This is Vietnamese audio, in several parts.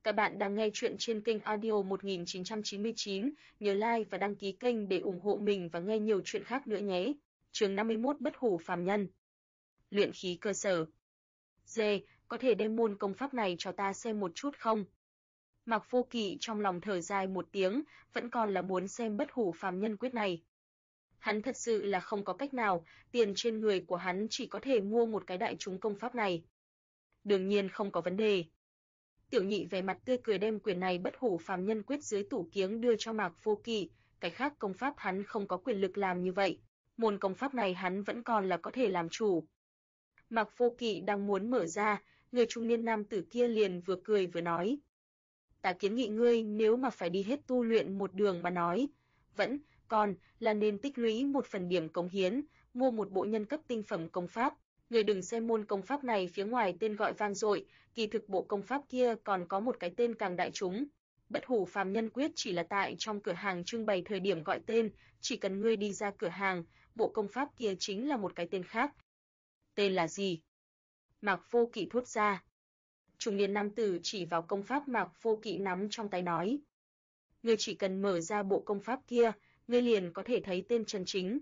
Các bạn đang nghe chuyện trên kênh Audio 1999, nhớ like và đăng ký kênh để ủng hộ mình và nghe nhiều chuyện khác nữa nhé. Chương 51 Bất hủ phàm nhân. Luyện khí cơ sở. Dê, có thể đem môn công pháp này cho ta xem một chút không? Mạc Vô Kỵ trong lòng thở dài một tiếng, vẫn còn là muốn xem bất hủ phàm nhân quyết này. Hắn thật sự là không có cách nào, tiền trên người của hắn chỉ có thể mua một cái đại chúng công pháp này. Đương nhiên không có vấn đề. Tiểu Nhị vẻ mặt tươi cười đem quyền này bất hủ phàm nhân quyết dưới tủ kiếng đưa cho Mạc Vô Kỵ, cái khác công pháp hắn không có quyền lực làm như vậy, môn công pháp này hắn vẫn còn là có thể làm chủ. Mạc Vô Kỵ đang muốn mở ra, người trung niên nam tử kia liền vừa cười vừa nói: "Ta kiến nghị ngươi nếu mà phải đi hết tu luyện một đường mà nói, vẫn còn là nên tích lũy một phần điểm cống hiến, mua một bộ nhân cấp tinh phẩm công pháp. Người đừng xem môn công pháp này phía ngoài tên gọi vang dội, kỳ thực bộ công pháp kia còn có một cái tên càng đại chúng. Bất hủ phàm nhân quyết chỉ là tại trong cửa hàng trưng bày thời điểm gọi tên, chỉ cần ngươi đi ra cửa hàng, bộ công pháp kia chính là một cái tên khác." "Tên là gì?" Mạc Vô Kỵ thốt ra. Trung niên nam tử chỉ vào công pháp Mạc Vô Kỵ nắm trong tay nói: "Ngươi chỉ cần mở ra bộ công pháp kia, ngươi liền có thể thấy tên chân chính."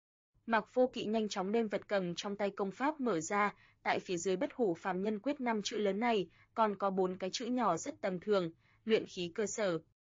Mạc Vô Kỵ nhanh chóng đem vật cầm trong tay công pháp mở ra, tại phía dưới bất hủ phàm nhân quyết 5 chữ lớn này, còn có 4 cái chữ nhỏ rất tầm thường, luyện khí cơ sở.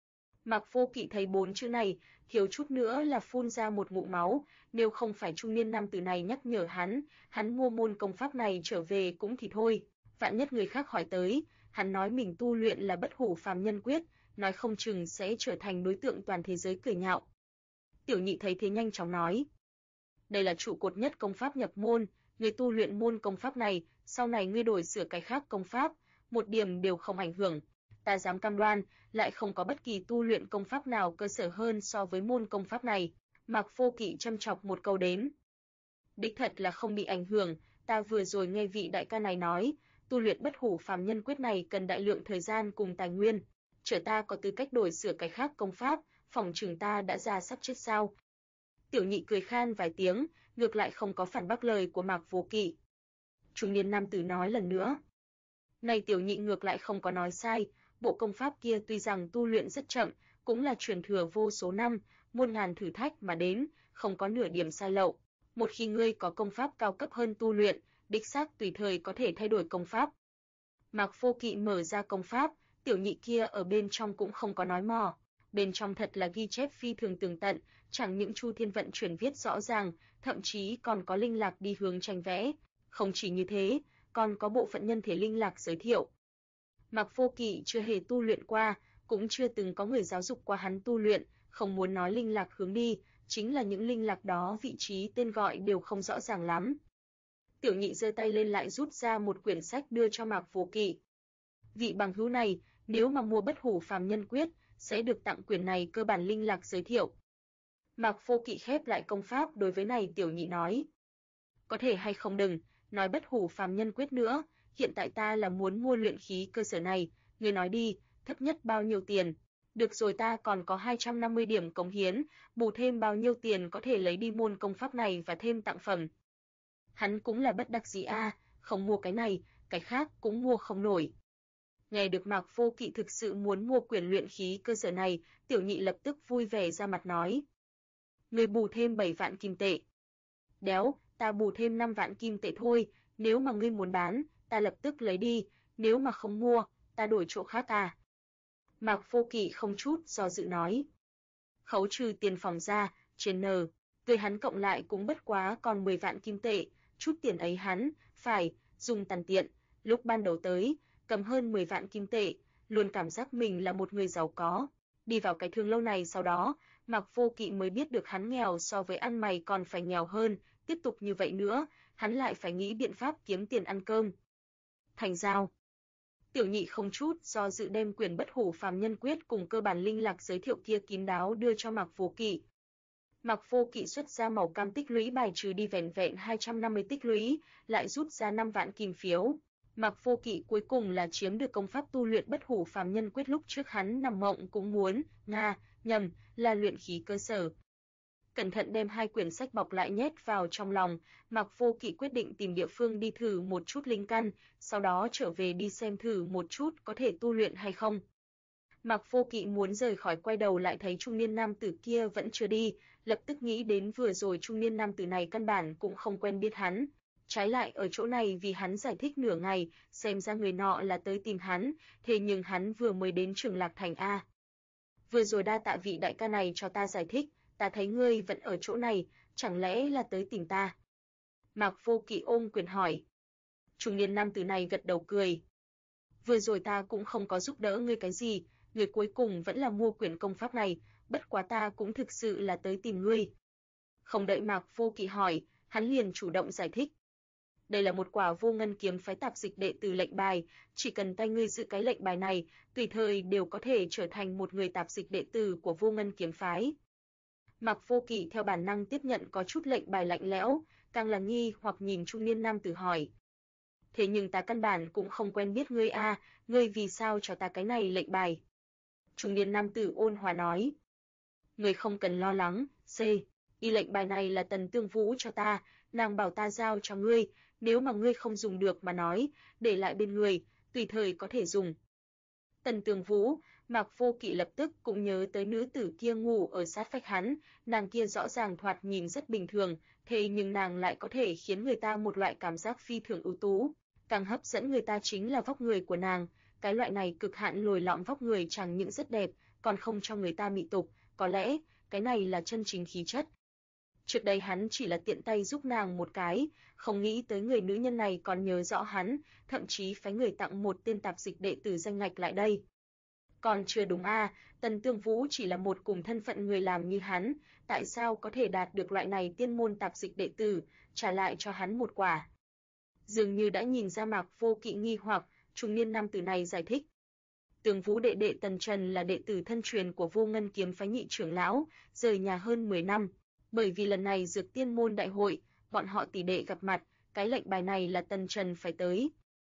Mạc Vô Kỵ thấy 4 chữ này, thiếu chút nữa là phun ra một ngụm máu, nếu không phải trung niên nam tử này nhắc nhở hắn mua môn công pháp này trở về cũng thì thôi, vạn nhất người khác hỏi tới, hắn nói mình tu luyện là bất hủ phàm nhân quyết, nói không chừng sẽ trở thành đối tượng toàn thế giới cười nhạo. Tiểu Nhị thấy thế nhanh chóng nói: "Đây là trụ cột nhất công pháp nhập môn, ngươi tu luyện môn công pháp này, sau này ngươi đổi sửa cái khác công pháp, một điểm đều không ảnh hưởng. Ta dám cam đoan, lại không có bất kỳ tu luyện công pháp nào cơ sở hơn so với môn công pháp này." Mạc Vô Kỵ châm chọc một câu đến. "Đích thật là không bị ảnh hưởng, ta vừa rồi nghe vị đại ca này nói, tu luyện bất hủ phàm nhân quyết này cần đại lượng thời gian cùng tài nguyên, chờ ta có tư cách đổi sửa cái khác công pháp, phỏng chừng ta đã già sắp chết sao." Tiểu Nhị cười khan vài tiếng, ngược lại không có phản bác lời của Mạc Vô Kỵ. Trung niên nam tử nói lần nữa. Này Tiểu Nhị ngược lại không có nói sai, bộ công pháp kia tuy rằng tu luyện rất chậm, cũng là truyền thừa vô số năm, muôn ngàn thử thách mà đến, không có nửa điểm sai lậu. Một khi ngươi có công pháp cao cấp hơn tu luyện, đích xác tùy thời có thể thay đổi công pháp. Mạc Vô Kỵ mở ra công pháp, Tiểu Nhị kia ở bên trong cũng không có nói mò. Bên trong thật là ghi chép phi thường tường tận, chẳng những Chu Thiên vận chuyển viết rõ ràng, thậm chí còn có linh lạc đi hướng tranh vẽ. Không chỉ như thế, còn có bộ phận nhân thể linh lạc giới thiệu. Mạc Vô Kỵ chưa hề tu luyện qua, cũng chưa từng có người giáo dục qua hắn tu luyện, không muốn nói linh lạc hướng đi, chính là những linh lạc đó vị trí tên gọi đều không rõ ràng lắm. Tiểu Nhị giơ tay lên lại rút ra một quyển sách đưa cho Mạc Vô Kỵ. "Vị bằng hữu này, nếu mà mua bất hủ phàm nhân quyết, sẽ được tặng quyển này cơ bản linh lạc giới thiệu." Mạc Vô Kỵ khép lại công pháp đối với này Tiểu Nhị nói: "Có thể hay không đừng nói bất hủ phàm nhân quyết nữa, hiện tại ta là muốn mua luyện khí cơ sở này, ngươi nói đi, thấp nhất bao nhiêu tiền? Được rồi, ta còn có 250 điểm cống hiến, bù thêm bao nhiêu tiền có thể lấy đi môn công pháp này và thêm tặng phẩm." Hắn cũng là bất đắc dĩ a, không mua cái này, cái khác cũng mua không nổi. Nghe được Mạc Vô Kỵ thực sự muốn mua quyển luyện khí cơ sở này, Tiểu Nhị lập tức vui vẻ ra mặt nói: "Ngươi bù thêm 7 vạn kim tệ." "Đéo, ta bù thêm 5 vạn kim tệ thôi, nếu mà ngươi muốn bán, ta lập tức lấy đi, nếu mà không mua, ta đổi chỗ khác à." Mạc Vô Kỵ không chút do dự nói. Khấu trừ tiền phòng ra, trên N, người hắn cộng lại cũng bất quá còn 10 vạn kim tệ, chút tiền ấy hắn phải dùng tàn tiện, lúc ban đầu tới cầm hơn 10 vạn kim tệ, luôn cảm giác mình là một người giàu có. Đi vào cái thương lâu này sau đó, Mạc Vô Kỵ mới biết được hắn nghèo so với ăn mày còn phải nghèo hơn, tiếp tục như vậy nữa, hắn lại phải nghĩ biện pháp kiếm tiền ăn cơm. Thành giao. Tiểu Nhị không chút do dự đem quyển bất hủ phàm nhân quyết cùng cơ bản linh lạc giới thiệu kia kín đáo đưa cho Mạc Vô Kỵ. Mạc Vô Kỵ xuất ra màu cam tích lũy bài trừ đi vẻn vẹn 250 tích lũy, lại rút ra 5 vạn kim phiếu. Mạc Vô Kỵ cuối cùng là chiếm được công pháp tu luyện bất hủ phàm nhân quyết lúc trước hắn nằm mộng cũng muốn, là luyện khí cơ sở. Cẩn thận đem 2 quyển sách bọc lại nhét vào trong lòng, Mạc Vô Kỵ quyết định tìm địa phương đi thử một chút linh căn, sau đó trở về đi xem thử một chút có thể tu luyện hay không. Mạc Vô Kỵ muốn rời khỏi, quay đầu lại thấy trung niên nam tử kia vẫn chưa đi, lập tức nghĩ đến vừa rồi trung niên nam tử này căn bản cũng không quen biết hắn. Trái lại ở chỗ này vì hắn giải thích nửa ngày, xem ra người nọ là tới tìm hắn, thế nhưng hắn vừa mới đến Trường Lạc Thành a. Vừa rồi đa tạ vị đại ca này cho ta giải thích, ta thấy ngươi vẫn ở chỗ này, chẳng lẽ là tới tìm ta? Mạc Vô Kỵ ôm quyền hỏi. Trung niên nam tử này gật đầu cười. Vừa rồi ta cũng không có giúp đỡ ngươi cái gì, ngươi cuối cùng vẫn là mua quyển công pháp này, bất quá ta cũng thực sự là tới tìm ngươi. Không đợi Mạc Vô Kỵ hỏi, hắn liền chủ động giải thích. Đây là một quả Vô Ngân kiếm phái tạp dịch đệ tử lệnh bài, chỉ cần tay ngươi giữ cái lệnh bài này, tùy thời đều có thể trở thành một người tạp dịch đệ tử của Vô Ngân kiếm phái. Mạc Vô Kỵ theo bản năng tiếp nhận có chút lệnh bài lạnh lẽo, càng là nghi hoặc nhìn trung niên nam tử hỏi. Thế nhưng ta căn bản cũng không quen biết ngươi a, ngươi vì sao cho ta cái này lệnh bài? Trung niên nam tử ôn hòa nói. Ngươi không cần lo lắng, y lệnh bài này là Tần Tương Vũ cho ta, nàng bảo ta giao cho ngươi, nếu mà ngươi không dùng được mà nói, để lại bên người, tùy thời có thể dùng. Tần Tương Vũ, Mạc Vô Kỵ lập tức cũng nhớ tới nữ tử kia ngủ ở sát vách hắn, nàng kia rõ ràng thoạt nhìn rất bình thường, thế nhưng nàng lại có thể khiến người ta một loại cảm giác phi thường ưu tú, càng hấp dẫn người ta chính là vóc người của nàng, cái loại này cực hạn lồi lõm vóc người chẳng những rất đẹp, còn không cho người ta mị tục, có lẽ cái này là chân chính khí chất. Trước đây hắn chỉ là tiện tay giúp nàng một cái, không nghĩ tới người nữ nhân này còn nhớ rõ hắn, thậm chí phái người tặng một tên tạp dịch đệ tử danh ngạch lại đây. Còn chưa đúng a, Tần Tương Vũ chỉ là một cùng thân phận người làm như hắn, tại sao có thể đạt được loại này tiên môn tạp dịch đệ tử, trả lại cho hắn một quả. Dường như đã nhìn ra Mạc Vô Kỵ nghi hoặc, trung niên nam tử này giải thích. Tương Vũ đệ đệ Tần Trần là đệ tử thân truyền của Vô Ngân kiếm phái nhị trưởng lão, rời nhà hơn 10 năm. Bởi vì lần này Dược Tiên môn đại hội, bọn họ tỷ đệ gặp mặt, cái lệnh bài này là Tần Trần phải tới.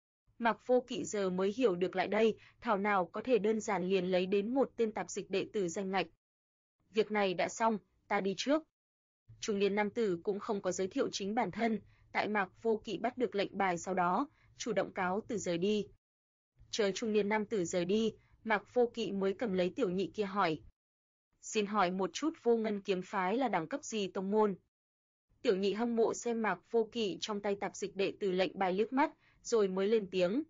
Mạc Vô Kỵ giờ mới hiểu được lại đây, thảo nào có thể đơn giản liền lấy đến một tên tạp dịch đệ tử danh ngạch. Việc này đã xong, ta đi trước. Trung niên nam tử cũng không có giới thiệu chính bản thân, tại Mạc Vô Kỵ bắt được lệnh bài sau đó, chủ động cáo từ rời đi. Chờ trung niên nam tử rời đi, Mạc Vô Kỵ mới cầm lấy tiểu nhị kia hỏi. Xin hỏi một chút Vô Ngân kiếm phái là đẳng cấp gì tông môn? Tiểu nhị hâm mộ xem Mạc Vô Kỵ trong tay tạp dịch đệ tử lệnh bài liếc mắt, rồi mới lên tiếng.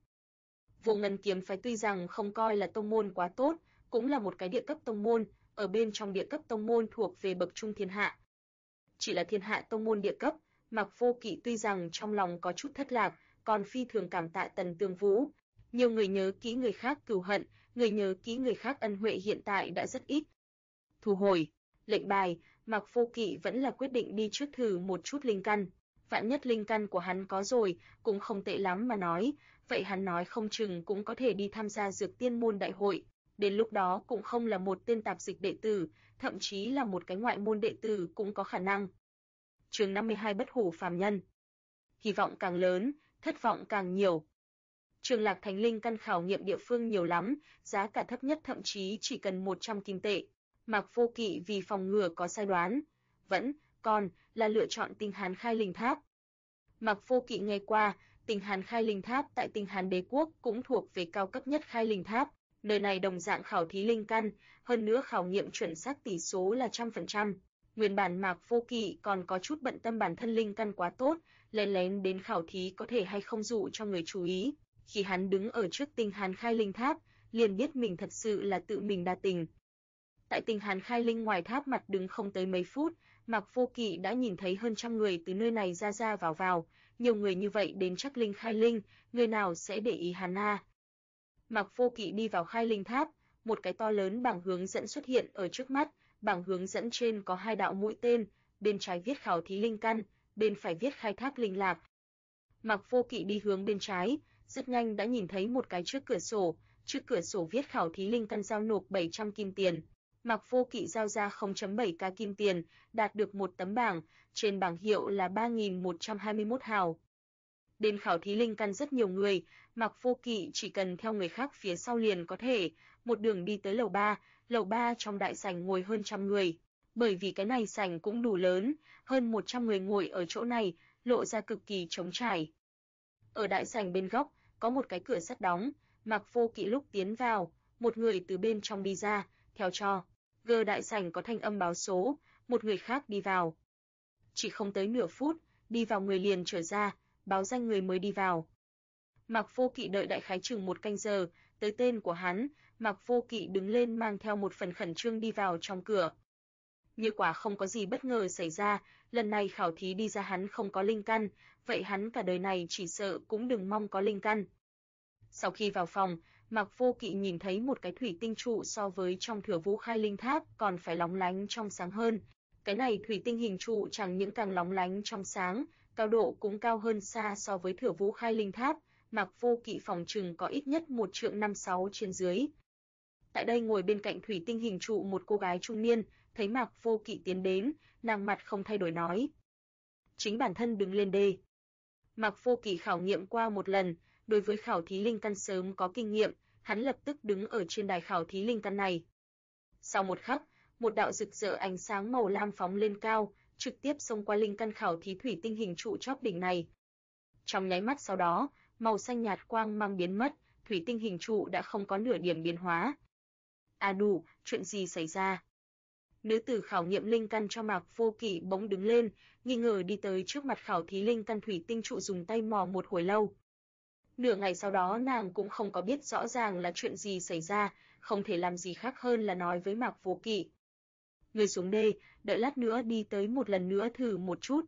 Vô Ngân kiếm phái tuy rằng không coi là tông môn quá tốt, cũng là một cái địa cấp tông môn, ở bên trong địa cấp tông môn thuộc về bậc trung thiên hạ. Chỉ là thiên hạ tông môn địa cấp, Mạc Vô Kỵ tuy rằng trong lòng có chút thất lạc, còn phi thường cảm tạ Tần Tương Vũ. Nhiều người nhớ kỹ người khác cừu hận, người nhớ kỹ người khác ân huệ hiện tại đã rất ít. Thu hồi lệnh bài, Mạc Vô Kỵ vẫn là quyết định đi trước thử một chút linh căn. Vạn nhất linh căn của hắn có rồi, cũng không tệ lắm mà nói, vậy hắn nói không chừng cũng có thể đi tham gia Dược Tiên môn đại hội. Đến lúc đó cũng không là một tên tạp dịch đệ tử, thậm chí là một cái ngoại môn đệ tử cũng có khả năng. Chương 52 Bất hủ phàm nhân. Hy vọng càng lớn, thất vọng càng nhiều. Trường Lạc Thành linh căn khảo nghiệm địa phương nhiều lắm, giá cả thấp nhất thậm chí chỉ cần 100 kim tệ. Mạc Vô Kỵ vì phòng ngừa có sai đoán, vẫn còn là lựa chọn Tinh Hàn Khai Linh Tháp. Mạc Vô Kỵ nghe qua, Tinh Hàn Khai Linh Tháp tại Tinh Hàn Đế quốc cũng thuộc về cao cấp nhất Khai Linh Tháp, nơi này đồng dạng khảo thí linh căn, hơn nữa khảo nghiệm chuẩn xác tỷ số là 100%. Nguyên bản Mạc Vô Kỵ còn có chút bận tâm bản thân linh căn quá tốt, lén lén đến khảo thí có thể hay không dụ cho người chú ý. Khi hắn đứng ở trước Tinh Hàn Khai Linh Tháp, liền biết mình thật sự là tự mình đa tình. Tại Tinh Hàn Khai Linh ngoài tháp mặt đứng không tới mấy phút, Mạc Vô Kỵ đã nhìn thấy hơn trăm người từ nơi này ra ra vào vào, nhiều người như vậy đến chắc linh khai linh, người nào sẽ để ý hắn a. Mạc Vô Kỵ đi vào Khai Linh Tháp, một cái to lớn bảng hướng dẫn xuất hiện ở trước mắt, bảng hướng dẫn trên có 2 đạo mũi tên, bên trái viết khảo thí linh căn, bên phải viết khai thác linh lạc. Mạc Vô Kỵ đi hướng bên trái, rất nhanh đã nhìn thấy một cái trước cửa sổ viết khảo thí linh căn giao nộp 700 kim tiền. Mạc Vô Kỵ giao ra 0.7k kim tiền, đạt được một tấm bảng, trên bảng hiệu là 3121 hào. Đến khảo thí linh căn rất nhiều người, Mạc Vô Kỵ chỉ cần theo người khác phía sau liền có thể, một đường đi tới lầu 3 trong đại sảnh ngồi hơn trăm người. Bởi vì cái này sảnh cũng đủ lớn, hơn 100 người ngồi ở chỗ này, lộ ra cực kỳ trống trải. Ở đại sảnh bên góc, có một cái cửa sắt đóng, Mạc Vô Kỵ lúc tiến vào, một người từ bên trong đi ra, theo cho. Đại sảnh có thanh âm báo số, một người khác đi vào. Chỉ không tới nửa phút, đi vào người liền trở ra, báo danh người mới đi vào. Mạc Vô Kỵ đợi đại khái chừng 1 canh giờ, tới tên của hắn, Mạc Vô Kỵ đứng lên mang theo một phần khẩn trương đi vào trong cửa. Như quả không có gì bất ngờ xảy ra, lần này khảo thí đi ra hắn không có linh căn, vậy hắn cả đời này chỉ sợ cũng đừng mong có linh căn. Sau khi vào phòng, Mạc Vô Kỵ nhìn thấy một cái thủy tinh trụ so với trong Thừa Vũ Khai Linh Tháp còn phải lóng lánh trong sáng hơn. Cái này thủy tinh hình trụ chẳng những càng lóng lánh trong sáng, cao độ cũng cao hơn xa so với Thừa Vũ Khai Linh Tháp, Mạc Vô Kỵ phòng chừng có ít nhất 1,56 trượng trên dưới. Tại đây ngồi bên cạnh thủy tinh hình trụ một cô gái trung niên, thấy Mạc Vô Kỵ tiến đến, nàng mặt không thay đổi nói: "Chính bản thân đứng lên đi." Mạc Vô Kỵ khảo nghiệm qua một lần, đối với khảo thí linh căn sớm có kinh nghiệm, hắn lập tức đứng ở trên đài khảo thí linh căn này. Sau một khắc, một đạo rực rỡ ánh sáng màu lam phóng lên cao, trực tiếp xông qua linh căn khảo thí thủy tinh hình trụ chóp đỉnh này. Trong nháy mắt sau đó, màu xanh nhạt quang mang biến mất, thủy tinh hình trụ đã không có nửa điểm biến hóa. Đủ, chuyện gì xảy ra? Nữ tử khảo nghiệm linh căn cho Mạc Vô Kỵ bỗng đứng lên, nghi ngờ đi tới trước mặt khảo thí linh căn thủy tinh trụ dùng tay mò một hồi lâu. Nửa ngày sau đó nàng cũng không có biết rõ ràng là chuyện gì xảy ra, không thể làm gì khác hơn là nói với Mạc Vô Kỵ: "Ngươi xuống đây, đợi lát nữa đi tới một lần nữa thử một chút."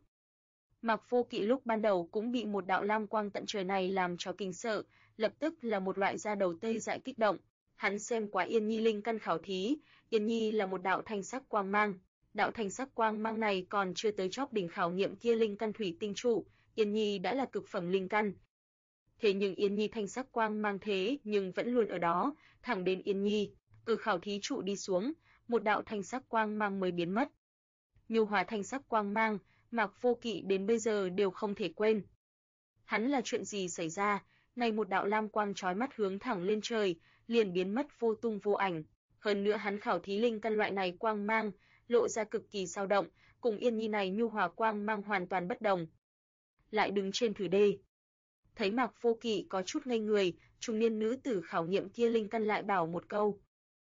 Mạc Vô Kỵ lúc ban đầu cũng bị một đạo lam quang tận trời này làm cho kinh sợ, lập tức là một loại da đầu tê dại kích động. Hắn xem qua Yên Nhi linh căn khảo thí, Yên Nhi là một đạo thanh sắc quang mang, đạo thanh sắc quang mang này còn chưa tới chóp đỉnh khảo nghiệm kia linh căn thủy tinh trụ, Yên Nhi đã là cực phẩm linh căn. Thế nhưng Yên Nhi thanh sắc quang mang thế nhưng vẫn luôn ở đó, thẳng đến Yên Nhi từ khảo thí trụ đi xuống, một đạo thanh sắc quang mang mới biến mất. Nhu hòa thanh sắc quang mang, Mạc Vô Kỵ đến bây giờ đều không thể quên. Hắn là chuyện gì xảy ra, này một đạo lam quang chói mắt hướng thẳng lên trời, liền biến mất vô tung vô ảnh. Hơn nữa hắn khảo thí linh căn loại này quang mang, lộ ra cực kỳ dao động, cùng Yên Nhi này nhu hòa quang mang hoàn toàn bất đồng. Lại đứng trên thử đê. Thấy Mạc Vô Kỵ có chút ngây người, trung niên nữ tử khảo nghiệm kia linh căn lại bảo một câu.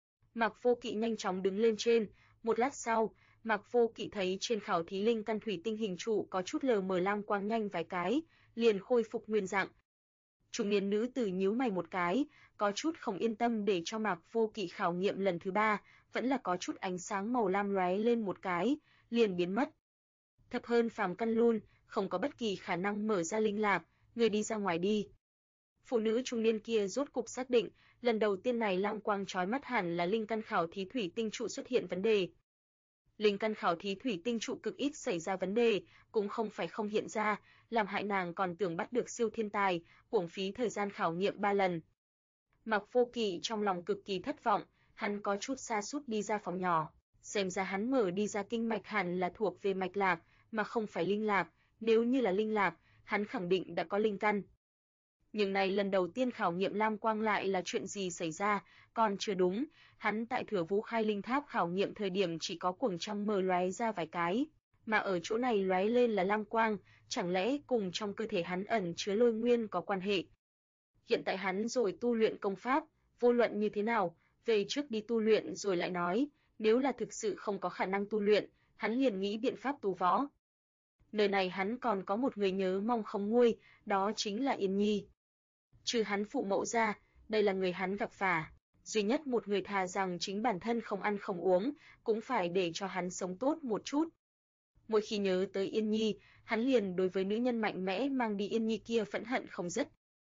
Mạc Vô Kỵ nhanh chóng đứng lên trên, một lát sau, Mạc Vô Kỵ thấy trên khảo thí linh căn thủy tinh hình trụ có chút lờ mờ lam quang nhanh vài cái, liền khôi phục nguyên dạng. Trung niên nữ tử nhíu mày một cái, có chút không yên tâm để cho Mạc Vô Kỵ khảo nghiệm lần thứ 3, vẫn là có chút ánh sáng màu lam lóe lên một cái, liền biến mất. Thấp hơn phàm căn luôn, không có bất kỳ khả năng mở ra linh lạc, người đi ra ngoài đi. Phụ nữ trung niên kia rốt cục xác định, lần đầu tiên này lam quang chói mắt hẳn là linh căn khảo thí thủy tinh trụ xuất hiện vấn đề. Linh căn khảo thí thủy tinh trụ cực ít xảy ra vấn đề, cũng không phải không hiện ra, làm hại nàng còn tưởng bắt được siêu thiên tài, uổng phí thời gian khảo nghiệm 3 lần. Mạc Vô Kỵ trong lòng cực kỳ thất vọng, hắn có chút sa sút đi ra phòng nhỏ, xem ra hắn mở đi ra kinh mạch hẳn là thuộc về mạch lạc, mà không phải linh lạc, nếu như là linh lạc, hắn khẳng định đã có linh căn. Nhưng này lần đầu tiên khảo nghiệm lam quang lại là chuyện gì xảy ra, còn chưa đúng, hắn tại Thừa Vũ Khai Linh Tháp khảo nghiệm thời điểm chỉ có cuồng trong mờ lóe ra vài cái, mà ở chỗ này lóe lên là lam quang, chẳng lẽ cùng trong cơ thể hắn ẩn chứa lôi nguyên có quan hệ. Hiện tại hắn rồi tu luyện công pháp, vô luận như thế nào, về trước đi tu luyện rồi lại nói, nếu là thực sự không có khả năng tu luyện, hắn liền nghĩ biện pháp tu võ. Nơi này hắn còn có một người nhớ mong không nguôi, đó chính là Yên Nhi. Trừ hắn phụ mẫu ra, đây là người hắn gặp phải, duy nhất một người thà rằng chính bản thân không ăn không uống, cũng phải để cho hắn sống tốt một chút. Mỗi khi nhớ tới Yên Nhi, hắn liền đối với nữ nhân mạnh mẽ mang đi Yên Nhi kia phẫn hận không dứt.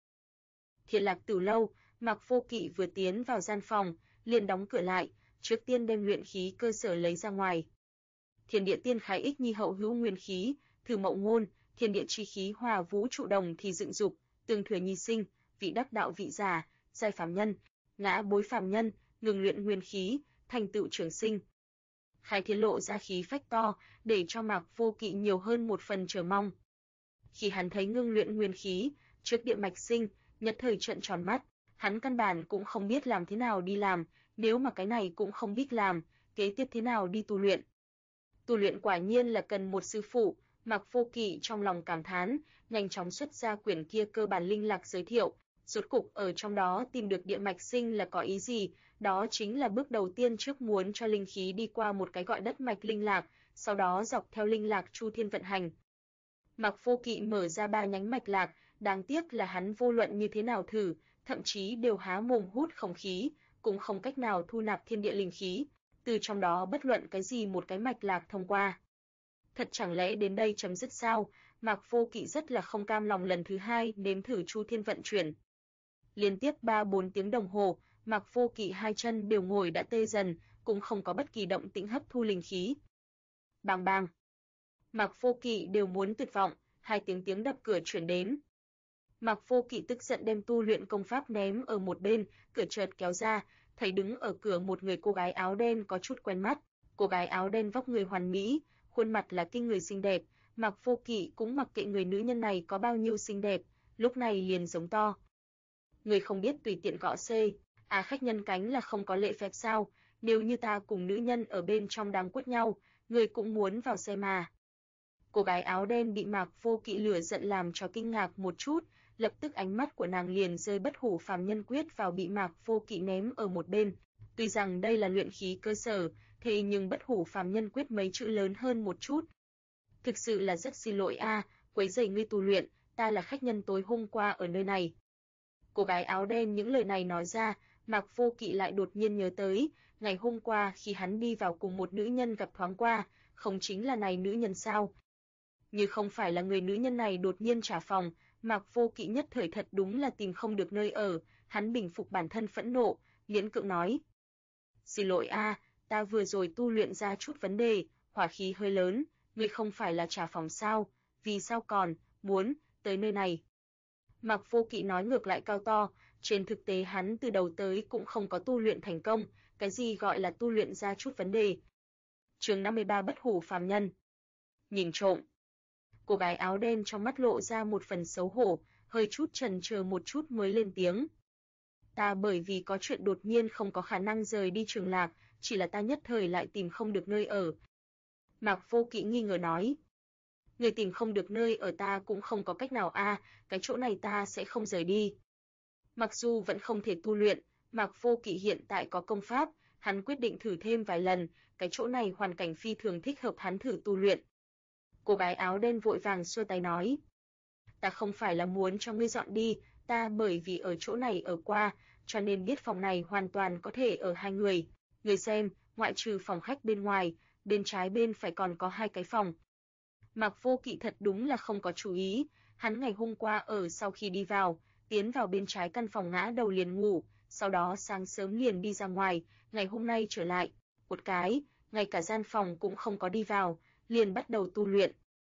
Thiên Lạc Tử lâu, Mạc Vô Kỵ vừa tiến vào gian phòng, liền đóng cửa lại, trước tiên đem luyện khí cơ sở lấy ra ngoài. Thiên địa tiên khái ích nhi hậu hữu nguyên khí, thử mậu ngôn, thiên địa chi khí hòa vũ trụ đồng thì dựng dục, tương thừa nhi sinh, vị đắc đạo vị giả, giai phàm nhân, ngã bối phàm nhân, ngừng luyện nguyên khí, thành tựu trường sinh. Khai thiên lộ ra khí phách to, để cho Mạc Vô Kỵ nhiều hơn một phần chờ mong. Khi hắn thấy ngưng luyện nguyên khí, trước địa mạch sinh, nhất thời trợn tròn mắt, hắn căn bản cũng không biết làm thế nào đi làm, nếu mà cái này cũng không biết làm, kế tiếp thế nào đi tu luyện. Tu luyện quả nhiên là cần một sư phụ, Mạc Vô Kỵ trong lòng cảm thán, nhanh chóng xuất ra quyển kia cơ bản linh lạc giới thiệu, rốt cục ở trong đó tìm được địa mạch sinh là có ý gì, đó chính là bước đầu tiên trước muốn cho linh khí đi qua một cái gọi đất mạch linh lạc, sau đó dọc theo linh lạc chu thiên vận hành. Mạc Vô Kỵ mở ra 3 nhánh mạch lạc, đáng tiếc là hắn vô luận như thế nào thử, thậm chí đều há mồm hút không khí, cũng không cách nào thu nạp thiên địa linh khí, từ trong đó bất luận cái gì một cái mạch lạc thông qua. Thật chẳng lẽ đến đây chấm dứt sao? Mạc Vô Kỵ rất là không cam lòng lần thứ hai nếm thử chu thiên vận chuyển. Liên tiếp 3-4 tiếng đồng hồ, Mạc Vô Kỵ hai chân đều ngồi đã tê dần, cũng không có bất kỳ động tĩnh hấp thu linh khí. Bang bang. Mạc Vô Kỵ đều muốn tuyệt vọng, hai tiếng đập cửa truyền đến. Mạc Vô Kỵ tức giận đem tu luyện công pháp ném ở một bên, cửa chợt kéo ra, thấy đứng ở cửa một người cô gái áo đen có chút quen mắt. Cô gái áo đen vóc người hoàn mỹ, khuôn mặt là kinh người xinh đẹp, Mạc Vô Kỵ cũng mặc kệ người nữ nhân này có bao nhiêu xinh đẹp, lúc này liền giống to. Người không biết tùy tiện gõ xê, khách nhân cánh là không có lễ phép sao, nếu như ta cùng nữ nhân ở bên trong đang quất nhau, người cũng muốn vào xe mà. Cô gái áo đen bị Mạc Vô Kỵ lửa giận làm cho kinh ngạc một chút, lập tức ánh mắt của nàng liền rơi bất hủ phàm nhân quyết vào bị Mạc Vô Kỵ ném ở một bên. Tuy rằng đây là luyện khí cơ sở, thế nhưng bất hủ phàm nhân quyết mấy chữ lớn hơn một chút. Thực sự là rất xin lỗi quấy rầy ngươi tu luyện, ta là khách nhân tối hôm qua ở nơi này. Cô gái áo đen những lời này nói ra, Mạc Vô Kỵ lại đột nhiên nhớ tới, ngày hôm qua khi hắn đi vào cùng một nữ nhân gặp thoáng qua, không chính là này nữ nhân sao? Như không phải là người nữ nhân này đột nhiên trả phòng, Mạc Vô Kỵ nhất thời thật đúng là tìm không được nơi ở, hắn bình phục bản thân phẫn nộ, miễn cưỡng nói. Xin lỗi ta vừa rồi tu luyện ra chút vấn đề, hỏa khí hơi lớn, ngươi không phải là trả phòng sao, vì sao còn muốn tới nơi này? Mạc Vô Kỵ nói ngược lại cao to, trên thực tế hắn từ đầu tới cũng không có tu luyện thành công, cái gì gọi là tu luyện ra chút vấn đề. Chương 53 bất hủ phàm nhân. Nhìn trộm. Cô gái áo đen trong mắt lộ ra một phần xấu hổ, hơi chút chần chờ một chút mới lên tiếng. Ta bởi vì có chuyện đột nhiên không có khả năng rời đi Trường Lạc, chỉ là ta nhất thời lại tìm không được nơi ở. Mạc Vô Kỵ nghi ngờ nói. Người tìm không được nơi ở ta cũng không có cách nào cái chỗ này ta sẽ không rời đi. Mặc dù vẫn không thể tu luyện, Mạc Vô Kỵ hiện tại có công pháp, hắn quyết định thử thêm vài lần, cái chỗ này hoàn cảnh phi thường thích hợp hắn thử tu luyện. Cô gái áo đen vội vàng xua tay nói. Ta không phải là muốn cho ngươi dọn đi, ta bởi vì ở chỗ này ở qua, cho nên biết phòng này hoàn toàn có thể ở hai người. Người xem, ngoại trừ phòng khách bên ngoài, bên trái bên phải còn có 2 cái phòng. Mạc Vô Kỵ thật đúng là không có chú ý, hắn ngày hôm qua ở sau khi đi vào, tiến vào bên trái căn phòng ngã đầu liền ngủ, sau đó sáng sớm liền đi ra ngoài, ngày hôm nay trở lại, một cái, ngay cả gian phòng cũng không có đi vào, liền bắt đầu tu luyện.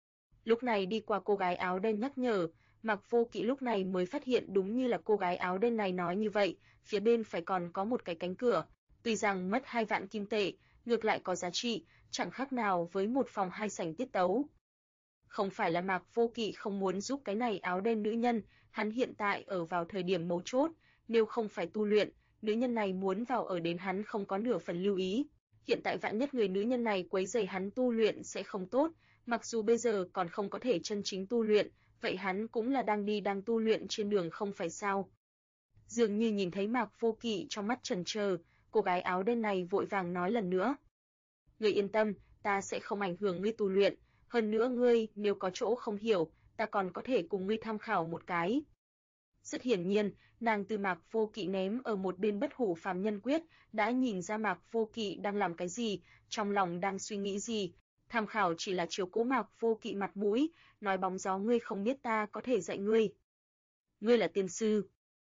Lúc này đi qua cô gái áo đen nhắc nhở, Mạc Vô Kỵ lúc này mới phát hiện đúng như là cô gái áo đen này nói như vậy, phía bên phải còn có một cái cánh cửa, tuy rằng mất 2 vạn kim tệ, ngược lại có giá trị, chẳng khác nào với một phòng 2 sảnh tiết tấu. Không phải là Mạc Vô Kỵ không muốn giúp cái này áo đen nữ nhân, hắn hiện tại ở vào thời điểm mấu chốt, nếu không phải tu luyện, nữ nhân này muốn vào ở đến hắn không có nửa phần lưu ý. Hiện tại vạn nhất người nữ nhân này quấy rầy hắn tu luyện sẽ không tốt, mặc dù bây giờ còn không có thể chân chính tu luyện, vậy hắn cũng là đang tu luyện trên đường không phải sao? Dường như nhìn thấy Mạc Vô Kỵ trong mắt chần chờ, cô gái áo đen này vội vàng nói lần nữa. Ngươi yên tâm, ta sẽ không ảnh hưởng ngươi tu luyện, hơn nữa ngươi nếu có chỗ không hiểu, ta còn có thể cùng ngươi tham khảo một cái. Rất hiển nhiên, nàng từ Mạc Vô Kỵ ném ở một bên bất hủ phàm nhân quyết, đã nhìn ra Mạc Vô Kỵ đang làm cái gì, trong lòng đang suy nghĩ gì. Tham khảo chỉ là chiếu cố Mạc Vô Kỵ mặt mũi, nói bóng gió ngươi không biết ta có thể dạy ngươi. Ngươi là tiên sư.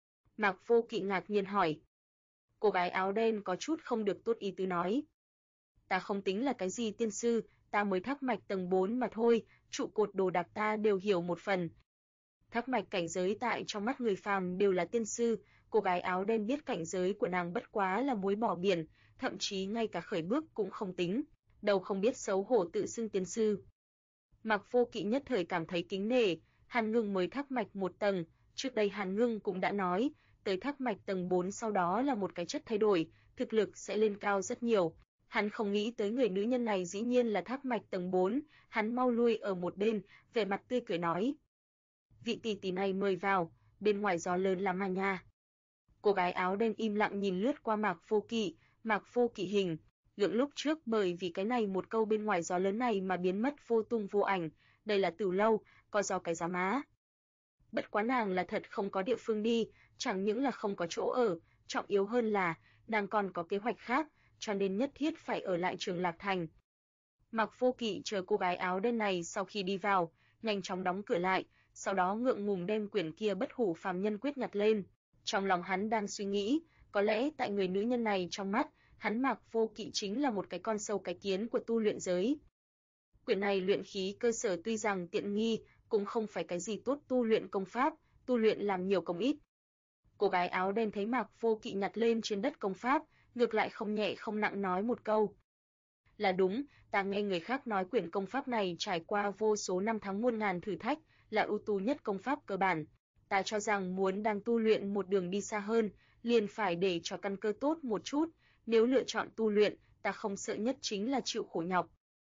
Mạc Vô Kỵ ngạc nhiên hỏi. Cô gái áo đen có chút không được tốt ý tứ nói. Ta không tính là cái gì tiên sư, ta mới thác mạch tầng 4 mà thôi, trụ cột đồ đạc ta đều hiểu một phần. Thác mạch cảnh giới tại trong mắt người phàm đều là tiên sư, cô gái áo đen biết cảnh giới của nàng bất quá là muối bỏ biển, thậm chí ngay cả khởi bước cũng không tính, đâu không biết xấu hổ tự xưng tiên sư. Mạc Vô Kỵ nhất thời cảm thấy kính nể, Hàn Ngưng mới thác mạch 1 tầng, trước đây Hàn Ngưng cũng đã nói, tới thác mạch tầng 4 sau đó là một cái chất thay đổi, thực lực sẽ lên cao rất nhiều. Hắn không nghĩ tới người nữ nhân này dĩ nhiên là Thác Mạch tầng 4, hắn mau lui ở một bên, vẻ mặt tươi cười nói: "Vị tỷ tỷ này mời vào, bên ngoài gió lớn lắm mà nha." Cô gái áo đen im lặng nhìn lướt qua Mạc Vô Kỵ hình, lượng lúc trước bởi vì cái này một câu bên ngoài gió lớn này mà biến mất vô tung vô ảnh, đây là Tử Lâu, có gió cái giá má. Bất quá nàng là thật không có địa phương đi, chẳng những là không có chỗ ở, trọng yếu hơn là nàng còn có kế hoạch khác, cho nên nhất thiết phải ở lại Trường Lạc Thành. Mạc Vô Kỵ chờ cô gái áo đen này sau khi đi vào, nhanh chóng đóng cửa lại, sau đó ngượng ngùng đem quyển kia Bất Hủ Phàm Nhân Quyết nhặt lên. Trong lòng hắn đang suy nghĩ, có lẽ tại người nữ nhân này trong mắt, hắn Mạc Vô Kỵ chính là một cái con sâu cái kiến của tu luyện giới. Quyển này luyện khí cơ sở tuy rằng tiện nghi, cũng không phải cái gì tốt tu luyện công pháp, tu luyện làm nhiều công ít. Cô gái áo đen thấy Mạc Vô Kỵ nhặt lên trên đất công pháp, ngược lại không nhẹ không nặng nói một câu: "Là đúng, ta nghe người khác nói quyển công pháp này trải qua vô số năm tháng muôn ngàn thử thách, là ưu tú nhất công pháp cơ bản. Ta cho rằng muốn đang tu luyện một đường đi xa hơn, liền phải để cho căn cơ tốt một chút, nếu lựa chọn tu luyện, ta không sợ nhất chính là chịu khổ nhọc."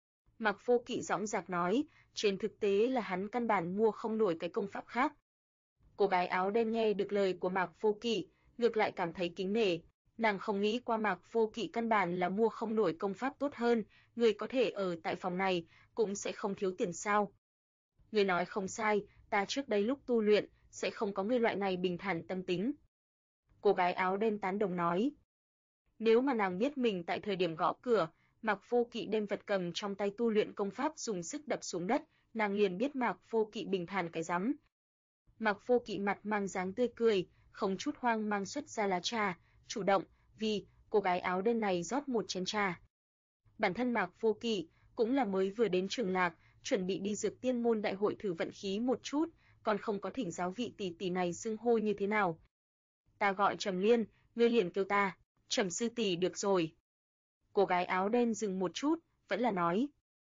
Mạc Vô Kỵ dõng dạc nói, trên thực tế là hắn căn bản mua không nổi cái công pháp khác. Cô gái áo đen nghe được lời của Mạc Vô Kỵ, ngược lại cảm thấy kính nể. Nàng không nghĩ qua Mạc Vô Kỵ căn bản là mua không nổi công pháp tốt hơn, người có thể ở tại phòng này, cũng sẽ không thiếu tiền sao. Người nói không sai, ta trước đây lúc tu luyện, sẽ không có người loại này bình thản tâm tính. Cô gái áo đen tán đồng nói. Nếu mà nàng biết mình tại thời điểm gõ cửa, Mạc Vô Kỵ đem vật cầm trong tay tu luyện công pháp dùng sức đập xuống đất, nàng liền biết Mạc Vô Kỵ bình thản cái rắm. Mạc Vô Kỵ mặt mang dáng tươi cười, không chút hoang mang xuất ra lá trà, chủ động vì cô gái áo đen này rót một chén trà. Bản thân Mạc Vô Kỵ cũng là mới vừa đến Trường Lạc, chuẩn bị đi Dược Tiên môn đại hội thử vận khí một chút, còn không có thỉnh giáo vị tỷ tỷ này xưng hô như thế nào. Ta gọi Trầm Liên, ngươi liền kêu ta Trầm sư tỷ được rồi. Cô gái áo đen dừng một chút, vẫn là nói: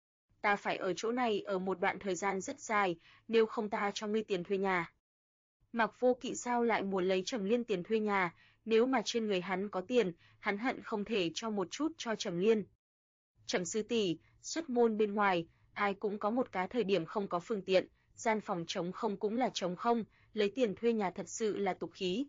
Ta phải ở chỗ này ở một đoạn thời gian rất dài, nếu không ta cho ngươi tiền thuê nhà. Mạc Vô Kỵ sao lại muốn lấy Trầm Liên tiền thuê nhà, nếu mà trên người hắn có tiền, hắn hận không thể cho một chút cho Trầm Liên. Trầm sư tỷ, xuất môn bên ngoài, ai cũng có một cái thời điểm không có phương tiện, gian phòng trống không cũng là trống không, lấy tiền thuê nhà thật sự là tục khí.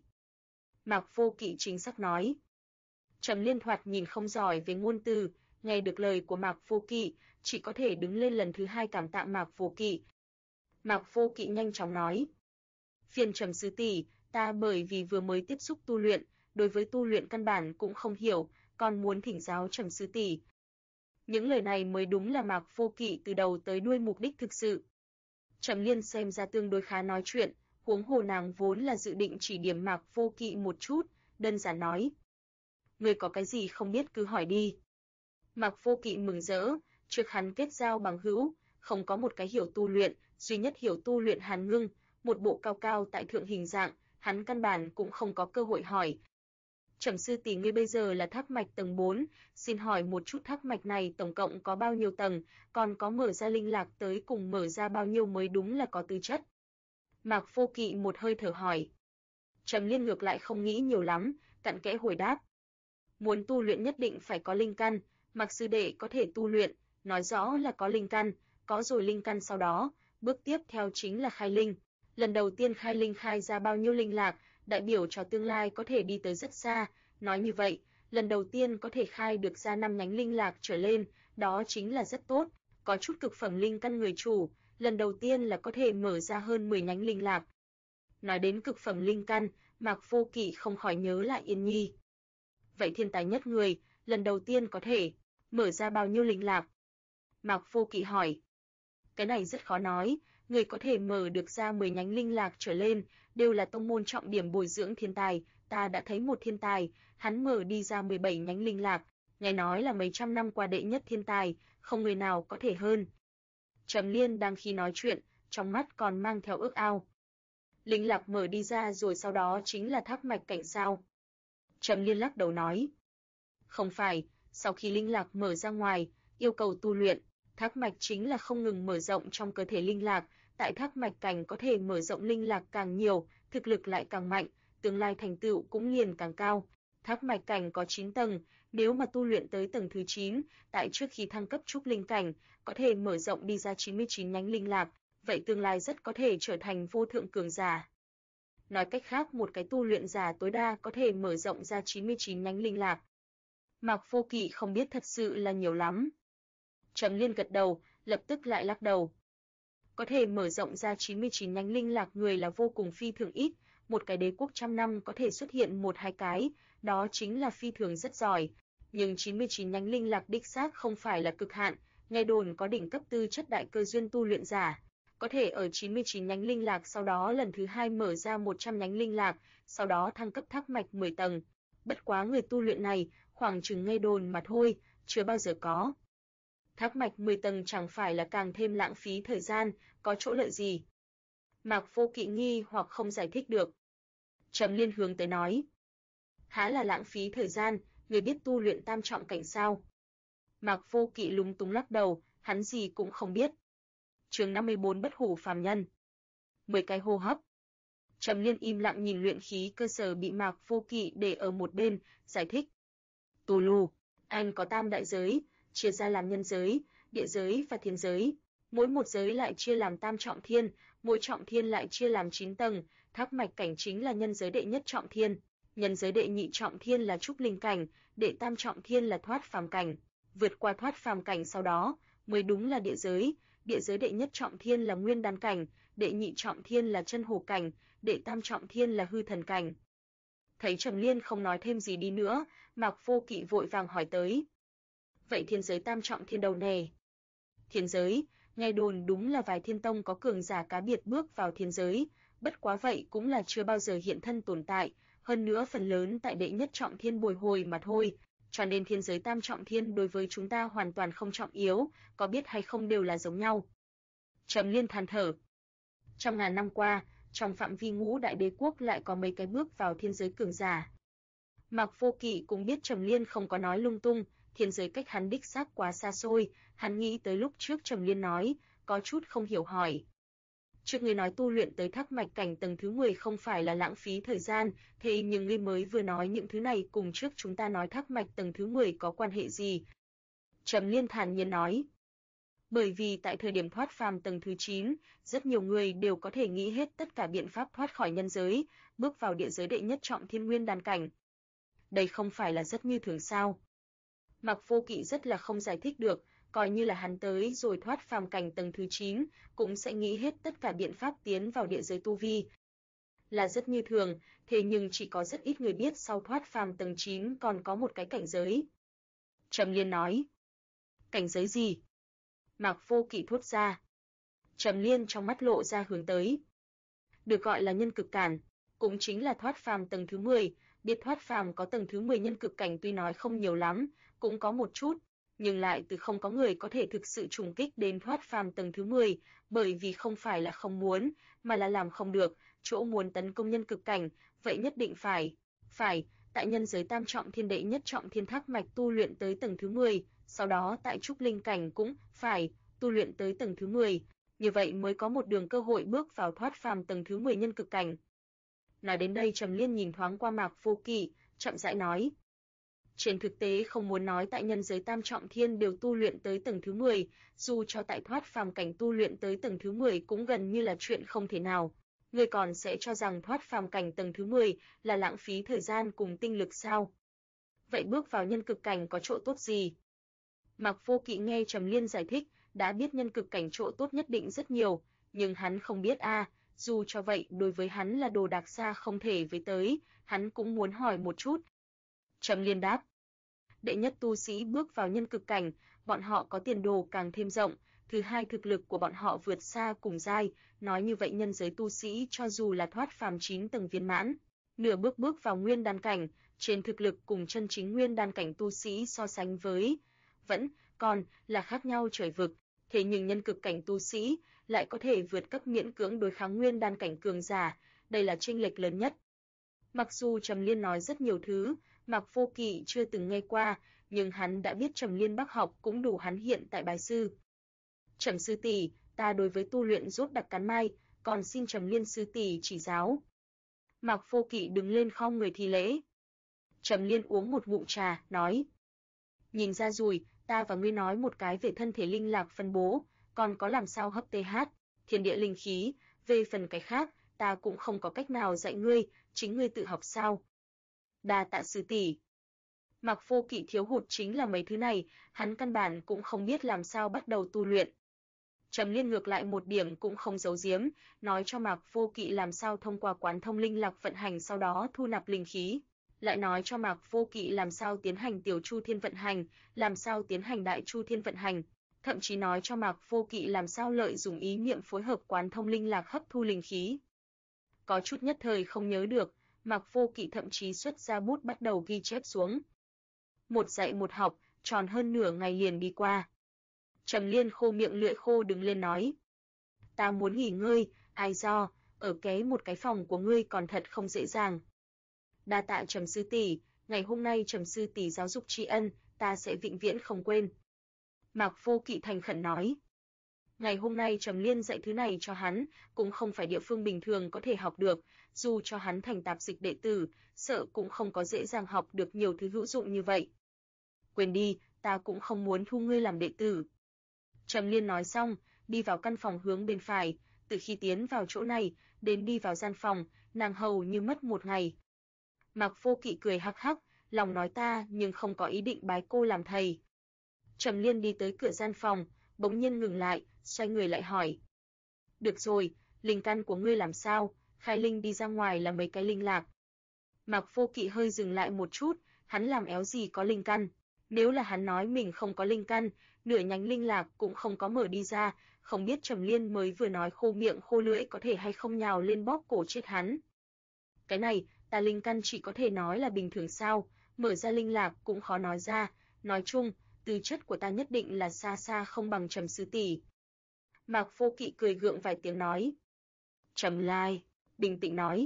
Mạc Vô Kỵ chính xác nói. Trầm Liên thoạt nhìn không giỏi về ngôn từ, nghe được lời của Mạc Vô Kỵ, chỉ có thể đứng lên lần thứ hai cảm tạ Mạc Vô Kỵ. Mạc Vô Kỵ nhanh chóng nói: Phiền Trầm sư tỷ, ta bởi vì vừa mới tiếp xúc tu luyện, đối với tu luyện căn bản cũng không hiểu, còn muốn thỉnh giáo Trầm sư tỷ. Những lời này mới đúng là Mạc Vô Kỵ từ đầu tới đuôi mục đích thực sự. Trầm Liên xem ra tương đối khá nói chuyện, huống hồ nàng vốn là dự định chỉ điểm Mạc Vô Kỵ một chút, đơn giản nói: Ngươi có cái gì không biết cứ hỏi đi. Mạc Vô Kỵ mừng rỡ, trước hắn kết giao bằng hữu, không có một cái hiểu tu luyện, duy nhất hiểu tu luyện Hàn Ngưng, một bộ cao cao tại thượng hình dạng, hắn căn bản cũng không có cơ hội hỏi. Trầm sư tỷ, ngươi bây giờ là thác mạch tầng 4, xin hỏi một chút thác mạch này tổng cộng có bao nhiêu tầng, còn có mở ra linh lạc tới cùng mở ra bao nhiêu mới đúng là có tư chất. Mạc Vô Kỵ một hơi thở hỏi. Trầm Liên ngược lại không nghĩ nhiều lắm, cặn kẽ hồi đáp. Muốn tu luyện nhất định phải có linh căn, Mạc sư đệ có thể tu luyện, nói rõ là có linh căn, có rồi linh căn sau đó, bước tiếp theo chính là khai linh. Lần đầu tiên khai linh khai ra bao nhiêu linh lạc, đại biểu cho tương lai có thể đi tới rất xa, nói như vậy, lần đầu tiên có thể khai được ra 5 nhánh linh lạc trở lên, đó chính là rất tốt, có chút cực phẩm linh căn người chủ, lần đầu tiên là có thể mở ra hơn 10 nhánh linh lạc. Nói đến cực phẩm linh căn, Mạc Vô Kỵ không khỏi nhớ lại Yên Nhi. Vậy thiên tài nhất người, lần đầu tiên có thể mở ra bao nhiêu linh lạc? Mạc Vô Kỵ hỏi. Cái này rất khó nói, người có thể mở được ra 10 nhánh linh lạc trở lên, đều là tông môn trọng điểm bồi dưỡng thiên tài, ta đã thấy một thiên tài, hắn mở đi ra 17 nhánh linh lạc, nghe nói là mấy trăm năm qua đệ nhất thiên tài, không người nào có thể hơn. Trầm Liên đang khi nói chuyện, trong mắt còn mang theo ước ao. Linh lạc mở đi ra rồi sau đó chính là thác mạch cảnh sao? Trầm Liên lắc đầu nói. Không phải, sau khi linh lạc mở ra ngoài, yêu cầu tu luyện, thác mạch chính là không ngừng mở rộng trong cơ thể linh lạc, tại thác mạch cảnh có thể mở rộng linh lạc càng nhiều, thực lực lại càng mạnh, tương lai thành tựu cũng liền càng cao. Thác mạch cảnh có 9 tầng, nếu mà tu luyện tới tầng thứ 9, tại trước khi thăng cấp trúc linh cảnh, có thể mở rộng đi ra 99 nhánh linh lạc, vậy tương lai rất có thể trở thành vô thượng cường giả. Nói cách khác, một cái tu luyện giả tối đa có thể mở rộng ra 99 nhánh linh lạc. Mạc Vô Kỵ không biết thật sự là nhiều lắm. Trầm Liên gật đầu, lập tức lại lắc đầu. Có thể mở rộng ra 99 nhánh linh lạc người là vô cùng phi thường ít, một cái đế quốc trăm năm có thể xuất hiện một hai cái, đó chính là phi thường rất giỏi. Nhưng 99 nhánh linh lạc đích xác không phải là cực hạn, nghe đồn có đỉnh cấp tư chất đại cơ duyên tu luyện giả, có thể ở 99 nhánh linh lạc sau đó lần thứ hai mở ra 100 nhánh linh lạc, sau đó thăng cấp thác mạch 10 tầng. Bất quá người tu luyện này, khoảng chừng nghe đồn mà thôi, chưa bao giờ có. Thác mạch 10 tầng chẳng phải là càng thêm lãng phí thời gian, có chỗ lợi gì? Mạc Vô Kỵ nghi hoặc không giải thích được. Trầm Liên hướng tới nói. Há là lãng phí thời gian, người biết tu luyện tam trọng cảnh sao? Mạc Vô Kỵ lúng túng lắc đầu, hắn gì cũng không biết. Chương 54 bất hủ phàm nhân. 10 cái hô hấp. Trầm Liên im lặng nhìn luyện khí cơ sở bị Mạc Vô Kỵ để ở một bên, giải thích. Tu lù, anh có tam đại giới, chia ra làm nhân giới, địa giới và thiên giới. Mỗi một giới lại chia làm tam trọng thiên, mỗi trọng thiên lại chia làm 9 tầng, thác mạch cảnh chính là nhân giới đệ nhất trọng thiên, nhân giới đệ nhị trọng thiên là trúc linh cảnh, đệ tam trọng thiên là thoát phàm cảnh. Vượt qua thoát phàm cảnh sau đó, mới đúng là địa giới đệ nhất trọng thiên là nguyên đan cảnh, đệ nhị trọng thiên là chân hổ cảnh, đệ tam trọng thiên là hư thần cảnh. Thấy Trầm Liên không nói thêm gì đi nữa, Mạc Vô Kỵ vội vàng hỏi tới. Vậy thiên giới tam trọng thiên đâu nè? Thiên giới, nghe đồn đúng là vài thiên tông có cường giả cá biệt bước vào thiên giới, bất quá vậy cũng là chưa bao giờ hiện thân tồn tại, hơn nữa phần lớn tại đệ nhất trọng thiên bồi hồi mà thôi, cho nên thiên giới tam trọng thiên đối với chúng ta hoàn toàn không trọng yếu, có biết hay không đều là giống nhau. Trầm Liên than thở. Trong ngàn năm qua, trong phạm vi ngũ đại đế quốc lại có mấy cái bước vào thiên giới cường giả. Mạc Vô Kỵ cũng biết Trầm Liên không có nói lung tung, thiên giới cách hắn đích xác quá xa xôi, hắn nghĩ tới lúc trước Trầm Liên nói, có chút không hiểu hỏi. Trước ngươi nói tu luyện tới thác mạch cảnh tầng thứ 10 không phải là lãng phí thời gian, thế nhưng ngươi mới vừa nói những thứ này cùng trước chúng ta nói thác mạch tầng thứ 10 có quan hệ gì? Trầm Liên thản nhiên nói. Bởi vì tại thời điểm thoát phàm tầng thứ 9, rất nhiều người đều có thể nghĩ hết tất cả biện pháp thoát khỏi nhân giới, bước vào địa giới đệ nhất trọng thiên nguyên đan cảnh. Đây không phải là rất như thường sao? Mạc Vô Kỵ rất là không giải thích được, coi như là hắn tới rồi thoát phàm cảnh tầng thứ 9, cũng sẽ nghĩ hết tất cả biện pháp tiến vào địa giới tu vi. Là rất như thường, thế nhưng chỉ có rất ít người biết sau thoát phàm tầng 9 còn có một cái cảnh giới. Trầm Liên nói. Cảnh giới gì? Mạc Vô Kỵ thốt ra. Trầm Liên trong mắt lộ ra hướng tới. Được gọi là nhân cực cản, cũng chính là thoát phàm tầng thứ 10, biết thoát phàm có tầng thứ 10 nhân cực cảnh tuy nói không nhiều lắm, cũng có một chút, nhưng lại từ không có người có thể thực sự trùng kích đến thoát phàm tầng thứ 10, bởi vì không phải là không muốn, mà là làm không được, chỗ muốn tấn công nhân cực cảnh, vậy nhất định phải, tại nhân giới tam trọng thiên đệ nhất trọng thiên thác mạch tu luyện tới tầng thứ 10, sau đó tại trúc linh cảnh cũng phải tu luyện tới tầng thứ 10, như vậy mới có một đường cơ hội bước vào thoát phàm tầng thứ 10 nhân cực cảnh. Nói đến đây Trầm Liên nhìn thoáng qua Mạc Vô Kỵ, chậm rãi nói. Trên thực tế không muốn nói tại nhân giới tam trọng thiên đều tu luyện tới tầng thứ 10, dù cho tại thoát phàm cảnh tu luyện tới tầng thứ 10 cũng gần như là chuyện không thể nào. Ngươi còn sẽ cho rằng thoát phàm cảnh tầng thứ 10 là lãng phí thời gian cùng tinh lực sao? Vậy bước vào nhân cực cảnh có chỗ tốt gì? Mạc Vô Kỵ nghe Trầm Liên giải thích, đã biết nhân cực cảnh chỗ tốt nhất định rất nhiều, nhưng hắn không biết dù cho vậy đối với hắn là đồ đạc xa không thể với tới, hắn cũng muốn hỏi một chút. Trầm Liên đáp. Đệ nhất tu sĩ bước vào nhân cực cảnh, bọn họ có tiền đồ càng thêm rộng, thứ hai thực lực của bọn họ vượt xa cùng giai, nói như vậy nhân giới tu sĩ cho dù là thoát phàm 9 tầng viên mãn, nửa bước vào nguyên đan cảnh, trên thực lực cùng chân chính nguyên đan cảnh tu sĩ so sánh với, vẫn còn là khác nhau trời vực, thế nhưng nhân cực cảnh tu sĩ lại có thể vượt cấp miễn cưỡng đối kháng nguyên đan cảnh cường giả, đây là chênh lệch lớn nhất. Mặc dù Trầm Liên nói rất nhiều thứ, Mạc Vô Kỵ chưa từng nghe qua, nhưng hắn đã biết Trầm Liên bác học cũng đủ hắn hiện tại bài sư. Trầm sư tỷ, ta đối với tu luyện rốt đặc cắn mai, còn xin Trầm Liên sư tỷ chỉ giáo. Mạc Vô Kỵ đứng lên khom người thi lễ. Trầm Liên uống một ngụm trà, nói: Nhìn ra rồi, ta và ngươi nói một cái về thân thể linh lạc phân bố, còn có làm sao hấp TH, thiên địa linh khí, về phần cái khác, ta cũng không có cách nào dạy ngươi, chính ngươi tự học sao. Đa tạ sư tỷ. Mạc Vô Kỵ thiếu hụt chính là mấy thứ này, hắn căn bản cũng không biết làm sao bắt đầu tu luyện. Trầm Liên ngược lại một điểm cũng không giấu giếm, nói cho Mạc Vô Kỵ làm sao thông qua quán thông linh lạc vận hành sau đó thu nạp linh khí, lại nói cho Mạc Vô Kỵ làm sao tiến hành tiểu Chu Thiên vận hành, làm sao tiến hành đại Chu Thiên vận hành, thậm chí nói cho Mạc Vô Kỵ làm sao lợi dụng ý niệm phối hợp quán thông linh lạc hấp thu linh khí. Có chút nhất thời không nhớ được, Mạc Vô Kỵ thậm chí xuất ra bút bắt đầu ghi chép xuống. Một dạy một học, tròn hơn nửa ngày liền đi qua. Trầm Liên khô miệng lưỡi khô đứng lên nói: Ta muốn nghỉ ngơi, ai do, ở một cái phòng của ngươi còn thật không dễ dàng. Đa tạ Trầm sư tỷ, ngày hôm nay Trầm sư tỷ giáo dục tri ân, ta sẽ vĩnh viễn không quên. Mạc Vô Kỵ thành khẩn nói. Ngày hôm nay Trầm Liên dạy thứ này cho hắn, cũng không phải địa phương bình thường có thể học được, dù cho hắn thành tạp dịch đệ tử, sợ cũng không có dễ dàng học được nhiều thứ hữu dụng như vậy. Quên đi, ta cũng không muốn thu ngươi làm đệ tử. Trầm Liên nói xong, đi vào căn phòng hướng bên phải, từ khi tiến vào chỗ này, đến đi vào gian phòng, nàng hầu như mất một ngày. Mạc Vô Kỵ cười hắc hắc, lòng nói ta nhưng không có ý định bái cô làm thầy. Trầm Liên đi tới cửa gian phòng, bỗng nhiên ngừng lại, xoay người lại hỏi. Được rồi, linh căn của ngươi làm sao, khai linh đi ra ngoài là mấy cái linh lạc. Mạc Vô Kỵ hơi dừng lại một chút, hắn làm éo gì có linh căn. Nếu là hắn nói mình không có linh căn, nửa nhánh linh lạc cũng không có mở đi ra, không biết Trầm Liên mới vừa nói khô miệng khô lưỡi có thể hay không nhào lên bóp cổ chết hắn. Cái này, ta linh căn chỉ có thể nói là bình thường sao, mở ra linh lạc cũng khó nói ra, nói chung, tư chất của ta nhất định là xa xa không bằng Trầm sư tỷ. Mạc Vô Kỵ cười gượng vài tiếng nói. Trầm Lai, bình tĩnh nói.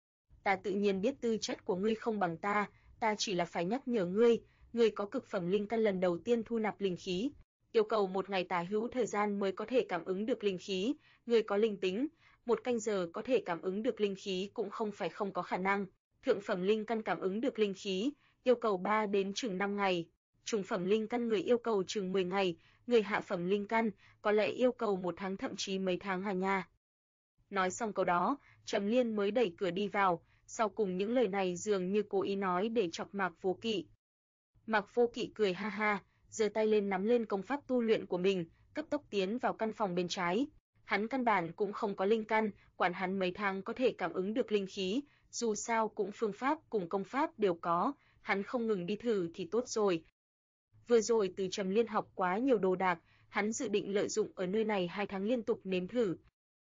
Ta tự nhiên biết tư chất của ngươi không bằng ta chỉ là phải nhắc nhở ngươi, ngươi có cực phẩm linh căn lần đầu tiên thu nạp linh khí, yêu cầu một ngày tả hữu thời gian mới có thể cảm ứng được linh khí, ngươi có linh tính, một canh giờ có thể cảm ứng được linh khí cũng không phải không có khả năng. Thượng phẩm linh căn cảm ứng được linh khí, yêu cầu 3 đến chừng 5 ngày. Trung phẩm linh căn người yêu cầu chừng 10 ngày, người hạ phẩm linh căn có lẽ yêu cầu 1 tháng thậm chí mấy tháng à nha. Nói xong câu đó, Trầm Liên mới đẩy cửa đi vào, sau cùng những lời này dường như cố ý nói để chọc Mạc Vô Kỵ. Mạc Vô Kỵ cười ha ha, giơ tay lên nắm lên công pháp tu luyện của mình, cấp tốc tiến vào căn phòng bên trái. Hắn căn bản cũng không có linh căn, quản hắn mấy tháng có thể cảm ứng được linh khí, dù sao cũng phương pháp cùng công pháp đều có, hắn không ngừng đi thử thì tốt rồi. Vừa rồi từ Trầm Liên học quá nhiều đồ đạc, hắn dự định lợi dụng ở nơi này 2 tháng liên tục nếm thử.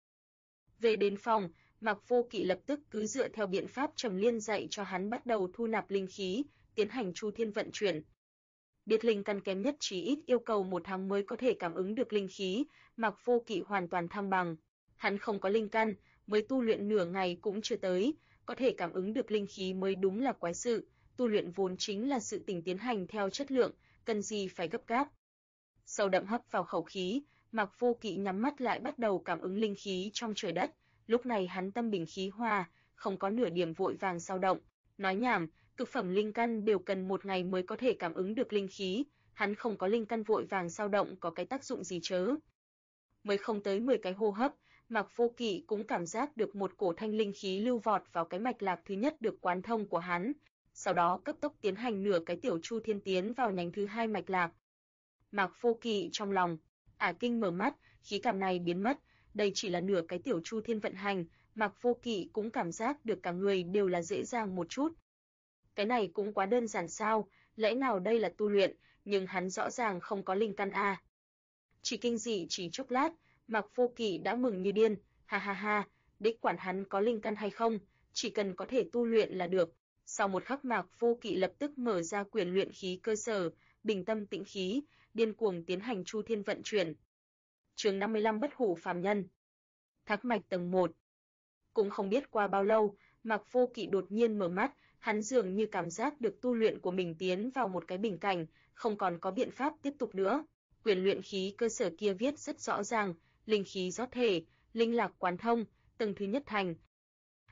Về đến phòng, Mạc Vô Kỵ lập tức cứ dựa theo biện pháp Trầm Liên dạy cho hắn bắt đầu thu nạp linh khí, tiến hành Chu Thiên vận chuyển. Biết linh căn kém nhất chỉ ít yêu cầu 1 tháng mới có thể cảm ứng được linh khí, Mạc Vô Kỵ hoàn toàn thăng bằng. Hắn không có linh căn, mới tu luyện nửa ngày cũng chưa tới, có thể cảm ứng được linh khí mới đúng là quái sự, tu luyện vốn chính là sự tình tiến hành theo chất lượng, cần gì phải gấp gáp. Sâu đậm hấp vào khẩu khí, Mạc Vô Kỵ nhắm mắt lại bắt đầu cảm ứng linh khí trong trời đất, lúc này hắn tâm bình khí hòa, không có nửa điểm vội vàng dao động. Nói nhảm, cực phẩm linh căn đều cần 1 ngày mới có thể cảm ứng được linh khí, hắn không có linh căn vội vàng dao động có cái tác dụng gì chớ. Mới không tới 10 cái hô hấp, Mạc Vô Kỵ cũng cảm giác được một cổ thanh linh khí lưu vọt vào cái mạch lạc thứ nhất được quán thông của hắn, sau đó cấp tốc tiến hành nửa cái tiểu Chu Thiên tiến vào nhánh thứ hai mạch lạc. Mạc Vô Kỵ trong lòng kinh mở mắt, khí cảm này biến mất, đây chỉ là nửa cái tiểu Chu Thiên vận hành, Mạc Vô Kỵ cũng cảm giác được cả người đều là dễ dàng một chút. Cái này cũng quá đơn giản sao, lẽ nào đây là tu luyện, nhưng hắn rõ ràng không có linh căn a. Chỉ kinh dị chỉ chốc lát, Mạc Vô Kỵ đã mừng như điên, ha ha ha, đích quản hắn có linh căn hay không, chỉ cần có thể tu luyện là được. Sau một khắc Mạc Vô Kỵ lập tức mở ra quyền luyện khí cơ sở, bình tâm tĩnh khí, điên cuồng tiến hành Chu Thiên vận chuyển. Chương 55 Bất hủ phàm nhân. Thác mạch tầng 1. Cũng không biết qua bao lâu, Mạc Vô Kỵ đột nhiên mở mắt, hắn dường như cảm giác được tu luyện của mình tiến vào một cái bình cảnh, không còn có biện pháp tiếp tục nữa. Quyền luyện khí cơ sở kia viết rất rõ ràng, linh khí rót thể, linh lạc quán thông, tầng thứ nhất thành.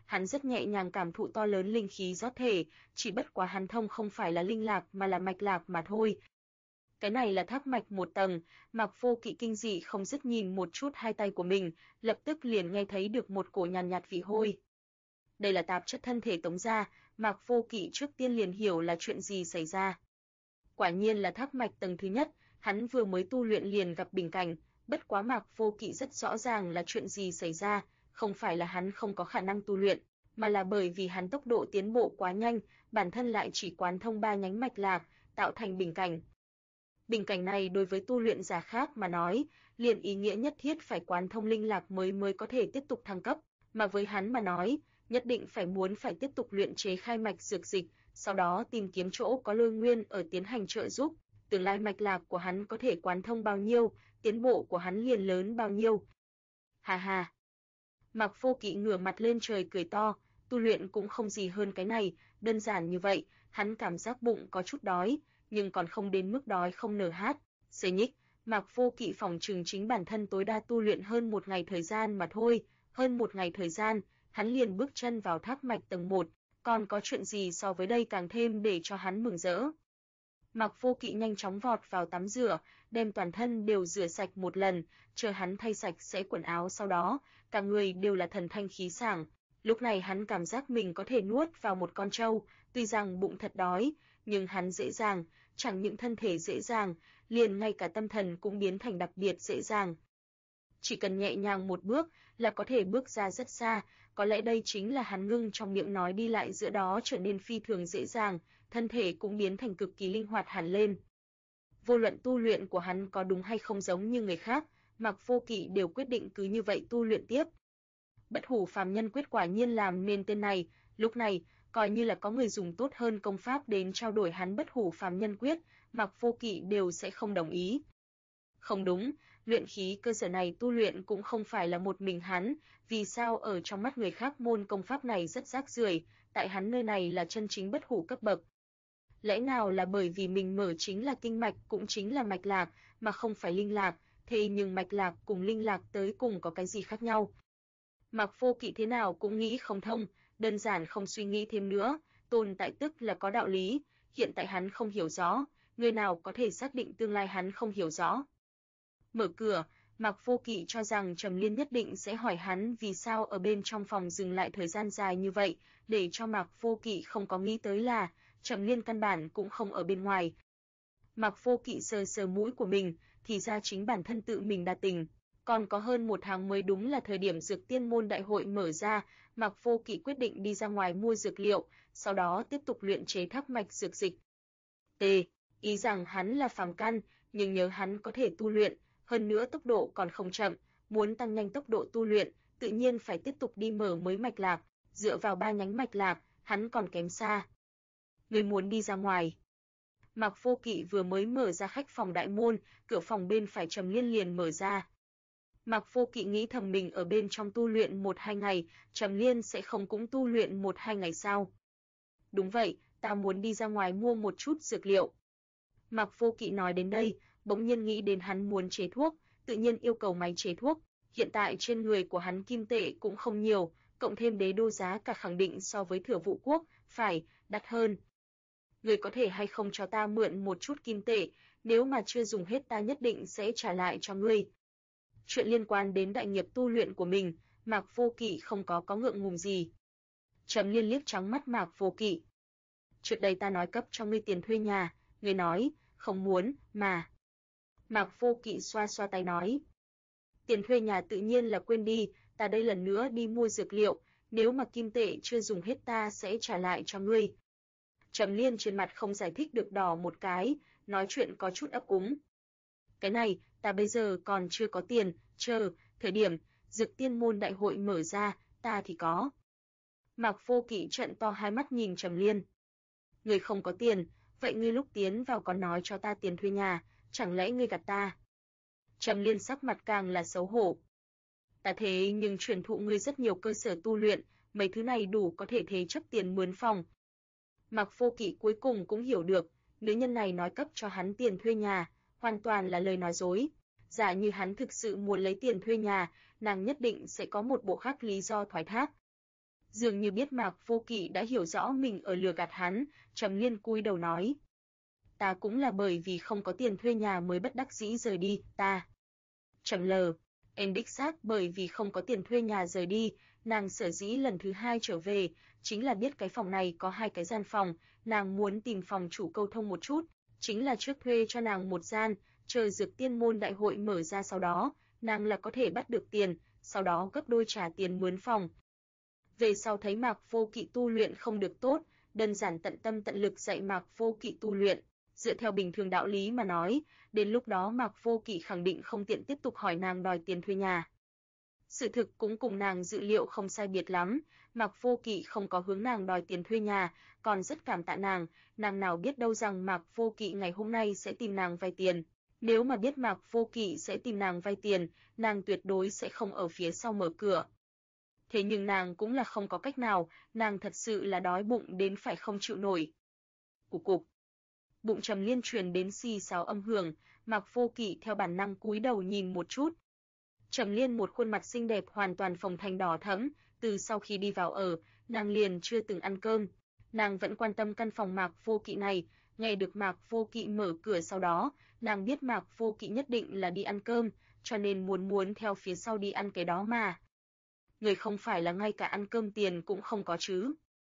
hắn rất nhẹ nhàng cảm thụ to lớn linh khí rót thể, chỉ bất quá hắn thông không phải là linh lạc mà là mạch lạc mà thôi. Cái này là thác mạch một tầng, Mạc Vô Kỵ kinh dị không dứt nhìn một chút hai tay của mình, lập tức liền nghe thấy được một cổ nhàn nhạt vị hôi. Đây là tạp chất thân thể tống ra, Mạc Vô Kỵ trước tiên liền hiểu là chuyện gì xảy ra. Quả nhiên là thác mạch tầng thứ nhất, hắn vừa mới tu luyện liền gặp bình cảnh, bất quá Mạc Vô Kỵ rất rõ ràng là chuyện gì xảy ra, không phải là hắn không có khả năng tu luyện, mà là bởi vì hắn tốc độ tiến bộ quá nhanh, bản thân lại chỉ quán thông 3 nhánh mạch lạc, tạo thành bình cảnh. Bình cảnh này đối với tu luyện giả khác mà nói, liền ý nghĩa nhất thiết phải quán thông linh lạc mới có thể tiếp tục thăng cấp, mà với hắn mà nói, nhất định phải tiếp tục luyện chế khai mạch dược dịch, sau đó tìm kiếm chỗ có lôi nguyên ở tiến hành trợ giúp, tương lai mạch lạc của hắn có thể quán thông bao nhiêu, tiến bộ của hắn liền lớn bao nhiêu. Hà hà. Mạc Vô Kỵ ngửa mặt lên trời cười to, tu luyện cũng không gì hơn cái này, đơn giản như vậy, hắn cảm giác bụng có chút đói, nhưng còn không đến mức đói không nở hát. Xê nhích, Mạc Vô Kỵ phỏng chừng chính bản thân tối đa tu luyện hơn 1 ngày thời gian mà thôi, hơn 1 ngày thời gian, hắn liền bước chân vào thác mạch tầng 1, còn có chuyện gì so với đây càng thêm để cho hắn mừng rỡ. Mạc Vô Kỵ nhanh chóng vọt vào tắm rửa, đem toàn thân đều rửa sạch một lần, chờ hắn thay sạch sẽ quần áo sau đó, cả người đều là thần thanh khí sảng. Lúc này hắn cảm giác mình có thể nuốt vào một con trâu, tuy rằng bụng thật đói, nhưng hắn dễ dàng, chẳng những thân thể dễ dàng, liền ngay cả tâm thần cũng biến thành đặc biệt dễ dàng. Chỉ cần nhẹ nhàng một bước là có thể bước ra rất xa, có lẽ đây chính là hắn ngưng trong miệng nói đi lại giữa đó trở nên phi thường dễ dàng, thân thể cũng biến thành cực kỳ linh hoạt hẳn lên. Vô luận tu luyện của hắn có đúng hay không giống như người khác, Mạc Vô Kỵ đều quyết định cứ như vậy tu luyện tiếp. Bất Hủ Phàm Nhân Quyết quả nhiên làm nên tên này, lúc này, coi như là có người dùng tốt hơn công pháp đến trao đổi hắn Bất Hủ Phàm Nhân Quyết, Mạc Vô Kỵ đều sẽ không đồng ý. Không đúng, luyện khí cơ sở này tu luyện cũng không phải là một mình hắn, vì sao ở trong mắt người khác môn công pháp này rất rác rưởi, tại hắn nơi này là chân chính bất hủ cấp bậc. Lẽ nào là bởi vì mình mở chính là kinh mạch cũng chính là mạch lạc, mà không phải linh lạc, thế nhưng mạch lạc cùng linh lạc tới cùng có cái gì khác nhau? Mạc Vô Kỵ thế nào cũng nghĩ không thông, đơn giản không suy nghĩ thêm nữa, tồn tại tức là có đạo lý, hiện tại hắn không hiểu rõ, người nào có thể xác định tương lai hắn không hiểu rõ. Mở cửa, Mạc Vô Kỵ cho rằng Trầm Liên nhất định sẽ hỏi hắn vì sao ở bên trong phòng dừng lại thời gian dài như vậy, để cho Mạc Vô Kỵ không có nghĩ tới là Trầm Liên căn bản cũng không ở bên ngoài. Mạc Vô Kỵ sờ sờ mũi của mình, thì ra chính bản thân tự mình đa tình. Còn có hơn 1 tháng mới đúng là thời điểm Dược Tiên môn đại hội mở ra, Mạc Vô Kỵ quyết định đi ra ngoài mua dược liệu, sau đó tiếp tục luyện chế thác mạch dược dịch. Ý rằng hắn là phàm căn, nhưng nhớ hắn có thể tu luyện, hơn nữa tốc độ còn không chậm, muốn tăng nhanh tốc độ tu luyện, tự nhiên phải tiếp tục đi mở mới mạch lạc, dựa vào 3 nhánh mạch lạc, hắn còn kém xa. Người muốn đi ra ngoài. Mạc Vô Kỵ vừa mới mở ra khách phòng đại môn, cửa phòng bên phải Trầm Liên liền mở ra. Mạc Vô Kỵ nghĩ thầm mình ở bên trong tu luyện 1-2 ngày, Trầm Liên sẽ không cũng tu luyện 1-2 ngày sao? Đúng vậy, ta muốn đi ra ngoài mua một chút dược liệu. Mạc Vô Kỵ nói đến đây, bỗng nhiên nghĩ đến hắn muốn chế thuốc, tự nhiên yêu cầu máy chế thuốc. Hiện tại trên người của hắn kim tệ cũng không nhiều, cộng thêm đế đô giá cả khẳng định so với Thừa Vũ quốc phải đắt hơn. Người có thể hay không cho ta mượn một chút kim tệ, nếu mà chưa dùng hết ta nhất định sẽ trả lại cho ngươi. Chuyện liên quan đến đại nghiệp tu luyện của mình, Mạc Vô Kỵ không có ngượng ngùng gì. Trầm Liên liếc trắng mắt Mạc Vô Kỵ. Trước đây ta nói cấp cho ngươi tiền thuê nhà, ngươi nói, không muốn, mà. Mạc Vô Kỵ xoa xoa tay nói. Tiền thuê nhà tự nhiên là quên đi, ta đây lần nữa đi mua dược liệu, nếu mà kim tệ chưa dùng hết ta sẽ trả lại cho ngươi. Trầm Liên trên mặt không giải thích được đỏ một cái, nói chuyện có chút ấp úng. Cái này, ta bây giờ còn chưa có tiền, chờ, thời điểm, Dược Tiên môn đại hội mở ra, ta thì có. Mạc Vô Kỵ trợn to hai mắt nhìn Trầm Liên. Ngươi không có tiền, vậy ngươi lúc tiến vào còn nói cho ta tiền thuê nhà, chẳng lẽ ngươi gạt ta? Trầm Liên sắc mặt càng là xấu hổ. Ta thế nhưng truyền thụ ngươi rất nhiều cơ sở tu luyện, mấy thứ này đủ có thể thế chấp tiền mướn phòng. Mạc Vô Kỵ cuối cùng cũng hiểu được, nữ nhân này nói cấp cho hắn tiền thuê nhà, hoàn toàn là lời nói dối. Giả như hắn thực sự muốn lấy tiền thuê nhà, nàng nhất định sẽ có một bộ khác lý do thoái thác. Dường như biết Mạc Vô Kỵ đã hiểu rõ mình ở lừa gạt hắn, Trầm Liên cúi đầu nói: "Ta cũng là bởi vì không có tiền thuê nhà mới bất đắc dĩ rời đi, ta." Trầm Lờ, em đích xác bởi vì không có tiền thuê nhà rời đi, nàng sở dĩ lần thứ hai trở về, chính là biết cái phòng này có 2 cái gian phòng, nàng muốn tìm phòng chủ câu thông một chút, chính là trước thuê cho nàng một gian, chờ Dược Tiên môn đại hội mở ra sau đó, nàng là có thể bắt được tiền, sau đó gấp đôi trả tiền mướn phòng. Về sau thấy Mạc Vô Kỵ tu luyện không được tốt, đơn giản tận tâm tận lực dạy Mạc Vô Kỵ tu luyện. Dựa theo bình thường đạo lý mà nói, đến lúc đó Mạc Vô Kỵ khẳng định không tiện tiếp tục hỏi nàng đòi tiền thuê nhà. Sự thực cũng cùng nàng dự liệu không sai biệt lắm, Mạc Vô Kỵ không có hướng nàng đòi tiền thuê nhà, còn rất cảm tạ nàng nào biết đâu rằng Mạc Vô Kỵ ngày hôm nay sẽ tìm nàng vay tiền. Nếu mà biết Mạc Vô Kỵ sẽ tìm nàng vay tiền, nàng tuyệt đối sẽ không ở phía sau mở cửa. Thế nhưng nàng cũng là không có cách nào, nàng thật sự là đói bụng đến phải không chịu nổi. Cục cục. Bụng Trầm Liên truyền đến xì xào âm hưởng, Mạc Vô Kỵ theo bản năng cúi đầu nhìn một chút. Trầm Liên một khuôn mặt xinh đẹp hoàn toàn phồng thành đỏ thẫm, từ sau khi đi vào ở, nàng liền chưa từng ăn cơm. Nàng vẫn quan tâm căn phòng Mạc Vô Kỵ này, nghe được Mạc Vô Kỵ mở cửa sau đó, nàng biết Mạc Vô Kỵ nhất định là đi ăn cơm, cho nên muốn theo phía sau đi ăn cái đó mà. Người không phải là ngay cả ăn cơm tiền cũng không có chứ?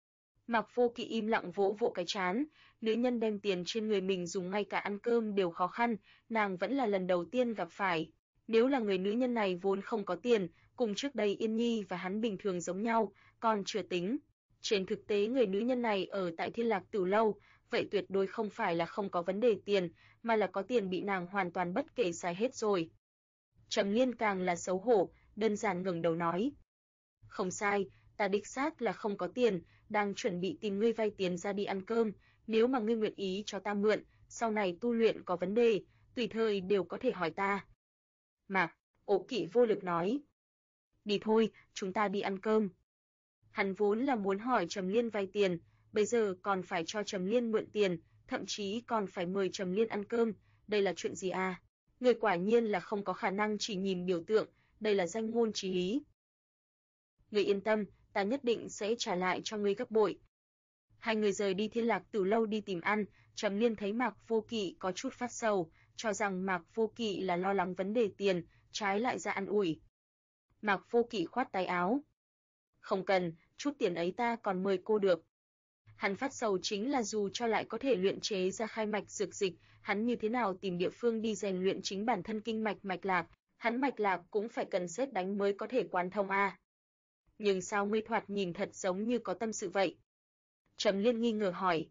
Mạc Vô Kỵ im lặng vỗ vỗ cái trán, nữ nhân đem tiền trên người mình dùng ngay cả ăn cơm đều khó khăn, nàng vẫn là lần đầu tiên gặp phải. Nếu là người nữ nhân này vốn không có tiền, cùng trước đây Yên Nhi và hắn bình thường giống nhau, còn chưa tính. Trên thực tế người nữ nhân này ở tại Thiên Lạc Tửu lâu, vậy tuyệt đối không phải là không có vấn đề tiền, mà là có tiền bị nàng hoàn toàn bất kể xài hết rồi. Trầm Liên càng là xấu hổ, đơn giản ngẩng đầu nói: "Không sai, ta đích xác là không có tiền, đang chuẩn bị tìm ngươi vay tiền ra đi ăn cơm, nếu mà ngươi nguyện ý cho ta mượn, sau này tu luyện có vấn đề, tùy thời đều có thể hỏi ta." Mạc Ổ Kỵ vô lực nói: "Đi thôi, chúng ta đi ăn cơm." Hắn vốn là muốn hỏi Trầm Liên vay tiền, bây giờ còn phải cho Trầm Liên mượn tiền, thậm chí còn phải mời Trầm Liên ăn cơm, đây là chuyện gì à? Người quả nhiên là không có khả năng chỉ nhìn biểu tượng, đây là danh ngôn chí lý. Ngươi yên tâm, ta nhất định sẽ trả lại cho ngươi gấp bội. Hai người rời đi Thiên Lạc Tửu lâu đi tìm ăn, Trầm Liên thấy Mạc Vô Kỵ có chút phát sầu, cho rằng Mạc Vô Kỵ là lo lắng vấn đề tiền, trái lại ra ăn ủi. Mạc Vô Kỵ khoát tay áo: "Không cần, chút tiền ấy ta còn mời cô được." Hắn phát sầu chính là dù cho lại có thể luyện chế ra khai mạch dược dịch, hắn như thế nào tìm địa phương đi rèn luyện chính bản thân kinh mạch mạch lạc, hắn mạch lạc cũng phải cần sét đánh mới có thể quán thông a. Nhưng sao ngươi thoạt nhìn thật giống như có tâm sự vậy? Trầm Liên nghi ngờ hỏi.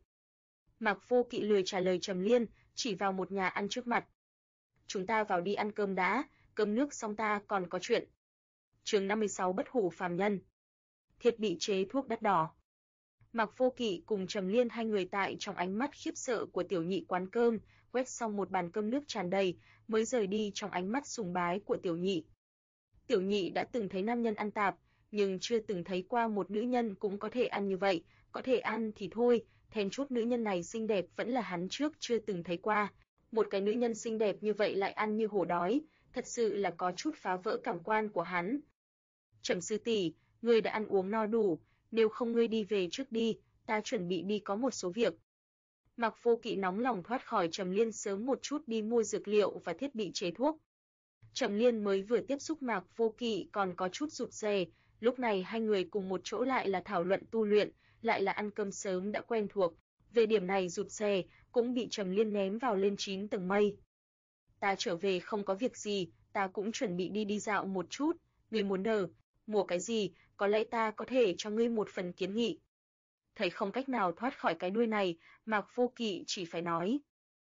Mạc Vô Kỵ lười trả lời Trầm Liên, chỉ vào một nhà ăn trước mặt. Chúng ta vào đi ăn cơm đã, cơm nước xong ta còn có chuyện. Chương 56 Bất hủ phàm nhân. Thiết bị chế thuốc đắt đỏ. Mạc Vô Kỵ cùng Trầm Liên hai người tại trong ánh mắt khiếp sợ của tiểu nhị quán cơm, quét xong một bàn cơm nước tràn đầy, mới rời đi trong ánh mắt sùng bái của tiểu nhị. Tiểu nhị đã từng thấy nam nhân ăn tạp, nhưng chưa từng thấy qua một nữ nhân cũng có thể ăn như vậy, có thể ăn thì thôi, then chốt nữ nhân này xinh đẹp vẫn là hắn trước chưa từng thấy qua. Một cái nữ nhân xinh đẹp như vậy lại ăn như hổ đói, thật sự là có chút phá vỡ cảm quan của hắn. Trầm sư tỷ, ngươi đã ăn uống no đủ, nếu không ngươi đi về trước đi, ta chuẩn bị đi có một số việc. Mạc Vô Kỵ nóng lòng thoát khỏi Trầm Liên sớm một chút đi mua dược liệu và thiết bị chế thuốc. Trầm Liên mới vừa tiếp xúc Mạc Vô Kỵ còn có chút rụt rè, lúc này hai người cùng một chỗ lại là thảo luận tu luyện, lại là ăn cơm sớm đã quen thuộc, về điểm này rụt rè cũng bị Trầm Liên ném vào lên 9 tầng mây. Ta trở về không có việc gì, ta cũng chuẩn bị đi dạo một chút, ngươi muốn mua cái gì, có lẽ ta có thể cho ngươi một phần kiến nghị. Thấy không cách nào thoát khỏi cái đuôi này, Mạc Vô Kỵ chỉ phải nói.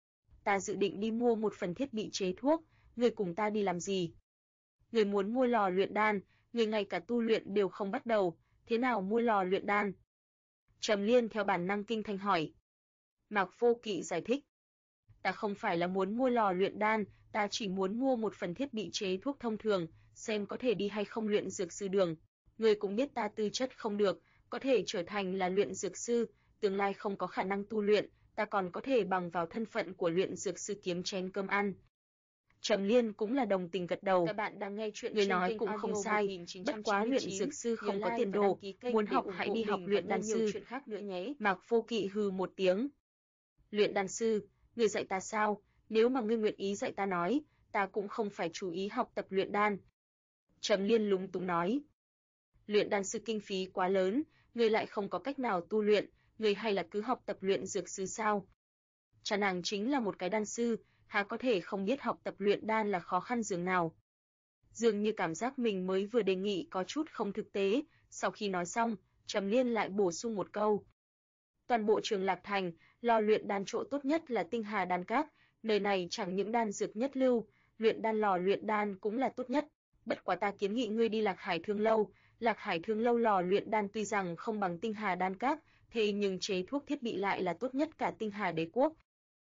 Ta dự định đi mua một phần thiết bị chế thuốc, ngươi cùng ta đi làm gì? Ngươi muốn mua lò luyện đan, ngươi ngay cả tu luyện đều không bắt đầu, thế nào mua lò luyện đan? Trầm Liên theo bản năng kinh thanh hỏi. Mạc Vô Kỵ giải thích. Ta không phải là muốn mua lò luyện đan, ta chỉ muốn mua một phần thiết bị chế thuốc thông thường, xem có thể đi hay không luyện dược sư đường. Ngươi cũng biết ta tư chất không được, có thể trở thành là luyện dược sư, tương lai không có khả năng tu luyện, ta còn có thể bằng vào thân phận của luyện dược sư kiếm chén cơm ăn. Trầm Liên cũng là đồng tình gật đầu. Các bạn đang nghe chuyện người nói cũng không sai, bất quá luyện dược sư không có tiền đồ, muốn học hãy đi học luyện đan sư. Chuyện khác nữa nhé. Mạc Vô Kỵ hừ một tiếng. Luyện đan sư, ngươi dạy ta sao? Nếu mà ngươi nguyện ý dạy ta nói, ta cũng không phải chú ý học tập luyện đan. Trầm Liên lúng túng nói. Luyện đan sư kinh phí quá lớn, ngươi lại không có cách nào tu luyện, ngươi hay là cứ học tập luyện dược sư sao? Cha nàng chính là một cái đan sư, há có thể không biết học tập luyện đan là khó khăn dường nào. Dường như cảm giác mình mới vừa đề nghị có chút không thực tế, sau khi nói xong, Trầm Liên lại bổ sung một câu. Toàn bộ trường Lạc Thành, lò luyện đan chỗ tốt nhất là Tinh Hà Đan Các, nơi này chẳng những đan dược nhất lưu, luyện đan lò luyện đan cũng là tốt nhất. Bất quá ta kiến nghị ngươi đi Lạc Hải Thương Lâu, Lạc Hải Thương Lâu lò luyện đan tuy rằng không bằng Tinh Hà Đan Các, thế nhưng chế thuốc thiết bị lại là tốt nhất cả Tinh Hà Đế quốc.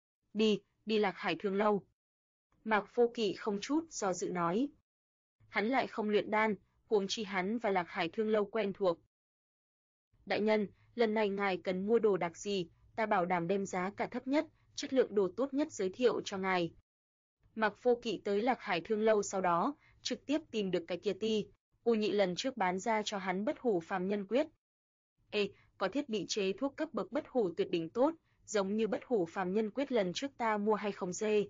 Đi Lạc Hải Thương Lâu. Mạc Vô Kỵ không chút do dự nói. Hắn lại không luyện đan, huống chi hắn và Lạc Hải Thương Lâu quen thuộc. Đại nhân, lần này ngài cần mua đồ đặc gì, ta bảo đảm đem giá cả thấp nhất, chất lượng đồ tốt nhất giới thiệu cho ngài. Mạc Vô Kỵ tới Lạc Hải Thương Lâu sau đó, trực tiếp tìm được cái kia U Nhị lần trước bán ra cho hắn Bất Hủ Phàm Nhân Quyết. Có thiết bị chế thuốc cấp bậc bất hủ tuyệt đỉnh tốt, giống như Bất Hủ Phàm Nhân Quyết lần trước ta mua hay không dê?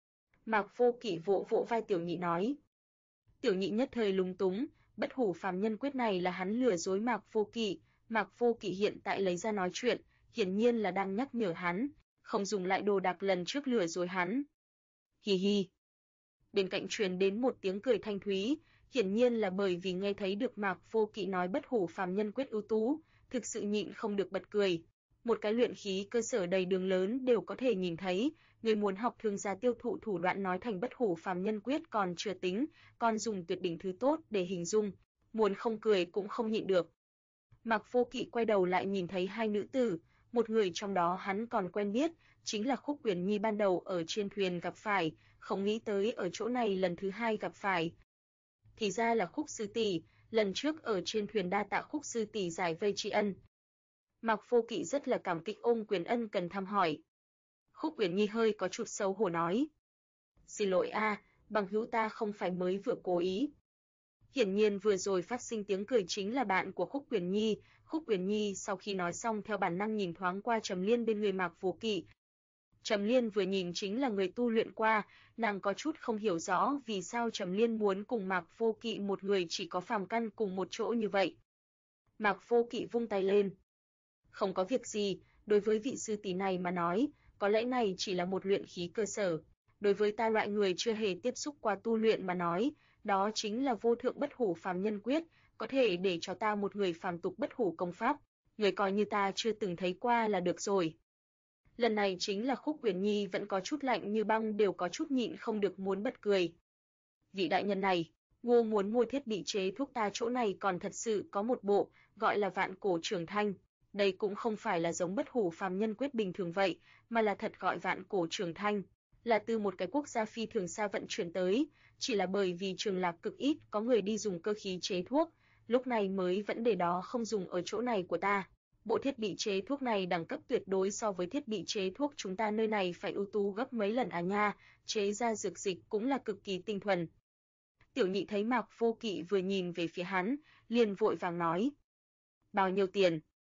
Mạc Vô Kỵ vỗ vỗ vai Tiểu Nhị nói. Tiểu Nhị nhất thời lúng túng, Bất Hủ Phàm Nhân Quyết này là hắn lừa dối Mạc Vô Kỵ, Mạc Vô Kỵ hiện tại lấy ra nói chuyện, hiển nhiên là đang nhắc nhở hắn, không dùng lại đồ đạc lần trước lừa dối hắn. Hi hi. Bên cạnh truyền đến một tiếng cười thanh thúy, hiển nhiên là bởi vì nghe thấy được Mạc Vô Kỵ nói Bất Hủ Phàm Nhân Quyết ưu tú, thực sự nhịn không được bật cười. Một cái luyện khí cơ sở đầy đường lớn đều có thể nhìn thấy, người muốn học thương gia tiêu thụ thủ đoạn nói thành Bất Hủ Phàm Nhân Quyết còn chưa tính, còn dùng tuyệt đỉnh thứ tốt để hình dung, muốn không cười cũng không nhịn được. Mạc Vô Kỵ quay đầu lại nhìn thấy hai nữ tử, một người trong đó hắn còn quen biết, chính là Khúc Uyển Nhi ban đầu ở trên thuyền gặp phải, không nghĩ tới ở chỗ này lần thứ hai gặp phải. Thì ra là Khúc sư tỷ, lần trước ở trên thuyền đa tạ Khúc sư tỷ giải vây tri ân. Mạc Vô Kỵ rất là cảm kích ôm quyền ân cần thăm hỏi. Khúc Uyển Nhi hơi có chút xấu hổ nói. Xin lỗi a, bằng hữu ta không phải mới vừa cố ý. Hiển nhiên vừa rồi phát sinh tiếng cười chính là bạn của Khúc Uyển Nhi. Khúc Uyển Nhi sau khi nói xong theo bản năng nhìn thoáng qua Trầm Liên bên người Mạc Vô Kỵ. Trầm Liên vừa nhìn chính là người tu luyện qua, nàng có chút không hiểu rõ vì sao Trầm Liên muốn cùng Mạc Vô Kỵ một người chỉ có phàm căn cùng một chỗ như vậy. Mạc Vô Kỵ vung tay lên. Không có việc gì, đối với vị sư tỷ này mà nói, có lẽ này chỉ là một luyện khí cơ sở. Đối với ta loại người chưa hề tiếp xúc qua tu luyện mà nói, đó chính là vô thượng bất hủ phàm nhân quyết, có thể để cho ta một người phàm tục bất hủ công pháp, người coi như ta chưa từng thấy qua là được rồi. Lần này chính là Khúc Uyển Nhi vẫn có chút lạnh như băng đều có chút nhịn không được muốn bật cười. Vị đại nhân này, Ngô muốn mua thiết bị chế thuốc ta chỗ này còn thật sự có một bộ, gọi là Vạn Cổ Trường Thanh. Đây cũng không phải là giống Bất Hủ Phàm Nhân Quyết bình thường vậy, mà là thật gọi Vạn Cổ Trường Thanh, là từ một cái quốc gia phi thường xa vận chuyển tới, chỉ là bởi vì Trường Lạc cực ít có người đi dùng cơ khí chế thuốc, lúc này mới vẫn để đó không dùng ở chỗ này của ta. Bộ thiết bị chế thuốc này đẳng cấp tuyệt đối so với thiết bị chế thuốc chúng ta nơi này phải ưu tú gấp mấy lần à nha, chế ra dược dịch cũng là cực kỳ tinh thuần. Tiểu Nhị thấy Mạc Vô Kỵ vừa nhìn về phía hắn, liền vội vàng nói. Bao nhiêu tiền?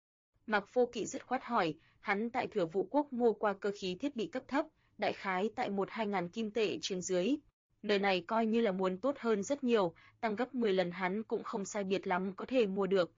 Mạc Vô Kỵ dứt khoát hỏi, hắn tại Thừa Vũ Quốc mua qua cơ khí thiết bị cấp thấp, đại khái tại 1-2 ngàn kim tệ trên dưới. Nơi này coi như là muốn tốt hơn rất nhiều, tăng gấp 10 lần hắn cũng không sai biệt lắm có thể mua được.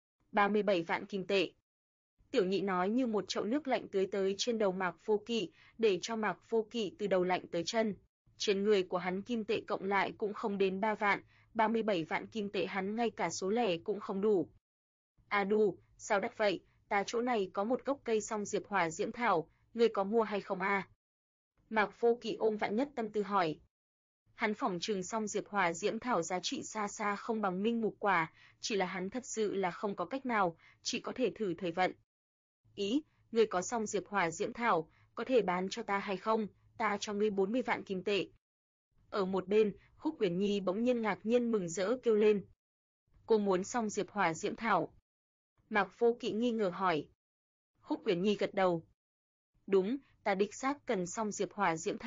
37 vạn kim tệ. Tiểu Nhị nói như một chậu nước lạnh tưới tới trên đầu Mạc Vô Kỵ, để cho Mạc Vô Kỵ từ đầu lạnh tới chân. Trên người của hắn kim tệ cộng lại cũng không đến 3 vạn, 37 vạn kim tệ hắn ngay cả số lẻ cũng không đủ. À đủ, sao đắt vậy? Ta chỗ này có một gốc cây song diệp hỏa diễm thảo, ngươi có mua hay không a? Mạc Vô Kỵ ôm vạn nhất tâm tư hỏi. Hắn phỏng chừng song diệp hỏa diễm thảo giá trị xa xa không bằng minh mục quả, chỉ là hắn thật sự là không có cách nào, chỉ có thể thử thời vận. Ý, ngươi có song diệp hỏa diễm thảo, có thể bán cho ta hay không? Ta cho ngươi 40 vạn kim tệ. Ở một bên, Khúc Uyển Nhi bỗng nhiên ngạc nhiên mừng rỡ kêu lên. Cô muốn song diệp hỏa diễm thảo? Mạc Vô Kỵ nghi ngờ hỏi. Khúc Uyển Nhi gật đầu. Đúng, ta đích xác cần song diệp hỏa diễm thảo,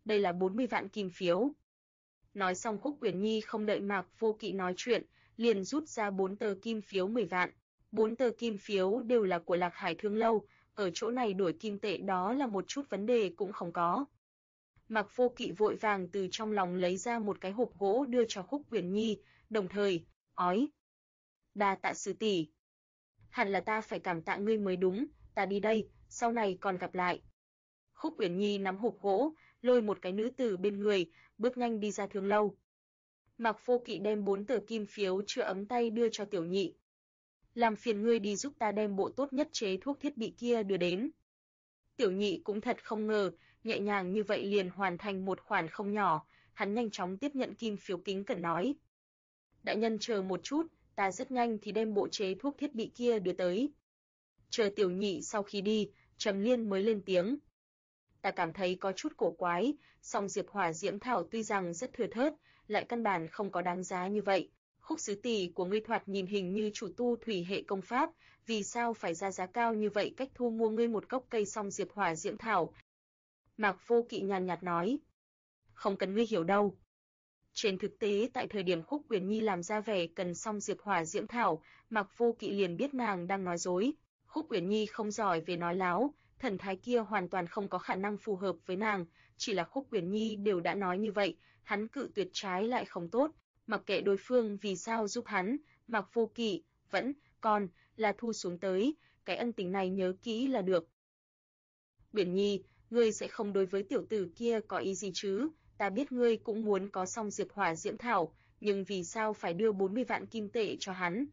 đây là 40 vạn kim phiếu. Nói xong Khúc Uyển Nhi không đợi Mạc Vô Kỵ nói chuyện, liền rút ra 4 tờ kim phiếu 10 vạn. 4 tờ kim phiếu đều là của Lạc Hải Thương Lâu, ở chỗ này đổi kim tệ đó là một chút vấn đề cũng không có. Mạc Vô Kỵ vội vàng từ trong lòng lấy ra một cái hộp gỗ đưa cho Khúc Uyển Nhi, đồng thời nói: "Đa tạ sư tỷ. Hẳn là ta phải cảm tạ ngươi mới đúng, ta đi đây, sau này còn gặp lại." Khúc Uyển Nhi nắm hộp gỗ, lôi một cái nữ tử bên người, bước nhanh đi ra Thương Lâu. Mạc Vô Kỵ đem 4 tờ kim phiếu chưa ấm tay đưa cho Tiểu Nhị. "Làm phiền ngươi đi giúp ta đem bộ tốt nhất chế thuốc thiết bị kia đưa đến." Tiểu Nhị cũng thật không ngờ, nhẹ nhàng như vậy liền hoàn thành một khoản không nhỏ, hắn nhanh chóng tiếp nhận kim phiếu kính cẩn nói: "Đại nhân chờ một chút, ta rất nhanh thì đem bộ chế thuốc thiết bị kia đưa tới." Chờ Tiểu Nhị sau khi đi, Trầm Liên mới lên tiếng: "Ta cảm thấy có chút cổ quái, song Diệp Hỏa Diễm Thảo tuy rằng rất thưa thớt, lại căn bản không có đáng giá như vậy. Khúc sứ tỷ của ngươi thoạt nhìn hình như chủ tu thủy hệ công pháp, vì sao phải ra giá cao như vậy cách thu mua ngươi một gốc cây song Diệp Hỏa Diễm Thảo?" Mạc Vô Kỵ nhàn nhạt nói: "Không cần ngươi hiểu đâu." Trên thực tế tại thời điểm Khúc Uyển Nhi làm ra vẻ cần song Diệp Hỏa Diễm Thảo, Mạc Vô Kỵ liền biết nàng đang nói dối. Khúc Uyển Nhi không giỏi về nói láo, thần thái kia hoàn toàn không có khả năng phù hợp với nàng, chỉ là Khúc Uyển Nhi đều đã nói như vậy, hắn cự tuyệt trái lại không tốt, mặc kệ đối phương vì sao giúp hắn, Mạc Vô Kỵ vẫn còn là thu xuống tới, cái ân tình này nhớ kỹ là được. "Uyển Nhi, ngươi sẽ không đối với tiểu tử kia có ý gì chứ? Ta biết ngươi cũng muốn có song Diệp Hỏa Diễm Thảo, nhưng vì sao phải đưa 40 vạn kim tệ cho hắn?"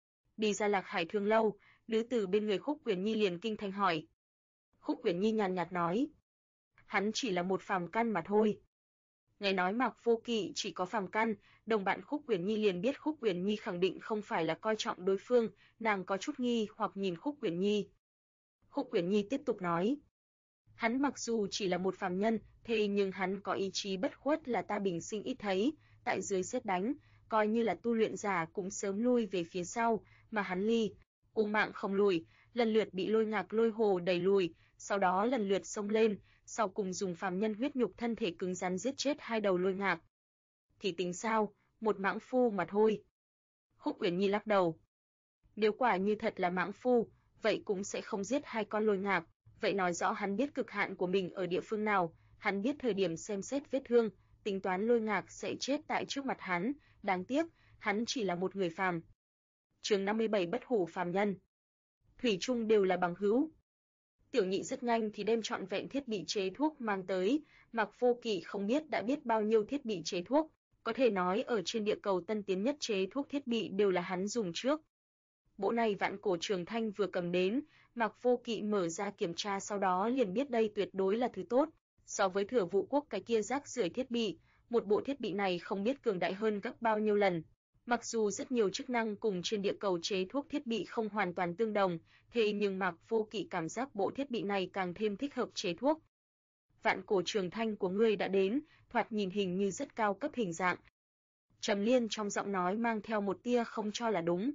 Đi ra Lạc Hải Thương Lâu, nữ tử bên người Khúc Uyển Nhi liền kinh thanh hỏi. Khúc Uyển Nhi nhàn nhạt nói: "Hắn chỉ là một phàm căn mà thôi." Nghe nói Mạc Vô Kỵ chỉ có phàm căn, đồng bạn Khúc Uyển Nhi liền biết Khúc Uyển Nhi khẳng định không phải là coi trọng đối phương, nàng có chút nghi hoặc nhìn Khúc Uyển Nhi. Khúc Uyển Nhi tiếp tục nói: "Hắn mặc dù chỉ là một phàm nhân, thế nhưng hắn có ý chí bất khuất là ta bình sinh ít thấy, tại dưới sét đánh, coi như là tu luyện giả cũng sớm lui về phía sau, mà hắn mạng không lùi, lần lượt bị Lôi Ngạc Lôi Hồ đẩy lùi, sau đó lần lượt xông lên, sau cùng dùng phàm nhân huyết nhục thân thể cứng rắn giết chết hai đầu Lôi Ngạc. Thì tính sao, một mãng phu mà thôi." Khúc Uyển Nhi lắc đầu. "Nếu quả như thật là mãng phu, vậy cũng sẽ không giết hai con Lôi Ngạc, vậy nói rõ hắn biết cực hạn của mình ở địa phương nào, hắn biết thời điểm xem xét vết thương, tính toán Lôi Ngạc sẽ chết tại trước mặt hắn, đáng tiếc, hắn chỉ là một người phàm." Chương 57 Bất hủ phàm nhân. Thủy chung đều là bằng hữu. Tiểu Nhị rất nhanh thì đem trọn vẹn thiết bị chế thuốc mang tới, Mạc Vô Kỵ không biết đã biết bao nhiêu thiết bị chế thuốc, có thể nói ở trên địa cầu tân tiến nhất chế thuốc thiết bị đều là hắn dùng trước. Bộ này Vạn Cổ Trường Thanh vừa cầm đến, Mạc Vô Kỵ mở ra kiểm tra sau đó liền biết đây tuyệt đối là thứ tốt, so với Thừa Vũ Quốc cái kia rác rưởi thiết bị, một bộ thiết bị này không biết cường đại hơn gấp bao nhiêu lần. Mặc dù rất nhiều chức năng cùng trên địa cầu chế thuốc thiết bị không hoàn toàn tương đồng, thế nhưng Mạc Vô Kỵ cảm giác bộ thiết bị này càng thêm thích hợp chế thuốc. Vạn Cổ Trường Thanh của ngươi đã đến, thoạt nhìn hình như rất cao cấp hình dạng. Trầm Liên trong giọng nói mang theo một tia không cho là đúng.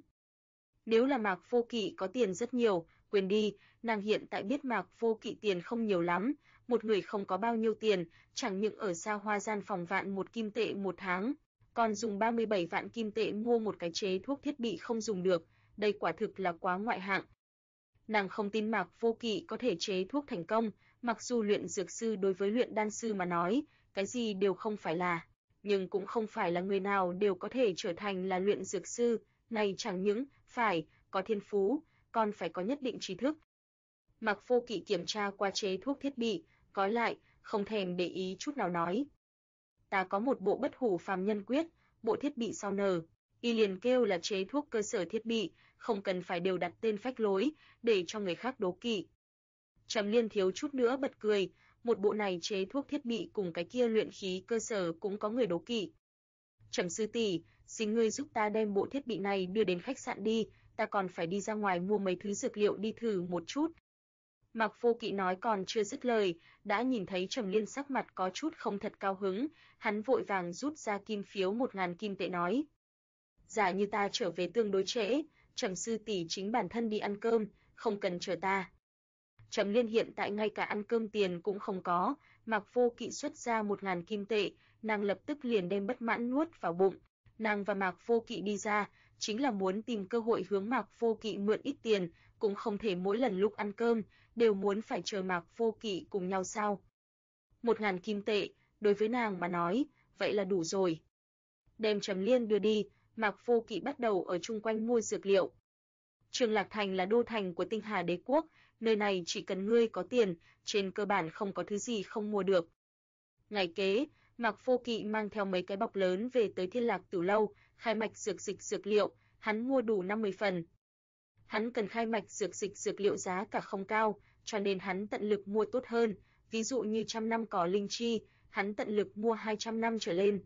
Nếu là Mạc Vô Kỵ có tiền rất nhiều, quên đi, nàng hiện tại biết Mạc Vô Kỵ tiền không nhiều lắm, một người không có bao nhiêu tiền, chẳng những ở xa hoa gian phòng vạn một kim tệ một tháng, còn dùng 37 vạn kim tệ mua một cái chế thuốc thiết bị không dùng được, đây quả thực là quá ngoại hạng. Nàng không tin Mạc Vô Kỵ có thể chế thuốc thành công, mặc dù luyện dược sư đối với luyện đan sư mà nói, cái gì đều không phải là, nhưng cũng không phải là người nào đều có thể trở thành là luyện dược sư, này chẳng những phải có thiên phú, còn phải có nhất định trí thức. Mạc Vô Kỵ kiểm tra qua chế thuốc thiết bị, gói lại, không thèm để ý chút nào nói: "Ta có một bộ Bất hủ phàm nhân quyết, bộ thiết bị sau nở." Y liền kêu là chế thuốc cơ sở thiết bị, không cần phải đều đặt tên phách lối, để cho người khác đố kỵ. Trầm Liên thiếu chút nữa bật cười, một bộ này chế thuốc thiết bị cùng cái kia luyện khí cơ sở cũng có người đố kỵ. "Trầm sư tỷ, xin ngươi giúp ta đem bộ thiết bị này đưa đến khách sạn đi, ta còn phải đi ra ngoài mua mấy thứ dược liệu đi thử một chút." Mạc Vô Kỵ nói còn chưa dứt lời, đã nhìn thấy Trầm Liên sắc mặt có chút không thật cao hứng, hắn vội vàng rút ra kim phiếu 1000 kim tệ nói: "Giả như ta trở về tương đối trễ, Trầm sư tỷ chính bản thân đi ăn cơm, không cần chờ ta." Trầm Liên hiện tại ngay cả ăn cơm tiền cũng không có, Mạc Vô Kỵ xuất ra 1.000 kim tệ, nàng lập tức liền đem bất mãn nuốt vào bụng. Nàng và Mạc Vô Kỵ đi ra, chính là muốn tìm cơ hội hướng Mạc Vô Kỵ mượn ít tiền, cũng không thể mỗi lần lúc ăn cơm, đều muốn phải chờ Mạc Vô Kỵ cùng nhau sao. 1.000 kim tệ, đối với nàng mà nói, vậy là đủ rồi. Đem Trầm Liên đưa đi, Mạc Vô Kỵ bắt đầu ở chung quanh mua dược liệu. Trường Lạc Thành là đô thành của Tinh Hà Đế quốc, nơi này chỉ cần ngươi có tiền, trên cơ bản không có thứ gì không mua được. Ngày kế, Mạc Vô Kỵ mang theo mấy cái bọc lớn về tới Thiên Lạc Tử lâu, khai mạch dược dịch dược liệu, hắn mua đủ 50 phần. Hắn cần khai mạch dược dịch dược liệu giá cả không cao, cho nên hắn tận lực mua tốt hơn, ví dụ như 100 năm cỏ linh chi, hắn tận lực mua 200 năm trở lên.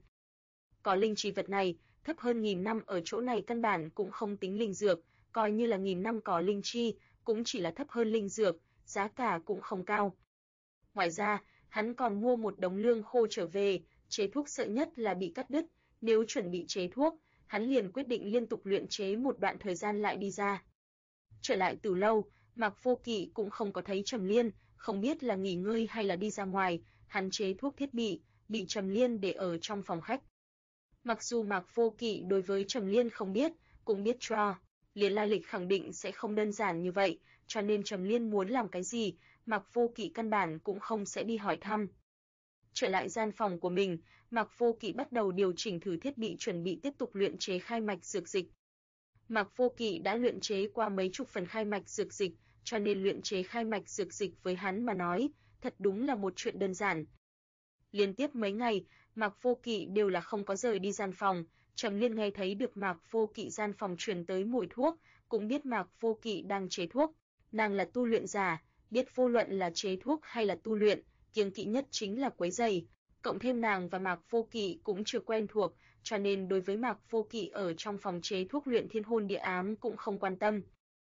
Cỏ linh chi vật này, thấp hơn 1000 năm ở chỗ này căn bản cũng không tính linh dược, coi như là 1000 năm cỏ linh chi, cũng chỉ là thấp hơn linh dược, giá cả cũng không cao. Ngoài ra, hắn còn mua một đống lương khô trở về, chế thuốc sợ nhất là bị cắt đứt, nếu chuẩn bị chế thuốc, hắn liền quyết định liên tục luyện chế một đoạn thời gian lại đi ra. Trở lại Tử lâu, Mạc Vô Kỵ cũng không có thấy Trầm Liên, không biết là nghỉ ngơi hay là đi ra ngoài, hắn chế thuốc thiết bị Trầm Liên để ở trong phòng khách. Mặc dù Mạc Vô Kỵ đối với Trầm Liên không biết, cũng biết cho, liền lai lịch khẳng định sẽ không đơn giản như vậy, cho nên Trầm Liên muốn làm cái gì, Mạc Vô Kỵ căn bản cũng không sẽ đi hỏi thăm. Trở lại gian phòng của mình, Mạc Vô Kỵ bắt đầu điều chỉnh thử thiết bị chuẩn bị tiếp tục luyện chế khai mạch dược dịch. Mạc Vô Kỵ đã luyện chế qua mấy chục phần khai mạch dược dịch, cho nên luyện chế khai mạch dược dịch với hắn mà nói, thật đúng là một chuyện đơn giản. Liên tiếp mấy ngày, Mạc Vô Kỵ đều là không có rời đi gian phòng, Trầm Liên nghe thấy được Mạc Vô Kỵ gian phòng truyền tới mùi thuốc, cũng biết Mạc Vô Kỵ đang chế thuốc. Nàng là tu luyện giả, biết vô luận là chế thuốc hay là tu luyện, kiêng kỵ nhất chính là quấy rầy. Cộng thêm nàng và Mạc Vô Kỵ cũng chưa quen thuộc, cho nên đối với Mạc Vô Kỵ ở trong phòng chế thuốc luyện thiên hôn địa ám cũng không quan tâm.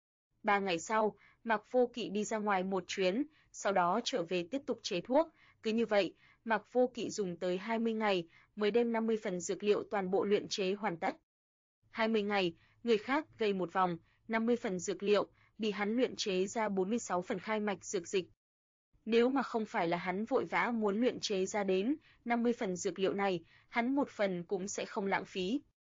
3 ngày sau, Mạc Vô Kỵ đi ra ngoài một chuyến, sau đó trở về tiếp tục chế thuốc. Cứ như vậy, Mạc Vô Kỵ dùng tới 20 ngày mới đem 50 phần dược liệu toàn bộ luyện chế hoàn tất. 20 ngày, người khác gây một vòng, 50 phần dược liệu, bị hắn luyện chế ra 46 phần khai mạch dược dịch. Nếu mà không phải là hắn vội vã muốn luyện chế ra đến 50 phần dược liệu này, hắn một phần cũng sẽ không lãng phí.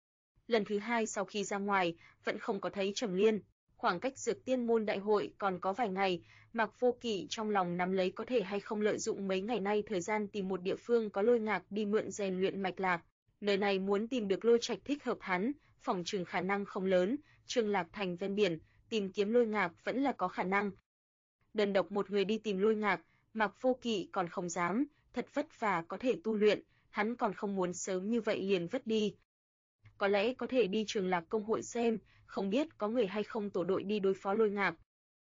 Lần thứ hai sau khi ra ngoài, vẫn không có thấy Trầm Liên. Khoảng cách Dược Tiên môn đại hội còn có vài ngày, Mạc Vô Kỵ trong lòng nắm lấy có thể hay không lợi dụng mấy ngày nay thời gian tìm một địa phương có lôi ngạc đi mượn rèn luyện mạch lạc. Nơi này muốn tìm được lôi trạch thích hợp hắn, phỏng chừng khả năng không lớn, Trường Lạc Thành ven biển, tìm kiếm lôi ngạc vẫn là có khả năng. Đơn độc một người đi tìm lôi ngạc, Mạc Vô Kỵ còn không dám, thật vất vả có thể tu luyện, hắn còn không muốn sớm như vậy liền vứt đi. Có lẽ có thể đi Trường Lạc công hội xem, không biết có người hay không tổ đội đi đối phó lôi ngạc.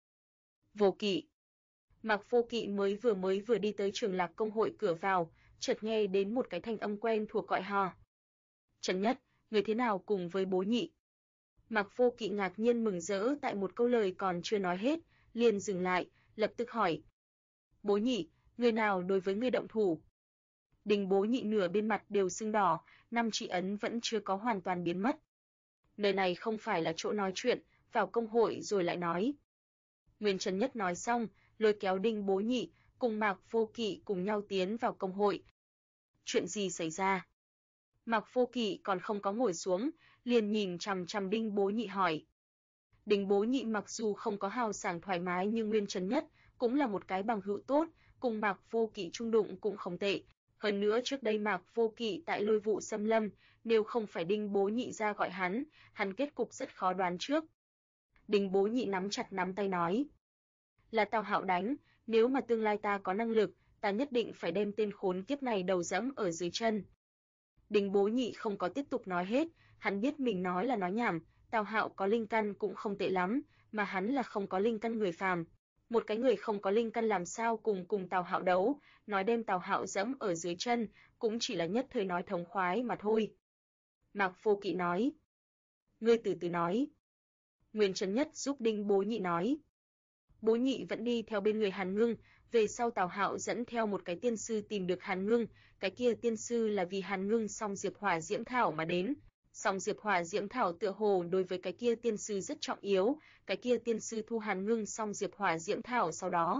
Vô Kỵ. Mạc Vô Kỵ mới vừa đi tới Trường Lạc công hội cửa vào, chợt nghe đến một cái thanh âm quen thuộc gọi hò. Trần Nhất, người thế nào cùng với Bố Nhị? Mạc Vô Kỵ ngạc nhiên mừng rỡ tại một câu lời còn chưa nói hết, liền dừng lại, lập tức hỏi. Bố Nhị, người nào đối với người động thủ? Đình Bố Nhị nửa bên mặt đều sưng đỏ, 5 chỉ ấn vẫn chưa có hoàn toàn biến mất. Nơi này không phải là chỗ nói chuyện, vào công hội rồi lại nói. Nguyên Trần Nhất nói xong, lôi kéo Đinh Bố Nhị, cùng Mạc Vô Kỵ cùng nhau tiến vào công hội. Chuyện gì xảy ra? Mạc Vô Kỵ còn không có ngồi xuống, liền nhìn chằm chằm Đinh Bố Nhị hỏi. Đinh Bố Nhị mặc dù không có hào sảng thoải mái như Nguyên Trần Nhất, cũng là một cái bằng hữu tốt, cùng Mạc Vô Kỵ chung đụng cũng không tệ. Hơn nữa trước đây Mạc Vô Kỵ tại Lôi Vụ xâm lâm, nếu không phải Đinh Bố Nhị ra gọi hắn kết cục rất khó đoán trước. Đinh Bố Nhị nắm chặt nắm tay nói. Là Tào Hạo đánh, nếu mà tương lai ta có năng lực, ta nhất định phải đem tên khốn kiếp này đầu dẫm ở dưới chân. Đinh Bố Nhị không có tiếp tục nói hết, hắn biết mình nói là nói nhảm, Tào Hạo có linh căn cũng không tệ lắm, mà hắn là không có linh căn người phàm. Một cái người không có linh căn làm sao cùng Tào Hạo đấu, nói đem Tào Hạo dẫm ở dưới chân, cũng chỉ là nhất thời nói thống khoái mà thôi. Mạc Vô Kỵ nói. Ngươi từ từ nói. Nguyên Trần Nhất giúp Đinh Bố Nhị nói. Bố Nhị vẫn đi theo bên người Hàn Ngưng, về sau Tào Hạo dẫn theo một cái tiên sư tìm được Hàn Ngưng, cái kia tiên sư là vì Hàn Ngưng song diệp hỏa diễm thảo mà đến. Song diệp hỏa diễm thảo tựa hồ đối với cái kia tiên sư rất trọng yếu, cái kia tiên sư thu Hàn Ngưng song diệp hỏa diễm thảo sau đó,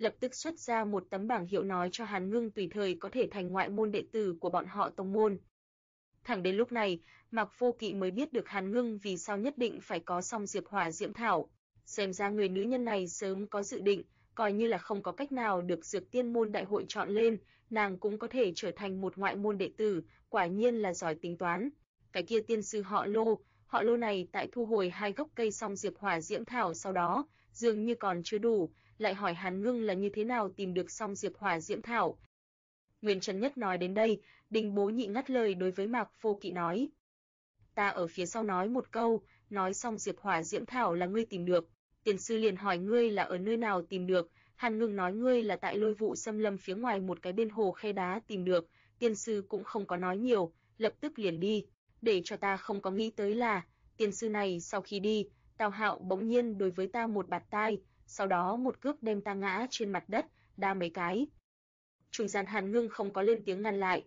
lập tức xuất ra một tấm bảng hiệu nói cho Hàn Ngưng tùy thời có thể thành ngoại môn đệ tử của bọn họ tông môn. Thẳng đến lúc này, Mạc Vô Kỵ mới biết được Hàn Ngưng vì sao nhất định phải có song diệp hỏa diễm thảo. Xem ra người nữ nhân này sớm có dự định, coi như là không có cách nào được Dược Tiên môn đại hội chọn lên, nàng cũng có thể trở thành một ngoại môn đệ tử, quả nhiên là giỏi tính toán. Cái kia tiên sư họ Lô này tại thu hồi 2 gốc cây song diệp hỏa diễm thảo sau đó, dường như còn chưa đủ, lại hỏi Hàn Ngưng là như thế nào tìm được song diệp hỏa diễm thảo. Nguyên Trấn Nhất nói đến đây, Đinh Bố Nhị ngắt lời đối với Mạc Vô Kỵ nói: "Ta ở phía sau nói một câu, nói xong diệp hỏa diễm thảo là ngươi tìm được, tiền sư liền hỏi ngươi là ở nơi nào tìm được, Hàn Ngưng nói ngươi là tại Lôi Vụ Xâm Lâm phía ngoài một cái bên hồ khe đá tìm được, tiên sư cũng không có nói nhiều, lập tức liền đi, để cho ta không có nghĩ tới là, tiên sư này sau khi đi, Tào Hạo bỗng nhiên đối với ta một bạt tai, sau đó một cước đem ta ngã trên mặt đất, đá mấy cái." Trung gian Hàn Ngưng không có lên tiếng ngăn lại.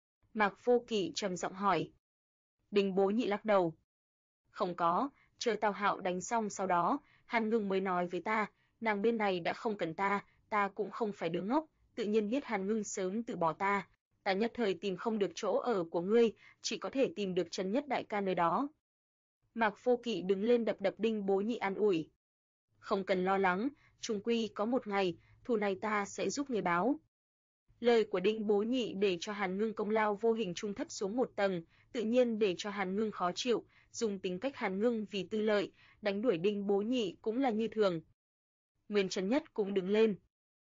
Mạc Vô Kỵ trầm giọng hỏi. Đinh Bố Nhị lắc đầu. Không có, chờ Tào Hạo đánh xong sau đó, Hàn Ngưng mới nói với ta, nàng bên này đã không cần ta cũng không phải đứa ngốc, tự nhiên biết Hàn Ngưng sớm từ bỏ ta nhất thời tìm không được chỗ ở của ngươi, chỉ có thể tìm được Trấn Nhất đại ca nơi đó. Mạc Vô Kỵ đứng lên đập đập Đinh Bố Nhị an ủi. Không cần lo lắng, chung quy có một ngày, thù này ta sẽ giúp người báo. Lời của Đinh Bố Nhị để cho Hàn Ngưng công lao vô hình trung thấp xuống một tầng, tự nhiên để cho Hàn Ngưng khó chịu, dùng tính cách Hàn Ngưng vì tư lợi, đánh đuổi Đinh Bố Nhị cũng là như thường. Nguyên Trấn Nhất cũng đứng lên.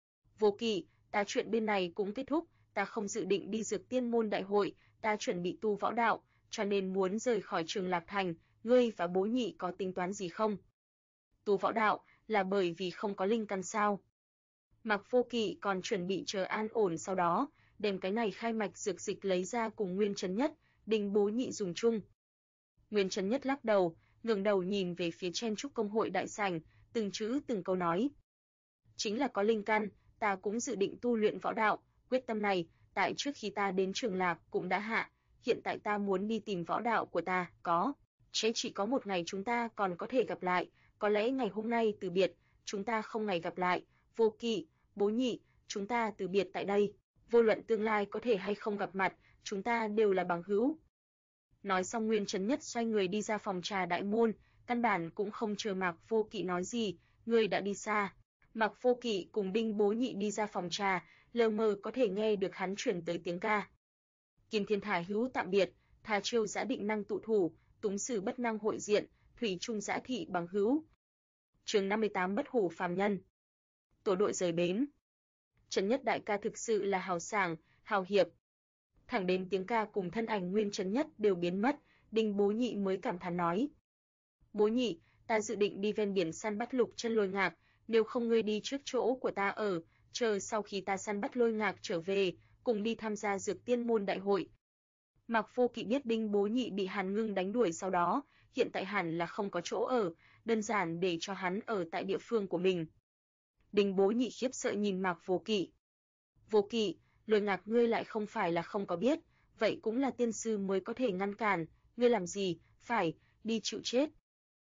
Vô Kỵ, ta chuyện bên này cũng kết thúc, ta không dự định đi Dược Tiên môn đại hội, ta chuẩn bị tu võ đạo, cho nên muốn rời khỏi Trường Lạc Thành, ngươi và Bố Nhị có tính toán gì không? Tu võ đạo là bởi vì không có linh căn sao? Mạc Vô Kỵ còn chuẩn bị chờ an ổn sau đó, đem cái này khai mạch dược dịch lấy ra cùng Nguyên Trấn Nhất, Đinh Bố Nhị dùng chung. Nguyên Trấn Nhất lắc đầu, ngẩng đầu nhìn về phía chen trúc công hội đại sảnh, từng chữ từng câu nói. Chính là có linh căn, ta cũng dự định tu luyện võ đạo, quyết tâm này, tại trước khi ta đến Trường Lạc cũng đã hạ, hiện tại ta muốn đi tìm võ đạo của ta, chỉ có một ngày chúng ta còn có thể gặp lại, có lẽ ngày hôm nay từ biệt, chúng ta không ngày gặp lại, Vô Kỵ, Bố Nhị, chúng ta từ biệt tại đây, vô luận tương lai có thể hay không gặp mặt, chúng ta đều là bằng hữu. Nói xong Nguyên Trấn Nhất xoay người đi ra phòng trà đại môn, căn bản cũng không chờ Mạc Vô Kỵ nói gì, người đã đi xa. Mạc Vô Kỵ cùng Đinh Bố Nhị đi ra phòng trà, lờ mờ có thể nghe được hắn truyền tới tiếng ca. Kim Thiên Thải hữu tạm biệt, Thà Chiêu Giã định năng tụ thủ, Túng Sử bất năng hội diện, Thủy Trung Giã thị bằng hữu. Chương 58 Bất hủ phàm nhân. Tổ đội rời bến. Trấn Nhất đại ca thực sự là hào sảng, hào hiệp. Thẳng đến tiếng ca cùng thân ảnh Nguyên Trấn Nhất đều biến mất, Đinh Bố Nhị mới cảm thán nói: Bố Nhị, ta dự định đi ven biển săn bắt lục chân lôi ngạc, nếu không ngươi đi trước chỗ của ta ở, chờ sau khi ta săn bắt lôi ngạc trở về, cùng đi tham gia Dược Tiên môn đại hội. Mạc Vô Kỵ biết Đinh Bố Nhị bị Hàn Ngưng đánh đuổi sau đó, hiện tại hẳn là không có chỗ ở, đơn giản để cho hắn ở tại địa phương của mình. Đinh Bố Nhị khiếp sợ nhìn Mạc Vô Kỵ. Vô Kỵ, lôi ngạc ngươi lại không phải là không có biết, vậy cũng là tiên sư mới có thể ngăn cản, ngươi làm gì, phải, đi chịu chết.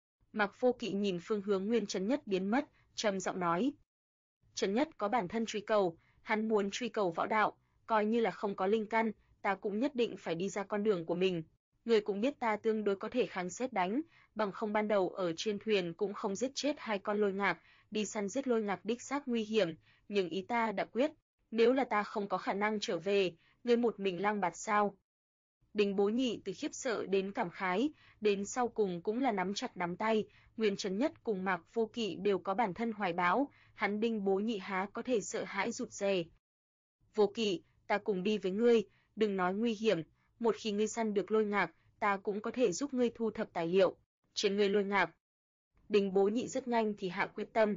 Mạc Vô Kỵ nhìn phương hướng Nguyên Trấn Nhất biến mất, trầm giọng nói. Trấn Nhất có bản thân truy cầu, hắn muốn truy cầu võ đạo, coi như là không có linh căn, ta cũng nhất định phải đi ra con đường của mình. Người cũng biết ta tương đối có thể kháng xét đánh, bằng không ban đầu ở trên thuyền cũng không giết chết 2 con lôi ngạc, đi săn giết lôi ngạc đích xác nguy hiểm, nhưng ý ta đã quyết, nếu là ta không có khả năng trở về, ngươi một mình lang bạt sao? Đinh Bố Nhị từ khiếp sợ đến cảm khái, đến sau cùng cũng là nắm chặt nắm tay, Nguyên Trấn Nhất cùng Mạc Vô Kỵ đều có bản thân hoài bão, hắn Đinh Bố Nhị há có thể sợ hãi rụt rè. Vô Kỵ, ta cùng đi với ngươi, đừng nói nguy hiểm, một khi ngươi săn được lôi ngạc, ta cũng có thể giúp ngươi thu thập tài liệu, trên ngươi lôi ngạc. Đinh Bố Nhị rất nhanh thì hạ quyết tâm.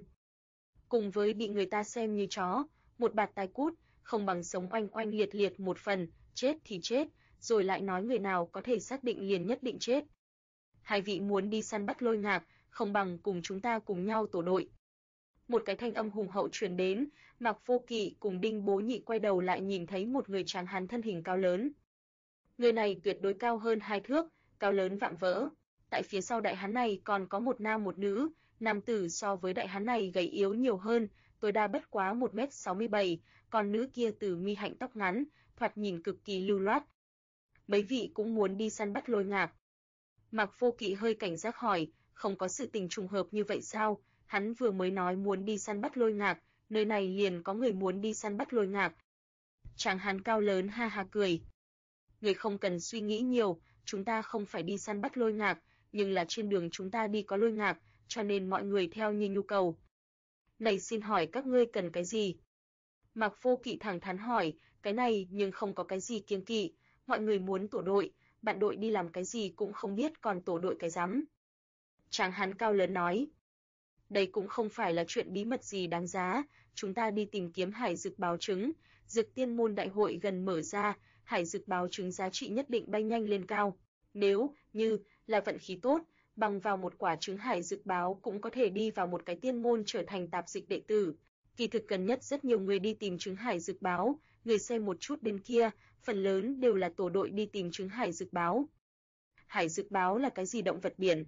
Cùng với bị người ta xem như chó, một bạt tai cút, không bằng sống oanh oanh liệt liệt một phần, chết thì chết, rồi lại nói người nào có thể xác định liền nhất định chết. Hai vị muốn đi săn bắt lôi ngạc, không bằng cùng chúng ta cùng nhau tổ đội. Một cái thanh âm hùng hậu truyền đến, Mạc Vô Kỵ cùng Đinh Bố Nhị quay đầu lại nhìn thấy một người tráng hán thân hình cao lớn. Người này tuyệt đối cao hơn 2 thước, cao lớn vạm vỡ. Tại phía sau đại hán này còn có một nam một nữ, nam tử so với đại hán này gầy yếu nhiều hơn, tối đa bất quá 1m67, còn nữ kia từ mi hạnh tóc ngắn, thoạt nhìn cực kỳ lưu loát. Mấy vị cũng muốn đi săn bắt lôi ngạc. Mạc Vô Kỵ hơi cảnh giác hỏi, không có sự tình trùng hợp như vậy sao? Hắn vừa mới nói muốn đi săn bắt lôi ngạc, nơi này liền có người muốn đi săn bắt lôi ngạc. Tráng hán cao lớn ha ha cười. Người không cần suy nghĩ nhiều, chúng ta không phải đi săn bắt lôi ngạc, nhưng là trên đường chúng ta đi có lôi ngạc, cho nên mọi người theo như nhu cầu. Này xin hỏi các ngươi cần cái gì? Mạc Vô Kỵ thẳng thắn hỏi, cái này nhưng không có cái gì kiêng kỵ, mọi người muốn tổ đội, bạn đội đi làm cái gì cũng không biết còn tổ đội cái rắm. Tráng hán cao lớn nói, đây cũng không phải là chuyện bí mật gì đáng giá, chúng ta đi tìm kiếm hải dược báo trứng, dược tiên môn đại hội gần mở ra, hải dược báo trứng giá trị nhất định bay nhanh lên cao. Nếu như là vận khí tốt, bằng vào một quả trứng hải dược báo cũng có thể đi vào một cái tiên môn trở thành tạp dịch đệ tử. Kỳ thực gần nhất rất nhiều người đi tìm trứng hải dược báo, người xem một chút bên kia, phần lớn đều là tổ đội đi tìm trứng hải dược báo. Hải dược báo là cái gì động vật biển?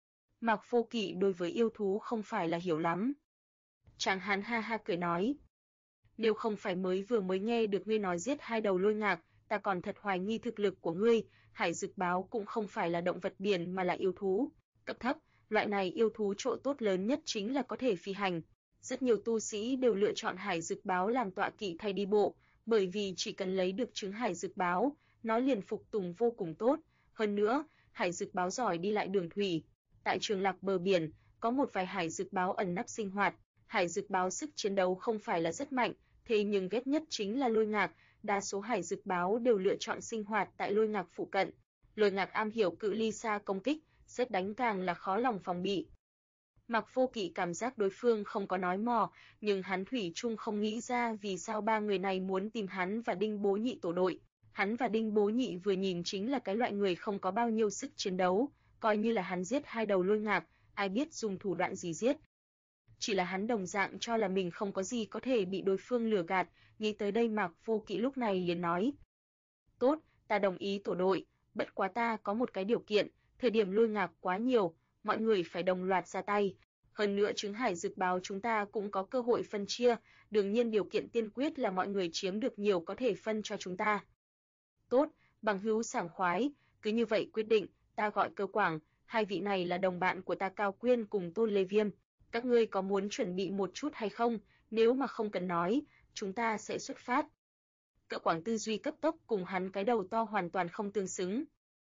Mạc Vô Kỵ đối với yêu thú không phải là hiểu lắm. Tráng hán ha ha cười nói, nếu không phải vừa mới nghe được ngươi nói giết 2 đầu lôi ngạc, ta còn thật hoài nghi thực lực của ngươi, hải dược báo cũng không phải là động vật biển mà là yêu thú. Cấp thấp, loại này yêu thú chỗ tốt lớn nhất chính là có thể phi hành. Rất nhiều tu sĩ đều lựa chọn hải dược báo làm tọa kỵ thay đi bộ, bởi vì chỉ cần lấy được trứng hải dược báo, nó liền phục tùng vô cùng tốt. Hơn nữa, hải dược báo giỏi đi lại đường thủy. Tại Trường Lạc bờ biển, có một vài hải dược báo ẩn nấp sinh hoạt. Hải dược báo sức chiến đấu không phải là rất mạnh, thế nhưng ghét nhất chính là lôi ngạc. Đa số hải dược báo đều lựa chọn sinh hoạt tại lôi ngạc phụ cận. Lôi ngạc am hiểu cự ly xa công kích, sét đánh càng là khó lòng phòng bị. Mạc Vô Kỵ cảm giác đối phương không có nói mò, nhưng hắn thủy chung không nghĩ ra vì sao ba người này muốn tìm hắn và Đinh Bố Nhị tổ đội. Hắn và Đinh Bố Nhị vừa nhìn chính là cái loại người không có bao nhiêu sức chiến đấu, coi như là hắn giết 2 đầu lôi ngạc, ai biết dùng thủ đoạn gì giết. Chỉ là hắn đồng dạng cho là mình không có gì có thể bị đối phương lừa gạt, nghĩ tới đây Mạc Vô Kỵ lúc này liền nói. Tốt, ta đồng ý tổ đội, bất quá ta có một cái điều kiện, thời điểm lôi ngạc quá nhiều, mọi người phải đồng loạt ra tay. Hơn nữa trứng hải dược báo chúng ta cũng có cơ hội phân chia, đương nhiên điều kiện tiên quyết là mọi người chiếm được nhiều có thể phân cho chúng ta. Tốt, bằng hữu sảng khoái, cứ như vậy quyết định, ta gọi Cơ Quảng, 2 vị này là đồng bạn của ta Cao Quyên cùng Tôn Lê Viêm. Các ngươi có muốn chuẩn bị một chút hay không? Nếu mà không cần nói, chúng ta sẽ xuất phát. Cơ Quảng tư duy cấp tốc cùng hắn cái đầu to hoàn toàn không tương xứng.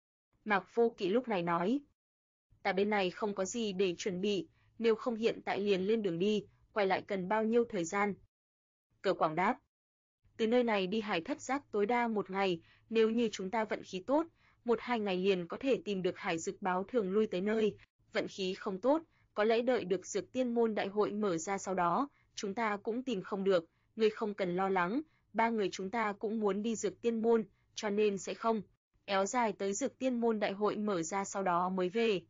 Mạc Vô Kỵ lúc này nói, ta bên này không có gì để chuẩn bị, nếu không hiện tại liền lên đường đi, quay lại cần bao nhiêu thời gian? Cơ Quảng đáp, từ nơi này đi Hải Thất Giác tối đa 1 ngày, nếu như chúng ta vận khí tốt, 1-2 ngày liền có thể tìm được hải dược báo thường lui tới nơi, vận khí không tốt, có lẽ đợi được dược tiên môn đại hội mở ra sau đó, chúng ta cũng tìm không được, ngươi không cần lo lắng, 3 người chúng ta cũng muốn đi dược tiên môn, cho nên sẽ không éo dài tới dược tiên môn đại hội mở ra sau đó mới về.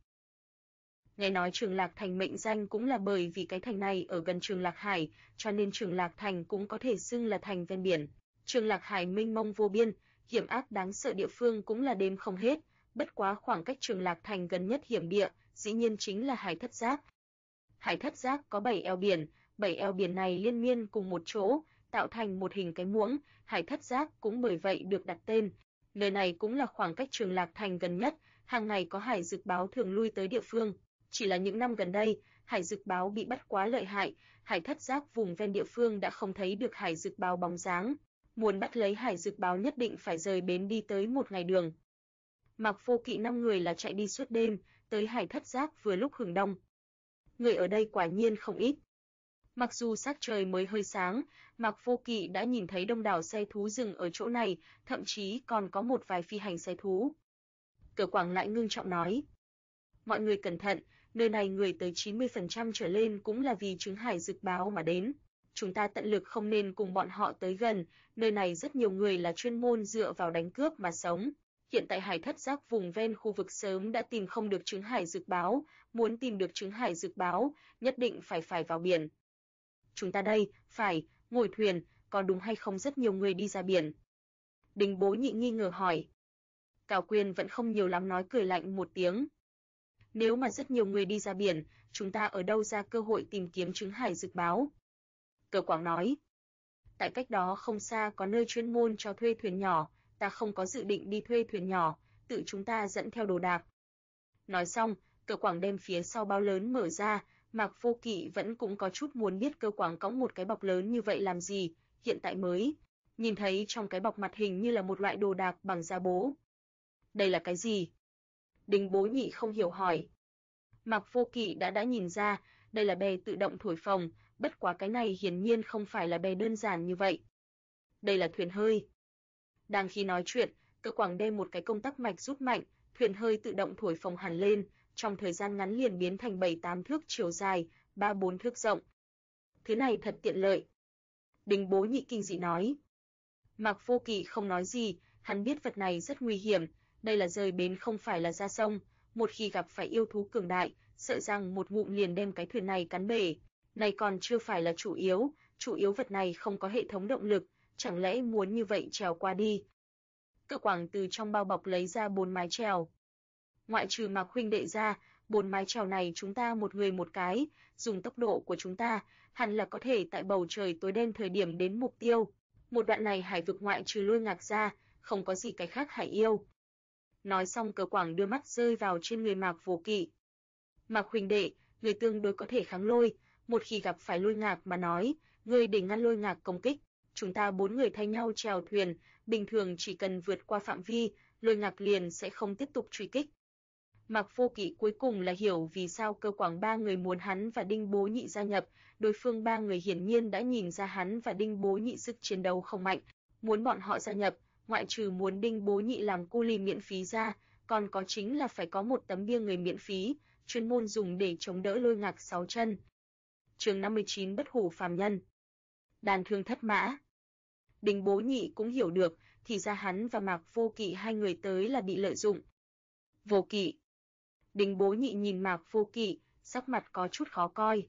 Nghe nói Trường Lạc Thành mệnh danh cũng là bởi vì cái thành này ở gần Trường Lạc Hải, cho nên Trường Lạc Thành cũng có thể xưng là thành ven biển. Trường Lạc Hải mênh mông vô biên, hiểm ác đáng sợ địa phương cũng là đếm không hết, bất quá khoảng cách Trường Lạc Thành gần nhất hiểm địa, dĩ nhiên chính là Hải Thất Giác. Hải Thất Giác có 7 eo biển, 7 eo biển này liên miên cùng một chỗ, tạo thành một hình cái muỗng, Hải Thất Giác cũng bởi vậy được đặt tên. Nơi này cũng là khoảng cách Trường Lạc Thành gần nhất, hàng ngày có hải dược báo thường lui tới địa phương. Chỉ là những năm gần đây, hải dược báo bị bắt quá lợi hại, Hải Thất Giác vùng ven địa phương đã không thấy được hải dược báo bóng dáng. Muốn bắt lấy hải dược báo nhất định phải rời bến đi tới 1 ngày đường. Mạc Vô Kỵ 5 người là chạy đi suốt đêm, tới Hải Thất Giác vừa lúc hừng đông. Người ở đây quả nhiên không ít. Mặc dù sắc trời mới hơi sáng, Mạc Vô Kỵ đã nhìn thấy đông đảo xe thú dừng ở chỗ này, thậm chí còn có một vài phi hành xe thú. Cơ Quảng lại ngưng trọng nói, mọi người cẩn thận, nơi này người tới 90% trở lên cũng là vì trứng hải dược báo mà đến. Chúng ta tận lực không nên cùng bọn họ tới gần, nơi này rất nhiều người là chuyên môn dựa vào đánh cướp mà sống. Hiện tại Hải Thất Giác vùng ven khu vực sớm đã tìm không được trứng hải dược báo, muốn tìm được trứng hải dược báo, nhất định phải vào biển. Chúng ta đây, phải, ngồi thuyền, có đúng hay không rất nhiều người đi ra biển? Đinh Bố Nhị nghi ngờ hỏi. Cao Quyên vẫn không nhiều lắm nói cười lạnh một tiếng. Nếu mà rất nhiều người đi ra biển, chúng ta ở đâu ra cơ hội tìm kiếm trứng hải dược báo? Cơ Quảng nói. Tại cách đó không xa có nơi chuyên môn cho thuê thuyền nhỏ, ta không có dự định đi thuê thuyền nhỏ, tự chúng ta dẫn theo đồ đạc. Nói xong, Cơ Quảng đem phía sau bao lớn mở ra, Mạc Vô Kỵ vẫn cũng có chút muốn biết Cơ Quảng cõng một cái bọc lớn như vậy làm gì, hiện tại mới nhìn thấy trong cái bọc mặt hình như là một loại đồ đạc bằng da bố. Đây là cái gì? Đinh Bố Nhị không hiểu hỏi. Mạc Vô Kỵ đã nhìn ra, đây là bè tự động thổi phồng, bất quá cái này hiển nhiên không phải là bè đơn giản như vậy. Đây là thuyền hơi. Đang khi nói chuyện, Cơ Quảng đem một cái công tắc mạch rút mạnh, thuyền hơi tự động thổi phồng hẳn lên, trong thời gian ngắn liền biến thành 7-8 thước chiều dài, 3-4 thước rộng. Thứ này thật tiện lợi. Đinh Bố Nhị kinh dị nói. Mạc Vô Kỵ không nói gì, hắn biết vật này rất nguy hiểm, đây là rời bến không phải là ra sông, một khi gặp phải yêu thú cường đại, sợ rằng một ngụm liền đem cái thuyền này cắn bể. Này còn chưa phải là chủ yếu vật này không có hệ thống động lực, chẳng lẽ muốn như vậy trèo qua đi. Cơ Quảng từ trong bao bọc lấy ra 4 mái chèo. Ngoại trừ Mạc huynh đệ ra, 4 mái chèo này chúng ta một người một cái, dùng tốc độ của chúng ta, hẳn là có thể tại bầu trời tối đen thời điểm đến mục tiêu. Một đoạn này hải vực ngoại trừ Lôi Ngạc ra, không có gì cái khác hải yêu. Nói xong Cơ Quảng đưa mắt rơi vào trên người Mạc Vô Kỵ. Mạc huynh đệ, người tương đối có thể kháng lôi, một khi gặp phải Lôi Ngạc mà nói, ngươi để ngăn Lôi Ngạc công kích, chúng ta 4 người thay nhau chèo thuyền, bình thường chỉ cần vượt qua phạm vi, Lôi Ngạc liền sẽ không tiếp tục truy kích. Mạc Vô Kỵ cuối cùng là hiểu vì sao Cơ Quảng 3 người muốn hắn và Đinh Bố Nhị gia nhập, đối phương 3 người hiển nhiên đã nhìn ra hắn và Đinh Bố Nhị sức chiến đấu không mạnh, muốn bọn họ gia nhập, ngoại trừ muốn Đinh Bố Nhị làm cu ly miễn phí ra, còn có chính là phải có một tấm bia người miễn phí, chuyên môn dùng để chống đỡ Lôi Ngạc 6 chân. Chương 59 Bất hủ phàm nhân. Đàn thương thất mã. Đinh Bố Nhị cũng hiểu được, thì ra hắn và Mạc Vô Kỵ hai người tới là bị lợi dụng. Vô Kỵ. Đinh Bố Nhị nhìn Mạc Vô Kỵ, sắc mặt có chút khó coi.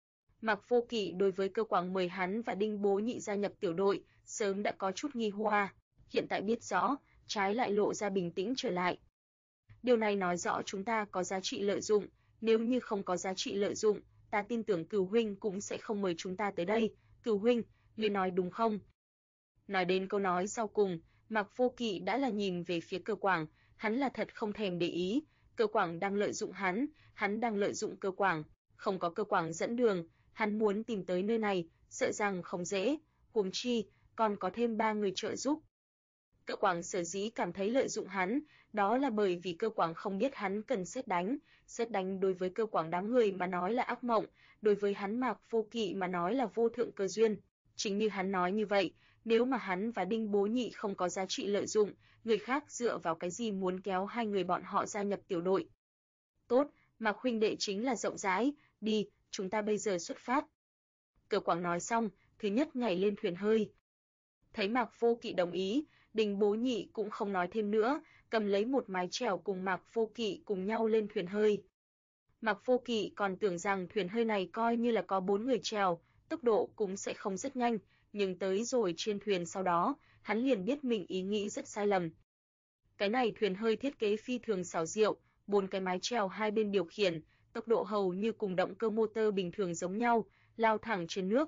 Mạc Vô Kỵ đối với Cơ Quảng mời hắn và Đinh Bố Nhị gia nhập tiểu đội, sớm đã có chút nghi hoa, hiện tại biết rõ, trái lại lộ ra bình tĩnh trở lại. Điều này nói rõ chúng ta có giá trị lợi dụng, nếu như không có giá trị lợi dụng, ta tin tưởng Cửu huynh cũng sẽ không mời chúng ta tới đây. Cửu huynh, ngươi nói đúng không? Nói đến câu nói sau cùng, Mạc Vô Kỵ đã là nhìn về phía Cơ Quảng, hắn là thật không thèm để ý, Cơ Quảng đang lợi dụng hắn đang lợi dụng Cơ Quảng, không có Cơ Quảng dẫn đường, hắn muốn tìm tới nơi này, sợ rằng không dễ, huống chi còn có thêm 3 người trợ giúp. Cơ Quảng sở dĩ cảm thấy lợi dụng hắn, đó là bởi vì Cơ Quảng không biết hắn cần sét đánh đối với Cơ Quảng đám người mà nói là ác mộng, đối với hắn Mạc Vô Kỵ mà nói là vô thượng cơ duyên. Chính như hắn nói như vậy, nếu mà hắn và Đinh Bố Nhị không có giá trị lợi dụng, người khác dựa vào cái gì muốn kéo hai người bọn họ gia nhập tiểu đội. Tốt, Mạc huynh đệ chính là rộng rãi, đi, chúng ta bây giờ xuất phát. Cơ Quảng nói xong, thứ nhất nhảy lên thuyền hơi. Thấy Mạc Vô Kỵ đồng ý, Đinh Bố Nhị cũng không nói thêm nữa, cầm lấy một mái chèo cùng Mạc Vô Kỵ cùng nhau lên thuyền hơi. Mạc Vô Kỵ còn tưởng rằng thuyền hơi này coi như là có 4 người chèo, tốc độ cũng sẽ không rất nhanh, nhưng tới rồi trên thuyền sau đó, hắn liền biết mình ý nghĩ rất sai lầm. Cái này thuyền hơi thiết kế phi thường xảo diệu, 4 cái mái chèo hai bên điều khiển, tốc độ hầu như cùng động cơ motor bình thường giống nhau, lao thẳng trên nước.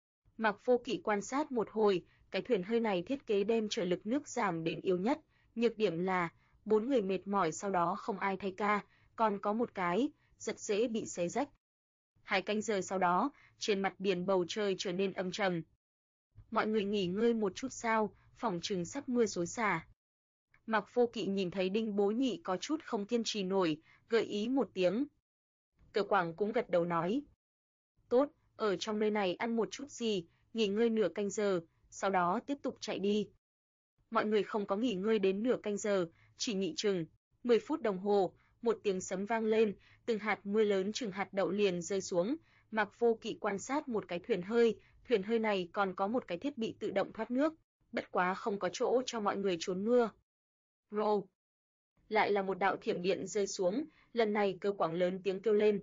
Mạc Vô Kỵ quan sát một hồi, cái thuyền hơi này thiết kế đem trở lực nước giảm đến yếu nhất, nhược điểm là 4 người mệt mỏi sau đó không ai thay ca, còn có một cái rất dễ bị xé rách. 2 canh giờ sau đó, trên mặt biển bầu trời trở nên âm trầm. Mọi người nghỉ ngơi một chút sao, phỏng chừng sắp mưa xối xả. Mạc Vô Kỵ nhìn thấy Đinh Bố Nhị có chút không kiên trì nổi, gợi ý một tiếng. Cơ Quảng cũng gật đầu nói. Tốt, ở trong nơi này ăn một chút gì, nghỉ ngơi nửa canh giờ, sau đó tiếp tục chạy đi. Mọi người không có nghỉ ngơi đến nửa canh giờ, chỉ nghỉ chừng 10 phút đồng hồ, một tiếng sấm vang lên, từng hạt mưa lớn chừng hạt đậu liền rơi xuống. Mạc Vô Kỵ quan sát một cái thuyền hơi này còn có một cái thiết bị tự động thoát nước, bất quá không có chỗ cho mọi người trốn mưa. Rô! Lại là một đạo thiểm điện rơi xuống, lần này Cơ Quảng lớn tiếng kêu lên.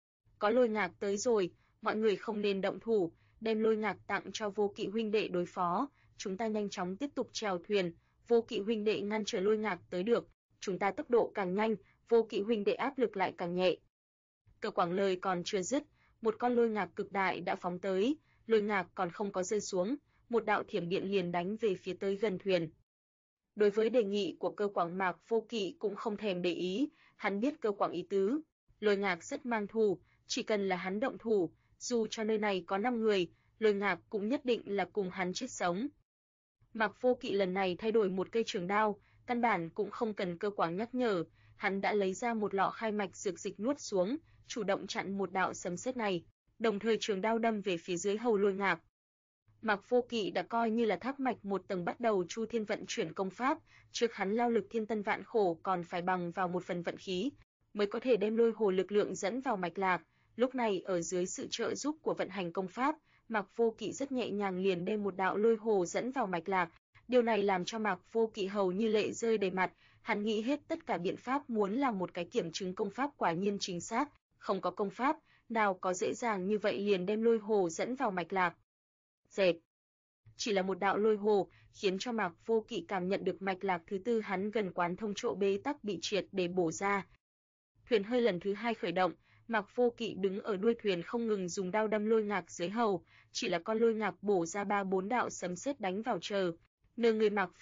Có Lôi Ngạc tới rồi, mọi người không nên động thủ, đem Lôi Ngạc tặng cho Vô Kỵ huynh đệ đối phó, chúng ta nhanh chóng tiếp tục chèo thuyền, Vô Kỵ huynh đệ ngăn trở Lôi Ngạc tới được, chúng ta tốc độ càng nhanh, Vô Kỵ huynh đệ áp lực lại càng nhẹ. Cơ Quảng lời còn chưa dứt, một con Lôi Ngạc cực đại đã phóng tới, Lôi ngạc còn không có rơi xuống, một đạo thiểm điện liền đánh về phía tới gần thuyền. Đối với đề nghị của Cơ Quảng, Mạc Vô Kỵ cũng không thèm để ý, hắn biết Cơ Quảng ý tứ, Lôi ngạc rất mang thù, chỉ cần là hắn động thủ, dù cho nơi này có 5 người, Lôi ngạc cũng nhất định là cùng hắn chết sống. Mạc Vô Kỵ lần này thay đổi một cây trường đao, căn bản cũng không cần Cơ Quảng nhắc nhở, hắn đã lấy ra một lọ khai mạch dược dịch nuốt xuống, chủ động chặn một đạo sấm sét này, đồng thời trường đao đâm về phía dưới hầu Lôi ngạc. Mạc Vô Kỵ đã coi như là thác mạch một tầng bắt đầu Chu Thiên vận chuyển công pháp, trước hắn lao lực thiên tân vạn khổ còn phải bằng vào một phần vận khí, mới có thể đem lôi hồ lực lượng dẫn vào mạch lạc, lúc này ở dưới sự trợ giúp của vận hành công pháp, Mạc Vô Kỵ rất nhẹ nhàng liền đem một đạo lôi hồ dẫn vào mạch lạc, điều này làm cho Mạc Vô Kỵ hầu như lệ rơi đầy mặt, hắn nghĩ hết tất cả biện pháp muốn làm một cái kiểm chứng công pháp quả nhiên chính xác, không có công pháp, nào có dễ dàng như vậy liền đem lôi hồ dẫn vào mạch lạc. Dệt. Chỉ là một đạo lôi hồ, khiến cho Mạc Vô Kỵ cảm nhận được mạch lạc thứ tư hắn gần quán thông chỗ bế tắc bị triệt để bổ ra. Thuyền hơi lần thứ 2 khởi động, Mạc Vô Kỵ đứng ở đuôi thuyền không ngừng dùng đao đâm lôi ngạc dưới hầu, chỉ là con lôi ngạc bổ ra 3-4 đạo sấm sét đánh vào chờ. Nửa người Mạc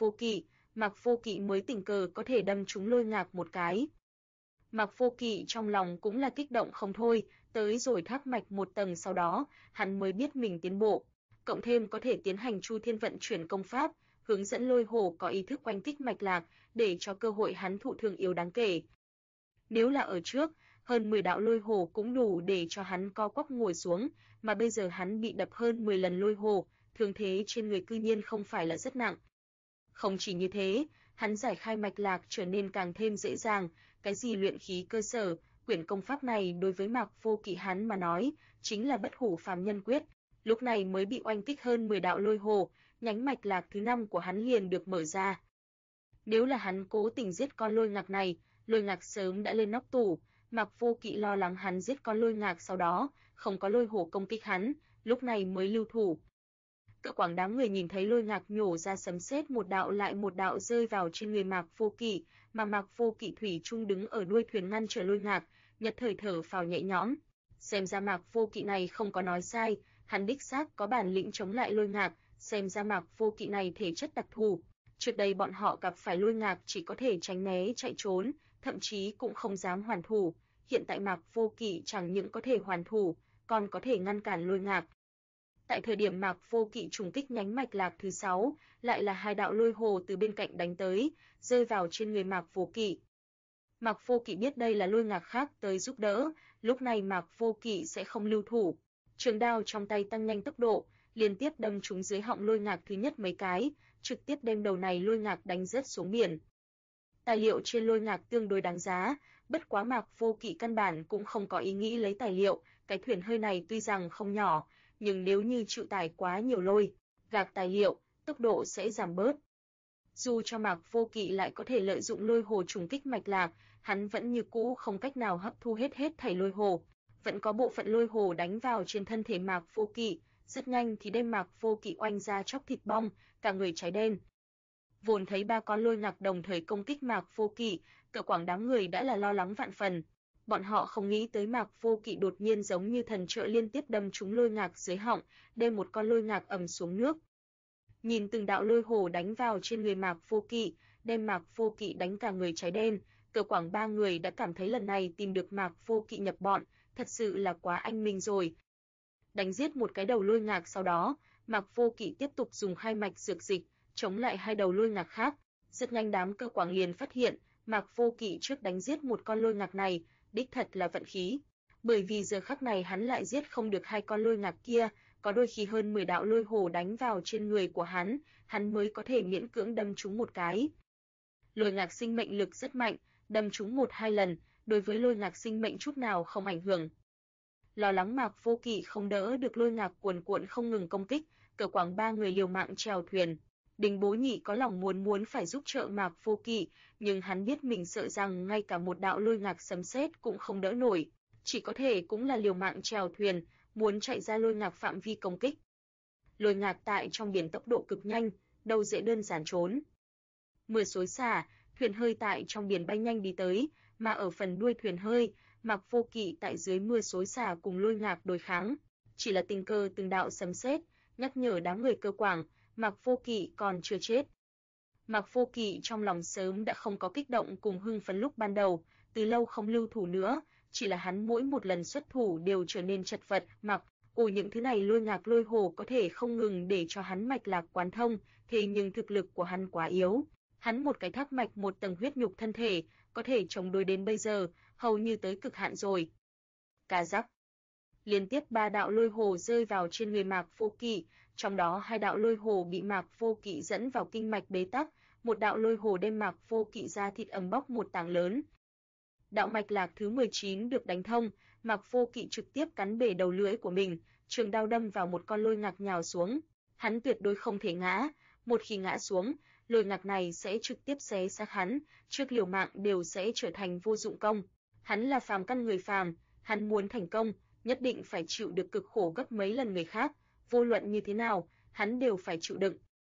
Vô Kỵ mới tình cờ có thể đâm trúng lôi ngạc một cái. Mạc Vô Kỵ trong lòng cũng là kích động không thôi, tới rồi thác mạch một tầng sau đó, hắn mới biết mình tiến bộ, cộng thêm có thể tiến hành Chu Thiên vận chuyển công pháp, hướng dẫn lôi hồ có ý thức oanh kích mạch lạc, để cho cơ hội hắn thụ thương yếu đáng kể. Nếu là ở trước, hơn 10 đạo lôi hồ cũng đủ để cho hắn co quắp ngồi xuống, mà bây giờ hắn bị đập hơn 10 lần lôi hồ, thương thế trên người cư nhiên không phải là rất nặng. Không chỉ như thế, hắn giải khai mạch lạc trở nên càng thêm dễ dàng, cái gì luyện khí cơ sở, quyển công pháp này đối với Mạc Vô Kỵ hắn mà nói, chính là bất hủ phàm nhân quyết, lúc này mới bị oanh kích hơn 10 đạo lôi hồ, nhánh mạch lạc thứ 5 của hắn liền được mở ra. Nếu là hắn cố tình giết con lôi ngạc này, lôi ngạc sớm đã lên nóc tủ, Mạc Vô Kỵ lo lắng hắn giết con lôi ngạc sau đó, không có lôi hồ công kích hắn, lúc này mới lưu thủ. Cơ Quảng đám người nhìn thấy lôi ngạc nhổ ra sấm sét một đạo lại một đạo rơi vào trên người Mạc Vô Kỵ, mà Mạc Vô Kỵ thủy chung đứng ở đuôi thuyền ngăn trở lôi ngạc, nhất thời thở phào nhẹ nhõm. Xem ra Mạc Vô Kỵ này không có nói sai, hắn đích xác có bản lĩnh chống lại lôi ngạc, xem ra Mạc Vô Kỵ này thể chất đặc thù. Trước đây bọn họ gặp phải lôi ngạc chỉ có thể tránh né chạy trốn, thậm chí cũng không dám hoàn thủ. Hiện tại Mạc Vô Kỵ chẳng những có thể hoàn thủ, còn có thể ngăn cản lôi ngạc. Tại thời điểm Mạc Vô Kỵ trùng kích nhánh mạch lạc thứ 6, lại là 2 đạo lôi hồ từ bên cạnh đánh tới, rơi vào trên người Mạc Vô Kỵ. Mạc Vô Kỵ biết đây là lôi ngạc khác tới giúp đỡ, lúc này Mạc Vô Kỵ sẽ không lưu thủ. Trường đao trong tay tăng nhanh tốc độ, liên tiếp đâm trúng dưới họng lôi ngạc thứ nhất mấy cái, trực tiếp đem đầu này lôi ngạc đánh rớt xuống biển. Tài liệu trên lôi ngạc tương đối đáng giá, bất quá Mạc Vô Kỵ căn bản cũng không có ý nghĩ lấy tài liệu, cái thuyền hơi này tuy rằng không nhỏ, nhưng nếu như chịu tải quá nhiều lôi gạc tài liệu, tốc độ sẽ giảm bớt. Dù cho Mạc Vô Kỵ lại có thể lợi dụng lôi hồ trùng kích mạch lạc, hắn vẫn như cũ không cách nào hấp thu hết thảy lôi hồ, vẫn có bộ phận lôi hồ đánh vào trên thân thể Mạc Vô Kỵ, rất nhanh thì đem Mạc Vô Kỵ oanh ra chóc thịt bong, cả người cháy đen. Vốn thấy 3 con lôi ngạc đồng thời công kích Mạc Vô Kỵ, Cơ Quảng đám người đã là lo lắng vạn phần. Bọn họ không nghĩ tới Mạc Vô Kỵ đột nhiên giống như thần trợ liên tiếp đâm trúng lôi ngạc dưới họng, đem một con lôi ngạc ầm xuống nước. Nhìn từng đạo lôi hồ đánh vào trên người Mạc Vô Kỵ, đem Mạc Vô Kỵ đánh cả người cháy đen, Cơ Quảng 3 người đã cảm thấy lần này tìm được Mạc Vô Kỵ nhập bọn, thật sự là quá anh minh rồi. Đánh giết một cái đầu lôi ngạc sau đó, Mạc Vô Kỵ tiếp tục dùng khai mạch dược dịch, chống lại 2 đầu lôi ngạc khác. Rất nhanh đám Cơ Quảng liền phát hiện, Mạc Vô Kỵ trước đánh giết một con lôi ngạc này, đích thật là vận khí. Bởi vì giờ khắc này hắn lại giết không được 2 con lôi ngạc kia, có đôi khi hơn 10 đạo lôi hồ đánh vào trên người của hắn mới có thể miễn cưỡng đâm trúng một cái. Lôi ngạc sinh mệnh lực rất mạnh, đâm trúng 1-2 lần, đối với lôi ngạc sinh mệnh chút nào không ảnh hưởng. Lo lắng Mạc Vô Kỵ không đỡ được lôi ngạc cuồn cuộn không ngừng công kích, Cơ Quảng 3 người liều mạng chèo thuyền. Đinh Bố Nhị có lòng muốn phải giúp trợ Mạc Vô Kỵ, nhưng hắn biết mình sợ rằng ngay cả một đạo lôi ngạc sấm sét cũng không đỡ nổi, chỉ có thể cũng là liều mạng chèo thuyền, muốn chạy ra lôi ngạc phạm vi công kích. Lôi ngạc tại trong biển tốc độ cực nhanh, đâu dễ đơn giản trốn. Mưa xối xả, thuyền hơi tại trong biển bay nhanh đi tới, mà ở phần đuôi thuyền hơi, Mạc Vô Kỵ tại dưới mưa xối xả cùng lôi ngạc đối kháng. chỉ là tình cờ từng đạo sấm sét nhắc nhở đám người Cơ Quảng, Mạc Vô Kỵ còn chưa chết. Mạc Vô Kỵ trong lòng sớm đã không có kích động cùng hưng phấn lúc ban đầu, từ lâu không lưu thủ nữa, chỉ là hắn mỗi một lần xuất thủ đều trở nên chật vật, những thứ này Lôi Ngạc Lôi Hồ có thể không ngừng để cho hắn mạch lạc quán thông, thế nhưng thực lực của hắn quá yếu. Hắn một cái thác mạch một tầng huyết nhục thân thể, có thể chống đối đến bây giờ, hầu như tới cực hạn rồi. Cà rắc. Liên tiếp 3 đạo lôi hồ rơi vào trên người Mạc Vô Kỵ, trong đó 2 đạo lôi hồ bị Mạc Vô Kỵ dẫn vào kinh mạch bế tắc, một đạo lôi hồ đem Mạc Vô Kỵ ra thịt ấm bóc một tảng lớn. Đạo mạch lạc thứ 19 được đánh thông, Mạc Vô Kỵ trực tiếp cắn bể đầu lưỡi của mình, trường đao đâm vào một con lôi ngạc nhào xuống. Hắn tuyệt đối không thể ngã, một khi ngã xuống, lôi ngạc này sẽ trực tiếp xé xác hắn, trước liều mạng đều sẽ trở thành vô dụng công. Hắn là phàm căn người phàm, hắn muốn thành công, nhất định phải chịu được cực khổ gấp mấy lần người khác, vô luận như thế nào, hắn đều phải chịu đựng.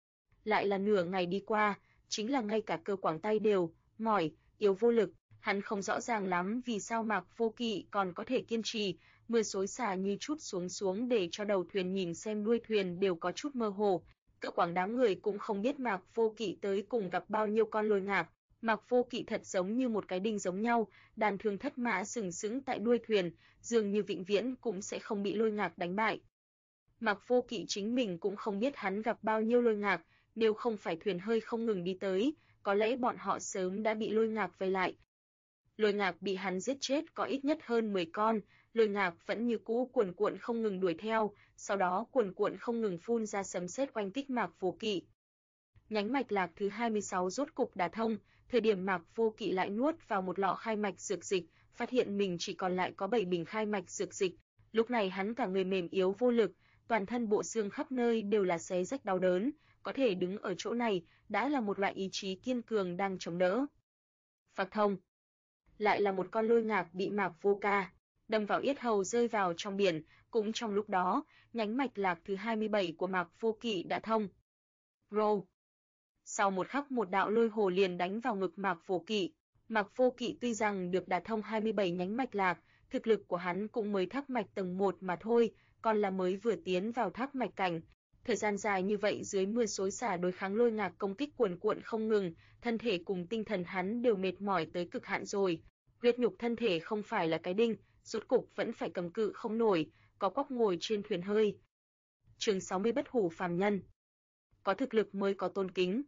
Lại là nửa ngày đi qua, chính là ngay cả Cơ Quảng tay đều mỏi, yếu vô lực, hắn không rõ ràng lắm vì sao Mạc Vô Kỵ còn có thể kiên trì, mưa xối xả như chút xuống để cho đầu thuyền nhìn xem đuôi thuyền đều có chút mơ hồ. Cơ Quảng đám người cũng không biết Mạc Vô Kỵ tới cùng gặp bao nhiêu con lôi ngạc. Mạc Vô Kỵ thật giống như một cái đinh giống nhau, đàn thương thất mã sừng sững tại đuôi thuyền, dường như vĩnh viễn cũng sẽ không bị lôi ngạc đánh bại. Mạc Vô Kỵ chính mình cũng không biết hắn gặp bao nhiêu lôi ngạc, nếu không phải thuyền hơi không ngừng đi tới, có lẽ bọn họ sớm đã bị lôi ngạc vây lại. Lôi ngạc bị hắn giết chết có ít nhất hơn 10 con, lôi ngạc vẫn như cũ cuồn cuộn không ngừng đuổi theo, sau đó cuồn cuộn không ngừng phun ra sấm sét oanh kích Mạc Vô Kỵ. Nhánh mạch lạc thứ 26 rốt cục đả thông, thời điểm Mạc Vô Kỵ lại nuốt vào một lọ khai mạch dược dịch, phát hiện mình chỉ còn lại có 7 bình khai mạch dược dịch. Lúc này hắn cả người mềm yếu vô lực, toàn thân bộ xương khắp nơi đều là xé rách đau đớn, có thể đứng ở chỗ này đã là một loại ý chí kiên cường đang chống đỡ. Phạc thông. Lại là một con lôi ngạc bị Mạc Vô Ca đâm vào yết hầu rơi vào trong biển, cũng trong lúc đó, nhánh mạch lạc thứ 27 của Mạc Vô Kỵ đã thông. Rô. Sau một khắc một đạo lôi hồ liền đánh vào ngực Mạc Vô Kỵ. Mạc Vô Kỵ tuy rằng được đả thông 27 nhánh mạch lạc, thực lực của hắn cũng mới thác mạch tầng 1 mà thôi, còn là mới vừa tiến vào thác mạch cảnh. Thời gian dài như vậy dưới mưa xối xả đối kháng lôi ngạc công kích cuồn cuộn không ngừng, thân thể cùng tinh thần hắn đều mệt mỏi tới cực hạn rồi. Huyết nhục thân thể không phải là cái đinh, rốt cục vẫn phải cầm cự không nổi, có quắp ngồi trên thuyền hơi. Chương 60 bất hủ phàm nhân. Có thực lực mới có tôn kính.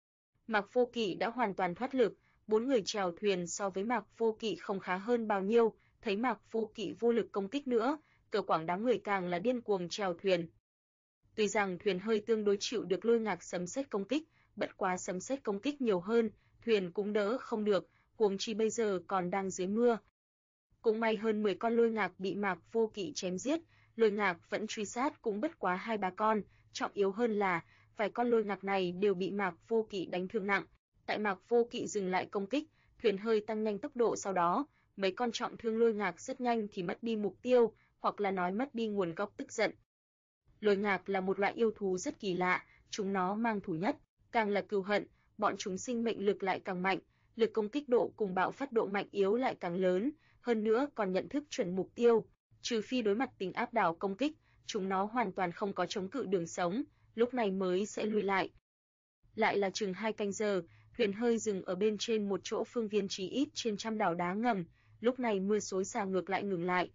Mạc Vô Kỵ đã hoàn toàn thoát lực, 4 người chèo thuyền so với Mạc Vô Kỵ không khá hơn bao nhiêu, thấy Mạc Vô Kỵ vô lực công kích nữa, Cơ Quảng đám người càng là điên cuồng chèo thuyền. Tuy rằng thuyền hơi tương đối chịu được lôi ngạc sấm sét công kích, bất quá sấm sét công kích nhiều hơn, thuyền cũng đỡ không được, huống chi bây giờ còn đang dưới mưa. Cũng may hơn 10 con lôi ngạc bị Mạc Vô Kỵ chém giết, lôi ngạc vẫn truy sát cũng bất quá 2-3 con, trọng yếu hơn là vài con lôi ngạc này đều bị Mạc Vô Kỵ đánh thương nặng. Tại Mạc Vô Kỵ dừng lại công kích, thuyền hơi tăng nhanh tốc độ, sau đó, mấy con trọng thương lôi ngạc rất nhanh thì mất đi mục tiêu, hoặc là nói mất đi nguồn gốc tức giận. Lôi ngạc là một loại yêu thú rất kỳ lạ, chúng nó mang thù nhất, càng là cừu hận, bọn chúng sinh mệnh lực lại càng mạnh, lực công kích độ cùng bạo phát độ mạnh yếu lại càng lớn, hơn nữa còn nhận thức chuẩn mục tiêu, trừ phi đối mặt tình áp đảo công kích, chúng nó hoàn toàn không có chống cự đường sống, lúc này mới sẽ lùi lại. Lại là chừng 2 canh giờ, thuyền hơi dừng ở bên trên một chỗ phương viên chí ít trên trăm đảo đá ngầm, lúc này mưa xối xả ngược lại ngừng lại.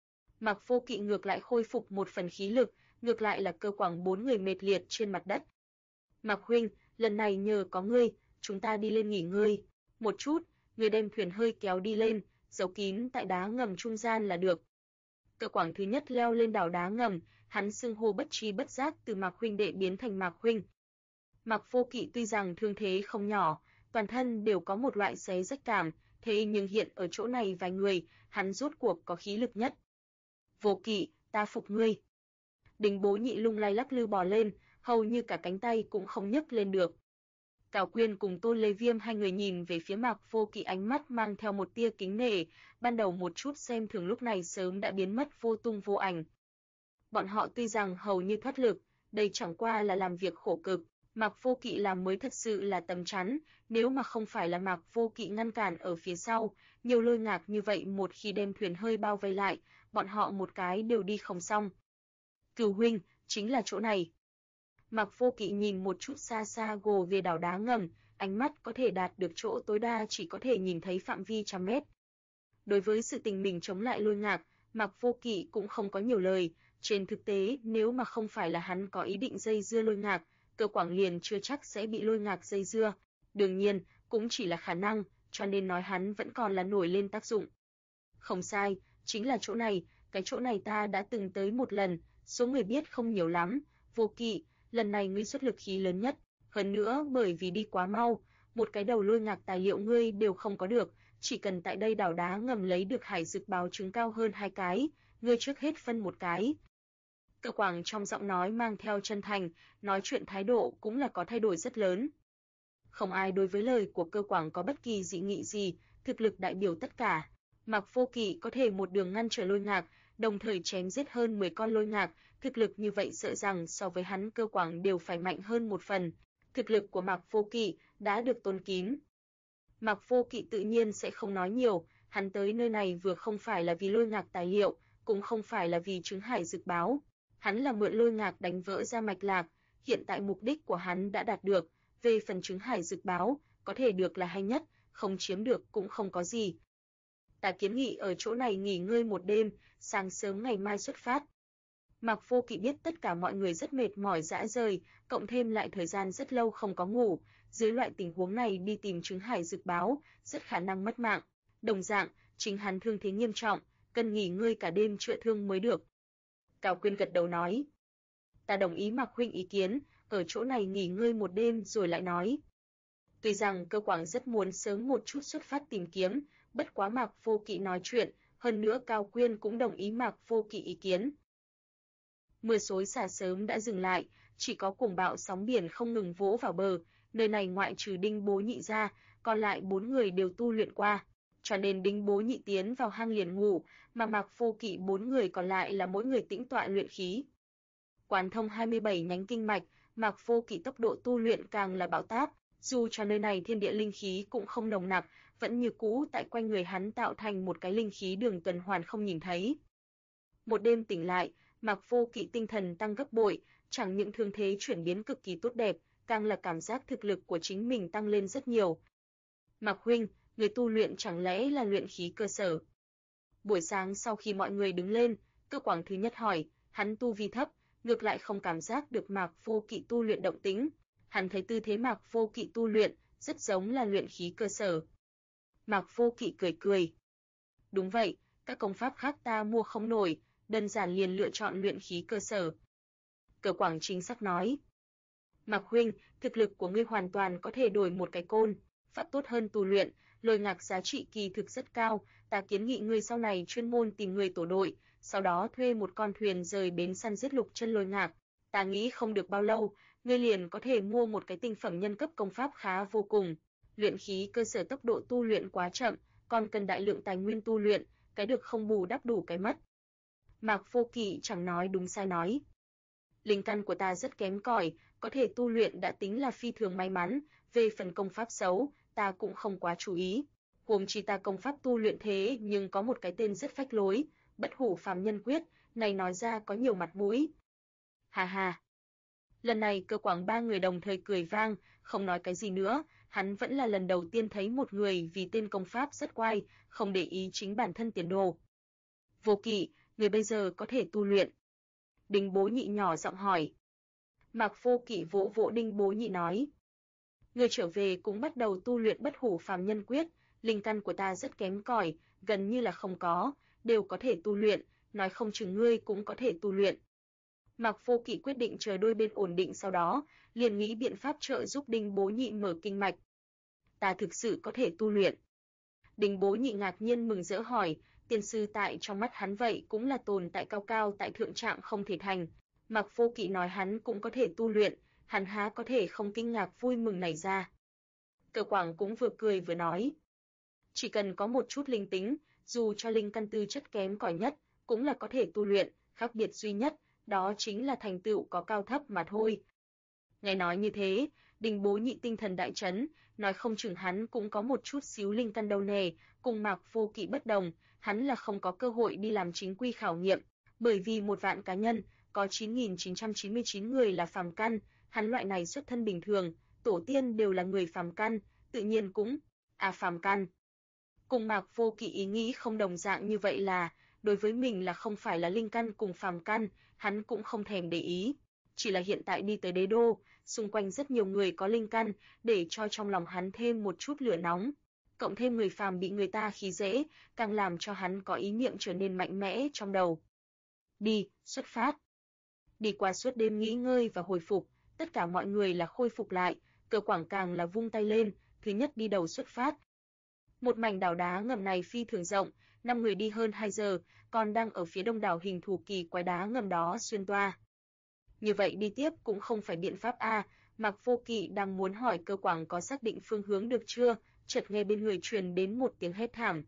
Mạc Vô Kỵ ngược lại khôi phục một phần khí lực, ngược lại là Cơ Quảng 4 người mệt liệt trên mặt đất. Mạc huynh, lần này nhờ có ngươi, chúng ta đi lên nghỉ ngơi. Một chút, ngươi đem thuyền hơi kéo đi lên, giấu kín tại đá ngầm trung gian là được. Cơ Quảng thứ nhất leo lên đảo đá ngầm, hắn xưng hô bất tri bất giác từ Mạc huynh đệ biến thành Mạc huynh. Mạc Vô Kỵ tuy rằng thương thế không nhỏ, toàn thân đều có một loại xé rách cảm, thế nhưng hiện ở chỗ này vài người, hắn rốt cuộc có khí lực nhất. Vô Kỵ, ta phục ngươi. Đình Bố Nhị lung lay lắc lư bò lên, hầu như cả cánh tay cũng không nhấc lên được. Cảo Quyên cùng Tôn Lê Viêm hai người nhìn về phía Mạc Vô Kỵ, ánh mắt mang theo một tia kính nể, ban đầu một chút xem thường lúc này sớm đã biến mất vô tung vô ảnh. Bọn họ tuy rằng hầu như thoát lực, đây chẳng qua là làm việc khổ cực, Mạc Vô Kỵ làm mới thật sự là tấm chắn, nếu mà không phải là Mạc Vô Kỵ ngăn cản ở phía sau, nhiều lôi ngạc như vậy một khi đem thuyền hơi bao vây lại, bọn họ một cái đều đi không xong. Cửu huynh, chính là chỗ này. Mạc Vô Kỵ nhìn một chút xa xa gồ về đảo đá ngầm, ánh mắt có thể đạt được chỗ tối đa chỉ có thể nhìn thấy phạm vi trăm mét. Đối với sự tình mình chống lại Lôi Ngạc, Mạc Vô Kỵ cũng không có nhiều lời, trên thực tế nếu mà không phải là hắn có ý định dây dưa Lôi Ngạc, Cơ Quảng liền chưa chắc sẽ bị Lôi Ngạc dây dưa, đương nhiên, cũng chỉ là khả năng, cho nên nói hắn vẫn còn là nổi lên tác dụng. Không sai, chính là chỗ này, cái chỗ này ta đã từng tới một lần, số người biết không nhiều lắm, Vô Kỵ, lần này ngươi xuất lực khí lớn nhất, hơn nữa bởi vì đi quá mau, một cái đầu Lôi Ngạc tài liệu ngươi đều không có được, chỉ cần tại đây đảo đá ngầm lấy được hải dược báo trứng cao hơn 2 cái, ngươi trước hết phân một cái. Cơ Quảng trong giọng nói mang theo chân thành, nói chuyện thái độ cũng là có thay đổi rất lớn. Không ai đối với lời của Cơ Quảng có bất kỳ dị nghị gì, thực lực đại biểu tất cả. Mạc Vô Kỵ có thể một đường ngăn trở Lôi Ngạc, đồng thời chém giết hơn 10 con Lôi Ngạc, thực lực như vậy sợ rằng so với hắn Cơ Quảng đều phải mạnh hơn một phần. Thực lực của Mạc Vô Kỵ đã được tôn kín. Mạc Vô Kỵ tự nhiên sẽ không nói nhiều, hắn tới nơi này vừa không phải là vì Lôi Ngạc tài liệu, cũng không phải là vì trứng hải dược báo. Hắn là mượn Lôi Ngạc đánh vỡ ra mạch lạc, hiện tại mục đích của hắn đã đạt được, về phần trứng hải dược báo, có thể được là hay nhất, không chiếm được cũng không có gì. Ta kiến nghị ở chỗ này nghỉ ngơi một đêm, sáng sớm ngày mai xuất phát. Mạc Vô Kỵ biết tất cả mọi người rất mệt mỏi rã rời, cộng thêm lại thời gian rất lâu không có ngủ, dưới loại tình huống này đi tìm trứng hải dược báo, rất khả năng mất mạng. Đồng dạng, chính hắn thương thế nghiêm trọng, cần nghỉ ngơi cả đêm chữa thương mới được. Cao Quyên gật đầu nói, ta đồng ý Mạc huynh ý kiến, ở chỗ này nghỉ ngơi một đêm rồi lại nói. Tuy rằng Cơ Quảng rất muốn sớm một chút xuất phát tìm kiếm, bất quá Mạc Vô Kỵ nói chuyện, hơn nữa Cao Quyên cũng đồng ý Mạc Vô Kỵ ý kiến. Mưa xối xả sớm đã dừng lại, chỉ có cuồng bạo sóng biển không ngừng vỗ vào bờ, nơi này ngoại trừ Đinh Bố Nhị ra, còn lại 4 người đều tu luyện qua, cho nên Đinh Bố Nhị tiến vào hang liền ngủ, mà Mạc Vô Kỵ 4 người còn lại là mỗi người tĩnh tọa luyện khí. Quán thông 27 nhánh kinh mạch, Mạc Vô Kỵ tốc độ tu luyện càng là bão táp, dù cho nơi này thiên địa linh khí cũng không nồng nặc, vẫn như cũ tại quanh người hắn tạo thành một cái linh khí đường tuần hoàn không nhìn thấy. Một đêm tỉnh lại, Mạc Vô Kỵ tinh thần tăng gấp bội, chẳng những thương thế chuyển biến cực kỳ tốt đẹp, càng là cảm giác thực lực của chính mình tăng lên rất nhiều. Mạc huynh, người tu luyện chẳng lẽ là luyện khí cơ sở? Buổi sáng sau khi mọi người đứng lên, Cơ Quảng thứ nhất hỏi, hắn tu vi thấp, ngược lại không cảm giác được Mạc Vô Kỵ tu luyện động tĩnh. Hắn thấy tư thế Mạc Vô Kỵ tu luyện rất giống là luyện khí cơ sở. Mạc Vô Kỵ cười cười. Đúng vậy, các công pháp khác ta mua không nổi, đơn giản liền lựa chọn luyện khí cơ sở. Cơ Quảng chính xác nói. Mạc huynh, thực lực của ngươi hoàn toàn có thể đổi một cái côn, pháp tốt hơn tu luyện, Lôi Ngạc giá trị kỳ thực rất cao, ta kiến nghị ngươi sau này chuyên môn tìm người tổ đội, sau đó thuê một con thuyền rời bến săn giết lục chân Lôi Ngạc. Ta nghĩ không được bao lâu, ngươi liền có thể mua một cái tinh phẩm nhân cấp công pháp khá vô cùng. Luyện khí cơ sở tốc độ tu luyện quá chậm, còn cần đại lượng tài nguyên tu luyện, cái được không bù đắp đủ cái mất. Mạc Vô Kỵ chẳng nói đúng sai nói. Linh căn của ta rất kém cỏi, có thể tu luyện đã tính là phi thường may mắn, về phần công pháp xấu, ta cũng không quá chú ý. Huống chi ta công pháp tu luyện thế nhưng có một cái tên rất phách lối, Bất Hủ Phàm Nhân Quyết, này nói ra có nhiều mặt mũi. Hà hà. Lần này Cơ Quảng ba người đồng thời cười vang, không nói cái gì nữa, hắn vẫn là lần đầu tiên thấy một người vì tên công pháp rất quái, không để ý chính bản thân tiền đồ. Vô Kỵ, người bây giờ có thể tu luyện. Đinh Bố Nhị nhỏ giọng hỏi. Mạc Vô Kỵ vỗ vỗ Đinh Bố Nhị nói. Người trở về cũng bắt đầu tu luyện Bất Hủ Phàm Nhân Quyết, linh căn của ta rất kém cỏi, gần như là không có, đều có thể tu luyện, nói không chừng ngươi cũng có thể tu luyện. Mạc Vô Kỵ quyết định chờ đôi bên ổn định sau đó, liền nghĩ biện pháp trợ giúp Đinh Bố Nhị mở kinh mạch. Ta thực sự có thể tu luyện. Đinh Bố Nhị ngạc nhiên mừng rỡ hỏi, tiên sư tại trong mắt hắn vậy cũng là tồn tại cao cao tại thượng trạng không thể thành. Mạc Vô Kỵ nói hắn cũng có thể tu luyện, hắn há có thể không kinh ngạc vui mừng này ra. Cơ Quảng cũng vừa cười vừa nói, chỉ cần có một chút linh tính, dù cho linh căn tư chất kém cỏi nhất, cũng là có thể tu luyện, khác biệt duy nhất, đó chính là thành tựu có cao thấp mà thôi. Nghe nói như thế, Đinh Bố Nhị tinh thần đại chấn, nói không chừng hắn cũng có một chút xíu linh căn đâu nè, cùng Mạc Vô Kỵ bất đồng, hắn là không có cơ hội đi làm chính quy khảo nghiệm, bởi vì 1 vạn cá nhân, có 9.999 người là phàm căn, hắn loại này xuất thân bình thường, tổ tiên đều là người phàm căn, tự nhiên cũng phàm căn. Cùng Mạc Vô Kỵ ý nghĩ không đồng dạng như vậy là, đối với mình là không phải là linh căn cùng phàm căn, hắn cũng không thèm để ý. Chỉ là hiện tại đi tới đế đô, xung quanh rất nhiều người có linh căn, để cho trong lòng hắn thêm một chút lửa nóng. Cộng thêm người phàm bị người ta khi dễ, càng làm cho hắn có ý niệm trở nên mạnh mẽ trong đầu. Đi, xuất phát. Đi qua suốt đêm nghỉ ngơi và hồi phục, tất cả mọi người là khôi phục lại, Cơ Quảng càng là vung tay lên, thứ nhất đi đầu xuất phát. Một mảnh đảo đá ngầm này phi thường rộng, 5 người đi hơn 2 giờ, còn đang ở phía đông đảo hình thù kỳ quái đá ngầm đó xuyên toa. Như vậy đi tiếp cũng không phải biện pháp a. Mạc Vô Kỵ đang muốn hỏi Cơ Quảng có xác định phương hướng được chưa, chợt nghe bên người truyền đến một tiếng hét thảm.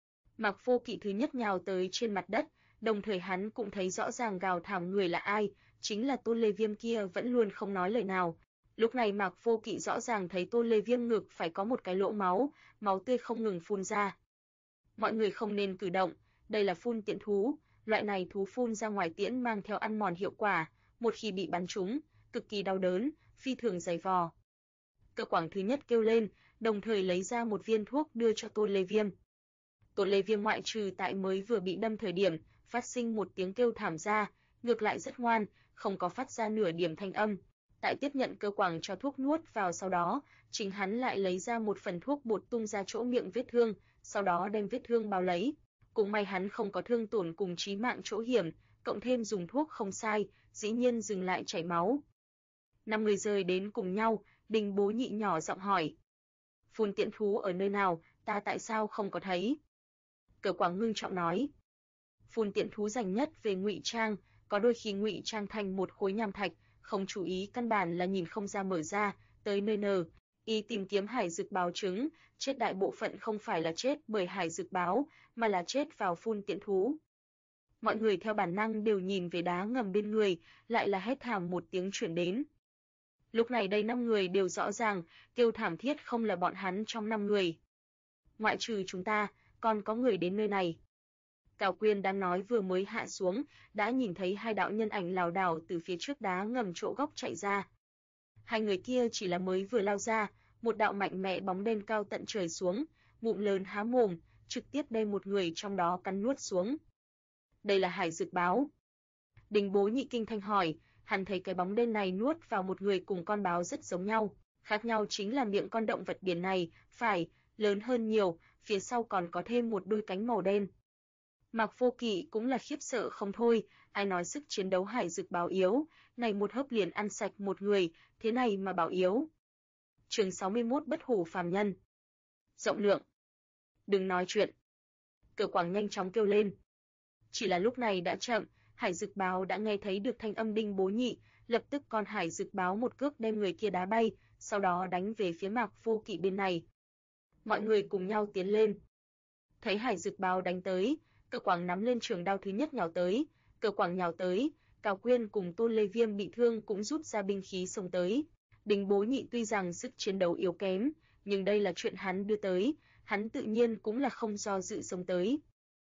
Mạc Vô Kỵ thứ nhất nhào tới trên mặt đất, đồng thời hắn cũng thấy rõ ràng gào thảm người là ai, chính là Tôn Lê Viêm kia vẫn luôn không nói lời nào. Lúc này Mạc Vô Kỵ rõ ràng thấy Tôn Lê Viêm ngực phải có một cái lỗ máu, máu tươi không ngừng phun ra. Mọi người không nên cử động, đây là phun tiễn thú, loại này thú phun ra ngoài tiễn mang theo ăn mòn hiệu quả, một khi bị bắn trúng, cực kỳ đau đớn, phi thường dày vò. Cơ Quảng thứ nhất kêu lên, đồng thời lấy ra một viên thuốc đưa cho Tôn Lê Viêm. Tôn Lê Viêm ngoại trừ tại mới vừa bị đâm thời điểm, phát sinh một tiếng kêu thảm ra, ngược lại rất ngoan, không có phát ra nửa điểm thanh âm. Tại tiếp nhận Cơ Quảng cho thuốc nuốt vào sau đó, chính hắn lại lấy ra một phần thuốc bột tung ra chỗ miệng vết thương, sau đó đem vết thương bao lấy. Cũng may hắn không có thương tổn cùng chí mạng chỗ hiểm, cộng thêm dùng thuốc không sai, dĩ nhiên dừng lại chảy máu. 5 người rời đến cùng nhau, Đình Bố Nhị nhỏ giọng hỏi. Phun tiễn thú ở nơi nào, ta tại sao không có thấy? Cơ Quảng ngưng trọng nói. Phun tiễn thú dành nhất về ngụy trang, có đôi khi ngụy trang thành một khối nham thạch, không chú ý căn bản là nhìn không ra mở ra, tới nơi nở. Y tìm kiếm hải dực báo trứng, chết đại bộ phận không phải là chết bởi hải dực báo, mà là chết vào phun tiễn thú. Mọi người theo bản năng đều nhìn về đá ngầm bên người, lại là hét thảm một tiếng chuyển đến. Lúc này đây 5 người đều rõ ràng, kêu thảm thiết không là bọn hắn trong 5 người. Ngoại trừ chúng ta, còn có người đến nơi này. Cao Quyên đang nói vừa mới hạ xuống, đã nhìn thấy hai đạo nhân ảnh lảo đảo từ phía trước đá ngầm chỗ góc chạy ra. Hai người kia chỉ là mới vừa lao ra, một đạo mạnh mẽ bóng đen cao tận trời xuống, ngụm lớn há mồm, trực tiếp đem một người trong đó cắn nuốt xuống. Đây là hải dực báo. Đình Bố Nhị kinh thanh hỏi, hắn thấy cái bóng đen này nuốt vào một người cùng con báo rất giống nhau, khác nhau chính là miệng con động vật biển này, phải, lớn hơn nhiều, phía sau còn có thêm một đôi cánh màu đen. Mạc Vô Kỵ cũng là khiếp sợ không thôi, ai nói sức chiến đấu hải dực báo yếu, này một hớp liền ăn sạch một người, thế này mà bảo yếu. Chương 61 Bất hủ phàm nhân. Rộng lượng. Đừng nói chuyện. Cơ Quảng nhanh chóng kêu lên. Chỉ là lúc này đã chậm, hải dực báo đã nghe thấy được thanh âm Đinh Bố Nhị, lập tức con hải dực báo một cước đem người kia đá bay, sau đó đánh về phía Mạc Vô Kỵ bên này. Mọi người cùng nhau tiến lên. Thấy hải dực báo đánh tới, Cơ Quảng nắm lên trường đao thứ nhất nhào tới, Cơ Quảng nhào tới, Cao Quyên cùng Tôn Lê Viêm bị thương cũng rút ra binh khí xông tới. Đình Bố Nhị tuy rằng sức chiến đấu yếu kém, nhưng đây là chuyện hắn đưa tới, hắn tự nhiên cũng là không do dự xông tới.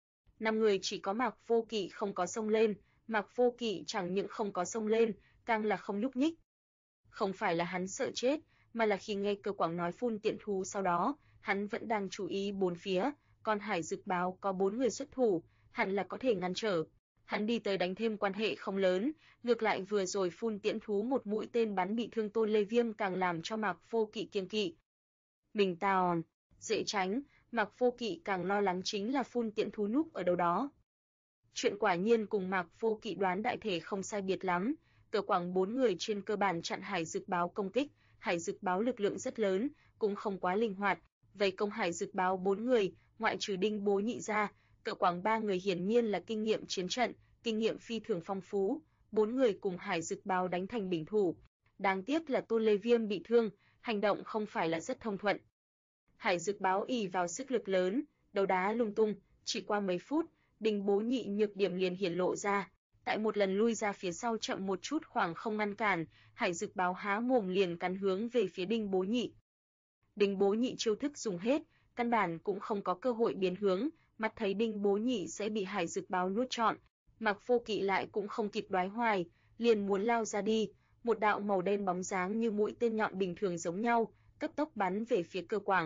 5 người chỉ có Mạc Vô Kỵ không có xông lên, Mạc Vô Kỵ chẳng những không có xông lên, càng là không nhúc nhích. Không phải là hắn sợ chết, mà là khi nghe Cơ Quảng nói phun tiễn thú sau đó, hắn vẫn đang chú ý bốn phía, còn hải dực báo có 4 người xuất thủ, hẳn là có thể ngăn trở. Hắn đi tới đánh thêm quan hệ không lớn, ngược lại vừa rồi phun tiễn thú một mũi tên bắn bị thương Tôn Lê Viêm càng làm cho Mạc Vô Kỵ kiêng kỵ. Mình tào, dễ tránh, Mạc Vô Kỵ càng lo lắng chính là phun tiễn thú núp ở đâu đó. Chuyện quả nhiên cùng Mạc Vô Kỵ đoán đại thể không sai biệt lắm, Cơ Quảng 4 người trên cơ bản chặn hải dực báo công kích, hải dực báo lực lượng rất lớn, cũng không quá linh hoạt, vây công hải dực báo 4 người, ngoại trừ Đinh Bố Nhị ra, Cơ Quảng 3 người hiển nhiên là kinh nghiệm chiến trận, kinh nghiệm phi thường phong phú, 4 người cùng hải dực báo đánh thành bình thủ. Đáng tiếc là Tôn Lê Viêm bị thương, hành động không phải là rất thông thuận. Hải dực báo ỷ vào sức lực lớn, đấu đá lung tung, chỉ qua mấy phút, Đình Bố Nhị nhược điểm liền hiển lộ ra. Tại một lần lui ra phía sau chậm một chút khoảng không ngăn cản, hải dực báo há mồm liền cắn hướng về phía Đinh Bố Nhị. Đinh Bố Nhị chiêu thức dùng hết, căn bản cũng không có cơ hội biến hướng, mắt thấy Đinh Bố Nhị sẽ bị hải dực báo nuốt trọn, Mạc Vô Kỵ lại cũng không kịp đoái hoài, liền muốn lao ra đi, một đạo màu đen bóng dáng như mũi tên nhọn bình thường giống nhau, cấp tốc bắn về phía Cơ Quảng.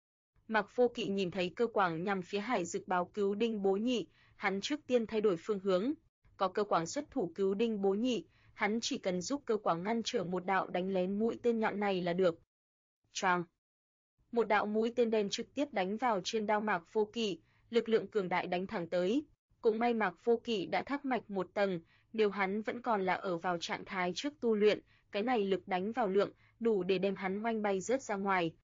Mạc Vô Kỵ nhìn thấy Cơ Quảng nhằm phía Hải Dực Báo cứu Đinh Bố Nhị, hắn trước tiên thay đổi phương hướng, có Cơ Quảng xuất thủ cứu Đinh Bố Nhị, hắn chỉ cần giúp Cơ Quảng ngăn trở một đạo đánh lén mũi tên nhọn này là được. Choang! Một đạo mũi tên đen trực tiếp đánh vào trên đao Mạc Vô Kỵ, lực lượng cường đại đánh thẳng tới. Cũng may Mạc Vô Kỵ đã thác mạch một tầng, nếu hắn vẫn còn là ở vào trạng thái trước tu luyện, cái này lực đánh vào lượng đủ để đem hắn oanh bay rớt ra ngoài.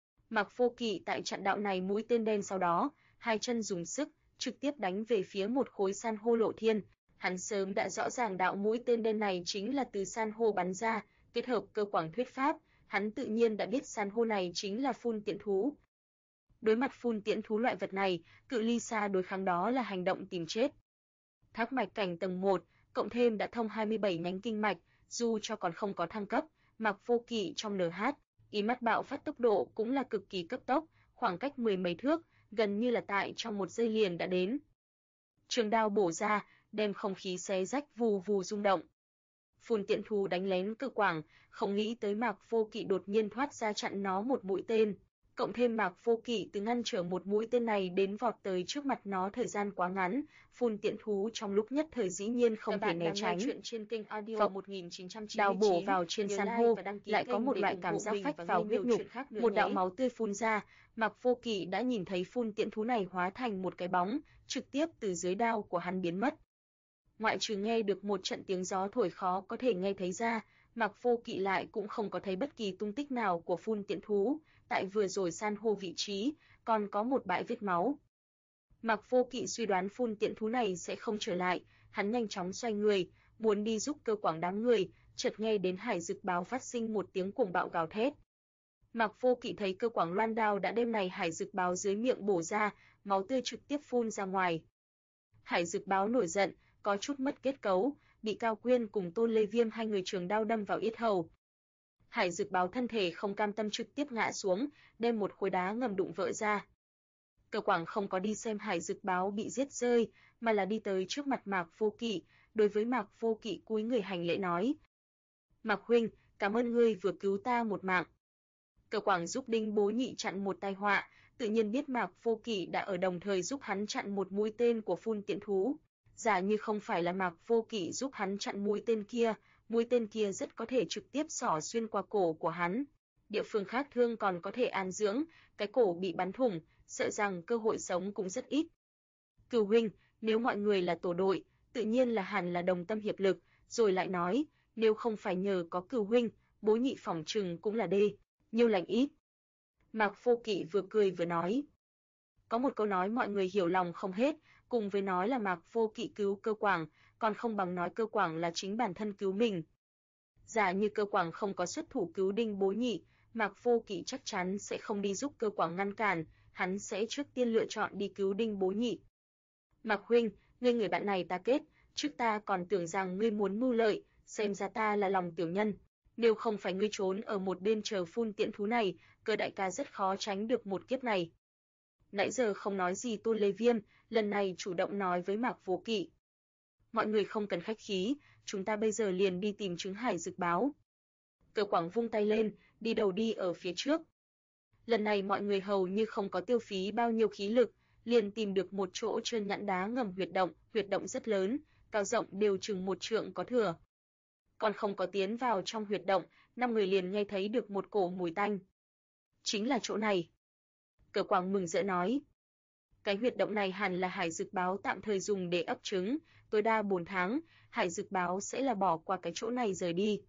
Mạc Vô Kỵ tại chặn đạo này mũi tên đen sau đó, hai chân dùng sức, trực tiếp đánh về phía một khối san hô lộ thiên. Hắn sớm đã rõ ràng đạo mũi tên đen này chính là từ san hô bắn ra, kết hợp Cơ Quảng thuyết pháp, hắn tự nhiên đã biết san hô này chính là phun tiễn thú. Đối mặt phun tiễn thú loại vật này, cự ly xa đối kháng đó là hành động tìm chết. Thác mạch cảnh tầng 1, cộng thêm đã thông 27 nhánh kinh mạch, dù cho còn không có thăng cấp, Mạc Vô Kỵ trong NH, ý mắt bạo phát tốc độ cũng là cực kỳ cấp tốc, khoảng cách mười mấy thước, gần như là tại trong một giây liền đã đến. Trường đao bổ ra, đem không khí xé rách vù vù rung động. Phun tiễn thú đánh lén Cơ Quảng, không nghĩ tới Mạc Vô Kỵ đột nhiên thoát ra chặn nó một mũi tên, cộng thêm Mạc Vô Kỵ từ ngăn trở một mũi tên này đến vọt tới trước mặt nó thời gian quá ngắn, phun tiễn thú trong lúc nhất thời dĩ nhiên không thể né tránh. Chuyện trên kênh audio 1999, đao bổ vào trên san hô, lại có một loại cảm giác phách vào huyết nhục, một đạo máu tươi phun ra, Mạc Vô Kỵ đã nhìn thấy phun tiễn thú này hóa thành một cái bóng, trực tiếp từ dưới đao của hắn biến mất. Ngoại trừ nghe được một trận tiếng gió thổi khó có thể nghe thấy ra, Mạc Vô Kỵ lại cũng không có thấy bất kỳ tung tích nào của phun tiễn thú, tại vừa rồi san hô vị trí, còn có một bãi vết máu. Mạc Vô Kỵ suy đoán phun tiễn thú này sẽ không trở lại, hắn nhanh chóng xoay người, muốn đi giúp Cơ Quảng đám người, chợt nghe đến Hải Dực Báo phát sinh một tiếng cuồng bạo gào thét. Mạc Vô Kỵ thấy Cơ Quảng loan đao đã đem này Hải Dực Báo dưới miệng bổ ra, máu tươi trực tiếp phun ra ngoài. Hải Dực Báo nổi giận, có chút mất kết cấu, bị Cao Quyên cùng Tôn Lê Viêm hai người trường đao đâm vào yết hầu. Hải Dực Báo thân thể không cam tâm trực tiếp ngã xuống, đem một khối đá ngầm đụng vỡ ra. Cơ Quảng không có đi xem Hải Dực Báo bị giết rơi, mà là đi tới trước mặt Mạc Vô Kỵ, đối với Mạc Vô Kỵ cúi người hành lễ nói: "Mạc huynh, cảm ơn ngươi vừa cứu ta một mạng." Cơ Quảng giúp Đinh Bố Nhị chặn một tai họa, tự nhiên biết Mạc Vô Kỵ đã ở đồng thời giúp hắn chặn một mũi tên của phun tiễn thú. Giả như không phải là Mạc Vô Kỵ giúp hắn chặn mũi tên kia rất có thể trực tiếp xỏ xuyên qua cổ của hắn. Địa phương khác thương còn có thể an dưỡng, cái cổ bị bắn thủng, sợ rằng cơ hội sống cũng rất ít. Cửu huynh, nếu mọi người là tổ đội, tự nhiên là hẳn là đồng tâm hiệp lực, rồi lại nói, nếu không phải nhờ có Cửu huynh, Bố Nhị phỏng chừng cũng là đê, nhiều lành ít. Mạc Vô Kỵ vừa cười vừa nói. Có một câu nói mọi người hiểu lòng không hết, cùng với nói là Mạc Vô Kỵ cứu Cơ Quảng, còn không bằng nói Cơ Quảng là chính bản thân cứu mình. Giả như Cơ Quảng không có xuất thủ cứu Đinh Bố Nhị, Mạc Vô Kỵ chắc chắn sẽ không đi giúp Cơ Quảng ngăn cản, hắn sẽ trước tiên lựa chọn đi cứu Đinh Bố Nhị. Mạc huynh, ngươi người bạn này ta kết, trước ta còn tưởng rằng ngươi muốn mưu lợi, xem ra ta là lòng tiểu nhân. Nếu không phải ngươi trốn ở một bên chờ phun tiễn thú này, Cơ đại ca rất khó tránh được một kiếp này. Nãy giờ không nói gì Tôn Lê Viêm, lần này chủ động nói với Mạc Vô Kỵ. Mọi người không cần khách khí, chúng ta bây giờ liền đi tìm trứng Hải Dực Báo. Cơ Quảng vung tay lên, đi đầu đi ở phía trước. Lần này mọi người hầu như không có tiêu phí bao nhiêu khí lực, liền tìm được một chỗ trơn nhẵn đá ngầm huyệt động rất lớn, cao rộng đều chừng 1 trượng có thừa. Còn không có tiến vào trong huyệt động, 5 người liền nghe thấy được một cổ mùi tanh. Chính là chỗ này. Cơ Quảng mừng rỡ nói. Cái huyệt động này hẳn là Hải Dực Báo tạm thời dùng để ấp trứng, tối đa 4 tháng, Hải Dực Báo sẽ là bỏ qua cái chỗ này rời đi.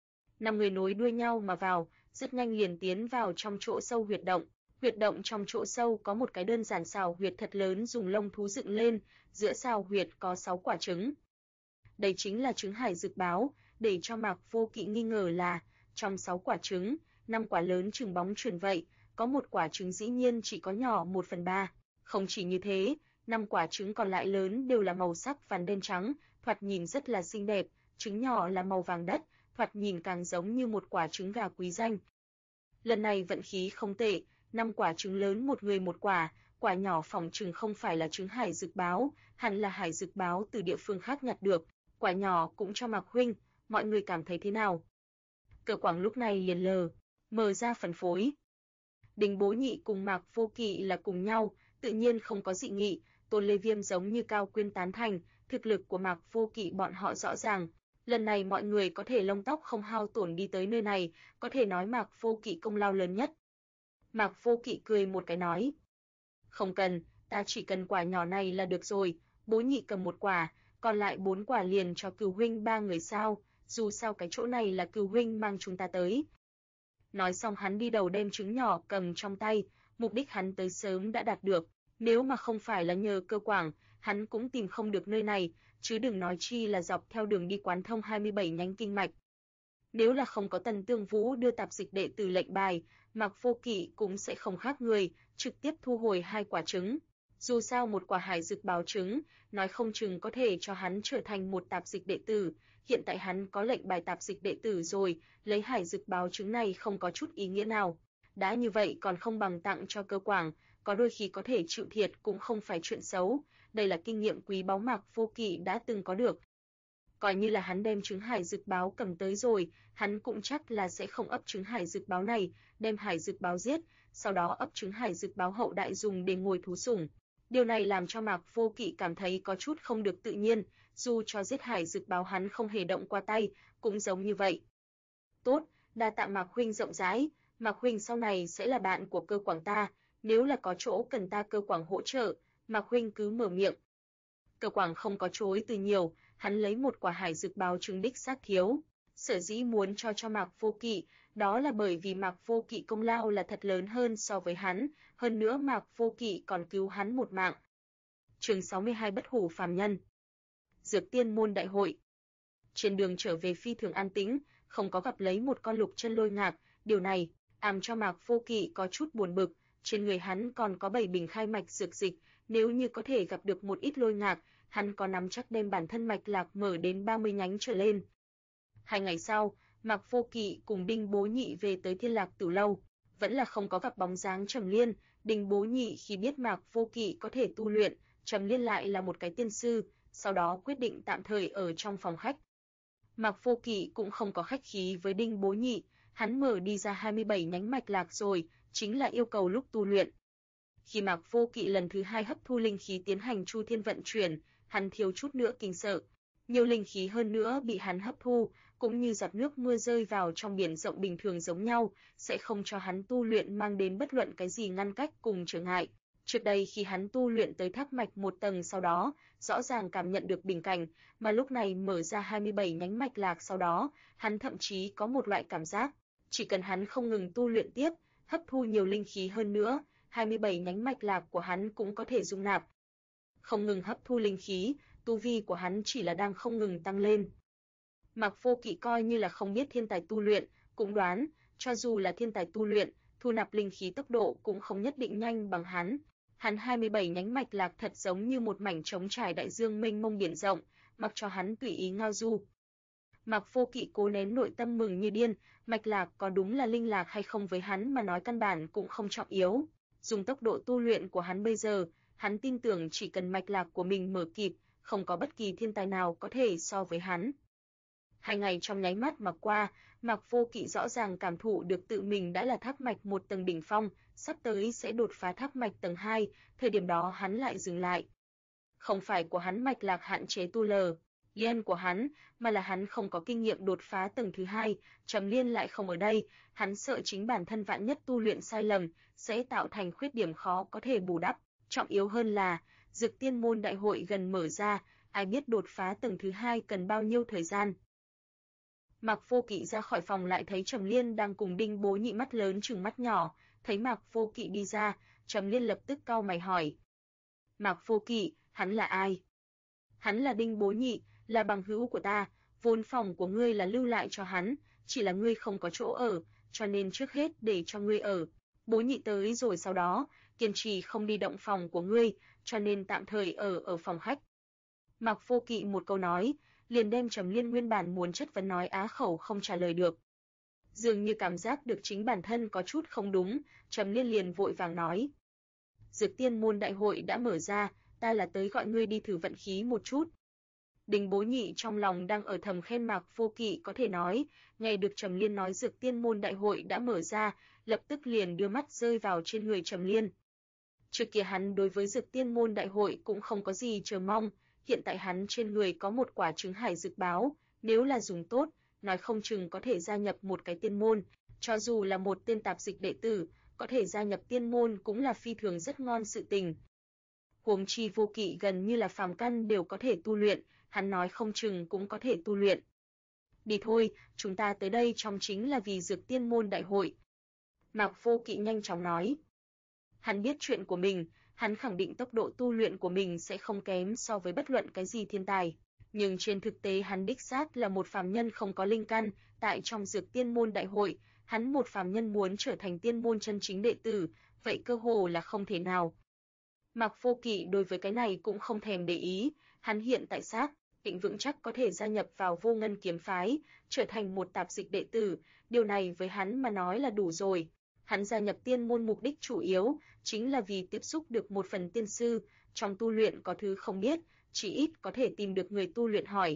5 người nối đuôi nhau mà vào, rất nhanh liền tiến vào trong chỗ sâu huyệt động. Huyệt động trong chỗ sâu có một cái đơn giản sào huyệt thật lớn dùng lông thú dựng lên, giữa sào huyệt có 6 quả trứng. Đây chính là trứng Hải Dực Báo, để cho Mạc Vô Kỵ nghi ngờ là, trong 6 quả trứng, 5 quả lớn chừng bóng chuyền vậy, có một quả trứng dĩ nhiên chỉ có nhỏ 1/3. Không chỉ như thế, 5 quả trứng còn lại lớn đều là màu sắc vàng đen trắng, thoạt nhìn rất là xinh đẹp, trứng nhỏ là màu vàng đất, thoạt nhìn càng giống như một quả trứng gà quý danh. Lần này vận khí không tệ, 5 quả trứng lớn một người một quả, quả nhỏ phỏng chừng không phải là trứng hải dược báo, hẳn là hải dược báo từ địa phương khác nhặt được, quả nhỏ cũng cho Mạc huynh, mọi người cảm thấy thế nào? Cơ Quảng lúc này liền mở ra phân phối. Đinh Bố Nhị cùng Mạc Vô Kỵ là cùng nhau, tự nhiên không có dị nghị, Tôn Lê Viêm giống như Cao Quyên tán thành, thực lực của Mạc Vô Kỵ bọn họ rõ ràng. Lần này mọi người có thể lông tóc không hao tổn đi tới nơi này, có thể nói Mạc Vô Kỵ công lao lớn nhất. Mạc Vô Kỵ cười một cái nói, không cần, ta chỉ cần quả nhỏ này là được rồi, Bố Nhị cầm một quả, còn lại 4 quả liền cho Cửu huynh 3 người sao, dù sao cái chỗ này là Cửu huynh mang chúng ta tới. Nói xong hắn đi đầu đem trứng nhỏ cầm trong tay, mục đích hắn tới sớm đã đạt được, nếu mà không phải là nhờ Cơ Quảng, hắn cũng tìm không được nơi này, chứ đừng nói chi là dọc theo đường đi quán thông 27 nhánh kinh mạch. Nếu là không có Tần Tương Vũ đưa tạp dịch đệ tử lệnh bài, Mạc Vô Kỵ cũng sẽ không khác người, trực tiếp thu hồi 2 quả trứng. Dù sao một quả hải dược báo trứng, nói không chừng có thể cho hắn trở thành một tạp dịch đệ tử, hiện tại hắn có lệnh bài tạp dịch đệ tử rồi, lấy hải dược báo trứng này không có chút ý nghĩa nào. Đã như vậy còn không bằng tặng cho Cơ Quảng, có đôi khi có thể chịu thiệt cũng không phải chuyện xấu, đây là kinh nghiệm quý báu Mạc Vô Kỵ đã từng có được. Coi như là hắn đem trứng hải dược báo cầm tới rồi, hắn cũng chắc là sẽ không ấp trứng hải dược báo này, đem hải dược báo giết, sau đó ấp trứng hải dược báo hậu đại dùng để ngồi thú sủng. Điều này làm cho Mạc Vô Kỵ cảm thấy có chút không được tự nhiên, dù cho giết hải dược báo hắn không hề động qua tay, cũng giống như vậy. Tốt, đa tạ Mạc huynh rộng rãi, Mạc huynh sau này sẽ là bạn của Cơ Quảng ta, nếu là có chỗ cần ta Cơ Quảng hỗ trợ, Mạc huynh cứ mở miệng. Cơ Quảng không có chối từ nhiều, hắn lấy một quả hải dược báo trứng đích xác thiếu. Sở dĩ muốn cho Mạc Vô Kỵ, đó là bởi vì Mạc Vô Kỵ công lao là thật lớn hơn so với hắn, hơn nữa Mạc Vô Kỵ còn cứu hắn một mạng. Chương 62 Bất hủ phàm nhân. Dược Tiên môn đại hội. Trên đường trở về phi thường an tĩnh, không có gặp lấy một con lục chân lôi ngạc, điều này làm cho Mạc Vô Kỵ có chút buồn bực, trên người hắn còn có 7 bình khai mạch dược dịch, nếu như có thể gặp được một ít lôi ngạc, hắn có nắm chắc đem bản thân mạch lạc mở đến 30 nhánh trở lên. 2 ngày sau, Mạc Vô Kỵ cùng Đinh Bố Nhị về tới Thiên Lạc Tử lâu, vẫn là không có gặp bóng dáng Trầm Liên. Đinh Bố Nhị khi biết Mạc Vô Kỵ có thể tu luyện, Trầm Liên lại là một cái tiên sư, sau đó quyết định tạm thời ở trong phòng khách. Mạc Vô Kỵ cũng không có khách khí với Đinh Bố Nhị, hắn mở đi ra 27 nhánh mạch lạc rồi, chính là yêu cầu lúc tu luyện. Khi Mạc Vô Kỵ lần thứ 2 hấp thu linh khí tiến hành chu thiên vận chuyển, hắn thiếu chút nữa kinh sợ. Nhiều linh khí hơn nữa bị hắn hấp thu, cũng như giọt nước mưa rơi vào trong biển rộng bình thường giống nhau, sẽ không cho hắn tu luyện mang đến bất luận cái gì ngăn cách cùng trở ngại. Trước đây khi hắn tu luyện tới thác mạch một tầng sau đó, rõ ràng cảm nhận được bình cảnh, mà lúc này mở ra 27 nhánh mạch lạc sau đó, hắn thậm chí có một loại cảm giác, chỉ cần hắn không ngừng tu luyện tiếp, hấp thu nhiều linh khí hơn nữa, 27 nhánh mạch lạc của hắn cũng có thể dung nạp. Không ngừng hấp thu linh khí, tu vi của hắn chỉ là đang không ngừng tăng lên. Mạc Vô Kỵ coi như là không biết thiên tài tu luyện, cũng đoán, cho dù là thiên tài tu luyện, thu nạp linh khí tốc độ cũng không nhất định nhanh bằng hắn. Hắn 27 nhánh mạch lạc thật giống như một mảnh trống trải đại dương mênh mông biển rộng, mặc cho hắn tùy ý ngao du. Mạc Vô Kỵ cố nén nội tâm mừng như điên, mạch lạc có đúng là linh lạc hay không với hắn mà nói căn bản cũng không trọng yếu. Dùng tốc độ tu luyện của hắn bây giờ, hắn tin tưởng chỉ cần mạch lạc của mình mở kịp, không có bất kỳ thiên tài nào có thể so với hắn. 2 ngày trong nháy mắt mà qua, Mạc Vô Kỵ rõ ràng cảm thụ được tự mình đã là thác mạch một tầng đỉnh phong, sắp tới sẽ đột phá thác mạch tầng 2, thời điểm đó hắn lại dừng lại. Không phải của hắn mạch lạc hạn chế tu lờ, Liên của hắn, mà là hắn không có kinh nghiệm đột phá tầng thứ 2, Trầm Liên lại không ở đây, hắn sợ chính bản thân vạn nhất tu luyện sai lầm, sẽ tạo thành khuyết điểm khó có thể bù đắp. Trọng yếu hơn là, Dược Tiên môn đại hội gần mở ra, ai biết đột phá tầng thứ 2 cần bao nhiêu thời gian. Mạc Vô Kỵ ra khỏi phòng lại thấy Trầm Liên đang cùng Đinh Bố Nhị mắt lớn trừng mắt nhỏ, thấy Mạc Vô Kỵ đi ra, Trầm Liên lập tức cau mày hỏi. Mạc Vô Kỵ, hắn là ai? Hắn là Đinh Bố Nhị, là bằng hữu của ta, vốn phòng của ngươi là lưu lại cho hắn, chỉ là ngươi không có chỗ ở, cho nên trước hết để cho ngươi ở. Bố Nhị tới rồi sau đó, kiên trì không đi động phòng của ngươi, cho nên tạm thời ở phòng khách. Mạc Vô Kỵ một câu nói, liền đem Trầm Liên nguyên bản muốn chất vấn nói á khẩu không trả lời được. Dường như cảm giác được chính bản thân có chút không đúng, Trầm Liên liền vội vàng nói. Dược tiên môn đại hội đã mở ra, ta là tới gọi ngươi đi thử vận khí một chút. Đinh Bố Nhị trong lòng đang ở thầm khen Mạc Vô Kỵ có thể nói, nghe được Trầm Liên nói Dược tiên môn đại hội đã mở ra, lập tức liền đưa mắt rơi vào trên người Trầm Liên. Trước kia hắn đối với Dược tiên môn đại hội cũng không có gì chờ mong, hiện tại hắn trên người có một quả trứng hải dược báo, nếu là dùng tốt, nói không chừng có thể gia nhập một cái tiên môn, cho dù là một tên tạp dịch đệ tử, có thể gia nhập tiên môn cũng là phi thường rất ngon sự tình. Huống chi Vô Kỵ gần như là phàm căn đều có thể tu luyện, hắn nói không chừng cũng có thể tu luyện. Đi thôi, chúng ta tới đây trong chính là vì Dược tiên môn đại hội. Mạc Vô Kỵ nhanh chóng nói. Hắn biết chuyện của mình, hắn khẳng định tốc độ tu luyện của mình sẽ không kém so với bất luận cái gì thiên tài. Nhưng trên thực tế hắn đích xác là một phàm nhân không có linh căn, tại trong Dược tiên môn đại hội, hắn một phàm nhân muốn trở thành tiên môn chân chính đệ tử, vậy cơ hồ là không thể nào. Mạc Vô Kỵ đối với cái này cũng không thèm để ý, hắn hiện tại xác định vững chắc có thể gia nhập vào Vô Ngân kiếm phái, trở thành một tạp dịch đệ tử, điều này với hắn mà nói là đủ rồi. Hắn gia nhập tiên môn mục đích chủ yếu chính là vì tiếp xúc được một phần tiên sư, trong tu luyện có thứ không biết, chỉ ít có thể tìm được người tu luyện hỏi.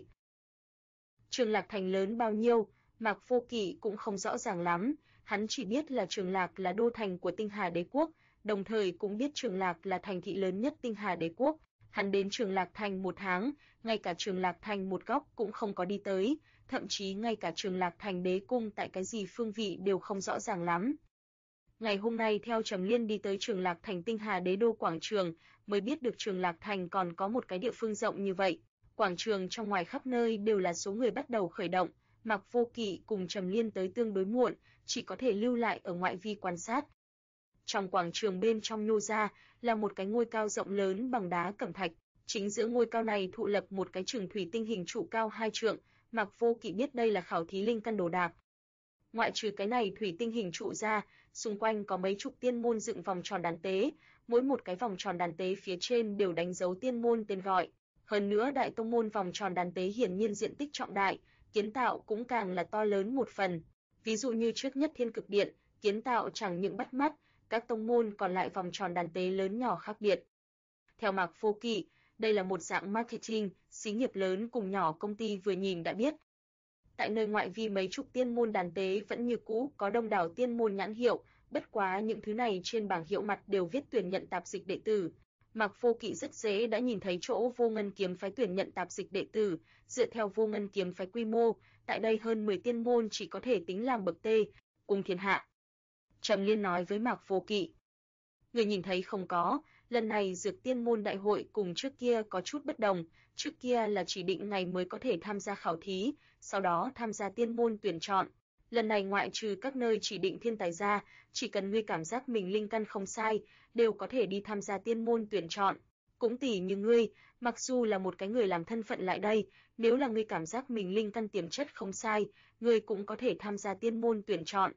Trường Lạc Thành lớn bao nhiêu, Mạc Vô Kỵ cũng không rõ ràng lắm, hắn chỉ biết là Trường Lạc là đô thành của Tinh Hà Đế quốc, đồng thời cũng biết Trường Lạc là thành thị lớn nhất Tinh Hà Đế quốc. Hắn đến Trường Lạc Thành 1 tháng, ngay cả Trường Lạc Thành một góc cũng không có đi tới, thậm chí ngay cả Trường Lạc Thành đế cung tại cái gì phương vị đều không rõ ràng lắm. Ngày hôm nay theo Trầm Liên đi tới Trường Lạc Thành Tinh Hà Đế đô quảng trường, mới biết được Trường Lạc Thành còn có một cái địa phương rộng như vậy. Quảng trường trong ngoài khắp nơi đều là số người bắt đầu khởi động, Mạc Vô Kỵ cùng Trầm Liên tới tương đối muộn, chỉ có thể lưu lại ở ngoại vi quan sát. Trong quảng trường bên trong nhô ra là một cái ngôi cao rộng lớn bằng đá cẩm thạch, chính giữa ngôi cao này thụ lập một cái trường thủy tinh hình trụ cao 2 trượng, Mạc Vô Kỵ biết đây là khảo thí linh căn đồ đạc. Ngoại trừ cái này thủy tinh hình trụ ra, xung quanh có mấy chục tiên môn dựng vòng tròn đàn tế, mỗi một cái vòng tròn đàn tế phía trên đều đánh dấu tiên môn tên gọi. Hơn nữa đại tông môn vòng tròn đàn tế hiển nhiên diện tích trọng đại, kiến tạo cũng càng là to lớn một phần. Ví dụ như trước nhất Thiên Cực Điện, kiến tạo chẳng những bắt mắt, các tông môn còn lại vòng tròn đàn tế lớn nhỏ khác biệt. Theo Mạc Vô Kỵ, đây là một dạng marketing, xí nghiệp lớn cùng nhỏ công ty vừa nhìn đã biết. Tại nơi ngoại vi mấy chục tiên môn đàn tế vẫn như cũ có đông đảo tiên môn nhãn hiệu, bất quá những thứ này trên bảng hiệu mặt đều viết tuyển nhận tạp dịch đệ tử. Mạc Vô Kỵ rất dễ đã nhìn thấy chỗ Vô Ngân kiếm phái tuyển nhận tạp dịch đệ tử, dựa theo Vô Ngân kiếm phái quy mô, tại đây hơn 10 tiên môn chỉ có thể tính làm bậc tê, cùng thiên hạ. Trầm Liên nói với Mạc Vô Kỵ. Người nhìn thấy không có, lần này Dược tiên môn đại hội cùng trước kia có chút bất đồng, trước kia là chỉ định ngày mới có thể tham gia khảo thí, sau đó tham gia tiên môn tuyển chọn. Lần này ngoại trừ các nơi chỉ định thiên tài ra, chỉ cần ngươi cảm giác mình linh căn không sai, đều có thể đi tham gia tiên môn tuyển chọn. Cũng tỉ như ngươi, mặc dù là một cái người làm thân phận lại đây, nếu là ngươi cảm giác mình linh căn tiềm chất không sai, ngươi cũng có thể tham gia tiên môn tuyển chọn.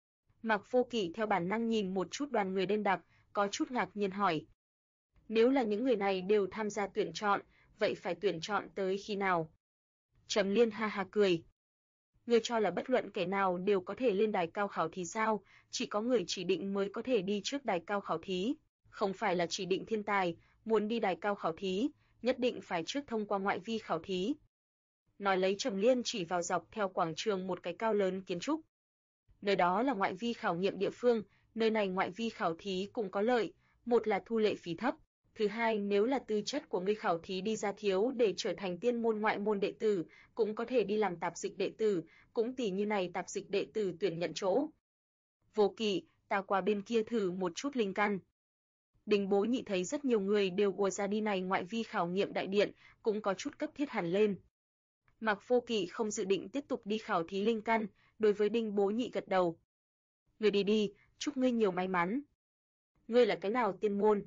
Mạc Vô Kỵ theo bản năng nhìn một chút đoàn người đen đặc, có chút ngạc nhiên hỏi. Nếu là những người này đều tham gia tuyển chọn, vậy phải tuyển chọn tới khi nào? Trầm Liên ha ha cười. Ngươi cho là bất luận kẻ nào đều có thể lên đài cao khảo thí sao, chỉ có người chỉ định mới có thể đi trước đài cao khảo thí, không phải là chỉ định thiên tài, muốn đi đài cao khảo thí, nhất định phải trước thông qua ngoại vi khảo thí. Nói lấy Trầm Liên chỉ vào dọc theo quảng trường một cái cao lớn kiến trúc. Nơi đó là ngoại vi khảo nghiệm địa phương, nơi này ngoại vi khảo thí cũng có lợi, một là thu lệ phí thấp, thứ hai nếu là tư chất của ngươi khảo thí đi ra thiếu để trở thành tiên môn ngoại môn đệ tử, cũng có thể đi làm tạp dịch đệ tử, cũng tỉ như này tạp dịch đệ tử tuyển nhận chỗ. Vô Kỵ, ta qua bên kia thử một chút linh căn. Đinh Bố Nhị thấy rất nhiều người đều ùa ra đi này ngoại vi khảo nghiệm đại điện, cũng có chút cấp thiết hẳn lên. Mạc Vô Kỵ không dự định tiếp tục đi khảo thí linh căn, đối với Đinh Bố Nhị gật đầu. Ngươi đi đi, chúc ngươi nhiều may mắn. Ngươi là cái nào tiên môn?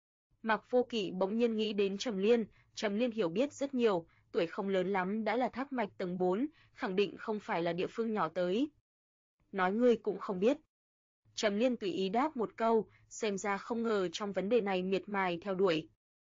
Mạc Vô Kỵ bỗng nhiên nghĩ đến Trầm Liên hiểu biết rất nhiều, tuổi không lớn lắm đã là thác mạch tầng 4, khẳng định không phải là địa phương nhỏ tới. Nói ngươi cũng không biết. Trầm Liên tùy ý đáp một câu, xem ra không ngờ trong vấn đề này miệt mài theo đuổi.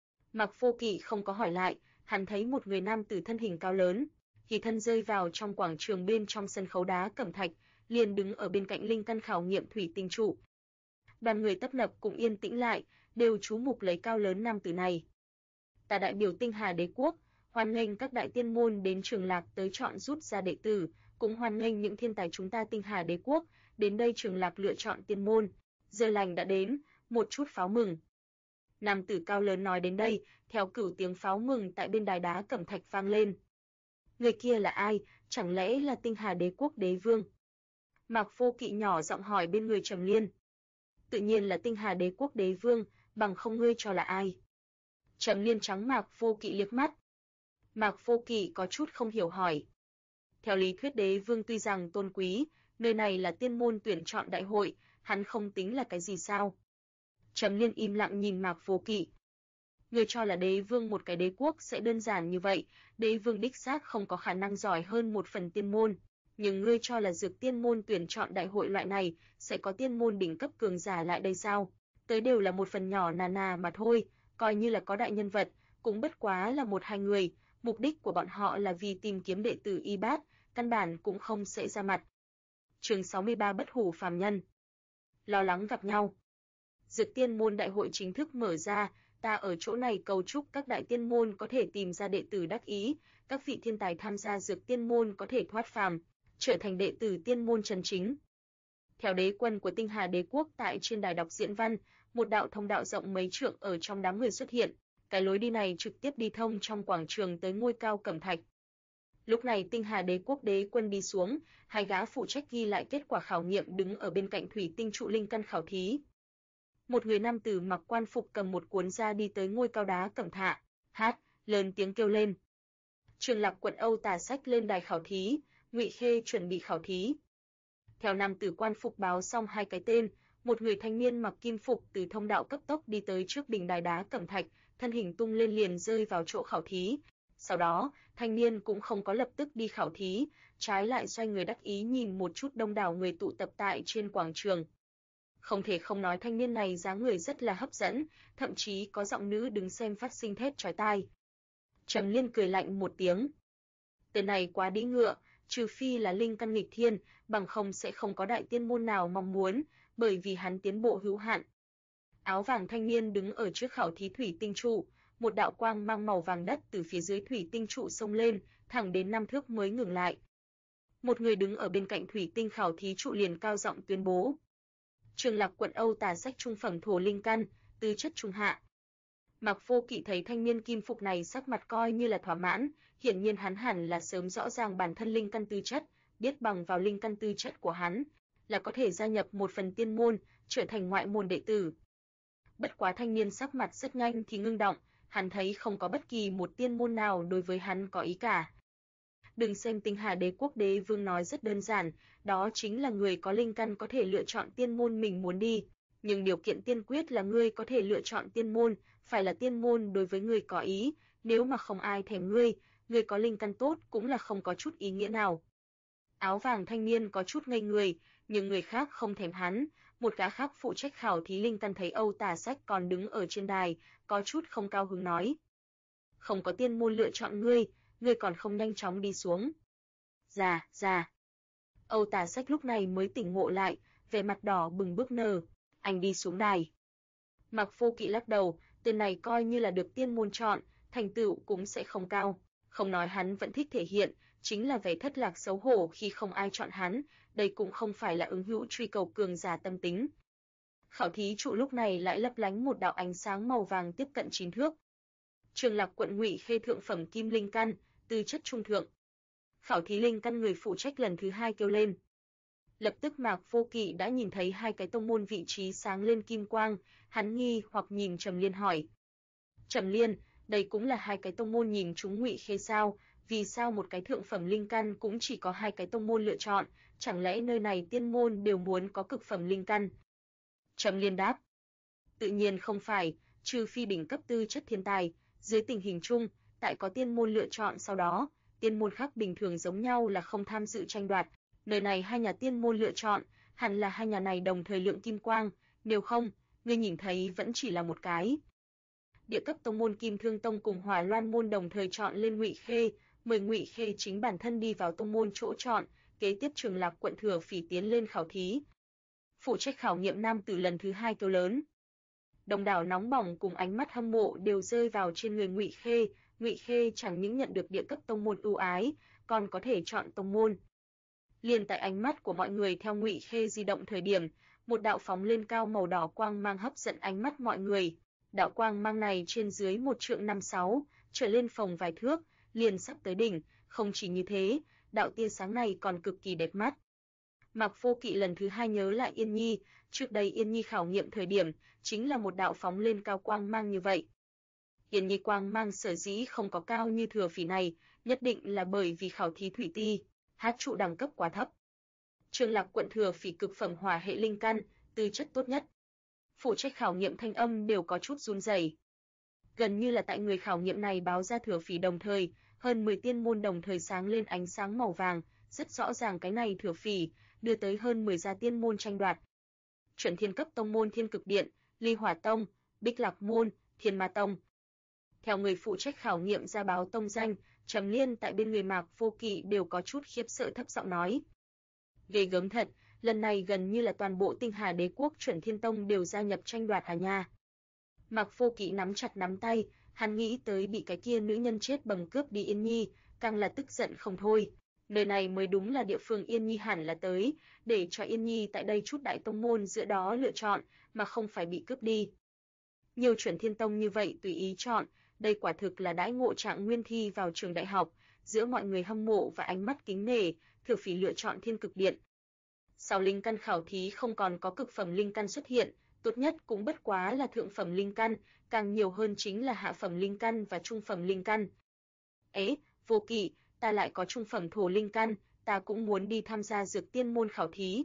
Mạc Vô Kỵ không có hỏi lại, hắn thấy một người nam tử thân hình cao lớn, thì thân rơi vào trong quảng trường bên trong sân khấu đá cẩm thạch, liền đứng ở bên cạnh linh căn khảo nghiệm thủy tinh trụ. Đoàn người tấp nập cũng yên tĩnh lại, đều chú mục lấy cao lớn nam tử này. Ta đại biểu Tinh Hà Đế quốc, hoan nghênh các đại tiên môn đến Trường Lạc tới chọn rút ra đệ tử, cũng hoan nghênh những thiên tài chúng ta Tinh Hà Đế quốc đến đây Trường Lạc lựa chọn tiên môn. Giờ lành đã đến, một chút pháo mừng. Nam tử cao lớn nói đến đây, theo cửu tiếng pháo mừng tại bên đài đá cẩm thạch vang lên. Người kia là ai, chẳng lẽ là Tinh Hà Đế quốc đế vương? Mạc Vô Kỵ nhỏ giọng hỏi bên người Trầm Liên. Tự nhiên là Tinh Hà Đế quốc đế vương, bằng không ngươi cho là ai? Trầm Liên trắng Mạc Vô Kỵ liếc mắt. Mạc Vô Kỵ có chút không hiểu hỏi. Theo lý thuyết đế vương tuy rằng tôn quý, nơi này là tiên môn tuyển chọn đại hội, hắn không tính là cái gì sao? Trầm Liên im lặng nhìn Mạc Vô Kỵ. Ngươi cho là đế vương một cái đế quốc sẽ đơn giản như vậy, đế vương đích xác không có khả năng giỏi hơn một phần tiên môn, nhưng ngươi cho là dược tiên môn tuyển chọn đại hội loại này sẽ có tiên môn đỉnh cấp cường giả lại đây sao? Tới đều là một phần nhỏ nà mà thôi, coi như là có đại nhân vật, cũng bất quá là một hai người, mục đích của bọn họ là vì tìm kiếm đệ tử y bát, căn bản cũng không sẽ ra mặt. Chương 63 Bất hủ phàm nhân. Lo lắng gặp nhau. Dược tiên môn đại hội chính thức mở ra, ta ở chỗ này cầu chúc các đại tiên môn có thể tìm ra đệ tử đắc ý, các vị thiên tài tham gia dược tiên môn có thể thoát phàm, trở thành đệ tử tiên môn chân chính. Theo đế quân của Tinh Hà Đế quốc tại trên đài đọc diễn văn, một đạo thông đạo rộng mấy trượng ở trong đám người xuất hiện, cái lối đi này trực tiếp đi thông trong quảng trường tới ngôi cao cẩm thạch. Lúc này Tinh Hà Đế quốc đế quân đi xuống, hai gã phụ trách ghi lại kết quả khảo nghiệm đứng ở bên cạnh thủy tinh trụ linh căn khảo thí. Một người nam tử mặc quan phục cầm một cuốn ra đi tới ngôi cao đá cẩm thạch, lớn tiếng kêu lên. Trường Lạc quận Âu Tà Sách lên đài khảo thí, Ngụy Khê chuẩn bị khảo thí. Theo nam tử quan phục báo xong hai cái tên, một người thanh niên mặc kim phục từ thông đạo cấp tốc đi tới trước đỉnh đài đá cẩm thạch, thân hình tung lên liền rơi vào chỗ khảo thí. Sau đó, thanh niên cũng không có lập tức đi khảo thí, trái lại xoay người đắc ý nhìn một chút đông đảo người tụ tập tại trên quảng trường. Không thể không nói thanh niên này dáng người rất là hấp dẫn, thậm chí có giọng nữ đứng xem phát sinh thét chói tai. Trầm Liên cười lạnh một tiếng. Tên này quá đĩ ngựa, trừ phi là linh căn nghịch thiên, bằng không sẽ không có đại tiên môn nào mong muốn, bởi vì hắn tiến bộ hữu hạn. Áo vàng thanh niên đứng ở trước khảo thí thủy tinh trụ, một đạo quang mang màu vàng đất từ phía dưới thủy tinh trụ xông lên, thẳng đến 5 thước mới ngừng lại. Một người đứng ở bên cạnh thủy tinh khảo thí trụ liền cao giọng tuyên bố. Trường Lạc quận Âu Tà Sách trung phẩm thổ linh căn, tư chất trung hạ. Mạc Vô Kỵ thấy thanh niên kim phục này sắc mặt coi như là thỏa mãn, hiển nhiên hắn hẳn là sớm rõ ràng bản thân linh căn tư chất, biết bằng vào linh căn tư chất của hắn là có thể gia nhập một phần tiên môn, trở thành ngoại môn đệ tử. Bất quá thanh niên sắc mặt rất nhanh thì ngưng động, hắn thấy không có bất kỳ một tiên môn nào đối với hắn có ý cả. Đừng xem Tinh Hà Đế quốc đế vương nói rất đơn giản, đó chính là người có linh căn có thể lựa chọn tiên môn mình muốn đi, nhưng điều kiện tiên quyết là ngươi có thể lựa chọn tiên môn, phải là tiên môn đối với ngươi có ý, nếu mà không ai thèm ngươi có linh căn tốt cũng là không có chút ý nghĩa nào. Áo vàng thanh niên có chút ngây người, nhưng người khác không thèm hắn, một gã khác phụ trách khảo thí linh căn thấy Âu Tà Sách còn đứng ở trên đài, có chút không cao hứng nói. Không có tiên môn lựa chọn ngươi còn không nhanh chóng đi xuống. Dạ. Âu Tà Sách lúc này mới tỉnh ngộ lại, vẻ mặt đỏ bừng bước nở, anh đi xuống đài. Mạc Vô Kỵ lắc đầu, tên này coi như là được tiên môn chọn, thành tựu cũng sẽ không cao, không nói hắn vẫn thích thể hiện, chính là vẻ thất lạc xấu hổ khi không ai chọn hắn, đây cũng không phải là ứng hữu truy cầu cường giả tâm tính. Khảo thí trụ lúc này lại lấp lánh một đạo ánh sáng màu vàng tiếp cận 9 thước. Trường Lạc quận Ngụy Khê thượng phẩm kim linh căn, tư chất trung thượng. Khảo thí linh căn người phụ trách lần thứ 2 kêu lên. Lập tức Mạc Vô Kỵ đã nhìn thấy hai cái tông môn vị trí sáng lên kim quang, hắn nghi hoặc nhìn Trầm Liên hỏi. Trầm Liên, đây cũng là hai cái tông môn nhìn chúng Ngụy Khê sao, vì sao một cái thượng phẩm linh căn cũng chỉ có hai cái tông môn lựa chọn, chẳng lẽ nơi này tiên môn đều muốn có cực phẩm linh căn? Trầm Liên đáp. Tự nhiên không phải, trừ phi đỉnh cấp tư chất thiên tài, dưới tình hình chung, tại có tiên môn lựa chọn sau đó, tiên môn khác bình thường giống nhau là không tham dự tranh đoạt. Nơi này hai nhà tiên môn lựa chọn, hẳn là hai nhà này đồng thời lượng kim quang, nếu không, ngươi nhìn thấy vẫn chỉ là một cái. Địa cấp tông môn Kim Thương Tông cùng Hỏa Loan môn đồng thời chọn lên Ngụy Khê, mời Ngụy Khê chính bản thân đi vào tông môn chỗ chọn, kế tiếp Trường Lạc quận Thừa Phỉ tiến lên khảo thí. Phụ trách khảo nghiệm nam tử lần thứ 2 kêu lớn. Đông đảo nóng bỏng cùng ánh mắt hâm mộ đều rơi vào trên người Ngụy Khê. Ngụy Khê chẳng những nhận được địa cấp tông môn ưu ái, còn có thể chọn tông môn. Liền tại ánh mắt của mọi người theo Ngụy Khê di động thời điểm, một đạo phóng lên cao màu đỏ quang mang hấp dẫn ánh mắt mọi người. Đạo quang mang này trên dưới 1,56 trượng, trở lên phồng vài thước, liền sắp tới đỉnh. Không chỉ như thế, đạo tia sáng này còn cực kỳ đẹp mắt. Mạc Vô Kỵ lần thứ 2 nhớ lại Yên Nhi, trước đây Yên Nhi khảo nghiệm thời điểm, chính là một đạo phóng lên cao quang mang như vậy. Yên Nhi quang mang sở dĩ không có cao như Thừa Phỉ này, nhất định là bởi vì khảo thí thủy ti, hát trụ đẳng cấp quá thấp. Trường Lạc quận Thừa Phỉ cực phẩm hỏa hệ linh căn, tư chất tốt nhất. Phụ trách khảo nghiệm thanh âm đều có chút run rẩy. Gần như là tại người khảo nghiệm này báo ra Thừa Phỉ đồng thời, hơn 10 tiên môn đồng thời sáng lên ánh sáng màu vàng, rất rõ ràng cái này Thừa Phỉ đưa tới hơn 10 gia tiên môn tranh đoạt. Chuẩn thiên cấp tông môn Thiên Cực Điện, Ly Hỏa Tông, Bích Lạc môn, Thiên Ma Tông. Theo người phụ trách khảo nghiệm ra báo tông danh, Trầm Liên tại bên người Mạc Vô Kỵ đều có chút khiếp sợ thấp giọng nói. Ghê gớm thật, lần này gần như là toàn bộ Tinh Hà Đế quốc Chuẩn Thiên Tông đều gia nhập tranh đoạt à nha. Mạc Vô Kỵ nắm chặt nắm tay, hắn nghĩ tới bị cái kia nữ nhân chết bầm cướp đi Yên Nhi, càng là tức giận không thôi. Nơi này mới đúng là địa phương Yên Nhi hẳn là tới, để cho Yên Nhi tại đây chút đại tông môn giữa đó lựa chọn, mà không phải bị cướp đi. Nhiều Chuẩn Thiên Tông như vậy tùy ý chọn, đây quả thực là đãi ngộ Trạng Nguyên thi vào trường đại học, giữa mọi người hâm mộ và ánh mắt kính nể, Thừa Phỉ lựa chọn Thiên Cực Điện. Sau linh căn khảo thí không còn có cực phẩm linh căn xuất hiện, tốt nhất cũng bất quá là thượng phẩm linh căn, càng nhiều hơn chính là hạ phẩm linh căn và trung phẩm linh căn. Vô Kỵ, ta lại có trung phẩm thổ linh căn, ta cũng muốn đi tham gia dược tiên môn khảo thí,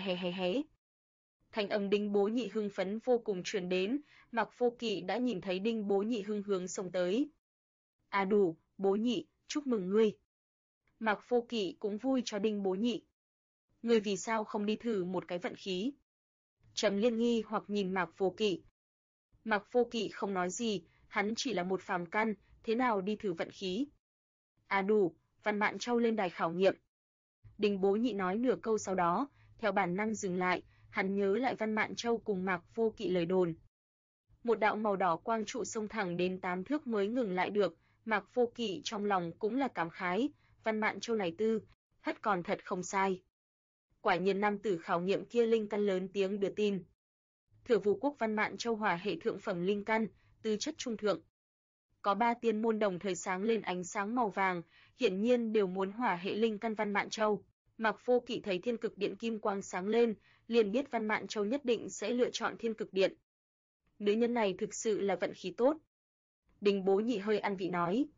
Thanh âm Đinh Bố Nhị hưng phấn vô cùng truyền đến, Mạc Vô Kỵ đã nhìn thấy Đinh Bố Nhị hưng hướng xông tới. À đủ, Bố Nhị, chúc mừng ngươi. Mạc Vô Kỵ cũng vui cho Đinh Bố Nhị. Ngươi vì sao không đi thử một cái vận khí? Trầm Liên nghi hoặc nhìn Mạc Vô Kỵ. Mạc Vô Kỵ không nói gì, hắn chỉ là một phàm căn, thế nào đi thử vận khí? À đủ, Văn Mạn Châu lên đài khảo nghiệm. Đinh Bố Nhị nói nửa câu sau đó, theo bản năng dừng lại, hắn nhớ lại Văn Mạn Châu cùng Mạc Vô Kỵ lời đồn. Một đạo màu đỏ quang trụ xông thẳng đến 8 thước mới ngừng lại được, Mạc Vô Kỵ trong lòng cũng là cảm khái, Văn Mạn Châu này hất còn thật không sai. Quả nhiên nam tử khảo nghiệm kia linh căn lớn tiếng đưa tin. Thừa Vũ quốc Văn Mạn Châu hỏa hệ thượng phẩm linh căn, tư chất trung thượng. Có 3 tiên môn đồng thời sáng lên ánh sáng màu vàng, hiển nhiên đều muốn hỏa hệ linh căn Văn Mạn Châu. Mạc Vô Kỵ thấy Thiên Cực Điện kim quang sáng lên, liền biết Văn Mạn Châu nhất định sẽ lựa chọn Thiên Cực Điện. Nữ nhân này thực sự là vận khí tốt. Đinh Bố Nhị hơi ăn vị nói.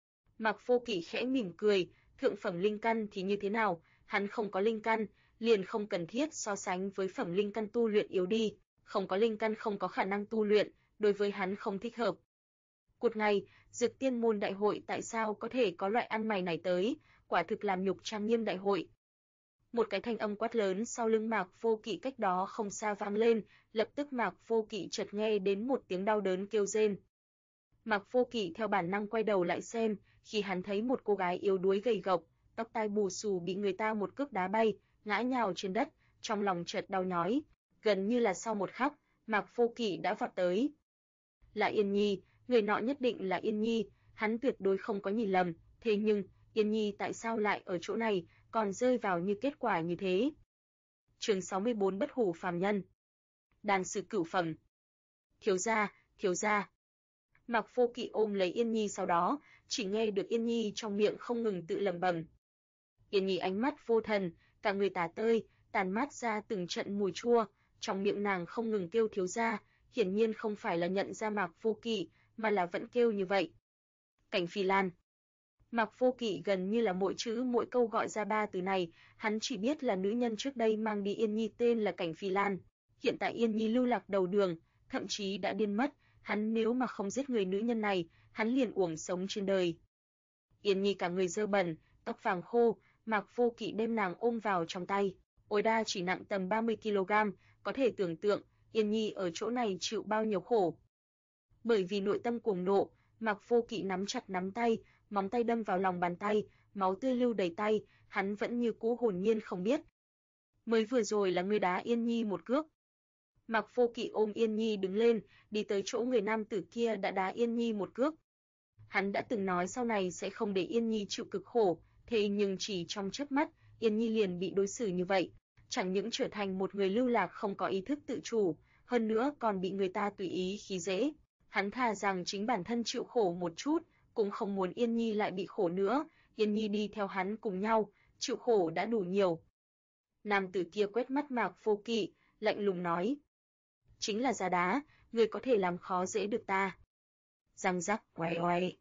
Mạc Vô Kỵ khẽ mỉm cười, thượng phẩm linh căn thì như thế nào, hắn không có linh căn, liền không cần thiết so sánh với phẩm linh căn tu luyện yếu đi, không có linh căn không có khả năng tu luyện, đối với hắn không thích hợp. Một ngày, Dược Tiên môn đại hội tại sao có thể có loại ăn mày này tới, quả thực làm nhục trang nghiêm đại hội. Một cái thanh âm quát lớn sau lưng Mạc Vô Kỵ cách đó không xa vang lên, lập tức Mạc Vô Kỵ chợt nghe đến một tiếng đau đớn kêu rên. Mạc Vô Kỵ theo bản năng quay đầu lại xem, khi hắn thấy một cô gái yếu đuối gầy gộc, tóc tai bù xù bị người ta một cước đá bay, ngã nhào trên đất, trong lòng chợt đau nhói, gần như là sau một khắc, Mạc Vô Kỵ đã vọt tới. Là Yên Nhi, người nọ nhất định là Yên Nhi, hắn tuyệt đối không có nhìn lầm, thế nhưng, Yên Nhi tại sao lại ở chỗ này, còn rơi vào như kết quả như thế? Chương 64 Bất hủ phàm nhân. Đan sư cửu phẩm. Thiếu gia. Mạc Vô Kỵ ôm lấy Yên Nhi sau đó, chỉ nghe được Yên Nhi trong miệng không ngừng tự lẩm bẩm. Yên Nhi ánh mắt vô thần, cả người tả tơi, tàn mát ra từng trận mùi chua, trong miệng nàng không ngừng kêu thiếu gia, hiển nhiên không phải là nhận ra Mạc Vô Kỵ, mà là vẫn kêu như vậy. Cảnh Phi Lan. Mạc Vô Kỵ gần như là mỗi chữ mỗi câu gọi ra 3 từ này, hắn chỉ biết là nữ nhân trước đây mang đi Yên Nhi tên là Cảnh Phi Lan. Hiện tại Yên Nhi lưu lạc đầu đường, thậm chí đã điên mất, hắn nếu mà không giết người nữ nhân này, hắn liền uổng sống trên đời. Yên Nhi cả người dơ bẩn, tóc vàng khô, Mạc Vô Kỵ đem nàng ôm vào trong tay. Ôi đa chỉ nặng tầm 30 kg, có thể tưởng tượng, Yên Nhi ở chỗ này chịu bao nhiêu khổ. Bởi vì nội tâm cuồng nộ, Mạc Vô Kỵ nắm chặt nắm tay, móng tay đâm vào lòng bàn tay, máu tươi lưu đầy tay, hắn vẫn như cũ hồn nhiên không biết. Mới vừa rồi là ngươi đá Yên Nhi một cước. Mạc Vô Kỵ ôm Yên Nhi đứng lên, đi tới chỗ người nam tử kia đã đá Yên Nhi một cước. Hắn đã từng nói sau này sẽ không để Yên Nhi chịu cực khổ, thế nhưng chỉ trong chớp mắt, Yên Nhi liền bị đối xử như vậy, chẳng những trở thành một người lưu lạc không có ý thức tự chủ, hơn nữa còn bị người ta tùy ý khi dễ. Hắn thà rằng chính bản thân chịu khổ một chút, cũng không muốn Yên Nhi lại bị khổ nữa, Yên Nhi đi theo hắn cùng nhau, chịu khổ đã đủ nhiều. Nam tử kia quét mắt Mạc Vô Kỵ, lạnh lùng nói: chính là giá đá, người có thể làm khó dễ được ta. Răng rắc oai oai.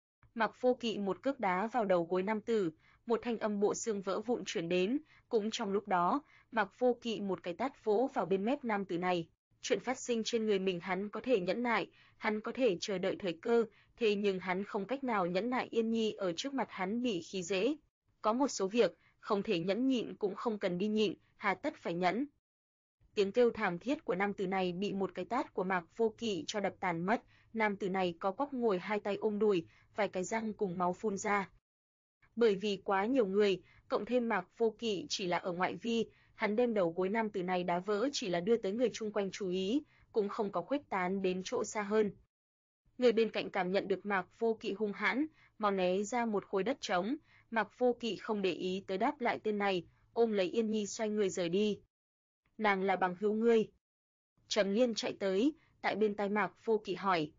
Mạc Vô Kỵ một cước đá vào đầu gối nam tử, một thanh âm bộ xương vỡ vụn truyền đến, cũng trong lúc đó, Mạc Vô Kỵ một cái tát vỗ vào bên mép nam tử này. Chuyện phát sinh trên người mình hắn có thể nhẫn nại, hắn có thể chờ đợi thời cơ, thế nhưng hắn không cách nào nhẫn nại Yên Nhi ở trước mặt hắn bị khi dễ. Có một số việc, không thể nhẫn nhịn cũng không cần đi nhịn, hà tất phải nhẫn. Tiếng kêu thảm thiết của nam tử này bị một cái tát của Mạc Vô Kỵ cho đập tàn mất, nam tử này có quắp ngồi hai tay ôm đùi, vài cái răng cùng máu phun ra. Bởi vì quá nhiều người, cộng thêm Mạc Vô Kỵ chỉ là ở ngoại vi, hắn đem đầu gối nam tử này đá vỡ chỉ là đưa tới người chung quanh chú ý, cũng không có khuếch tán đến chỗ xa hơn. Người bên cạnh cảm nhận được Mạc Vô Kỵ hung hãn, mau né ra một khối đất trống, Mạc Vô Kỵ không để ý tới đáp lại tên này, ôm lấy Yên Nhi xoay người rời đi. Nàng là bằng hữu ngươi. Trầm Liên chạy tới, tại bên tai Mạc Vô Kỵ hỏi.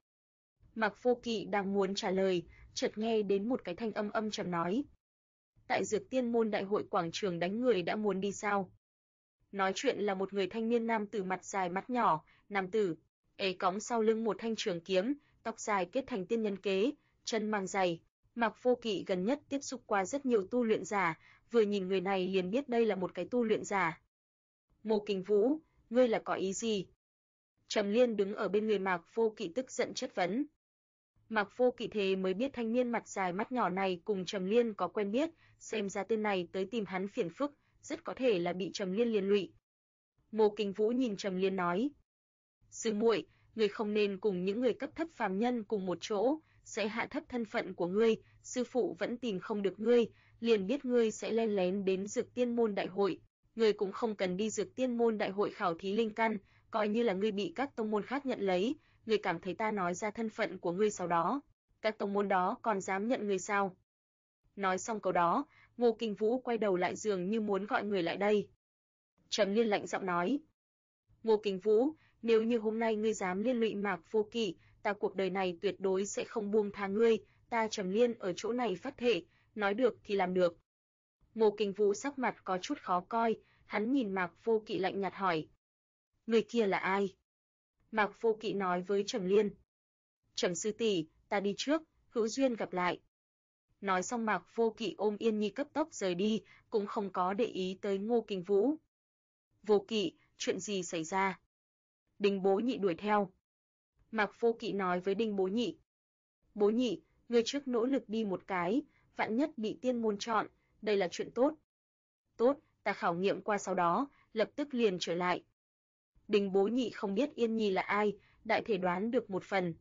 Mạc Vô Kỵ đang muốn trả lời, chợt nghe đến một cái thanh âm âm trầm nói: tại Dược Tiên môn đại hội quảng trường đánh người đã muốn đi sao? Nói chuyện là một người thanh niên nam tử mặt dài mắt nhỏ, nam tử ấy cõng sau lưng một thanh trường kiếm, tóc dài kết thành tiên nhân kế, chân mang giày. Mạc Vô Kỵ gần nhất tiếp xúc qua rất nhiều tu luyện giả, vừa nhìn người này liền biết đây là một cái tu luyện giả. Ngô Kình Vũ, ngươi là có ý gì? Trầm Liên đứng ở bên người Mạc Vô Kỵ tức giận chất vấn. Mạc Vô Kỵ thế mới biết thanh niên mặt dài mắt nhỏ này cùng Trầm Liên có quen biết, xem ra tên này tới tìm hắn phiền phức, rất có thể là bị Trầm Liên liên lụy. Ngô Kình Vũ nhìn Trầm Liên nói: sư muội, ngươi không nên cùng những người cấp thấp phàm nhân cùng một chỗ, sẽ hạ thấp thân phận của ngươi, sư phụ vẫn tìm không được ngươi, liền biết ngươi sẽ len lén đến Dược Tiên môn đại hội. Ngươi cũng không cần đi Dược Tiên môn đại hội khảo thí linh căn, coi như là ngươi bị các tông môn khác nhận lấy, ngươi cảm thấy ta nói ra thân phận của ngươi sau đó, các tông môn đó còn dám nhận ngươi sao? Nói xong câu đó, Ngô Kình Vũ quay đầu lại dường như muốn gọi người lại đây. Trầm Liên lạnh giọng nói: Ngô Kình Vũ, nếu như hôm nay ngươi dám liên lụy Mạc Vô Kỵ, ta cuộc đời này tuyệt đối sẽ không buông tha ngươi, ta Trầm Liên ở chỗ này phát thệ, nói được thì làm được. Ngô Kình Vũ sắc mặt có chút khó coi, hắn nhìn Mạc Vô Kỵ lạnh nhạt hỏi: người kia là ai? Mạc Vô Kỵ nói với Trầm Liên: Trầm sư tỷ, ta đi trước, hữu duyên gặp lại. Nói xong Mạc Vô Kỵ ôm Yên Nhi cấp tốc rời đi, cũng không có để ý tới Ngô Kình Vũ. Vô Kỵ, chuyện gì xảy ra? Đinh Bố Nhị đuổi theo. Mạc Vô Kỵ nói với Đinh Bố Nhị: Bố Nhị, ngươi trước nỗ lực đi một cái, vạn nhất bị tiên môn chọn, đây là chuyện tốt. Tốt, ta khảo nghiệm qua sau đó, lập tức liền trở lại. Đinh Bố Nhị không biết Yên Nhi là ai, đại thể đoán được một phần.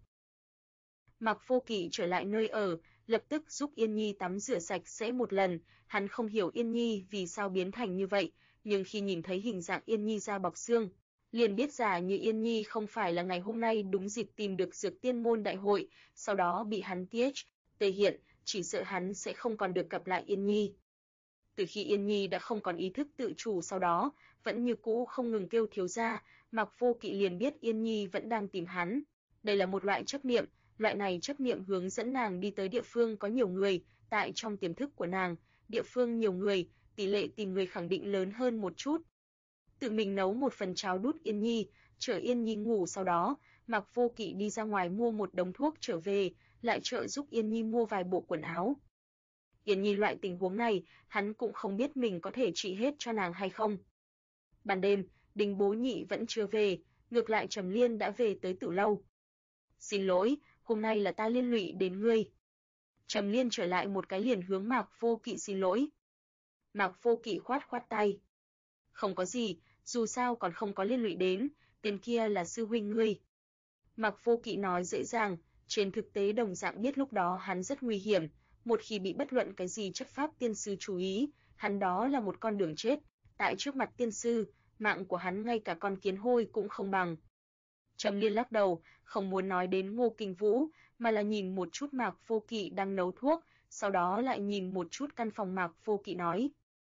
Mạc Vô Kỵ trở lại nơi ở, lập tức giúp Yên Nhi tắm rửa sạch sẽ một lần, hắn không hiểu Yên Nhi vì sao biến thành như vậy, nhưng khi nhìn thấy hình dạng Yên Nhi da bọc xương, liền biết giả như Yên Nhi không phải là ngày hôm nay đúng dịp tìm được Dược Tiên môn đại hội, sau đó bị hắn tê hiện, chỉ sợ hắn sẽ không còn được gặp lại Yên Nhi. Từ khi Yên Nhi đã không còn ý thức tự chủ sau đó, vẫn như cũ không ngừng kêu thiếu gia, Mạc Vô Kỵ liền biết Yên Nhi vẫn đang tìm hắn. Đây là một loại chấp niệm, loại này chấp niệm hướng dẫn nàng đi tới địa phương có nhiều người, tại trong tiềm thức của nàng, địa phương nhiều người, tỷ lệ tìm người khẳng định lớn hơn một chút. Tự mình nấu một phần cháo đút Yên Nhi, chờ Yên Nhi ngủ sau đó, Mạc Vô Kỵ đi ra ngoài mua một đống thuốc trở về, lại trợ giúp Yên Nhi mua vài bộ quần áo. Yên Nhi loại tình huống này, hắn cũng không biết mình có thể trị hết cho nàng hay không. Ban đêm, Đinh Bố Nhị vẫn chưa về, ngược lại Trầm Liên đã về tới Tử lâu. Xin lỗi, hôm nay là ta liên lụy đến ngươi. Trầm Liên trở lại một cái liền hướng Mạc Vô Kỵ xin lỗi. Mạc Vô Kỵ khoát khoát tay. Không có gì, dù sao còn không có liên lụy đến, tên kia là sư huynh ngươi. Mạc Vô Kỵ nói dễ dàng, trên thực tế đồng dạng biết lúc đó hắn rất nguy hiểm, một khi bị bất luận cái gì chấp pháp tiên sư chú ý, hắn đó là một con đường chết, tại trước mặt tiên sư, mạng của hắn ngay cả con kiến hôi cũng không bằng. Trầm Liên lắc đầu, không muốn nói đến Ngô Kinh Vũ, mà là nhìn một chút Mạc Vô Kỵ đang nấu thuốc, sau đó lại nhìn một chút căn phòng Mạc Vô Kỵ nói.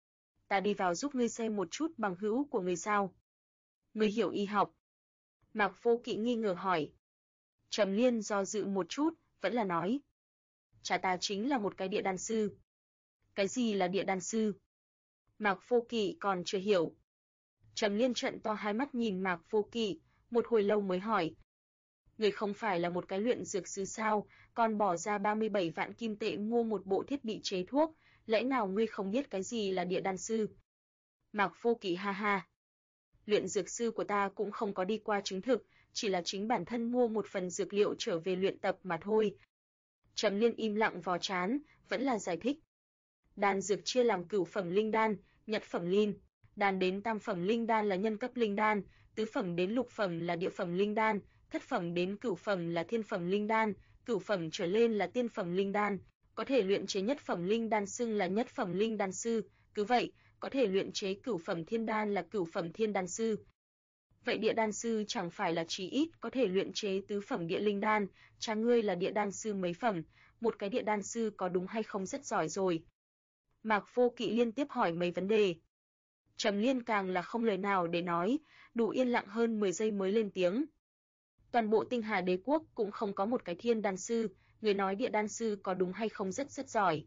Ta đi vào giúp ngươi xem một chút bằng hữu của ngươi sao? Ngươi hiểu y học? Mạc Vô Kỵ nghi ngờ hỏi. Trầm Liên do dự một chút, vẫn là nói. Cha ta chính là một cái địa đan sư. Cái gì là địa đan sư? Mạc Vô Kỵ còn chưa hiểu. Trầm Liên trợn to hai mắt nhìn Mạc Vô Kỵ, một hồi lâu mới hỏi. Người không phải là một cái luyện dược sư sao, còn bỏ ra 37 vạn kim tệ mua một bộ thiết bị chế thuốc, lẽ nào ngươi không biết cái gì là địa đan sư? Mạc Vô Kỵ ha ha. Luyện dược sư của ta cũng không có đi qua chứng thực, chỉ là chính bản thân mua một phần dược liệu trở về luyện tập mà thôi. Trầm Liên im lặng vò trán, vẫn là giải thích. Đan dược chia làm cửu phẩm linh đan, nhật phẩm linh đan đến tam phẩm linh đan là nhân cấp linh đan, tứ phẩm đến lục phẩm là địa phẩm linh đan, thất phẩm đến cửu phẩm là thiên phẩm linh đan, cửu phẩm trở lên là tiên phẩm linh đan, có thể luyện chế nhất phẩm linh đan xưng là nhất phẩm linh đan sư, cứ vậy, có thể luyện chế cửu phẩm thiên đan là cửu phẩm thiên đan sư. Vậy địa đan sư chẳng phải là chí ít có thể luyện chế tứ phẩm địa linh đan, cha ngươi là địa đan sư mấy phẩm, một cái địa đan sư có đúng hay không rất giỏi rồi. Mạc Vô Kỵ liên tiếp hỏi mấy vấn đề. Trầm Liên càng là không lời nào để nói, đủ yên lặng hơn 10 giây mới lên tiếng. Toàn bộ Tinh Hà Đế quốc cũng không có một cái thiên đan sư, người nói địa đan sư có đúng hay không rất giỏi.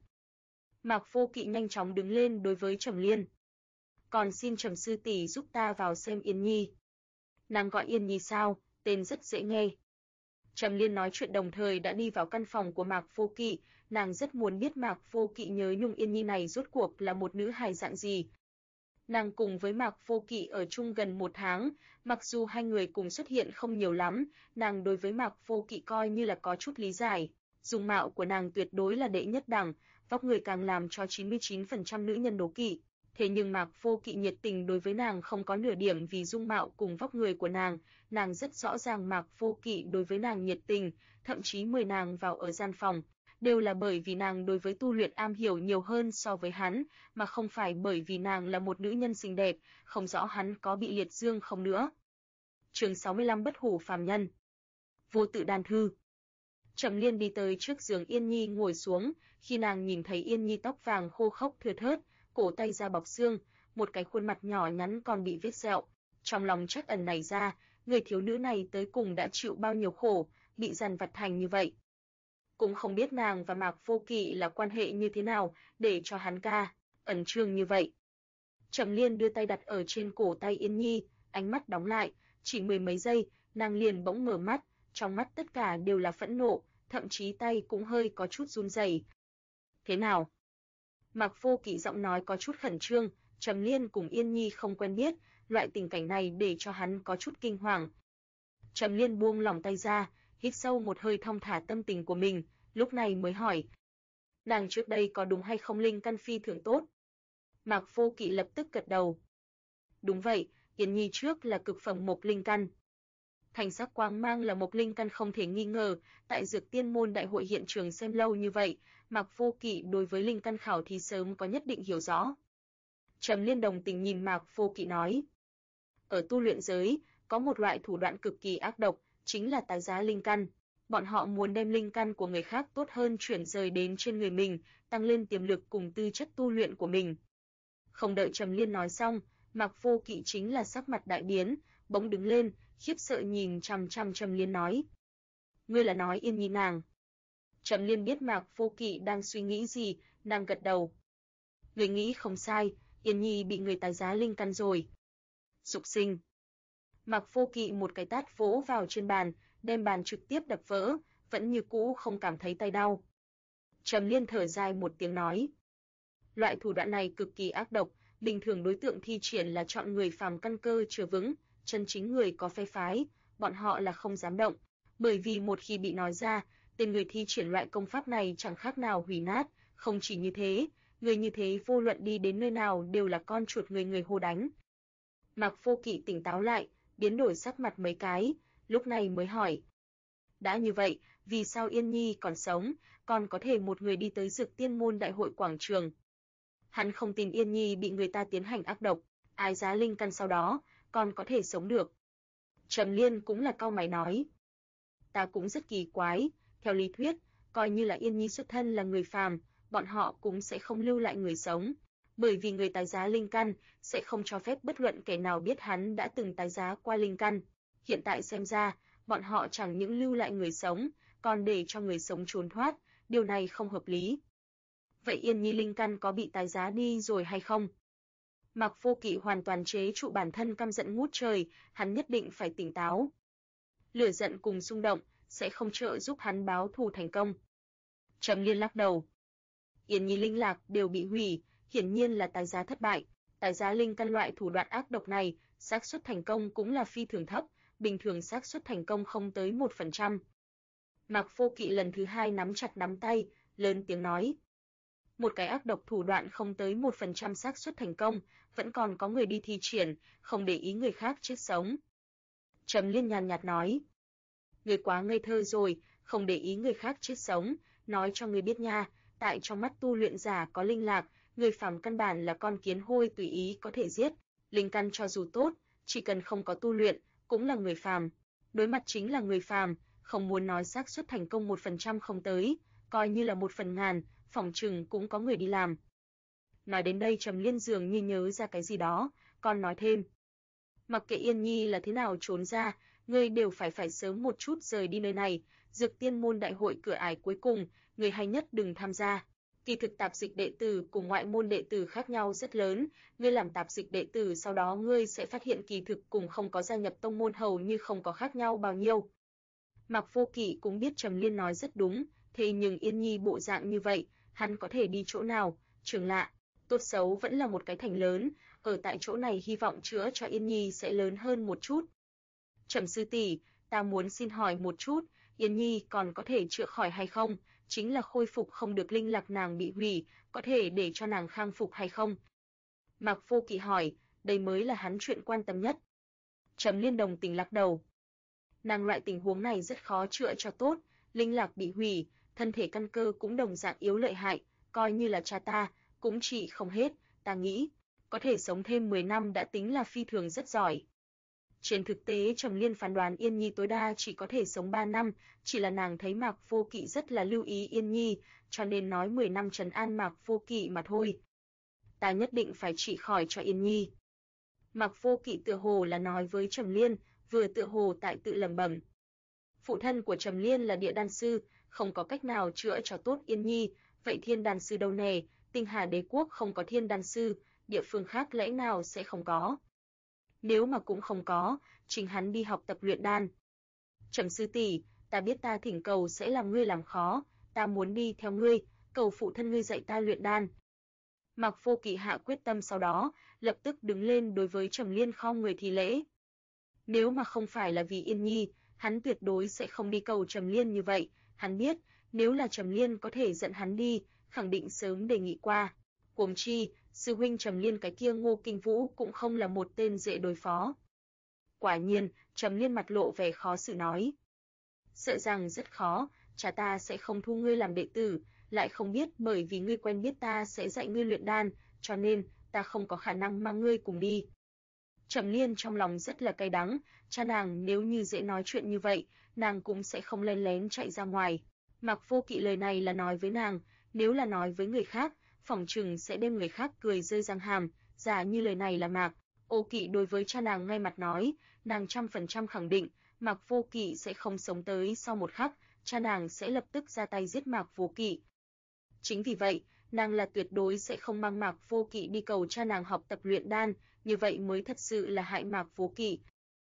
Mạc Vô Kỵ nhanh chóng đứng lên đối với Trầm Liên. Còn xin Trầm sư tỷ giúp ta vào xem Yên Nhi. Nàng gọi Yên Nhi sao, tên rất dễ nghe. Trầm Liên nói chuyện đồng thời đã đi vào căn phòng của Mạc Vô Kỵ, nàng rất muốn biết Mạc Vô Kỵ nhớ nhung Yên Nhi này rốt cuộc là một nữ hài dạng gì. Nàng cùng với Mạc Vô Kỵ ở chung gần 1 tháng, mặc dù hai người cùng xuất hiện không nhiều lắm, nàng đối với Mạc Vô Kỵ coi như là có chút lý giải. Dung mạo của nàng tuyệt đối là đệ nhất đẳng, vóc người càng làm cho 99% nữ nhân đố kỵ. Thế nhưng Mạc Vô Kỵ nhiệt tình đối với nàng không có nửa điểm vì dung mạo cùng vóc người của nàng rất rõ ràng Mạc Vô Kỵ đối với nàng nhiệt tình, thậm chí mời nàng vào ở gian phòng, đều là bởi vì nàng đối với tu luyện am hiểu nhiều hơn so với hắn, mà không phải bởi vì nàng là một nữ nhân xinh đẹp, không rõ hắn có bị liệt dương không nữa. Chương 65 Bất hủ phàm nhân. Vô tự đan thư. Trầm Liên đi tới trước giường Yên Nhi ngồi xuống, khi nàng nhìn thấy Yên Nhi tóc vàng khô khốc thưa thớt, cổ tay da bọc xương, một cái khuôn mặt nhỏ nhắn còn bị vết sẹo, trong lòng chắc ẩn nảy ra, người thiếu nữ này tới cùng đã chịu bao nhiêu khổ, bị dằn vặt thành như vậy. Cũng không biết nàng và Mạc Vô Kỵ là quan hệ như thế nào, để cho hắn ẩn trương như vậy. Trầm Liên đưa tay đặt ở trên cổ tay Yên Nhi, ánh mắt đóng lại, chỉ 10 mấy giây, nàng liền bỗng mở mắt, trong mắt tất cả đều là phẫn nộ, thậm chí tay cũng hơi có chút run rẩy. Thế nào? Mạc Vô Kỵ giọng nói có chút khẩn trương, Trầm Liên cùng Yên Nhi không quen biết, loại tình cảnh này để cho hắn có chút kinh hoàng. Trầm Liên buông lỏng tay ra, hít sâu một hơi thong thả tâm tình của mình, lúc này mới hỏi. Nàng trước đây có đúng hay không linh căn phi thường tốt? Mạc Vô Kỵ lập tức gật đầu. Đúng vậy, Yên Nhi trước là cực phẩm mộc linh căn. Thành sắc quang mang là mộc linh căn không thể nghi ngờ, tại Dược Tiên môn đại hội hiện trường xem lâu như vậy, Mạc Vô Kỵ đối với linh căn khảo thí sớm có nhất định hiểu rõ. Trầm Liên đồng tình nhìn Mạc Vô Kỵ nói. Ở tu luyện giới, có một loại thủ đoạn cực kỳ ác độc, chính là tái giá linh căn. Bọn họ muốn đem linh căn của người khác tốt hơn chuyển rời đến trên người mình, tăng lên tiềm lực cùng tư chất tu luyện của mình. Không đợi Trầm Liên nói xong, Mạc Vô Kỵ chính là sắc mặt đại biến, bỗng đứng lên, khiếp sợ nhìn chằm chằm Trầm Liên nói. Ngươi là nói Yên Nhi nàng? Trầm Liên biết Mạc Vô Kỵ đang suy nghĩ gì, nàng gật đầu. Người nghĩ không sai, Yên Nhi bị người tái giá linh căn rồi. Sục sinh. Mạc Vô Kỵ một cái tát vỗ vào trên bàn, đem bàn trực tiếp đập vỡ, vẫn như cũ không cảm thấy tay đau. Trầm Liên thở dài một tiếng nói. Loại thủ đoạn này cực kỳ ác độc, bình thường đối tượng thi triển là chọn người phàm căn cơ chưa vững, chân chính người có phe phái, bọn họ là không dám động, bởi vì một khi bị nói ra, tên người thi triển loại công pháp này chẳng khác nào hủy nát, không chỉ như thế, người như thế vô luận đi đến nơi nào đều là con chuột người hô đánh. Mạc Vô Kỵ tỉnh táo lại, biến đổi sắc mặt mấy cái, lúc này mới hỏi. Đã như vậy, vì sao Yên Nhi còn sống, còn có thể một người đi tới Dược Tiên môn đại hội quảng trường? Hắn không tin Yên Nhi bị người ta tiến hành ác độc, Ái giá linh căn sau đó, còn có thể sống được. Trầm Liên cũng là cau mày nói. Ta cũng rất kỳ quái, theo lý thuyết, coi như là Yên Nhi xuất thân là người phàm, bọn họ cũng sẽ không lưu lại người sống. Bởi vì người tái giá linh căn sẽ không cho phép bất luận kẻ nào biết hắn đã từng tái giá qua linh căn. Hiện tại xem ra, bọn họ chẳng những lưu lại người sống, còn để cho người sống trốn thoát, điều này không hợp lý. Vậy Yên Nhi linh căn có bị tái giá đi rồi hay không? Mạc Vô Kỵ hoàn toàn chế trụ bản thân căm giận ngút trời, hắn nhất định phải tỉnh táo. Lửa giận cùng xung động sẽ không trợ giúp hắn báo thù thành công. Trầm Liên lắc đầu. Yên Nhi linh lạc đều bị hủy, hiển nhiên là tái giá thất bại. Tái giá linh căn loại thủ đoạn ác độc này, xác suất thành công cũng là phi thường thấp, bình thường xác suất thành công không tới 1%. Mạc Vô Kỵ lần thứ hai nắm chặt nắm tay, lớn tiếng nói. Một cái ác độc thủ đoạn không tới 1% xác suất thành công, vẫn còn có người đi thi triển, không để ý người khác chết sống. Trầm Liên nhàn nhạt nói. Người quá ngây thơ rồi, không để ý người khác chết sống, nói cho người biết nha, tại trong mắt tu luyện giả có linh lạc, người phàm căn bản là con kiến hôi tùy ý có thể giết, linh căn cho dù tốt, chỉ cần không có tu luyện, cũng là người phàm. Đối mặt chính là người phàm, không muốn nói xác suất thành công 1% không tới, coi như là 1/1000, phỏng chừng cũng có người đi làm. Nói đến đây Trầm Liên dường như nhớ ra cái gì đó, còn nói thêm. Mặc kệ Yên Nhi là thế nào trốn ra, ngươi đều phải sớm một chút rời đi nơi này, Dược Tiên môn đại hội cửa ải cuối cùng, ngươi hay nhất đừng tham gia. Kỳ thực tạp dịch đệ tử cùng ngoại môn đệ tử khác nhau rất lớn, ngươi làm tạp dịch đệ tử sau đó ngươi sẽ phát hiện kỳ thực cùng không có gia nhập tông môn hầu như không có khác nhau bao nhiêu. Mạc Vô Kỵ cũng biết Trầm Liên nói rất đúng, thế nhưng Yên Nhi bộ dạng như vậy, hắn có thể đi chỗ nào, Trường Lạ, tốt xấu vẫn là một cái thành lớn, ở tại chỗ này hy vọng chữa cho Yên Nhi sẽ lớn hơn một chút. Trầm sư tỷ, ta muốn xin hỏi một chút, Yên Nhi còn có thể chữa khỏi hay không? Chính là khôi phục không được linh lạc nàng bị hủy, có thể để cho nàng khang phục hay không? Mạc Vô Kỵ hỏi, đây mới là hắn chuyện quan tâm nhất. Trầm Liên đồng tình lắc đầu. Nàng loại tình huống này rất khó chữa cho tốt, linh lạc bị hủy, thân thể căn cơ cũng đồng dạng yếu lợi hại, coi như là cha ta, cũng trị không hết, ta nghĩ, có thể sống thêm 10 năm đã tính là phi thường rất giỏi. Trên thực tế Trầm Liên phán đoán Yên Nhi tối đa chỉ có thể sống 3 năm, chỉ là nàng thấy Mạc Vô Kỵ rất là lưu ý Yên Nhi, cho nên nói 10 năm trấn an Mạc Vô Kỵ mà thôi. Ta nhất định phải trị khỏi cho Yên Nhi. Mạc Vô Kỵ tựa hồ là nói với Trầm Liên, vừa tựa hồ tại tự lẩm bẩm. Phụ thân của Trầm Liên là địa đan sư, không có cách nào chữa cho tốt Yên Nhi, vậy thiên đan sư đâu nè, Tinh Hà Đế quốc không có thiên đan sư, địa phương khác lẽ nào sẽ không có. Nếu mà cũng không có, chính hắn đi học tập luyện đan. Trầm sư tỷ, ta biết ta thỉnh cầu sẽ làm ngươi làm khó, ta muốn đi theo ngươi, cầu phụ thân ngươi dạy ta luyện đan. Mạc Vô Kỵ hạ quyết tâm sau đó, lập tức đứng lên đối với Trầm Liên khom người thi lễ. Nếu mà không phải là vì Yên Nhi, hắn tuyệt đối sẽ không đi cầu Trầm Liên như vậy, hắn biết, nếu là Trầm Liên có thể dẫn hắn đi, khẳng định sớm đề nghị qua. Huống chi, sư huynh Trầm Liên cái kia Ngô Kinh Vũ cũng không là một tên dễ đối phó. Quả nhiên, Trầm Liên mặt lộ vẻ khó xử nói. Sợ rằng rất khó, cha ta sẽ không thu ngươi làm đệ tử, lại không biết bởi vì ngươi quen biết ta sẽ dạy ngươi luyện đan, cho nên ta không có khả năng mang ngươi cùng đi. Trầm Liên trong lòng rất là cay đắng, cha nàng nếu như dễ nói chuyện như vậy, nàng cũng sẽ không lén lén chạy ra ngoài. Mạc Vô Kỵ lời này là nói với nàng, nếu là nói với người khác, phỏng chừng sẽ đem người khác cười rơi răng hàm, giả như lời này là Mạc Vô Kỵ đối với cha nàng ngay mặt nói, nàng 100% khẳng định, Mạc Vô Kỵ sẽ không sống tới sau một khắc, cha nàng sẽ lập tức ra tay giết Mạc Vô Kỵ. Chính vì vậy, nàng là tuyệt đối sẽ không mang Mạc Vô Kỵ đi cầu cha nàng học tập luyện đan, như vậy mới thật sự là hại Mạc Vô Kỵ.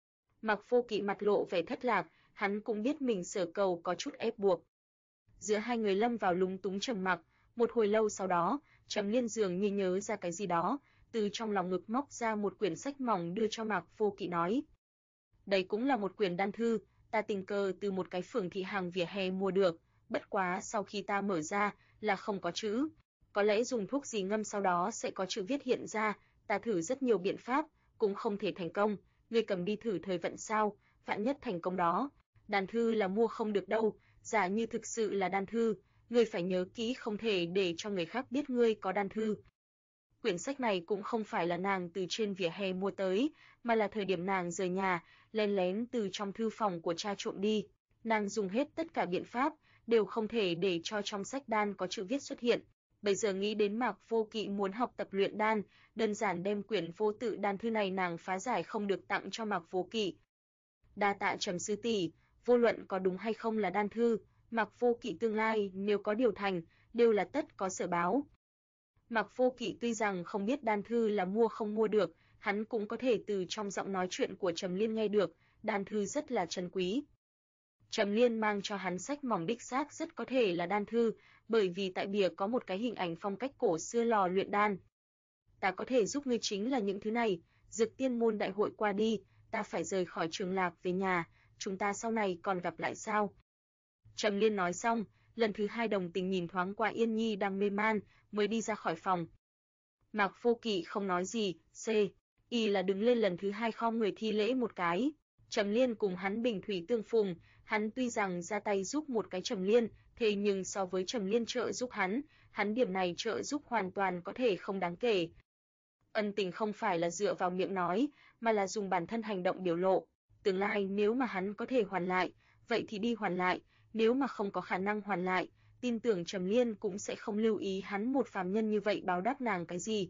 Mạc Vô Kỵ mặt lộ vẻ thất lạc, hắn cũng biết mình sở cầu có chút ép buộc. Giữa hai người lâm vào lúng túng trầm mặc, một hồi lâu sau đó, Trầm Liên dường như nhớ ra cái gì đó, từ trong lòng ngực móc ra một quyển sách mỏng đưa cho Mạc Vô Kỵ nói. Đây cũng là một quyển đan thư, ta tình cờ từ một cái phường thị hàng vỉa hè mua được, bất quá sau khi ta mở ra là không có chữ. Có lẽ dùng thuốc gì ngâm sau đó sẽ có chữ viết hiện ra, ta thử rất nhiều biện pháp, cũng không thể thành công, ngươi cầm đi thử thời vận sao, vạn nhất thành công đó. Đan thư là mua không được đâu, giả như thực sự là đan thư, ngươi phải nhớ kỹ không thể để cho người khác biết ngươi có đan thư. Quyển sách này cũng không phải là nàng từ trên vỉa hè mua tới, mà là thời điểm nàng rời nhà, lén lén từ trong thư phòng của cha trộm đi. Nàng dùng hết tất cả biện pháp, đều không thể để cho trong sách đan có chữ viết xuất hiện. Bây giờ nghĩ đến Mạc Vô Kỵ muốn học tập luyện đan, đơn giản đem quyển Vô Tự Đan thư này nàng phá giải không được tặng cho Mạc Vô Kỵ. Đa tạ Trầm sư tỷ, vô luận có đúng hay không là đan thư, Mạc Vô Kỵ tương lai nếu có điều thành, đều là tất có sở báo. Mạc Vô Kỵ tuy rằng không biết đan thư là mua không mua được, hắn cũng có thể từ trong giọng nói chuyện của Trầm Liên nghe được, đan thư rất là trân quý. Trầm Liên mang cho hắn sách mỏng đích xác rất có thể là đan thư, bởi vì tại bìa có một cái hình ảnh phong cách cổ xưa lò luyện đan. Ta có thể giúp ngươi chính là những thứ này, Dược Tiên môn đại hội qua đi, ta phải rời khỏi Trường Lạc về nhà, chúng ta sau này còn gặp lại sao? Trầm Liên nói xong, lần thứ hai đồng tình nhìn thoáng qua Yên Nhi đang mê man, mới đi ra khỏi phòng. Mạc Vô Kỵ không nói gì, y là đứng lên lần thứ hai khom người thi lễ một cái. Trầm Liên cùng hắn bình thủy tương phùng, hắn tuy rằng ra tay giúp một cái Trầm Liên, thế nhưng so với Trầm Liên trợ giúp hắn điểm này trợ giúp hoàn toàn có thể không đáng kể. Ân tình không phải là dựa vào miệng nói, mà là dùng bản thân hành động biểu lộ. Tương lai nếu mà hắn có thể hoàn lại, vậy thì đi hoàn lại, nếu mà không có khả năng hoàn lại, tin tưởng Trầm Liên cũng sẽ không lưu ý hắn một phàm nhân như vậy báo đáp nàng cái gì.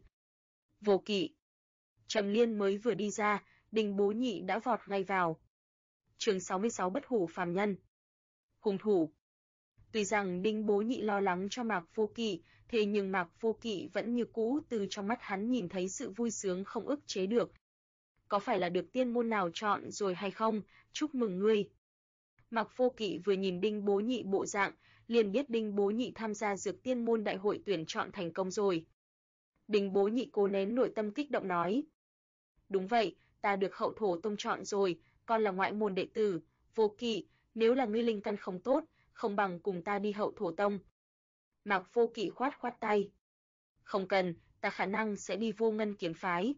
Vô Kỵ. Trầm Liên mới vừa đi ra, Đinh Bố Nhị đã vọt ngay vào. Chương 66 Bất hủ phàm nhân. Hung thủ. Tuy rằng Đinh Bố Nhị lo lắng cho Mạc Vô Kỵ, thế nhưng Mạc Vô Kỵ vẫn như cũ từ trong mắt hắn nhìn thấy sự vui sướng không ức chế được. Có phải là được tiên môn nào chọn rồi hay không? Chúc mừng ngươi. Mạc Vô Kỵ vừa nhìn Đinh Bố Nhị bộ dạng, liền biết Đinh Bố Nhị tham gia Dược Tiên môn đại hội tuyển chọn thành công rồi. Đinh Bố Nhị cố nén nội tâm kích động nói: "Đúng vậy, ta được Hậu Thổ Tông chọn rồi, con là ngoại môn đệ tử, Vô Kỵ, nếu là ngươi linh căn không tốt, không bằng cùng ta đi Hậu Thổ Tông." Mạc Vô Kỵ khoát khoát tay: "Không cần, ta khả năng sẽ đi Vô Ngân kiếm phái."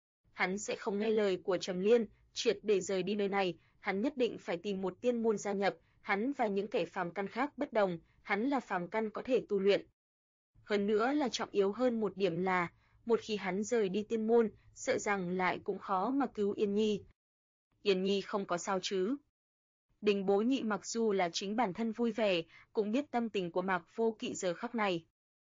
Hắn sẽ không nghe lời của Trầm Liên, triệt để rời đi nơi này, hắn nhất định phải tìm một tiên môn gia nhập, hắn và những kẻ phàm căn khác bất đồng, hắn là phàm căn có thể tu luyện. Hơn nữa là trọng yếu hơn một điểm là, một khi hắn rời đi tiên môn, sợ rằng lại cũng khó mà cứu Yên Nhi. Yên Nhi không có sao chứ? Đinh Bố Nhị mặc dù là chính bản thân vui vẻ, cũng biết tâm tình của Mạc Vô Kỵ giờ khắc này.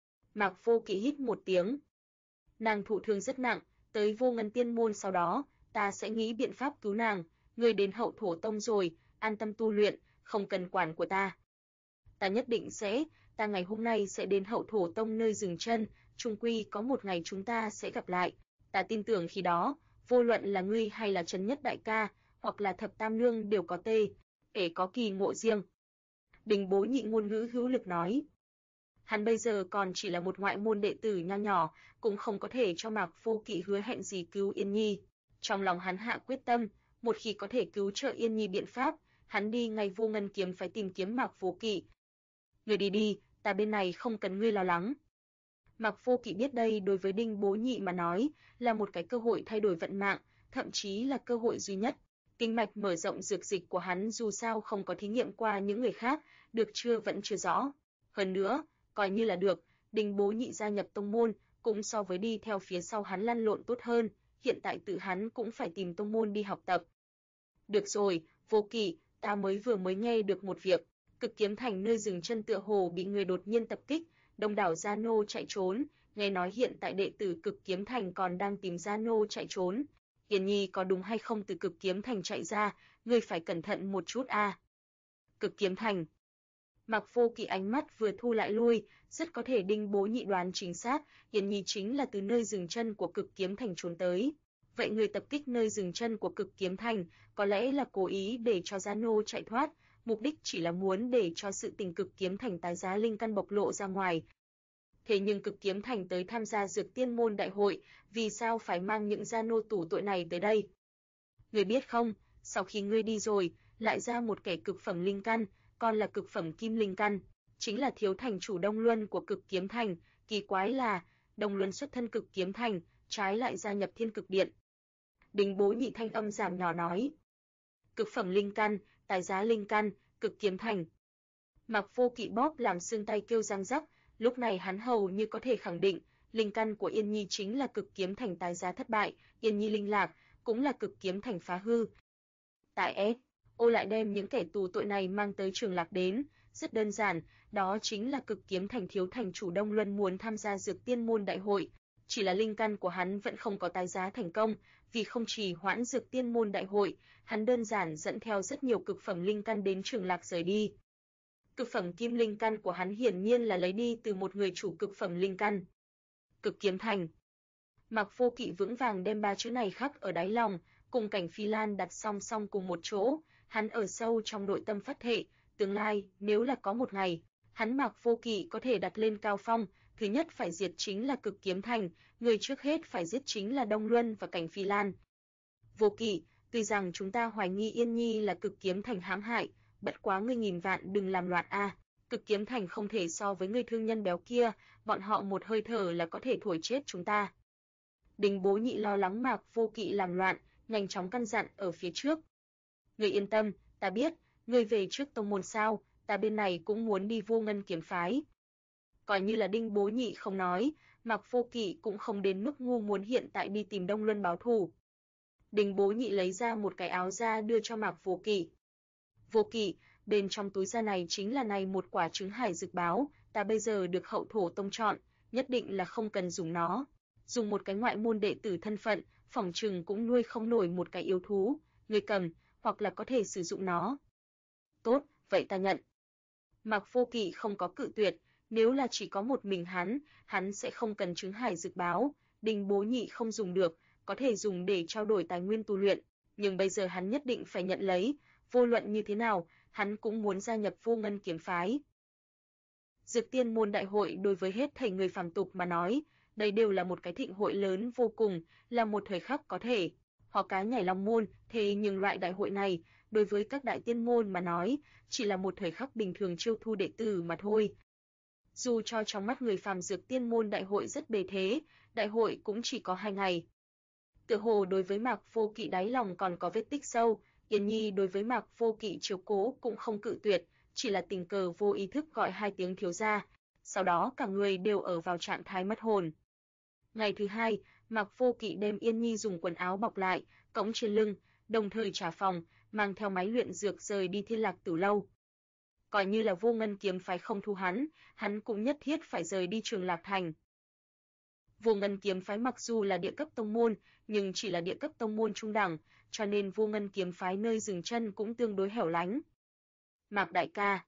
Mạc Vô Kỵ hít một tiếng. Nàng thụ thương rất nặng, tới Vô Ngân tiên môn sau đó, ta sẽ nghĩ biện pháp cứu nàng, ngươi đến Hậu Thổ Tông rồi, an tâm tu luyện, không cần quản của ta. Ta nhất định sẽ, ta ngày hôm nay sẽ đến Hậu Thổ Tông nơi dừng chân, chung quy có một ngày chúng ta sẽ gặp lại. Ta tin tưởng khi đó, vô luận là ngươi hay là Trấn Nhất đại ca, hoặc là Thập Tam nương đều có có kỳ ngộ riêng. Đinh Bố Nhị ngôn ngữ hữu lực nói. Hắn bây giờ còn chỉ là một ngoại môn đệ tử nho nhỏ, cũng không có thể cho Mạc Vô Kỵ hứa hẹn gì cứu Yên Nhi. Trong lòng hắn hạ quyết tâm, một khi có thể cứu trợ Yên Nhi biện pháp, hắn đi ngay Vô Ngân kiếm phải tìm kiếm Mạc Vô Kỵ. Ngươi đi đi, ta bên này không cần ngươi lo lắng. Mạc Vô Kỵ biết đây đối với Đinh Bố Nhị mà nói, là một cái cơ hội thay đổi vận mạng, thậm chí là cơ hội duy nhất. Kinh mạch mở rộng dược dịch của hắn dù sao không có thí nghiệm qua những người khác, được chưa vẫn chưa rõ. Hơn nữa, coi như là được, Đinh Bố Nhị gia nhập tông môn, cũng so với đi theo phía sau hắn lăn lộn tốt hơn, hiện tại tự hắn cũng phải tìm tông môn đi học tập. Được rồi, Vô Kỵ, ta vừa mới nghe được một việc, Cực Kiếm Thành nơi dừng chân tựa hồ bị người đột nhiên tập kích, đông đảo gia nô chạy trốn, nghe nói hiện tại đệ tử Cực Kiếm Thành còn đang tìm gia nô chạy trốn. Yên Nhi có đúng hay không từ Cực Kiếm Thành chạy ra, ngươi phải cẩn thận một chút a. Cực Kiếm Thành. Mạc Vô Kỵ ánh mắt vừa thu lại lui, rất có thể Đinh Bố Nhị đoán chính xác, Yên Nhi chính là từ nơi dừng chân của Cực Kiếm Thành trốn tới. Vậy người tập kích nơi dừng chân của Cực Kiếm Thành, có lẽ là cố ý để cho gia nô chạy thoát, mục đích chỉ là muốn để cho sự tình Cực Kiếm Thành tái giá linh căn bộc lộ ra ngoài. Thế nhưng Cực Kiếm Thành tới tham gia Dược Tiên môn đại hội, vì sao phải mang những gia nô tù tội này tới đây? Ngươi biết không, sau khi ngươi đi rồi, lại ra một kẻ cực phẩm linh căn, còn là cực phẩm kim linh căn, chính là thiếu thành chủ Đông Luân của Cực Kiếm Thành, kỳ quái là Đông Luân xuất thân Cực Kiếm Thành, trái lại gia nhập Thiên Cực Điện. Đinh Bố Nhị thanh âm giảm nhỏ nói. Cực phẩm linh căn, tài giá linh căn, Cực Kiếm Thành. Mạc Vô Kỵ bóp làm xương tay kêu răng rắc, lúc này hắn hầu như có thể khẳng định, Linh căn của Yên Nhi chính là cực kiếm thành tái giá thất bại, Yên Nhi linh lạc, cũng là cực kiếm thành phá hư. Tại ô lại đem những kẻ tù tội này mang tới Trường Lạc đến, rất đơn giản, đó chính là cực kiếm thành thiếu thành chủ Đông Luân muốn tham gia Dược Tiên môn đại hội, chỉ là linh căn của hắn vẫn không có tái giá thành công, vì không trì hoãn Dược Tiên môn đại hội, hắn đơn giản dẫn theo rất nhiều cực phẩm linh căn đến Trường Lạc rời đi. Cực phẩm kim linh căn của hắn hiển nhiên là lấy đi từ một người chủ cực phẩm linh căn. Cực kiếm thành. Mạc Vô Kỵ vững vàng đem ba chữ này khắc ở đáy lòng, cùng Cảnh Phi Lan đặt song song cùng một chỗ, hắn ở sâu trong nội tâm phát thệ, tương lai nếu là có một ngày, hắn Mạc Vô Kỵ có thể đặt lên cao phong, thứ nhất phải diệt chính là cực kiếm thành, người trước hết phải giết chính là Đông Luân và Cảnh Phi Lan. Vô Kỵ, tuy rằng chúng ta hoài nghi Yên Nhi là cực kiếm thành hãm hại, bất quá ngươi nghìn vạn đừng làm loạn a. Cực kiếm thành không thể so với người thương nhân béo kia, bọn họ một hơi thở là có thể thổi chết chúng ta. Đình Bố Nhị lo lắng Mạc Vô Kỵ làm loạn, nhanh chóng căn dặn ở phía trước. Ngươi yên tâm, ta biết, ngươi về trước tông môn sao, ta bên này cũng muốn đi Vô Ngân kiếm phái. Coi như là Đinh Bố Nhị không nói, Mạc Vô Kỵ cũng không đến mức ngu muốn hiện tại đi tìm Đông Luân báo thù. Đinh Bố Nhị lấy ra một cái áo da đưa cho Mạc Vô Kỵ. Vô Kỵ, bên trong túi da này chính là này một quả trứng hải dược báo, ta bây giờ được hậu thổ tông chọn, nhất định là không cần dùng nó. Dùng một cái ngoại môn đệ tử thân phận, phỏng chừng cũng nuôi không nổi một cái yêu thú, người cầm, hoặc là có thể sử dụng nó. Tốt, vậy ta nhận. Mạc Vô Kỵ không có cự tuyệt, nếu là chỉ có một mình hắn sẽ không cần trứng hải dược báo, Đinh Bố Nhị không dùng được, có thể dùng để trao đổi tài nguyên tu luyện, nhưng bây giờ hắn nhất định phải nhận lấy, vô luận như thế nào, hắn cũng muốn gia nhập Vô Ngân kiếm phái. Dược Tiên môn đại hội đối với hết thảy người phàm tục mà nói, đây đều là một cái thịnh hội lớn vô cùng, là một thời khắc có thể hóa cá nhảy long môn, thế nhưng loại đại hội này, đối với các đại tiên môn mà nói, chỉ là một thời khắc bình thường chiêu thu đệ tử mà thôi. Dù cho trong mắt người phàm Dược Tiên môn đại hội rất bề thế, đại hội cũng chỉ có 2 ngày. Tựa hồ đối với Mạc Vô Kỵ đáy lòng còn có vết tích sâu, Yên Nhi đối với Mạc Vô Kỵ chiếu cố cũng không cự tuyệt, chỉ là tình cờ vô ý thức gọi 2 tiếng thiếu gia, sau đó cả người đều ở vào trạng thái mất hồn. Ngày thứ 2, Mạc Vô Kỵ đem Yên Nhi dùng quần áo bọc lại, cõng trên lưng, đồng thời trả phòng, mang theo máy luyện dược rời đi Thiên Lạc Tử lâu. Coi như là Vô Ngân kiếm phái không thu hắn cũng nhất thiết phải rời đi Trường Lạc thành. Vô Ngân kiếm phái mặc dù là địa cấp tông môn, nhưng chỉ là địa cấp tông môn trung đẳng, cho nên Vô Ngân kiếm phái nơi dừng chân cũng tương đối hẻo lánh. Mạc đại ca.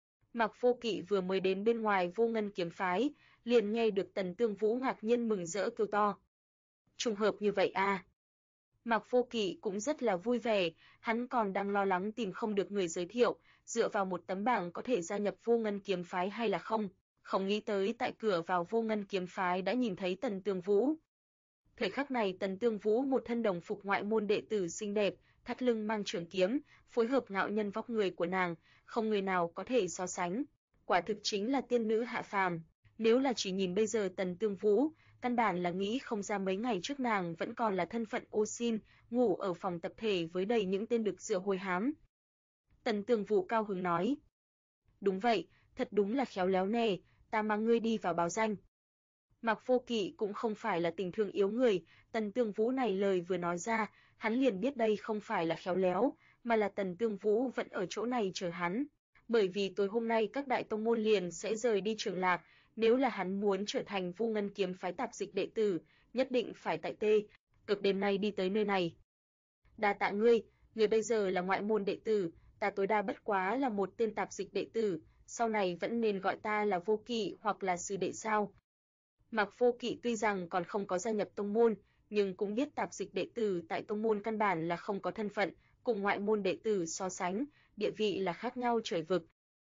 Mạc Vô Kỵ vừa mới đến bên ngoài Vô Ngân kiếm phái, liền nghe được Tần Tương Vũ ngạc nhiên mừng rỡ kêu to. Trùng hợp như vậy à? Mạc Vô Kỵ cũng rất là vui vẻ, hắn còn đang lo lắng tìm không được người giới thiệu, dựa vào một tấm bảng có thể gia nhập Vô Ngân kiếm phái hay là không. Không nghĩ tới tại cửa vào Vô Ngân kiếm phái đã nhìn thấy Tần Tương Vũ. Thời khắc này Tần Tương Vũ một thân đồng phục ngoại môn đệ tử xinh đẹp, thắt lưng mang trường kiếm, phối hợp ngạo nhân vóc người của nàng, không người nào có thể so sánh. Quả thực chính là tiên nữ hạ phàm. Nếu là chỉ nhìn bây giờ Tần Tương Vũ, căn bản là nghĩ không ra mấy ngày trước nàng vẫn còn là thân phận ô xin, ngủ ở phòng tập thể với đầy những tên đực dựa hôi hám. Tần Tương Vũ cao hứng nói. Đúng vậy, thật đúng là khéo léo nè, ta mang ngươi đi vào báo danh. Mạc Vô Kỵ cũng không phải là tình thương yếu người, Tần Tương Vũ này lời vừa nói ra, hắn liền biết đây không phải là khéo léo, mà là Tần Tương Vũ vẫn ở chỗ này chờ hắn. Bởi vì tối hôm nay các đại tông môn liền sẽ rời đi Trường Lạc, nếu là hắn muốn trở thành Vô Ngân kiếm phái tạp dịch đệ tử, nhất định phải tại cực đêm nay đi tới nơi này. Đa tạ ngươi, ngươi bây giờ là ngoại môn đệ tử, ta tối đa bất quá là một tên tạp dịch đệ tử, sau này vẫn nên gọi ta là Vô Kỵ hoặc là sư đệ sao? Mạc Vô Kỵ tuy rằng còn không có gia nhập tông môn, nhưng cũng biết tạp dịch đệ tử tại tông môn căn bản là không có thân phận, cùng ngoại môn đệ tử so sánh, địa vị là khác nhau trời vực.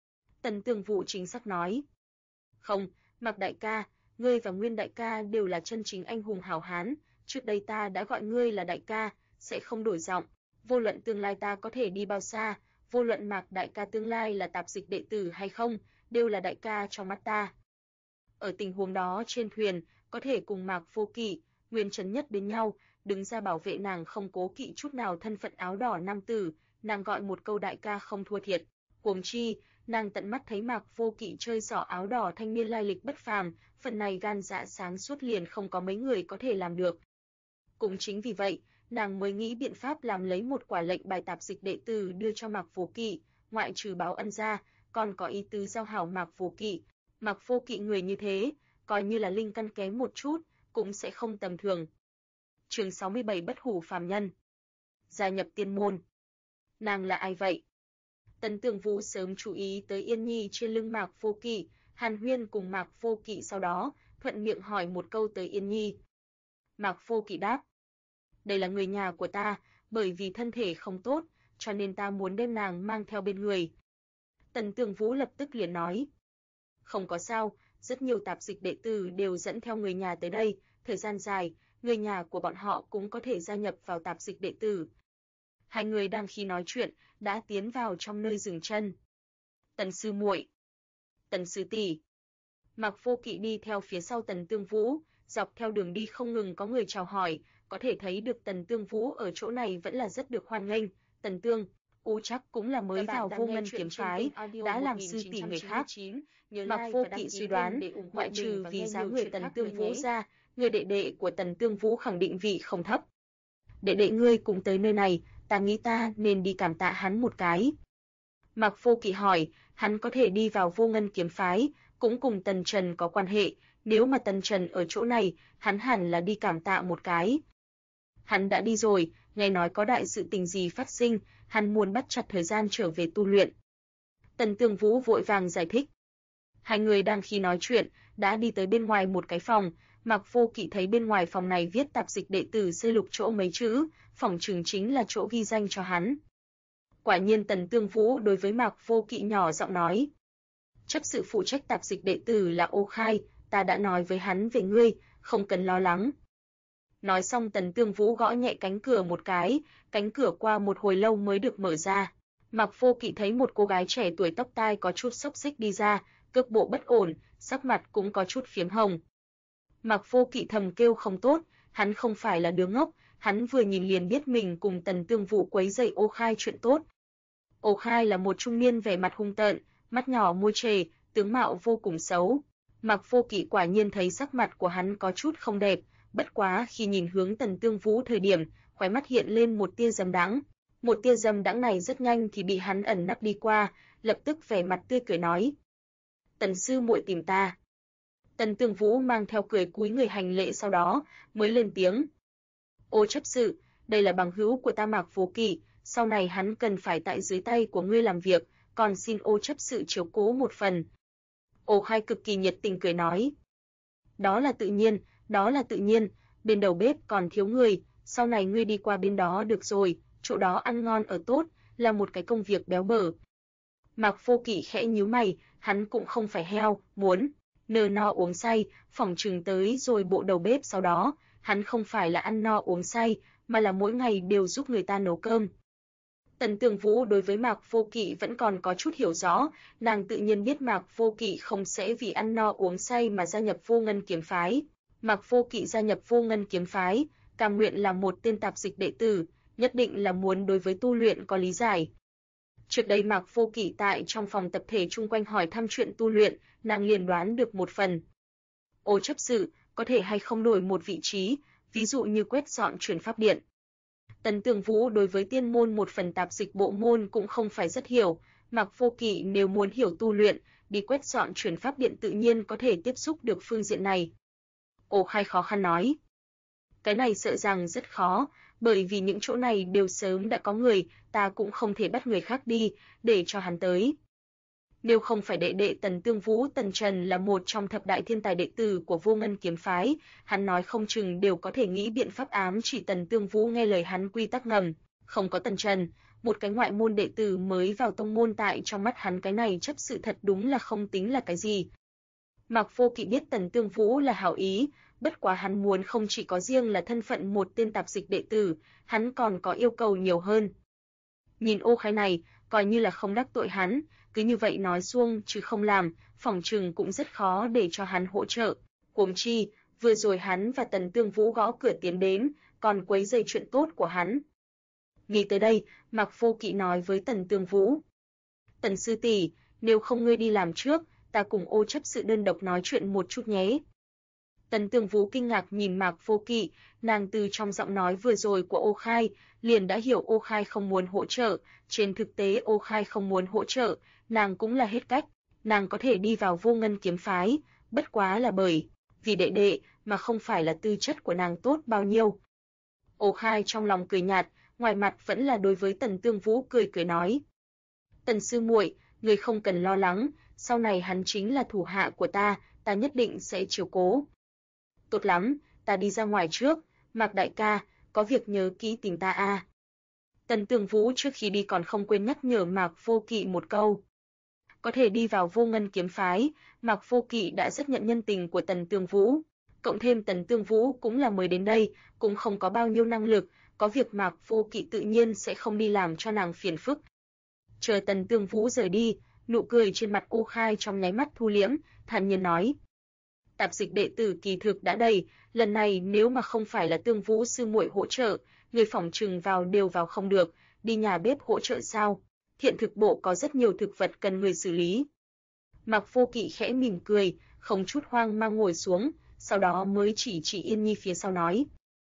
Tần Tương Vũ chính xác nói. Không, Mạc đại ca, ngươi và Nguyên đại ca đều là chân chính anh hùng hảo hán, trước đây ta đã gọi ngươi là đại ca, sẽ không đổi giọng, vô luận tương lai ta có thể đi bao xa, vô luận Mạc đại ca tương lai là tạp dịch đệ tử hay không, đều là đại ca trong mắt ta. Ở tình huống đó trên thuyền, có thể cùng Mạc Vô Kỵ, Nguyên Trấn Nhất bên nhau, đứng ra bảo vệ nàng không cố kỵ chút nào thân phận áo đỏ nam tử, nàng gọi một câu đại ca không thua thiệt. Huống chi, nàng tận mắt thấy Mạc Vô Kỵ chơi xỏ áo đỏ thanh niên lai lịch bất phàm, phần này gan dạ sáng suốt liền không có mấy người có thể làm được. Cũng chính vì vậy, nàng mới nghĩ biện pháp làm lấy một quả lệnh bài tạp dịch đệ tử đưa cho Mạc Vô Kỵ, ngoại trừ báo ân ra, còn có ý tứ giao hảo Mạc Vô Kỵ. Mạc Vô Kỵ người như thế, coi như là linh căn kém một chút, cũng sẽ không tầm thường. Chương 67 Bất hủ phàm nhân. Gia nhập tiên môn. Nàng là ai vậy? Tần Tường Vũ sớm chú ý tới Yên Nhi trên lưng Mạc Vô Kỵ, hàn huyên cùng Mạc Vô Kỵ sau đó, thuận miệng hỏi một câu tới Yên Nhi. Mạc Vô Kỵ đáp: đây là người nhà của ta, bởi vì thân thể không tốt, cho nên ta muốn đem nàng mang theo bên người. Tần Tường Vũ lập tức liền nói: không có sao, rất nhiều tạp dịch đệ tử đều dẫn theo người nhà tới đây, thời gian dài, người nhà của bọn họ cũng có thể gia nhập vào tạp dịch đệ tử. Hai người đang khi nói chuyện, đã tiến vào trong nơi dừng chân. Tần sư muội, Tần sư tỷ. Mạc Vô Kỵ đi theo phía sau Tần Tương Vũ, dọc theo đường đi không ngừng có người chào hỏi, có thể thấy được Tần Tương Vũ ở chỗ này vẫn là rất được hoan nghênh. Tần Tương, chắc cũng là mới vào Vô Ngân kiếm phái, đã làm sư tỷ người khác. Mạc Vô Kỵ suy đoán, ngoại trừ vì dáng người Tần Tương Vũ ra, người đệ đệ của Tần Tương Vũ khẳng định vị không thấp. Đệ đệ ngươi cùng tới nơi này, ta nghĩ ta nên đi cảm tạ hắn một cái. Mạc Vô Kỵ hỏi, hắn có thể đi vào Vô Ngân kiếm phái, cũng cùng Tần Trần có quan hệ, nếu mà Tần Trần ở chỗ này, hắn hẳn là đi cảm tạ một cái. Hắn đã đi rồi, nghe nói có đại sự tình gì phát sinh, hắn muốn bắt chặt thời gian trở về tu luyện. Tần Tương Vũ vội vàng giải thích. Hai người đang khi nói chuyện, đã đi tới bên ngoài một cái phòng, Mạc Vô Kỵ thấy bên ngoài phòng này viết tạp dịch đệ tử xây lục chỗ mấy chữ, phỏng chừng chính là chỗ ghi danh cho hắn. Quả nhiên Tần Tương Vũ đối với Mạc Vô Kỵ nhỏ giọng nói: chấp sự phụ trách tạp dịch đệ tử là Ô Khai, ta đã nói với hắn về ngươi, không cần lo lắng. Nói xong Tần Tương Vũ gõ nhẹ cánh cửa một cái, cánh cửa qua một hồi lâu mới được mở ra. Mạc Vô Kỵ thấy một cô gái trẻ tuổi tóc tai có chút xốc xích đi ra, cước bộ bất ổn, sắc mặt cũng có chút phiếm hồng. Mạc Vô Kỵ thầm kêu không tốt, hắn không phải là đứa ngốc, hắn vừa nhìn liền biết mình cùng Tần Tương Vũ quấy rầy Ô Khai chuyện tốt. Ô Khai là một trung niên vẻ mặt hung tợn, mắt nhỏ môi trề, tướng mạo vô cùng xấu. Mạc Vô Kỵ quả nhiên thấy sắc mặt của hắn có chút không đẹp, bất quá khi nhìn hướng Tần Tương Vũ thời điểm, khóe mắt hiện lên một tia dâm đãng. Một tia dâm đãng này rất nhanh thì bị hắn ẩn nấp đi qua, lập tức vẻ mặt tươi cười nói: Tần sư muội tìm ta. Tần Tương Vũ mang theo cười cúi người hành lễ sau đó, mới lên tiếng: Ô chấp sự, đây là bằng hữu của ta Mạc Vô Kỵ, sau này hắn cần phải tại dưới tay của ngươi làm việc, còn xin ô chấp sự chiếu cố một phần. Ô Khai cực kỳ nhiệt tình cười nói: đó là tự nhiên, bên đầu bếp còn thiếu người, sau này ngươi đi qua bên đó được rồi, chỗ đó ăn ngon ở tốt, là một cái công việc béo bở. Mạc Vô Kỵ khẽ nhíu mày, hắn cũng không phải heo, muốn nờ no uống say, phỏng chừng tới rồi bộ đầu bếp sau đó, hắn không phải là ăn no uống say, mà là mỗi ngày đều giúp người ta nấu cơm. Tần Tương Vũ đối với Mạc Vô Kỵ vẫn còn có chút hiểu rõ, nàng tự nhiên biết Mạc Vô Kỵ không sẽ vì ăn no uống say mà gia nhập Vô Ngân kiếm phái. Mạc Vô Kỵ gia nhập Vô Ngân kiếm phái, cam nguyện là một tên tạp dịch đệ tử, nhất định là muốn đối với tu luyện có lý giải. Trước đây Mạc Vô Kỵ tại trong phòng tập thể chung quanh hỏi thăm chuyện tu luyện, nàng liền đoán được một phần. Ô chấp sự, có thể hay không đổi một vị trí, ví dụ như quét dọn truyền pháp điện. Tần Tương Vũ đối với tiên môn một phần tạp dịch bộ môn cũng không phải rất hiểu, Mạc Vô Kỵ nếu muốn hiểu tu luyện, đi quét dọn truyền pháp điện tự nhiên có thể tiếp xúc được phương diện này. Ô Khai khó khăn nói: cái này sợ rằng rất khó, bởi vì những chỗ này đều sớm đã có người, ta cũng không thể bắt người khác đi, để cho hắn tới. Nếu không phải đệ đệ Tần Tương Vũ Tần Trần là một trong thập đại thiên tài đệ tử của Vô Ngân kiếm phái, hắn nói không chừng đều có thể nghĩ biện pháp ám chỉ Tần Tương Vũ nghe lời hắn quy tắc ngầm. Không có Tần Trần, một cái ngoại môn đệ tử mới vào tông môn tại trong mắt hắn cái này chấp sự thật đúng là không tính là cái gì. Mạc Vô Kỵ biết Tần Tương Vũ là hảo ý, bất quá hắn muốn không chỉ có riêng là thân phận một tên tạp dịch đệ tử, hắn còn có yêu cầu nhiều hơn. Nhìn Ô Khai này, coi như là không đắc tội hắn, cứ như vậy nói suông chứ không làm, phỏng chừng cũng rất khó để cho hắn hỗ trợ. Huống chi, vừa rồi hắn và Tần Tương Vũ gõ cửa tiến đến, còn quấy rầy chuyện tốt của hắn. Nghĩ tới đây, Mạc Vô Kỵ nói với Tần Tương Vũ: Tần sư tỷ, nếu không ngươi đi làm trước, ta cùng Ô chấp sự đơn độc nói chuyện một chút nhé. Tần Tương Vũ kinh ngạc nhìn Mạc Vô Kỵ, nàng từ trong giọng nói vừa rồi của Ô Khai, liền đã hiểu Ô Khai không muốn hỗ trợ, trên thực tế Ô Khai không muốn hỗ trợ, nàng cũng là hết cách, nàng có thể đi vào Vô Ngân kiếm phái, bất quá là bởi vì đệ đệ mà không phải là tư chất của nàng tốt bao nhiêu. Ô Khai trong lòng cười nhạt, ngoài mặt vẫn là đối với Tần Tương Vũ cười cười nói: "Tần sư muội, người không cần lo lắng, sau này hắn chính là thủ hạ của ta nhất định sẽ chiếu cố." "Tốt lắm, ta đi ra ngoài trước, Mạc đại ca, có việc nhớ kỹ tìm ta a." Tần Tương Vũ trước khi đi còn không quên nhắc nhở Mạc Vô Kỵ một câu. Có thể đi vào Vô Ngân kiếm phái, Mạc Vô Kỵ đã rất nhận nhân tình của Tần Tương Vũ, cộng thêm Tần Tương Vũ cũng là mới đến đây, cũng không có bao nhiêu năng lực, có việc Mạc Vô Kỵ tự nhiên sẽ không đi làm cho nàng phiền phức. Chờ Tần Tương Vũ rời đi, nụ cười trên mặt Ô Khai trong nháy mắt thu liễm, thản nhiên nói: "Tạp dịch đệ tử kỳ thực đã đầy, lần này nếu mà không phải là Tương Vũ sư muội hỗ trợ, người phỏng chừng vào đều vào không được, đi nhà bếp hỗ trợ sao? Thiện thực bộ có rất nhiều thực vật cần người xử lý." Mạc Vô Kỵ khẽ mỉm cười, không chút hoang mang ngồi xuống, sau đó mới chỉ Yên Nhi phía sau nói: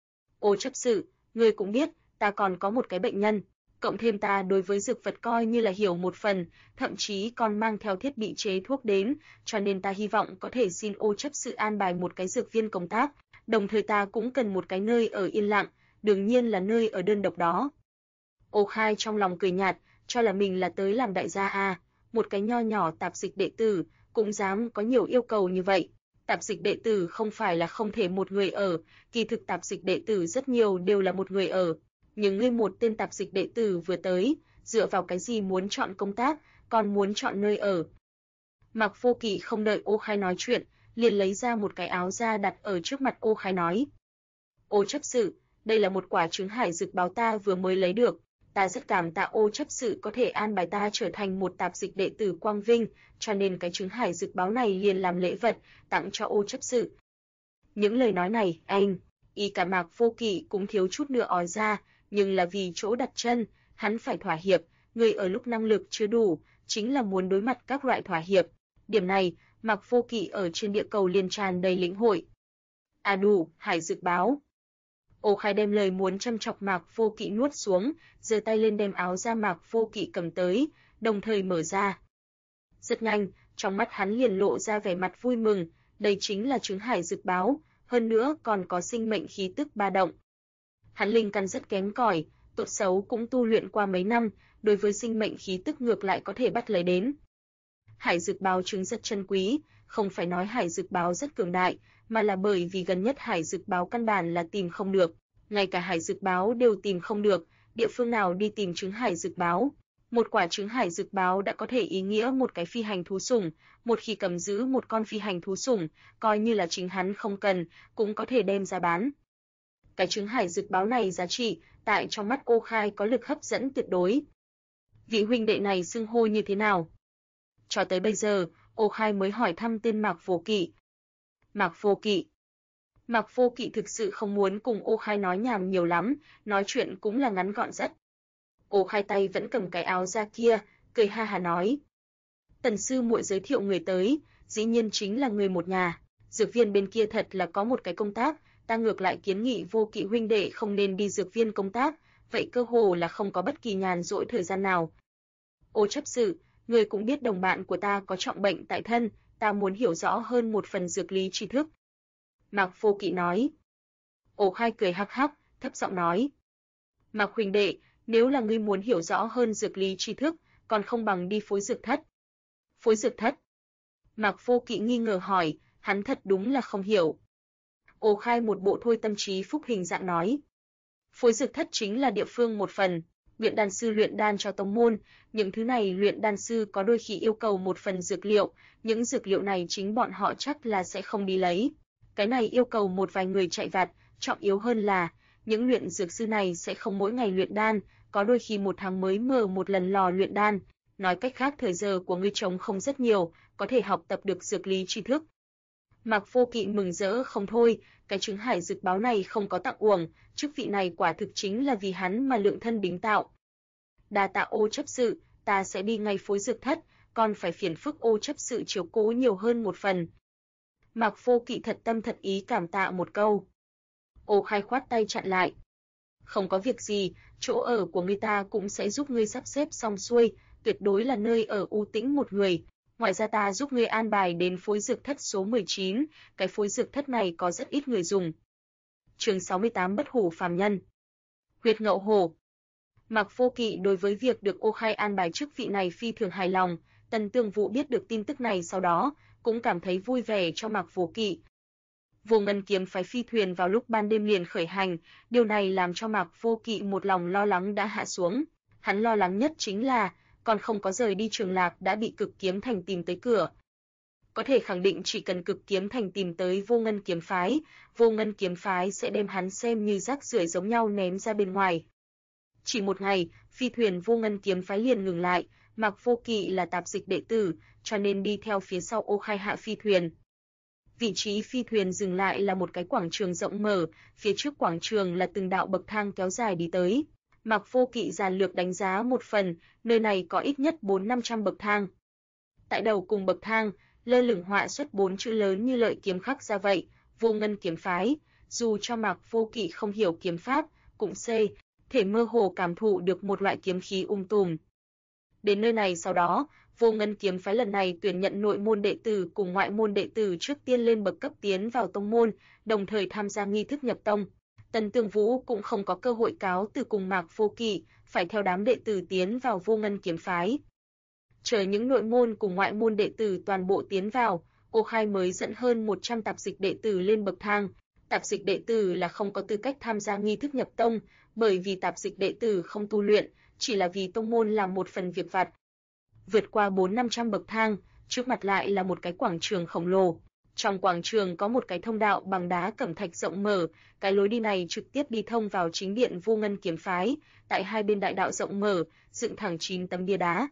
"Ô chấp sự, ngươi cũng biết, ta còn có một cái bệnh nhân, cộng thêm ta đối với dược vật coi như là hiểu một phần, thậm chí còn mang theo thiết bị chế thuốc đến, cho nên ta hy vọng có thể xin Ô chấp sự an bài một cái dược viên công tác, đồng thời ta cũng cần một cái nơi ở yên lặng, đương nhiên là nơi ở đơn độc đó." Ô Khai trong lòng cười nhạt, cho là mình là tới làm đại gia à, một cái nho nhỏ tạp dịch đệ tử, cũng dám có nhiều yêu cầu như vậy. Tạp dịch đệ tử không phải là không thể một người ở, kỳ thực tạp dịch đệ tử rất nhiều đều là một người ở. Nhưng ngươi một tên tạp dịch đệ tử vừa tới, dựa vào cái gì muốn chọn công tác, còn muốn chọn nơi ở. Mạc Vô Kỵ không đợi Ô Khai nói chuyện, liền lấy ra một cái áo da đặt ở trước mặt Ô Khai nói: "Ô chấp sự, đây là một quả trứng hải dược báo ta vừa mới lấy được. Ta rất cảm tạ Ô chấp sự có thể an bài ta trở thành một tạp dịch đệ tử quang vinh, cho nên cái trứng hải dược báo này liền làm lễ vật tặng cho Ô chấp sự." Những lời nói này, y cả Mạc Vô Kỵ cũng thiếu chút nữa ói ra, nhưng là vì chỗ đặt chân, hắn phải thỏa hiệp, người ở lúc năng lực chưa đủ, chính là muốn đối mặt các loại thỏa hiệp. Điểm này, Mạc Vô Kỵ ở trên địa cầu liền tràn đầy lĩnh hội. À đủ, hải dược báo. Ô Khai đem lời muốn châm chọc Mạc Vô Kỵ nuốt xuống, giơ tay lên đem áo da Mạc Vô Kỵ cầm tới, đồng thời mở ra. Rất nhanh, trong mắt hắn liền lộ ra vẻ mặt vui mừng, đây chính là trứng hải dược báo, hơn nữa còn có sinh mệnh khí tức ba động. Hắn linh căn rất kém cỏi, tốt xấu cũng tu luyện qua mấy năm, đối với sinh mệnh khí tức ngược lại có thể bắt lấy đến. Hải dược báo trứng rất chân quý, không phải nói hải dược báo rất cường đại, mà là bởi vì gần nhất hải dược báo căn bản là tìm không được, ngay cả hải dược báo đều tìm không được, địa phương nào đi tìm trứng hải dược báo. Một quả trứng hải dược báo đã có thể ý nghĩa một cái phi hành thú sủng, một khi cầm giữ một con phi hành thú sủng, coi như là chính hắn không cần, cũng có thể đem ra bán. Cái trứng hải dược báo này giá trị, tại trong mắt Ô Khai có lực hấp dẫn tuyệt đối. Vị huynh đệ này xưng hô như thế nào? Cho tới bây giờ, Ô Khai mới hỏi thăm tên Mạc Vô Kỵ. Mạc Vô Kỵ. Mạc Vô Kỵ thực sự không muốn cùng Ô Khai nói nhảm nhiều lắm, nói chuyện cũng là ngắn gọn rất. Ô Khai tay vẫn cầm cái áo da kia, cười ha hà nói: "Tần sư muội giới thiệu người tới, dĩ nhiên chính là người một nhà, dược viên bên kia thật là có một cái công tác, ta ngược lại kiến nghị Vô Kỵ huynh đệ không nên đi dược viên công tác, vậy cơ hồ là không có bất kỳ nhàn rỗi thời gian nào. Ô chấp sự, người cũng biết đồng bạn của ta có trọng bệnh tại thân, ta muốn hiểu rõ hơn một phần dược lý tri thức." Mạc Vô Kỵ nói. Ô Khai cười hắc hắc, thấp giọng nói: "Mạc huynh đệ, nếu là ngươi muốn hiểu rõ hơn dược lý tri thức, còn không bằng đi phối dược thất." Phối dược thất? Mạc Vô Kỵ nghi ngờ hỏi, hắn thật đúng là không hiểu. Ô Khai một bộ thôi tâm trí phúc hình dạng nói: "Phối dược thất chính là địa phương một phần, luyện đan sư luyện đan cho tông môn, những thứ này luyện đan sư có đôi khi yêu cầu một phần dược liệu, những dược liệu này chính bọn họ chắc là sẽ không đi lấy. Cái này yêu cầu một vài người chạy vặt, trọng yếu hơn là, những luyện dược sư này sẽ không mỗi ngày luyện đan, có đôi khi một tháng mới mở một lần lò luyện đan. Nói cách khác thời giờ của ngươi trống không rất nhiều, có thể học tập được dược lý tri thức." Mạc Vô Kỵ mừng rỡ không thôi, cái trứng hải dược báo này không có tặng uổng, chức vị này quả thực chính là vì hắn mà lượng thân đính tạo. "Đa tạ Ô chấp sự, ta sẽ đi ngay phối dược thất, còn phải phiền phức Ô chấp sự chiếu cố nhiều hơn một phần. Mạc Vô Kỵ thật tâm thật ý cảm tạ một câu. Ô Khai khoát tay chặn lại. Không có việc gì, chỗ ở của người ta cũng sẽ giúp ngươi sắp xếp xong xuôi, tuyệt đối là nơi ở u tĩnh một người. Ngoài ra ta giúp ngươi an bài đến phối dược thất số 19, cái phối dược thất này có rất ít người dùng. Chương 68 Bất hủ phàm nhân. Huyệt Ngậu Hổ. Mạc Vô Kỵ đối với việc được Ô Khai an bài chức vị này phi thường hài lòng, Tần Tương Vũ biết được tin tức này sau đó, cũng cảm thấy vui vẻ cho Mạc Vô Kỵ. Vô Ngân kiếm phái phi thuyền vào lúc ban đêm liền khởi hành, điều này làm cho Mạc Vô Kỵ một lòng lo lắng đã hạ xuống. Hắn lo lắng nhất chính là, còn không có rời đi Trường Lạc đã bị Cực Kiếm Thành tìm tới cửa. Có thể khẳng định chỉ cần Cực Kiếm Thành tìm tới Vô Ngân kiếm phái sẽ đem hắn xem như rác rưởi giống nhau ném ra bên ngoài. Chỉ một ngày, phi thuyền Vô Ngân kiếm phái liền ngừng lại, Mạc Vô Kỵ là tạp dịch đệ tử, cho nên đi theo phía sau Ô Khai hạ phi thuyền. Vị trí phi thuyền dừng lại là một cái quảng trường rộng mở, phía trước quảng trường là từng đạo bậc thang kéo dài đi tới. Mạc Vô Kỵ giản lược đánh giá một phần, nơi này có ít nhất 400-500 bậc thang. Tại đầu cùng bậc thang, lơ lửng họa xuất 4 chữ lớn như lợi kiếm khắc ra vậy, Vô Ngân kiếm phái. Dù cho Mạc Vô Kỵ không hiểu kiếm pháp, cũng thể mơ hồ cảm thụ được một loại kiếm khí tùm. Đến nơi này sau đó, Vô Ngân kiếm phái lần này tuyển nhận nội môn đệ tử cùng ngoại môn đệ tử trước tiên lên bậc cấp tiến vào tông môn, đồng thời tham gia nghi thức nhập tông. Tần Tương Vũ cũng không có cơ hội cáo từ cùng Mạc Vô Kỵ, phải theo đám đệ tử tiến vào Vô Ngân kiếm phái. Chờ những nội môn cùng ngoại môn đệ tử toàn bộ tiến vào, Ô Khai mới dẫn hơn 100 tạp dịch đệ tử lên bậc thang. Tạp dịch đệ tử là không có tư cách tham gia nghi thức nhập tông, bởi vì tạp dịch đệ tử không tu luyện, chỉ là vì tông môn làm một phần việc vặt. Vượt qua 400-500 bậc thang, trước mặt lại là một cái quảng trường khổng lồ. Trong quảng trường có một cái thông đạo bằng đá cẩm thạch rộng mở, cái lối đi này trực tiếp đi thông vào chính điện Vô Ngân kiếm phái, tại hai bên đại đạo rộng mở, dựng thẳng 9 tấm bia đá.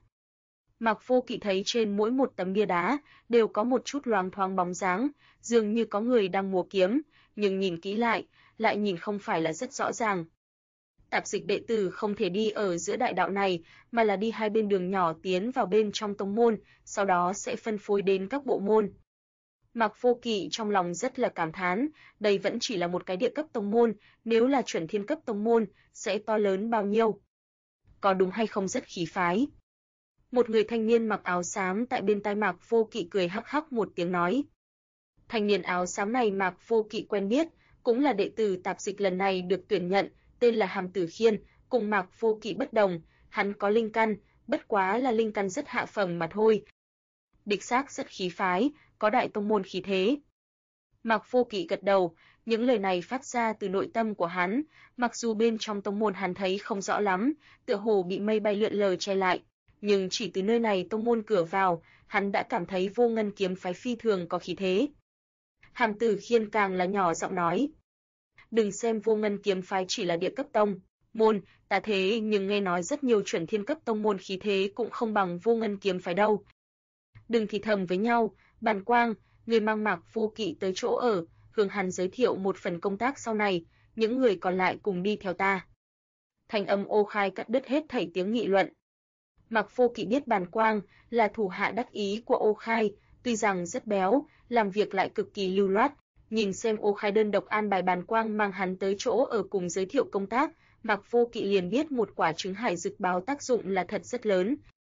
Mạc Vô Kỵ thấy trên mỗi một tấm bia đá đều có một chút loáng thoáng bóng dáng, dường như có người đang múa kiếm, nhưng nhìn kỹ lại nhìn không phải là rất rõ ràng. Tạp dịch đệ tử không thể đi ở giữa đại đạo này, mà là đi hai bên đường nhỏ tiến vào bên trong tông môn, sau đó sẽ phân phối đến các bộ môn. Mạc Vô Kỵ trong lòng rất là cảm thán, đây vẫn chỉ là một cái địa cấp tông môn, nếu là chuẩn thiên cấp tông môn, sẽ to lớn bao nhiêu. Có đúng hay không rất khí phái. Một người thanh niên mặc áo xám tại bên tai Mạc Vô Kỵ cười hắc hắc một tiếng nói. Thanh niên áo xám này Mạc Vô Kỵ quen biết, cũng là đệ tử tạp dịch lần này được tuyển nhận, tên là Hàm Tử Khiên, cùng Mạc Vô Kỵ bất đồng, hắn có linh căn, bất quá là linh căn rất hạ phẩm mà thôi. Đích xác rất khí phái, có đại tông môn khí thế. Mạc Vô Kỵ gật đầu, những lời này phát ra từ nội tâm của hắn, mặc dù bên trong tông môn hắn thấy không rõ lắm, tựa hồ bị mây bay lượn lờ che lại, nhưng chỉ từ nơi này tông môn cửa vào, hắn đã cảm thấy Vô Ngân kiếm phái phi thường có khí thế. Hàm Tử Khiên càng là nhỏ giọng nói. Đừng xem Vô Ngân kiếm phái chỉ là địa cấp tông môn, ta thế nhưng nghe nói rất nhiều chuẩn thiên cấp tông môn khí thế cũng không bằng Vô Ngân kiếm phái đâu. Đừng thì thầm với nhau, Bàn Quang, người mang Mạc Vô Kỵ tới chỗ ở, hướng hắn giới thiệu một phần công tác sau này, những người còn lại cùng đi theo ta. Thanh âm Ô Khai cắt đứt hết thảy tiếng nghị luận. Mạc Vô Kỵ biết Bàn Quang là thủ hạ đắc ý của Ô Khai, tuy rằng rất béo, làm việc lại cực kỳ lưu loát. Nhìn xem Ô Khai đơn độc an bài Bàn Quang mang hắn tới chỗ ở cùng giới thiệu công tác, Mạc Vô Kỵ liền biết một quả trứng hải dực báo tác dụng là thật rất lớn.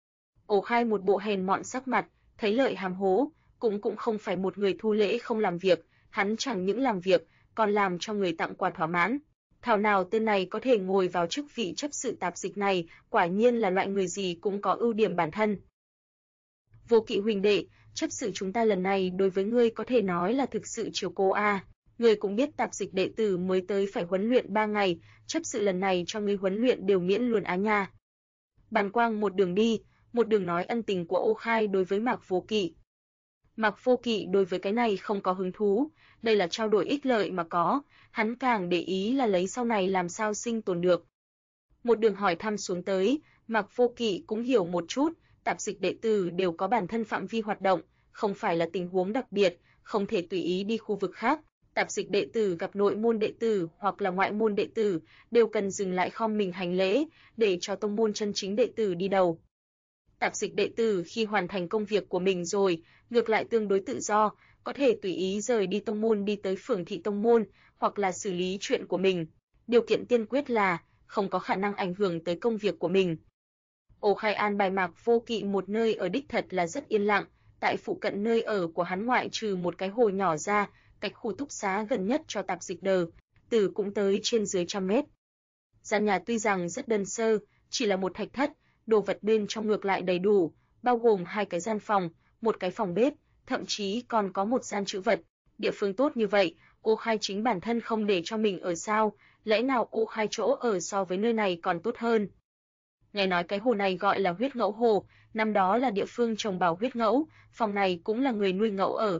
Ô Khai một bộ hèn mọn sắc mặt, thấy lợi hàm hố, cũng không phải một người thu lễ không làm việc, hắn chẳng những làm việc, còn làm cho người tặng quà thỏa mãn. Thảo nào tên này có thể ngồi vào chức vị chấp sự tạp dịch này, quả nhiên là loại người gì cũng có ưu điểm bản thân. Vô Kỵ huynh đệ, chấp sự chúng ta lần này đối với ngươi có thể nói là thực sự chiếu cố a. Ngươi cũng biết tạp dịch đệ tử mới tới phải huấn luyện 3 ngày, chấp sự lần này cho ngươi huấn luyện đều miễn luôn á nha. Bàn Quang một đường đi, một đường nói ân tình của Ô Khai đối với Mạc Vô Kỵ. Mạc Vô Kỵ đối với cái này không có hứng thú, đây là trao đổi ích lợi mà có, hắn càng để ý là lấy sau này làm sao sinh tồn được. Một đường hỏi thăm xuống tới, Mạc Vô Kỵ cũng hiểu một chút, tạp dịch đệ tử đều có bản thân phạm vi hoạt động, không phải là tình huống đặc biệt, không thể tùy ý đi khu vực khác. Tạp dịch đệ tử gặp nội môn đệ tử hoặc là ngoại môn đệ tử, đều cần dừng lại khom mình hành lễ, để cho tông môn chân chính đệ tử đi đầu. Tạp dịch đệ tử khi hoàn thành công việc của mình rồi, ngược lại tương đối tự do, có thể tùy ý rời đi tông môn đi tới phường thị tông môn, hoặc là xử lý chuyện của mình. Điều kiện tiên quyết là không có khả năng ảnh hưởng tới công việc của mình. Ô Khai an bài Mạc Vô Kỵ một nơi ở đích thật là rất yên lặng, tại phụ cận nơi ở của hắn ngoại trừ một cái hồ nhỏ ra, cách khu túc xá gần nhất cho tạp dịch đờ tử cũng tới trên dưới 100 mét. Gian nhà tuy rằng rất đơn sơ, chỉ là một thạch thất, đồ vật bên trong ngược lại đầy đủ, bao gồm 2 cái gian phòng, một cái phòng bếp, thậm chí còn có một gian trữ vật. Địa phương tốt như vậy, Ô Khai chính bản thân không để cho mình ở sao, lẽ nào Ô Khai chỗ ở so với nơi này còn tốt hơn. Nghe nói cái hồ này gọi là Huyết Ngẫu Hồ, năm đó là địa phương trồng bảo huyết ngẫu, phòng này cũng là người nuôi ngẫu ở.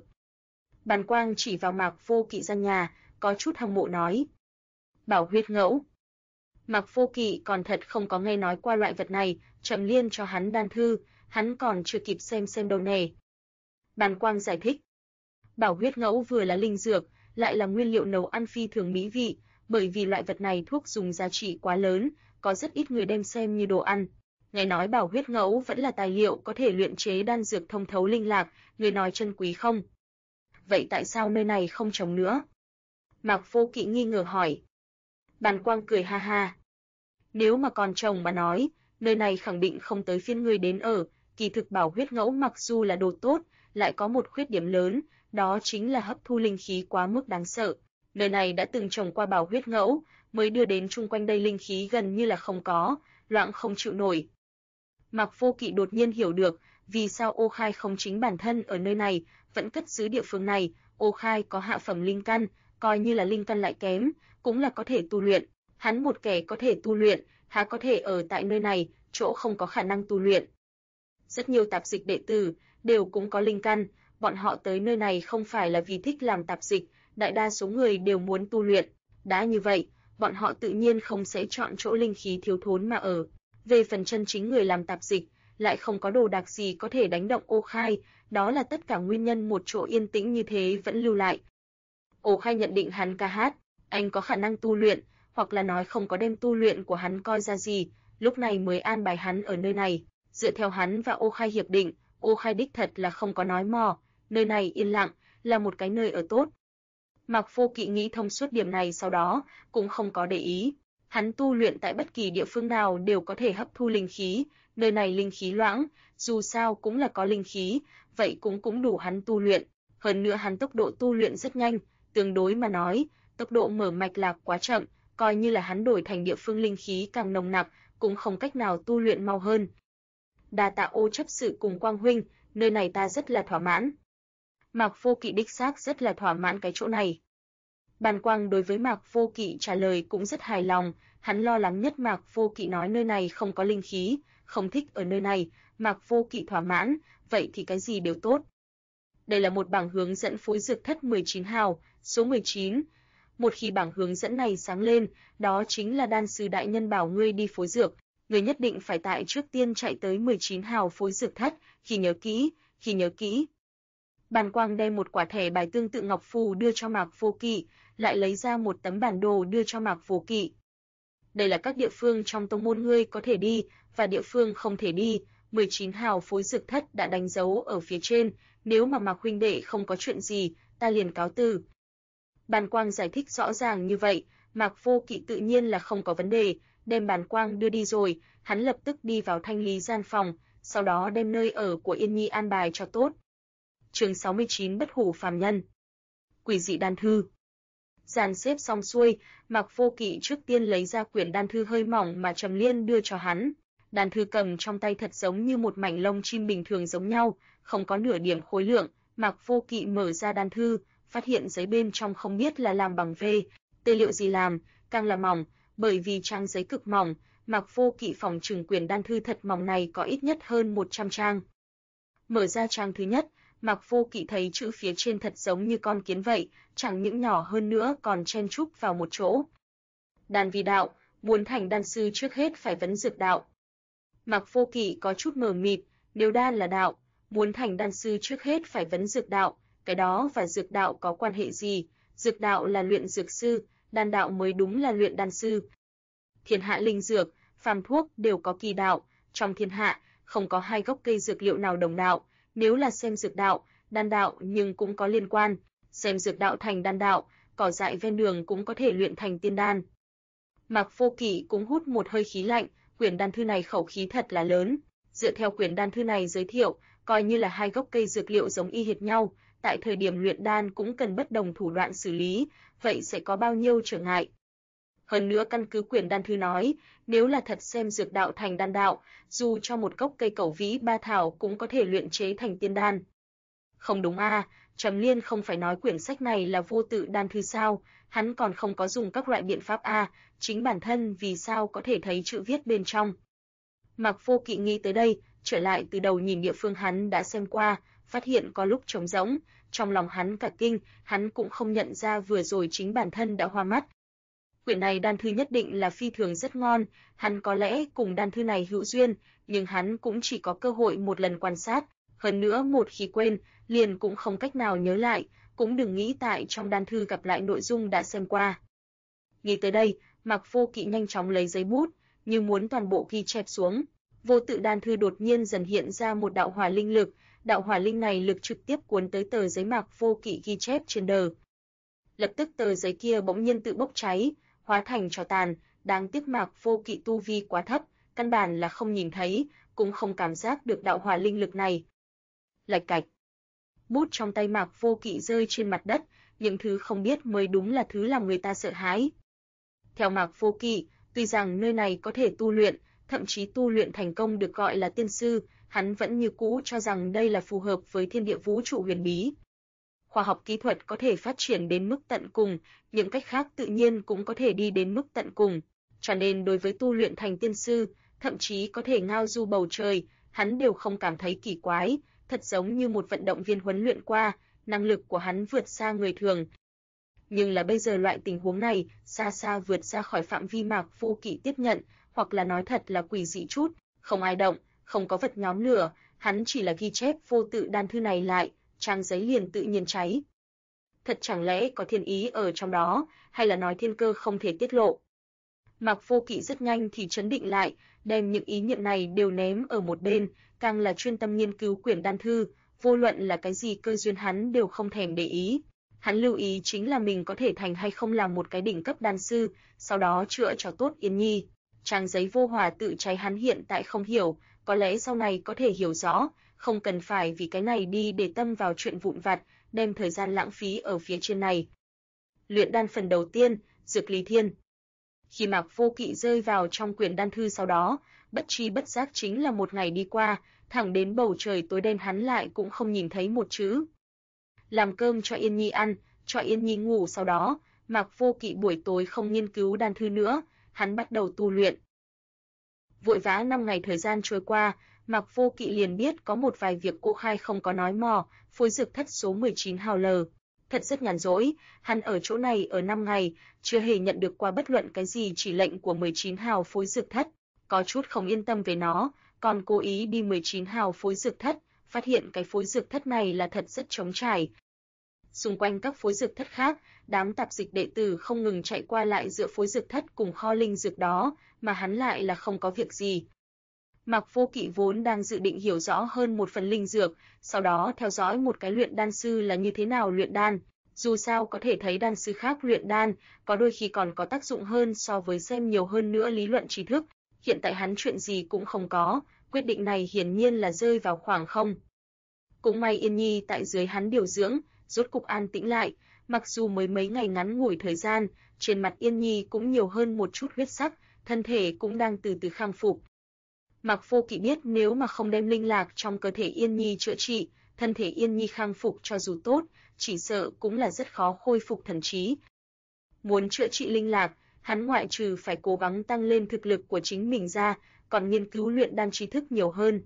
Bàn Quang chỉ vào Mạc Vô Kỵ gian nhà, có chút hâm mộ nói. Bảo huyết ngẫu. Mạc Vô Kỵ còn thật không có nghe nói qua loại vật này, Trầm Liên cho hắn đan thư, hắn còn chưa kịp xem đâu nè. Bàn Quang giải thích. Bảo huyết ngẫu vừa là linh dược, lại là nguyên liệu nấu ăn phi thường mỹ vị, bởi vì loại vật này thuốc dùng giá trị quá lớn, có rất ít người đem xem như đồ ăn. Nghe nói bảo huyết ngẫu vẫn là tài liệu có thể luyện chế đan dược thông thấu linh lạc, người nói chân quý không? Vậy tại sao nơi này không trồng nữa? Mạc Vô Kỵ nghi ngờ hỏi. Bàn Quang cười ha ha. Nếu mà còn trồng mà nói, nơi này khẳng định không tới phiên người đến ở, kỳ thực bảo huyết ngẫu mặc dù là đồ tốt, lại có một khuyết điểm lớn, đó chính là hấp thu linh khí quá mức đáng sợ. Nơi này đã từng trồng qua bảo huyết ngẫu, mới đưa đến chung quanh đây linh khí gần như là không có, loãng không chịu nổi. Mạc Vô Kỵ đột nhiên hiểu được, vì sao Ô Khai không chính bản thân ở nơi này, vẫn cất giữ địa phương này. Ô Khai có hạ phẩm linh căn, coi như là linh căn lại kém, cũng là có thể tu luyện. Hắn một kẻ có thể tu luyện, há có thể ở tại nơi này, chỗ không có khả năng tu luyện. Rất nhiều tạp dịch đệ tử đều cũng có linh căn, bọn họ tới nơi này không phải là vì thích làm tạp dịch, đại đa số người đều muốn tu luyện. Đã như vậy, bọn họ tự nhiên không sẽ chọn chỗ linh khí thiếu thốn mà ở. Về phần chân chính người làm tạp dịch, lại không có đồ đạc gì có thể đánh động Ô Khai, đó là tất cả nguyên nhân một chỗ yên tĩnh như thế vẫn lưu lại. Ô Khai nhận định hắn ca hát, anh có khả năng tu luyện, hoặc là nói không có đem tu luyện của hắn coi ra gì, lúc này mới an bài hắn ở nơi này. Dựa theo hắn và Ô Khai hiệp định, Ô Khai đích thật là không có nói mò, nơi này yên lặng, là một cái nơi ở tốt. Mạc Vô Kỵ nghĩ thông suốt điểm này sau đó, cũng không có để ý. Hắn tu luyện tại bất kỳ địa phương nào đều có thể hấp thu linh khí, nơi này linh khí loãng, dù sao cũng là có linh khí, vậy cũng đủ hắn tu luyện. Hơn nữa hắn tốc độ tu luyện rất nhanh, tương đối mà nói, tốc độ mở mạch lạc quá chậm, coi như là hắn đổi thành địa phương linh khí càng nồng nặc, cũng không cách nào tu luyện mau hơn. Đa tạ Ô chấp sự cùng Quang huynh, nơi này ta rất là thỏa mãn. Mạc Vô Kỵ đích xác rất là thỏa mãn cái chỗ này. Bàn Quang đối với Mạc Vô Kỵ trả lời cũng rất hài lòng, hắn lo lắng nhất Mạc Vô Kỵ nói nơi này không có linh khí, không thích ở nơi này, Mạc Vô Kỵ thỏa mãn, vậy thì cái gì đều tốt. Đây là một bảng hướng dẫn phối dược thất 19 hào, số 19. Một khi bảng hướng dẫn này sáng lên, đó chính là đan sư đại nhân bảo ngươi đi phối dược, ngươi nhất định phải tại trước tiên chạy tới 19 hào phối dược thất, khi nhớ kỹ. Bàn Quang đem một quả thẻ bài tương tự ngọc phù đưa cho Mạc Vô Kỵ, lại lấy ra một tấm bản đồ đưa cho Mạc Vô Kỵ. Đây là các địa phương trong tông môn ngươi có thể đi, và địa phương không thể đi, 19 hào phối dược thất đã đánh dấu ở phía trên, nếu mà Mạc huynh đệ không có chuyện gì, ta liền cáo từ. Bàn Quang giải thích rõ ràng như vậy, Mạc Vô Kỵ tự nhiên là không có vấn đề, đem Bàn Quang đưa đi rồi, hắn lập tức đi vào thanh lý gian phòng, sau đó đem nơi ở của Yên Nhi an bài cho tốt. Chương 69 Bất hủ phàm nhân. Quỷ dị đan thư. Dàn xếp xong xuôi, Mạc Vô Kỵ trước tiên lấy ra quyển đan thư hơi mỏng mà Trầm Liên đưa cho hắn. Đan thư cầm trong tay thật giống như một mảnh lông chim bình thường giống nhau, không có nửa điểm khối lượng. Mạc Vô Kỵ mở ra đan thư, phát hiện giấy bên trong không biết là làm bằng tê liệu gì làm, càng là mỏng, bởi vì trang giấy cực mỏng, Mạc Vô Kỵ phỏng chừng quyển đan thư thật mỏng này có ít nhất hơn 100 trang. Mở ra trang thứ nhất, Mạc Vô Kỵ thấy chữ phía trên thật giống như con kiến vậy, chẳng những nhỏ hơn nữa còn chen chúc vào một chỗ. Đan vì đạo, muốn thành đan sư trước hết phải vấn dược đạo. Mạc Vô Kỵ có chút mờ mịt, nếu đan là đạo, muốn thành đan sư trước hết phải vấn dược đạo, cái đó và dược đạo có quan hệ gì? Dược đạo là luyện dược sư, đan đạo mới đúng là luyện đan sư. Thiên hạ linh dược, phàm thuốc đều có kỳ đạo, trong thiên hạ, không có hai gốc cây dược liệu nào đồng đạo, nếu là xem dược đạo, đan đạo nhưng cũng có liên quan, xem dược đạo thành đan đạo, cỏ dại ven đường cũng có thể luyện thành tiên đan. Mạc Vô Kỵ cũng hút một hơi khí lạnh, quyển đan thư này khẩu khí thật là lớn. Dựa theo quyển đan thư này giới thiệu, coi như là hai gốc cây dược liệu giống y hệt nhau, tại thời điểm luyện đan cũng cần bất đồng thủ đoạn xử lý, vậy sẽ có bao nhiêu trở ngại. Hơn nữa căn cứ quyển đan thư nói, nếu là thật xem dược đạo thành đan đạo, dù cho một gốc cây cẩu vĩ ba thảo cũng có thể luyện chế thành tiên đan. Không đúng à, Trầm Liên không phải nói quyển sách này là vô tự đan thư sao, hắn còn không có dùng các loại biện pháp à, chính bản thân vì sao có thể thấy chữ viết bên trong. Mạc Vô Kỵ nghĩ tới đây, trở lại từ đầu nhìn địa phương hắn đã xem qua, phát hiện có lúc trống rỗng, trong lòng hắn cả kinh, hắn cũng không nhận ra vừa rồi chính bản thân đã hoa mắt. Quyển này đan thư nhất định là phi thường rất ngon, hắn có lẽ cùng đan thư này hữu duyên, nhưng hắn cũng chỉ có cơ hội một lần quan sát, hơn nữa một khi quên, liền cũng không cách nào nhớ lại, cũng đừng nghĩ tại trong đan thư gặp lại nội dung đã xem qua. Nghĩ tới đây, Mạc Vô Kỵ nhanh chóng lấy giấy bút, như muốn toàn bộ ghi chép xuống. Vô tự đan thư đột nhiên dần hiện ra một đạo hỏa linh lực, đạo hỏa linh này lực trực tiếp cuốn tới tờ giấy Mạc Vô Kỵ ghi chép trên đờ. Lập tức tờ giấy kia bỗng nhiên tự bốc cháy, hóa thành tro tàn, đáng tiếc Mạc Vô Kỵ tu vi quá thấp, căn bản là không nhìn thấy, cũng không cảm giác được đạo hỏa linh lực này. Lạch cạch. Bút trong tay Mạc Vô Kỵ rơi trên mặt đất, những thứ không biết mới đúng là thứ làm người ta sợ hãi. Theo Mạc Vô Kỵ, tuy rằng nơi này có thể tu luyện, thậm chí tu luyện thành công được gọi là tiên sư, hắn vẫn như cũ cho rằng đây là phù hợp với thiên địa vũ trụ huyền bí. Khoa học kỹ thuật có thể phát triển đến mức tận cùng, những cách khác tự nhiên cũng có thể đi đến mức tận cùng, cho nên đối với tu luyện thành tiên sư, thậm chí có thể ngao du bầu trời, hắn đều không cảm thấy kỳ quái, thật giống như một vận động viên huấn luyện qua, năng lực của hắn vượt xa người thường. Nhưng là bây giờ loại tình huống này, xa xa vượt ra khỏi phạm vi Mạc Vô Kỵ tiếp nhận, hoặc là nói thật là quỷ dị chút, không ai động, không có vật nhóm lửa, hắn chỉ là ghi chép vô tự đan thư này lại, trang giấy liền tự nhiên cháy. Thật chẳng lẽ có thiên ý ở trong đó, hay là nói thiên cơ không thể tiết lộ. Mạc Vô Kỵ rất nhanh thì trấn định lại, đem những ý niệm này đều ném ở một bên, càng là chuyên tâm nghiên cứu quyển đan thư, vô luận là cái gì cơ duyên hắn đều không thèm để ý. Hắn lưu ý chính là mình có thể thành hay không làm một cái đỉnh cấp đan sư, sau đó chữa cho tốt Yên Nhi. Trang giấy vô hỏa tự cháy hắn hiện tại không hiểu, có lẽ sau này có thể hiểu rõ, không cần phải vì cái này đi để tâm vào chuyện vụn vặt, đem thời gian lãng phí ở phía trên này. Luyện đan phần đầu tiên, Dược Lý Thiên. Khi Mạc Vô Kỵ rơi vào trong quyển đan thư sau đó, bất tri bất giác chính là một ngày đi qua, thẳng đến bầu trời tối đen hắn lại cũng không nhìn thấy một chữ. Làm cơm cho Yên Nhi ăn, cho Yên Nhi ngủ sau đó, Mạc Vô Kỵ buổi tối không nghiên cứu đan thư nữa, hắn bắt đầu tu luyện. Vội vã 5 ngày thời gian trôi qua, Mạc Vô Kỵ liền biết có một vài việc Cô Khai không có nói mò, phối dược thất số 19 hào lờ. Thật rất nhàn rỗi, hắn ở chỗ này ở 5 ngày, chưa hề nhận được qua bất luận cái gì chỉ lệnh của 19 hào phối dược thất, có chút không yên tâm về nó, còn cố ý đi 19 hào phối dược thất, phát hiện cái phối dược thất này là thật rất trống trải. Xung quanh các phối dược thất khác, đám tạp dịch đệ tử không ngừng chạy qua lại giữa phối dược thất cùng kho linh dược đó, mà hắn lại là không có việc gì. Mạc Vô Kỵ vốn đang dự định hiểu rõ hơn một phần linh dược, sau đó theo dõi một cái luyện đan sư là như thế nào luyện đan. Dù sao có thể thấy đan sư khác luyện đan, có đôi khi còn có tác dụng hơn so với xem nhiều hơn nữa lý luận tri thức. Hiện tại hắn chuyện gì cũng không có, quyết định này hiển nhiên là rơi vào khoảng không. Cũng may Yên Nhi tại dưới hắn điều dưỡng, rốt cục an tĩnh lại, mặc dù mới mấy ngày ngắn ngủi thời gian, trên mặt Yên Nhi cũng nhiều hơn một chút huyết sắc, thân thể cũng đang từ từ khang phục. Mạc Vô Kỵ biết nếu mà không đem linh lạc trong cơ thể Yên Nhi chữa trị, thân thể Yên Nhi khang phục cho dù tốt, chỉ sợ cũng là rất khó khôi phục thần trí. Muốn chữa trị linh lạc, hắn ngoại trừ phải cố gắng tăng lên thực lực của chính mình ra, còn nghiên cứu luyện đan tri thức nhiều hơn.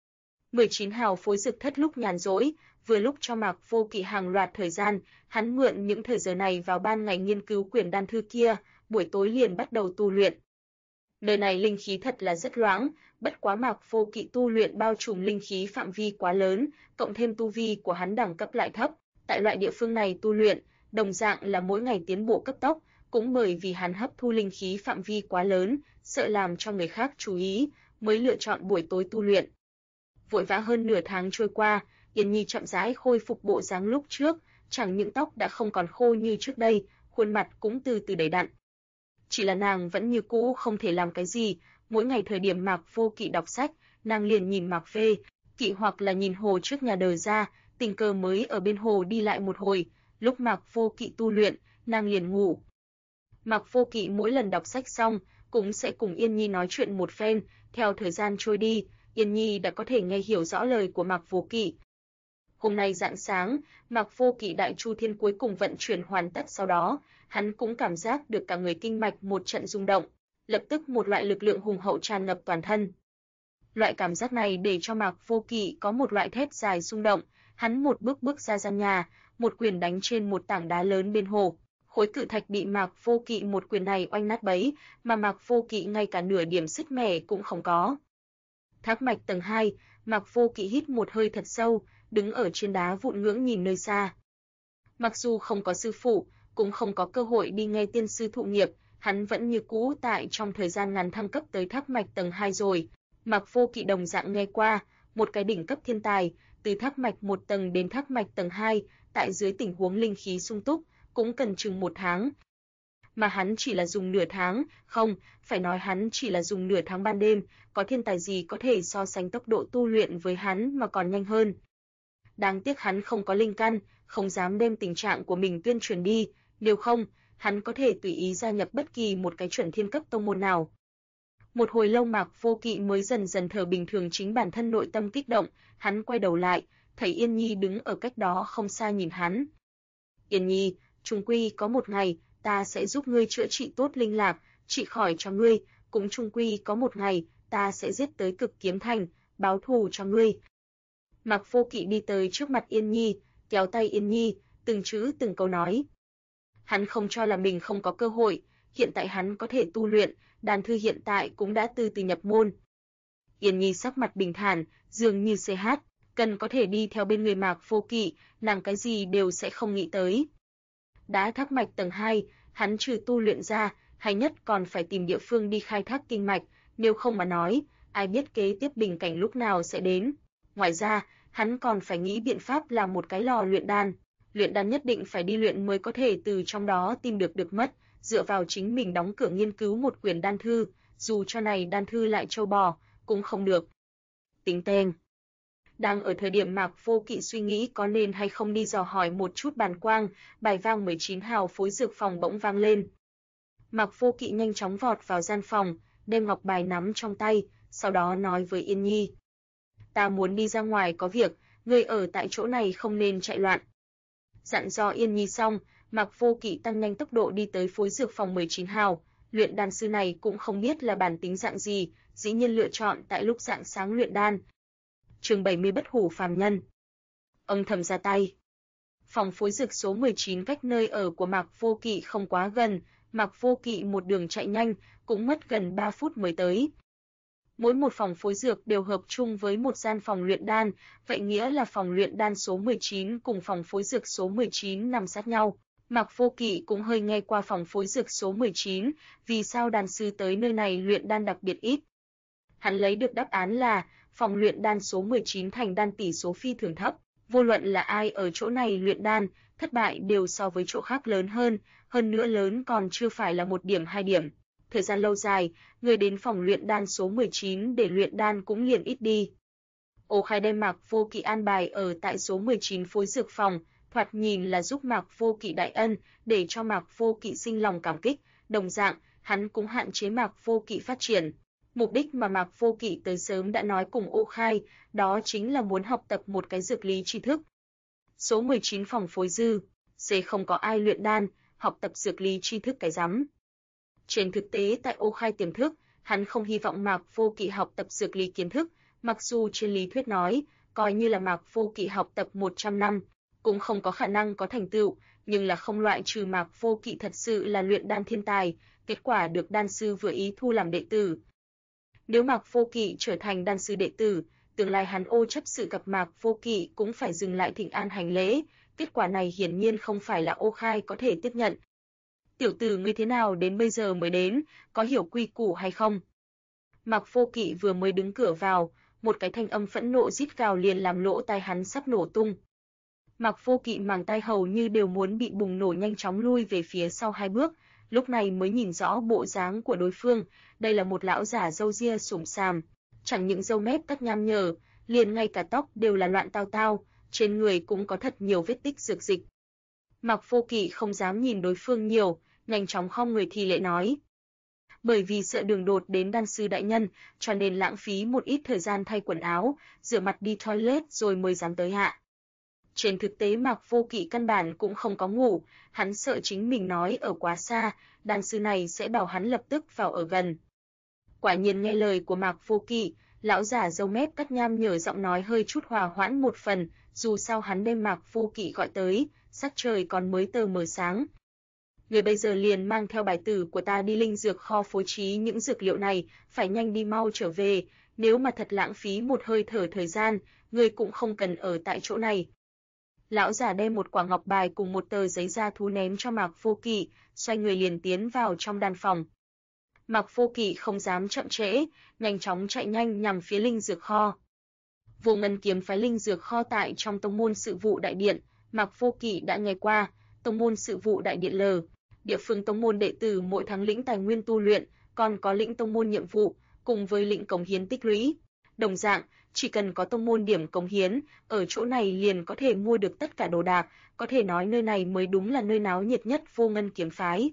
19 hào phối dược thất lúc nhàn rỗi, vừa lúc cho Mạc Vô Kỵ hàng loạt thời gian, hắn mượn những thời giờ này vào ban ngày nghiên cứu quyển đan thư kia, buổi tối liền bắt đầu tu luyện. Nơi này linh khí thật là rất loãng, bất quá Mạc Vô Kỵ tu luyện bao trùm linh khí phạm vi quá lớn, cộng thêm tu vi của hắn đẳng cấp lại thấp, tại loại địa phương này tu luyện, đồng dạng là mỗi ngày tiến bộ cấp tốc, cũng bởi vì hắn hấp thu linh khí phạm vi quá lớn, sợ làm cho người khác chú ý, mới lựa chọn buổi tối tu luyện. Vội vã hơn nửa tháng trôi qua, Yên Nhi chậm rãi khôi phục bộ dáng lúc trước, chẳng những tóc đã không còn khô như trước đây, khuôn mặt cũng từ từ đầy đặn. Chỉ là nàng vẫn như cũ không thể làm cái gì, mỗi ngày thời điểm Mạc Vô Kỵ đọc sách, nàng liền nhìn Mạc Phê Kỵ hoặc là nhìn hồ trước nhà đời ra, tình cờ mới ở bên hồ đi lại một hồi, lúc Mạc Vô Kỵ tu luyện, nàng liền ngủ. Mạc Vô Kỵ mỗi lần đọc sách xong, cũng sẽ cùng Yên Nhi nói chuyện một phen, theo thời gian trôi đi, Yên Nhi đã có thể nghe hiểu rõ lời của Mạc Vô Kỵ. Hôm nay rạng sáng, Mạc Vô Kỵ đại chu thiên cuối cùng vận chuyển hoàn tất, sau đó, hắn cũng cảm giác được cả người kinh mạch một trận rung động, lập tức một loại lực lượng hùng hậu tràn ngập toàn thân. Loại cảm giác này để cho Mạc Vô Kỵ có một loại thét dài rung động, hắn một bước bước ra gian nhà, một quyền đánh trên một tảng đá lớn bên hồ. Khối cự thạch bị Mạc Vô Kỵ một quyền này oanh nát bấy, mà Mạc Vô Kỵ ngay cả nửa điểm sức mẻ cũng không có. Thác mạch tầng 2, Mạc Vô Kỵ hít một hơi thật sâu, đứng ở trên đá vụn ngưỡng nhìn nơi xa. Mặc dù không có sư phụ, cũng không có cơ hội đi nghe tiên sư thụ nghiệp, hắn vẫn như cũ tại trong thời gian ngắn thăng cấp tới thác mạch tầng 2 rồi. Mạc Vô Kỵ đồng dạng nghe qua, một cái đỉnh cấp thiên tài, từ thác mạch 1 tầng đến thác mạch tầng 2, tại dưới tình huống linh khí sung túc, cũng cần chừng 1 tháng. Mà hắn chỉ là dùng nửa tháng, không, phải nói hắn chỉ là dùng nửa tháng ban đêm, có thiên tài gì có thể so sánh tốc độ tu luyện với hắn mà còn nhanh hơn. Đáng tiếc hắn không có linh căn, không dám đem tình trạng của mình tuyên truyền đi, nếu không, hắn có thể tùy ý gia nhập bất kỳ một cái chuẩn thiên cấp tông môn nào. Một hồi lâu Mạc Vô Kỵ mới dần dần thở bình thường, chính bản thân nội tâm kích động, hắn quay đầu lại, thấy Yên Nhi đứng ở cách đó không xa nhìn hắn. Yên Nhi, chung quy có một ngày, ta sẽ giúp ngươi chữa trị tốt linh lạc, trị khỏi cho ngươi, cũng chung quy có một ngày, ta sẽ giết tới Cực Kiếm Thành, báo thù cho ngươi. Mạc Vô Kỵ đi tới trước mặt Yên Nhi, kéo tay Yên Nhi, từng chữ từng câu nói. Hắn không cho là mình không có cơ hội, hiện tại hắn có thể tu luyện, đan thư hiện tại cũng đã từ từ nhập môn. Yên Nhi sắc mặt bình thản, dường như CH, cần có thể đi theo bên người Mạc Vô Kỵ, nàng cái gì đều sẽ không nghĩ tới. Đã thác mạch tầng 2, hắn trừ tu luyện ra, hay nhất còn phải tìm địa phương đi khai thác kinh mạch, nếu không mà nói, ai biết kế tiếp bình cảnh lúc nào sẽ đến. Ngoài ra, hắn còn phải nghĩ biện pháp làm một cái lò luyện đan nhất định phải đi luyện mới có thể từ trong đó tìm được mất, dựa vào chính mình đóng cửa nghiên cứu một quyển đan thư, dù cho này đan thư lại trâu bò, cũng không được. Tính tên. Đang ở thời điểm Mạc Vô Kỵ suy nghĩ có nên hay không đi dò hỏi một chút Bàn Quang, bài vang 19 hào phối dược phòng bỗng vang lên. Mạc Vô Kỵ nhanh chóng vọt vào gian phòng, đem ngọc bài nắm trong tay, sau đó nói với Yên Nhi. Ta muốn đi ra ngoài có việc, ngươi ở tại chỗ này không nên chạy loạn. Dặn dò Yên Nhi xong, Mạc Vô Kỵ tăng nhanh tốc độ đi tới phối dược phòng 19 hào, luyện đan sư này cũng không biết là bản tính dạng gì, dĩ nhiên lựa chọn tại lúc rạng sáng luyện đan. Chương 70 bất hủ phàm nhân. Âm thầm ra tay. Phòng phối dược số 19 cách nơi ở của Mạc Vô Kỵ không quá gần, Mạc Vô Kỵ một đường chạy nhanh, cũng mất gần 3 phút mới tới. Mỗi một phòng phối dược đều hợp chung với một gian phòng luyện đan, vậy nghĩa là phòng luyện đan số 19 cùng phòng phối dược số 19 nằm sát nhau. Mạc Vô Kỵ cũng hơi nghe qua phòng phối dược số 19, vì sao đan sư tới nơi này luyện đan đặc biệt ít. Hắn lấy được đáp án là phòng luyện đan số 19 thành đan tỷ số phi thường thấp, vô luận là ai ở chỗ này luyện đan, thất bại đều so với chỗ khác lớn hơn nữa lớn còn chưa phải là 1 điểm 2 điểm. Thời gian lâu dài, người đến phòng luyện đan số 19 để luyện đan cũng liền ít đi. Ô Khai đem Mạc Vô Kỵ an bài ở tại số 19 phối dược phòng, thoạt nhìn là giúp Mạc Vô Kỵ đại ân, để cho Mạc Vô Kỵ sinh lòng cảm kích, đồng dạng, hắn cũng hạn chế Mạc Vô Kỵ phát triển. Mục đích mà Mạc Vô Kỵ tới sớm đã nói cùng Ô Khai, đó chính là muốn học tập một cái dược lý tri thức. Số 19 phòng phối dư, C không có ai luyện đan, học tập dược lý tri thức cái rắm. Trên thực tế tại Ô Khai tiềm thức, hắn không hy vọng Mạc Vô Kỵ học tập dược lý kiến thức, mặc dù trên lý thuyết nói, coi như là Mạc Vô Kỵ học tập 100 năm, cũng không có khả năng có thành tựu, nhưng là không loại trừ Mạc Vô Kỵ thật sự là luyện đan thiên tài, kết quả được đan sư vừa ý thu làm đệ tử. Nếu Mạc Vô Kỵ trở thành đan sư đệ tử, tương lai hắn Ô chấp sự gặp Mạc Vô Kỵ cũng phải dừng lại thỉnh an hành lễ, kết quả này hiển nhiên không phải là Ô Khai có thể tiếp nhận. Tiểu tử ngươi thế nào đến bây giờ mới đến, có hiểu quy củ hay không? Mạc Vô Kỵ vừa mới đứng cửa vào, một cái thanh âm phẫn nộ rít gào liền làm lỗ tai hắn sắp nổ tung. Mạc Vô Kỵ màng tai hầu như đều muốn bị bùng nổ, nhanh chóng lui về phía sau 2 bước, lúc này mới nhìn rõ bộ dáng của đối phương, đây là một lão giả râu ria xồm xàm, chẳng những râu mép cắt nham nhở, liền ngay cả tóc đều là loạn tao tao, trên người cũng có thật nhiều vết tích dược dịch. Mạc Vô Kỵ không dám nhìn đối phương nhiều, nhanh chóng khom người thi lễ nói: bởi vì sợ đường đột đến đan sư đại nhân, cho nên lãng phí một ít thời gian thay quần áo, rửa mặt đi toilet rồi mới dám tới hạ. Trên thực tế Mạc Vô Kỵ căn bản cũng không có ngủ, hắn sợ chính mình nói ở quá xa, đan sư này sẽ bảo hắn lập tức vào ở gần. Quả nhiên nghe lời của Mạc Vô Kỵ, lão giả râu mép cắt nham nhở giọng nói hơi chút hòa hoãn một phần, dù sao hắn đem Mạc Vô Kỵ gọi tới, sắc trời còn mới tờ mờ sáng. Người bây giờ liền mang theo bài tử của ta đi linh dược kho phối trí những dược liệu này, phải nhanh đi mau trở về, nếu mà thật lãng phí một hơi thở thời gian, người cũng không cần ở tại chỗ này. Lão giả đem một quả ngọc bài cùng một tờ giấy da thú ném cho Mạc Vô Kỵ, xoay người liền tiến vào trong đan phòng. Mạc Vô Kỵ không dám chậm trễ, nhanh chóng chạy nhanh nhằm phía linh dược kho. Vô Ngân kiếm phái linh dược kho tại trong tông môn sự vụ đại điện, Mạc Vô Kỵ đã nghe qua, tông môn sự vụ đại điện L, địa phương tông môn đệ tử mỗi tháng lĩnh tài nguyên tu luyện, còn có lĩnh tông môn nhiệm vụ, cùng với lĩnh cống hiến tích lũy. Đồng dạng, chỉ cần có tông môn điểm cống hiến, ở chỗ này liền có thể mua được tất cả đồ đạc, có thể nói nơi này mới đúng là nơi náo nhiệt nhất Vô Ngân kiếm phái.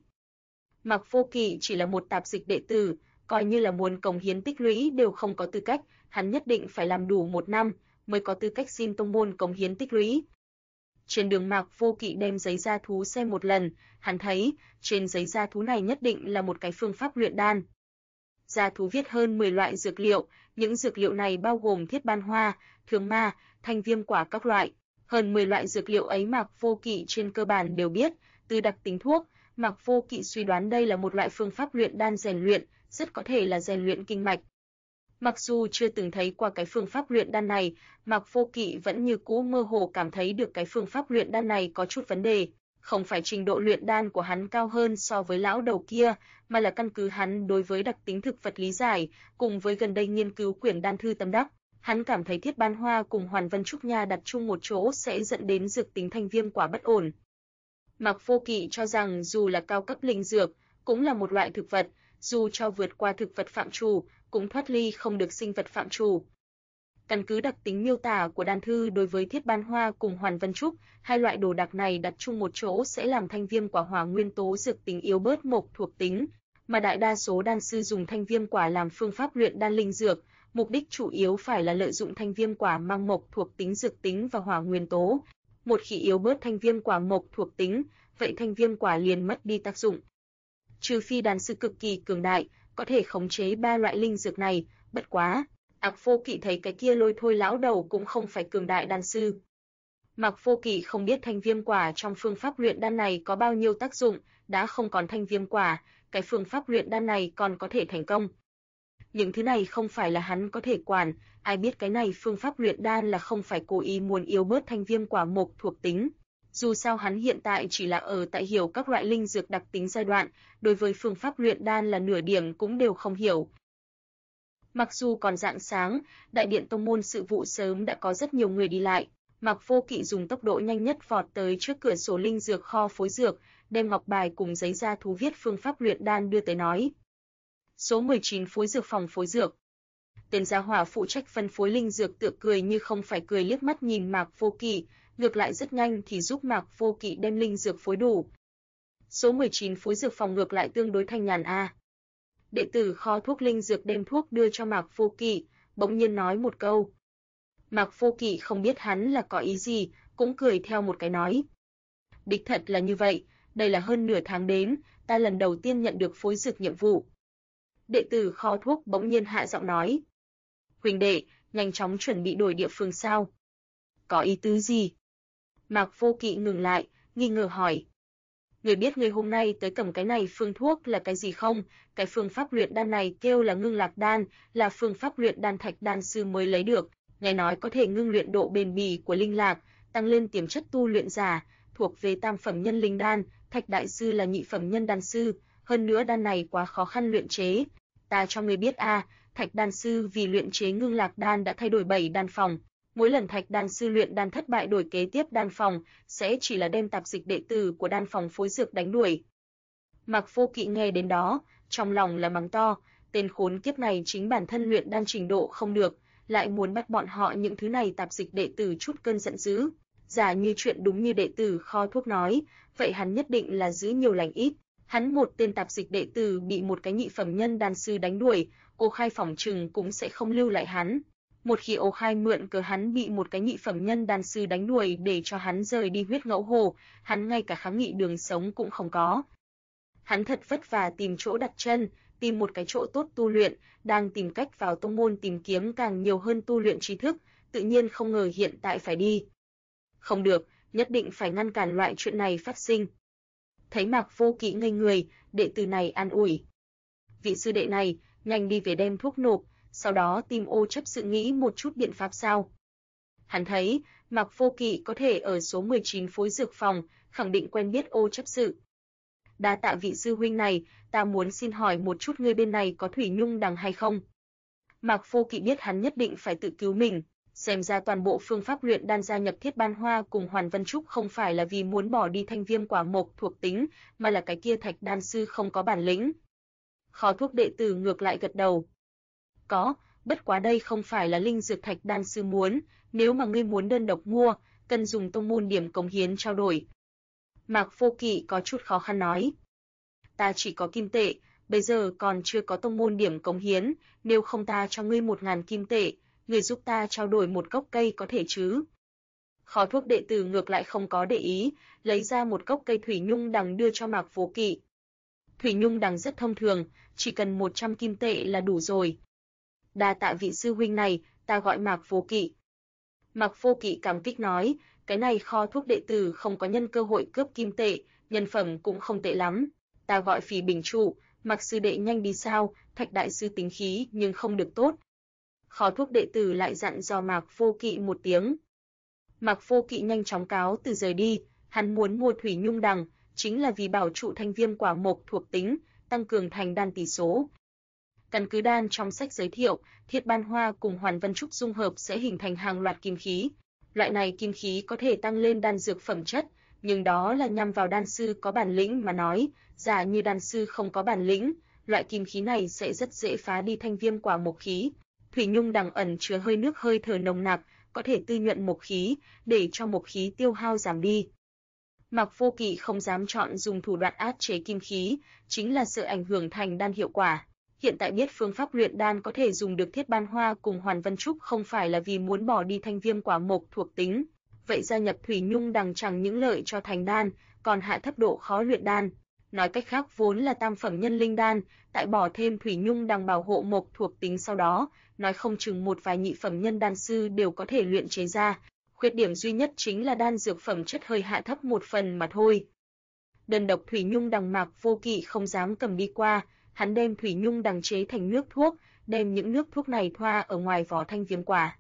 Mạc Vô Kỵ chỉ là một tạp dịch đệ tử, coi như là muốn cống hiến tích lũy đều không có tư cách, hắn nhất định phải làm đủ 1 năm mới có tư cách xin tông môn cống hiến tích lũy. Trên đường Mạc Vô Kỵ đem giấy da thú xem một lần, hắn thấy trên giấy da thú này nhất định là một cái phương pháp luyện đan. Da thú viết hơn 10 loại dược liệu, những dược liệu này bao gồm thiết ban hoa, thương ma, thanh viêm quả các loại. Hơn 10 loại dược liệu ấy Mạc Vô Kỵ trên cơ bản đều biết, từ đặc tính thuốc, Mạc Vô Kỵ suy đoán đây là một loại phương pháp luyện đan rèn luyện, rất có thể là rèn luyện kinh mạch. Mặc dù chưa từng thấy qua cái phương pháp luyện đan này, Mạc Vô Kỵ vẫn như cũ mơ hồ cảm thấy được cái phương pháp luyện đan này có chút vấn đề, không phải trình độ luyện đan của hắn cao hơn so với lão đầu kia, mà là căn cứ hắn đối với đặc tính thực vật lý giải, cùng với gần đây nghiên cứu quyển đan thư tâm đắc, hắn cảm thấy thiết ban hoa cùng hoàn vân trúc nha đặt chung một chỗ sẽ dẫn đến dược tính thanh viêm quả bất ổn. Mạc Vô Kỵ cho rằng dù là cao cấp linh dược, cũng là một loại thực vật, dù cho vượt qua thực vật phạm trù, cũng thoát ly không được sinh vật phạm trù. Căn cứ đặc tính miêu tả của đan thư đối với thiết ban hoa cùng hoàn vân trúc, hai loại đồ đạc này đặt chung một chỗ sẽ làm thanh viêm quả hỏa nguyên tố dược tính yếu bớt mộc thuộc tính, mà đại đa số đan sư dùng thanh viêm quả làm phương pháp luyện đan linh dược, mục đích chủ yếu phải là lợi dụng thanh viêm quả mang mộc thuộc tính dược tính và hỏa nguyên tố. Một khi yếu bớt thanh viêm quả mộc thuộc tính, vậy thanh viêm quả liền mất đi tác dụng. Trừ phi đan sư cực kỳ cường đại, có thể khống chế 3 loại linh dược này, bất quá, Mạc Vô Kỵ thấy cái kia lôi thôi lão đầu cũng không phải cường đại đan sư. Mạc Vô Kỵ không biết thanh viêm quả trong phương pháp luyện đan này có bao nhiêu tác dụng, đã không còn thanh viêm quả, cái phương pháp luyện đan này còn có thể thành công. Những thứ này không phải là hắn có thể quản, ai biết cái này phương pháp luyện đan là không phải cố ý muốn yếu bớt thanh viêm quả mộc thuộc tính. Dù sao hắn hiện tại chỉ là ở tại hiểu các loại linh dược đặc tính giai đoạn, đối với phương pháp luyện đan là nửa điểm cũng đều không hiểu. Mặc dù còn rạng sáng, đại điện tông môn sự vụ sớm đã có rất nhiều người đi lại, Mạc Vô Kỵ dùng tốc độ nhanh nhất vọt tới trước cửa sổ linh dược kho phối dược, đem ngọc bài cùng giấy da thú viết phương pháp luyện đan đưa tới nói. Số 19 phối dược phòng phối dược. Tên gia hỏa phụ trách phân phối linh dược tựa cười như không phải cười liếc mắt nhìn Mạc Vô Kỵ, ngược lại rất nhanh thì giúp Mạc Vô Kỵ đem linh dược phối đủ. Số 19 phối dược phòng ngược lại tương đối thanh nhàn a. Đệ tử kho thuốc linh dược đem thuốc đưa cho Mạc Vô Kỵ, bỗng nhiên nói một câu. Mạc Vô Kỵ không biết hắn là có ý gì, cũng cười theo một cái nói. Đích thật là như vậy, đây là hơn nửa tháng đến, ta lần đầu tiên nhận được phối dược nhiệm vụ. Đệ tử kho thuốc bỗng nhiên hạ giọng nói. Huỳnh đệ, nhanh chóng chuẩn bị đổi địa phương sao? Có ý tứ gì? Mạc Vô Kỵ ngừng lại, nghi ngờ hỏi. Người biết người hôm nay tới cầm cái này phương thuốc là cái gì không? Cái phương pháp luyện đan này kêu là ngưng lạc đan, là phương pháp luyện đan thạch đan sư mới lấy được, nghe nói có thể ngưng luyện độ bền bỉ của linh lạc, tăng lên tiềm chất tu luyện giả, thuộc về tam phẩm nhân linh đan, Thạch đại sư là nhị phẩm nhân đan sư, hơn nữa đan này quá khó khăn luyện chế. Ta cho ngươi biết a, Thạch đan sư vì luyện chế Ngưng Lạc đan đã thay đổi 7 đan phòng. Mỗi lần Thạch đan sư luyện đan thất bại đổi kế tiếp đan phòng, sẽ chỉ là đem tạp dịch đệ tử của đan phòng phối dược đánh đuổi. Mạc Vô Kỵ nghe đến đó, trong lòng là mắng to, tên khốn kiếp này chính bản thân luyện đan trình độ không được, lại muốn bắt bọn họ những thứ này tạp dịch đệ tử chút cơn giận dữ. Giả như chuyện đúng như đệ tử kho thuốc nói, vậy hắn nhất định là giữ nhiều lành ít. Hắn một tên tạp dịch đệ tử bị một cái nhị phẩm nhân đan sư đánh đuổi, Ô Khai phỏng chừng cũng sẽ không lưu lại hắn. Một khi Ô Khai mượn cớ hắn bị một cái nhị phẩm nhân đan sư đánh đuổi để cho hắn rời đi huyết ngẫu hồ, hắn ngay cả kháng nghị đường sống cũng không có. Hắn thật vất vả tìm chỗ đặt chân, tìm một cái chỗ tốt tu luyện, đang tìm cách vào tông môn tìm kiếm càng nhiều hơn tu luyện tri thức, tự nhiên không ngờ hiện tại phải đi. Không được, nhất định phải ngăn cản loại chuyện này phát sinh. Thấy Mạc Vô Kỵ ngây người, đệ tử này an ủi. Vị sư đệ này, nhanh đi về đem thuốc nộp, sau đó tìm Ô chấp sự nghĩ một chút biện pháp sao. Hắn thấy, Mạc Vô Kỵ có thể ở số 19 phối dược phòng, khẳng định quen biết Ô chấp sự. Đa tạ vị sư huynh này, ta muốn xin hỏi một chút ngươi bên này có thủy nhung đằng hay không? Mạc Vô Kỵ biết hắn nhất định phải tự cứu mình, xem ra toàn bộ phương pháp luyện đan gia nhập Thiết Ban Hoa cùng Hoàn Vân Trúc không phải là vì muốn bỏ đi thanh viêm quả mộc thuộc tính, mà là cái kia Thạch đan sư không có bản lĩnh. Kho thuốc đệ tử ngược lại gật đầu. Có, bất quá đây không phải là linh dược Thạch đan sư muốn, nếu mà ngươi muốn đơn độc mua, cần dùng tông môn điểm cống hiến trao đổi. Mạc Vô Kỵ có chút khó khăn nói. Ta chỉ có kim tệ, bây giờ còn chưa có tông môn điểm cống hiến, nếu không ta cho ngươi 1000 kim tệ, ngươi giúp ta trao đổi một gốc cây có thể chứ? Kho thuốc đệ tử ngược lại không có để ý, lấy ra một gốc cây thủy nhung đằng đưa cho Mạc Vô Kỵ. Thủy nhung đằng rất thông thường, chỉ cần 100 kim tệ là đủ rồi. Đa tạ vị sư huynh này, ta gọi Mạc Vô Kỵ. Mạc Vô Kỵ cảm kích nói, cái này kho thuốc đệ tử không có nhân cơ hội cướp kim tệ, nhân phẩm cũng không tệ lắm. Ta gọi Phỉ Bình trụ, Mạc sư đệ nhanh đi sao, Thạch đại sư tính khí nhưng không được tốt. Kho thuốc đệ tử lại dặn dò Mạc Vô Kỵ một tiếng. Mạc Vô Kỵ nhanh chóng cáo từ rời đi, hắn muốn mua thủy nhung đằng, chính là vì bảo trụ thanh viêm quả mộc thuộc tính, tăng cường thành đan tỷ số. Căn cứ đan trong sách giới thiệu, Thiết Ban Hoa cùng Hoàn Vân Trúc dung hợp sẽ hình thành hàng loạt kim khí. Loại này kim khí có thể tăng lên đan dược phẩm chất, nhưng đó là nhằm vào đan sư có bản lĩnh mà nói, giả như đan sư không có bản lĩnh, loại kim khí này sẽ rất dễ phá đi thanh viêm quả mộc khí. Thủy nhung đằng ẩn chứa hơi nước hơi thở nồng nặc, có thể tư nhuận mộc khí, để cho mộc khí tiêu hao giảm đi. Mạc Vô Kỵ không dám chọn dùng thủ đoạn áp chế kim khí, chính là sợ ảnh hưởng thành đan hiệu quả. Hiện tại biết phương pháp luyện đan có thể dùng được Thiết Ban Hoa cùng Hoàn Vân Trúc không phải là vì muốn bỏ đi thanh viêm quả mộc thuộc tính, vậy gia nhập thủy nhung đằng chẳng những lợi cho thành đan, còn hạ thấp độ khó luyện đan. Nói cách khác vốn là tam phẩm nhân linh đan, tại bỏ thêm thủy nhung đằng bảo hộ mộc thuộc tính sau đó, nói không chừng một vài nhị phẩm nhân đan sư đều có thể luyện chế ra. Khuyết điểm duy nhất chính là đan dược phẩm chất hơi hạ thấp một phần mà thôi. Đơn độc thủy nhung đằng Mạc Vô Kỵ không dám cầm đi qua, hắn đem thủy nhung đằng chế thành nước thuốc, đem những nước thuốc này thoa ở ngoài vỏ thanh viêm quả.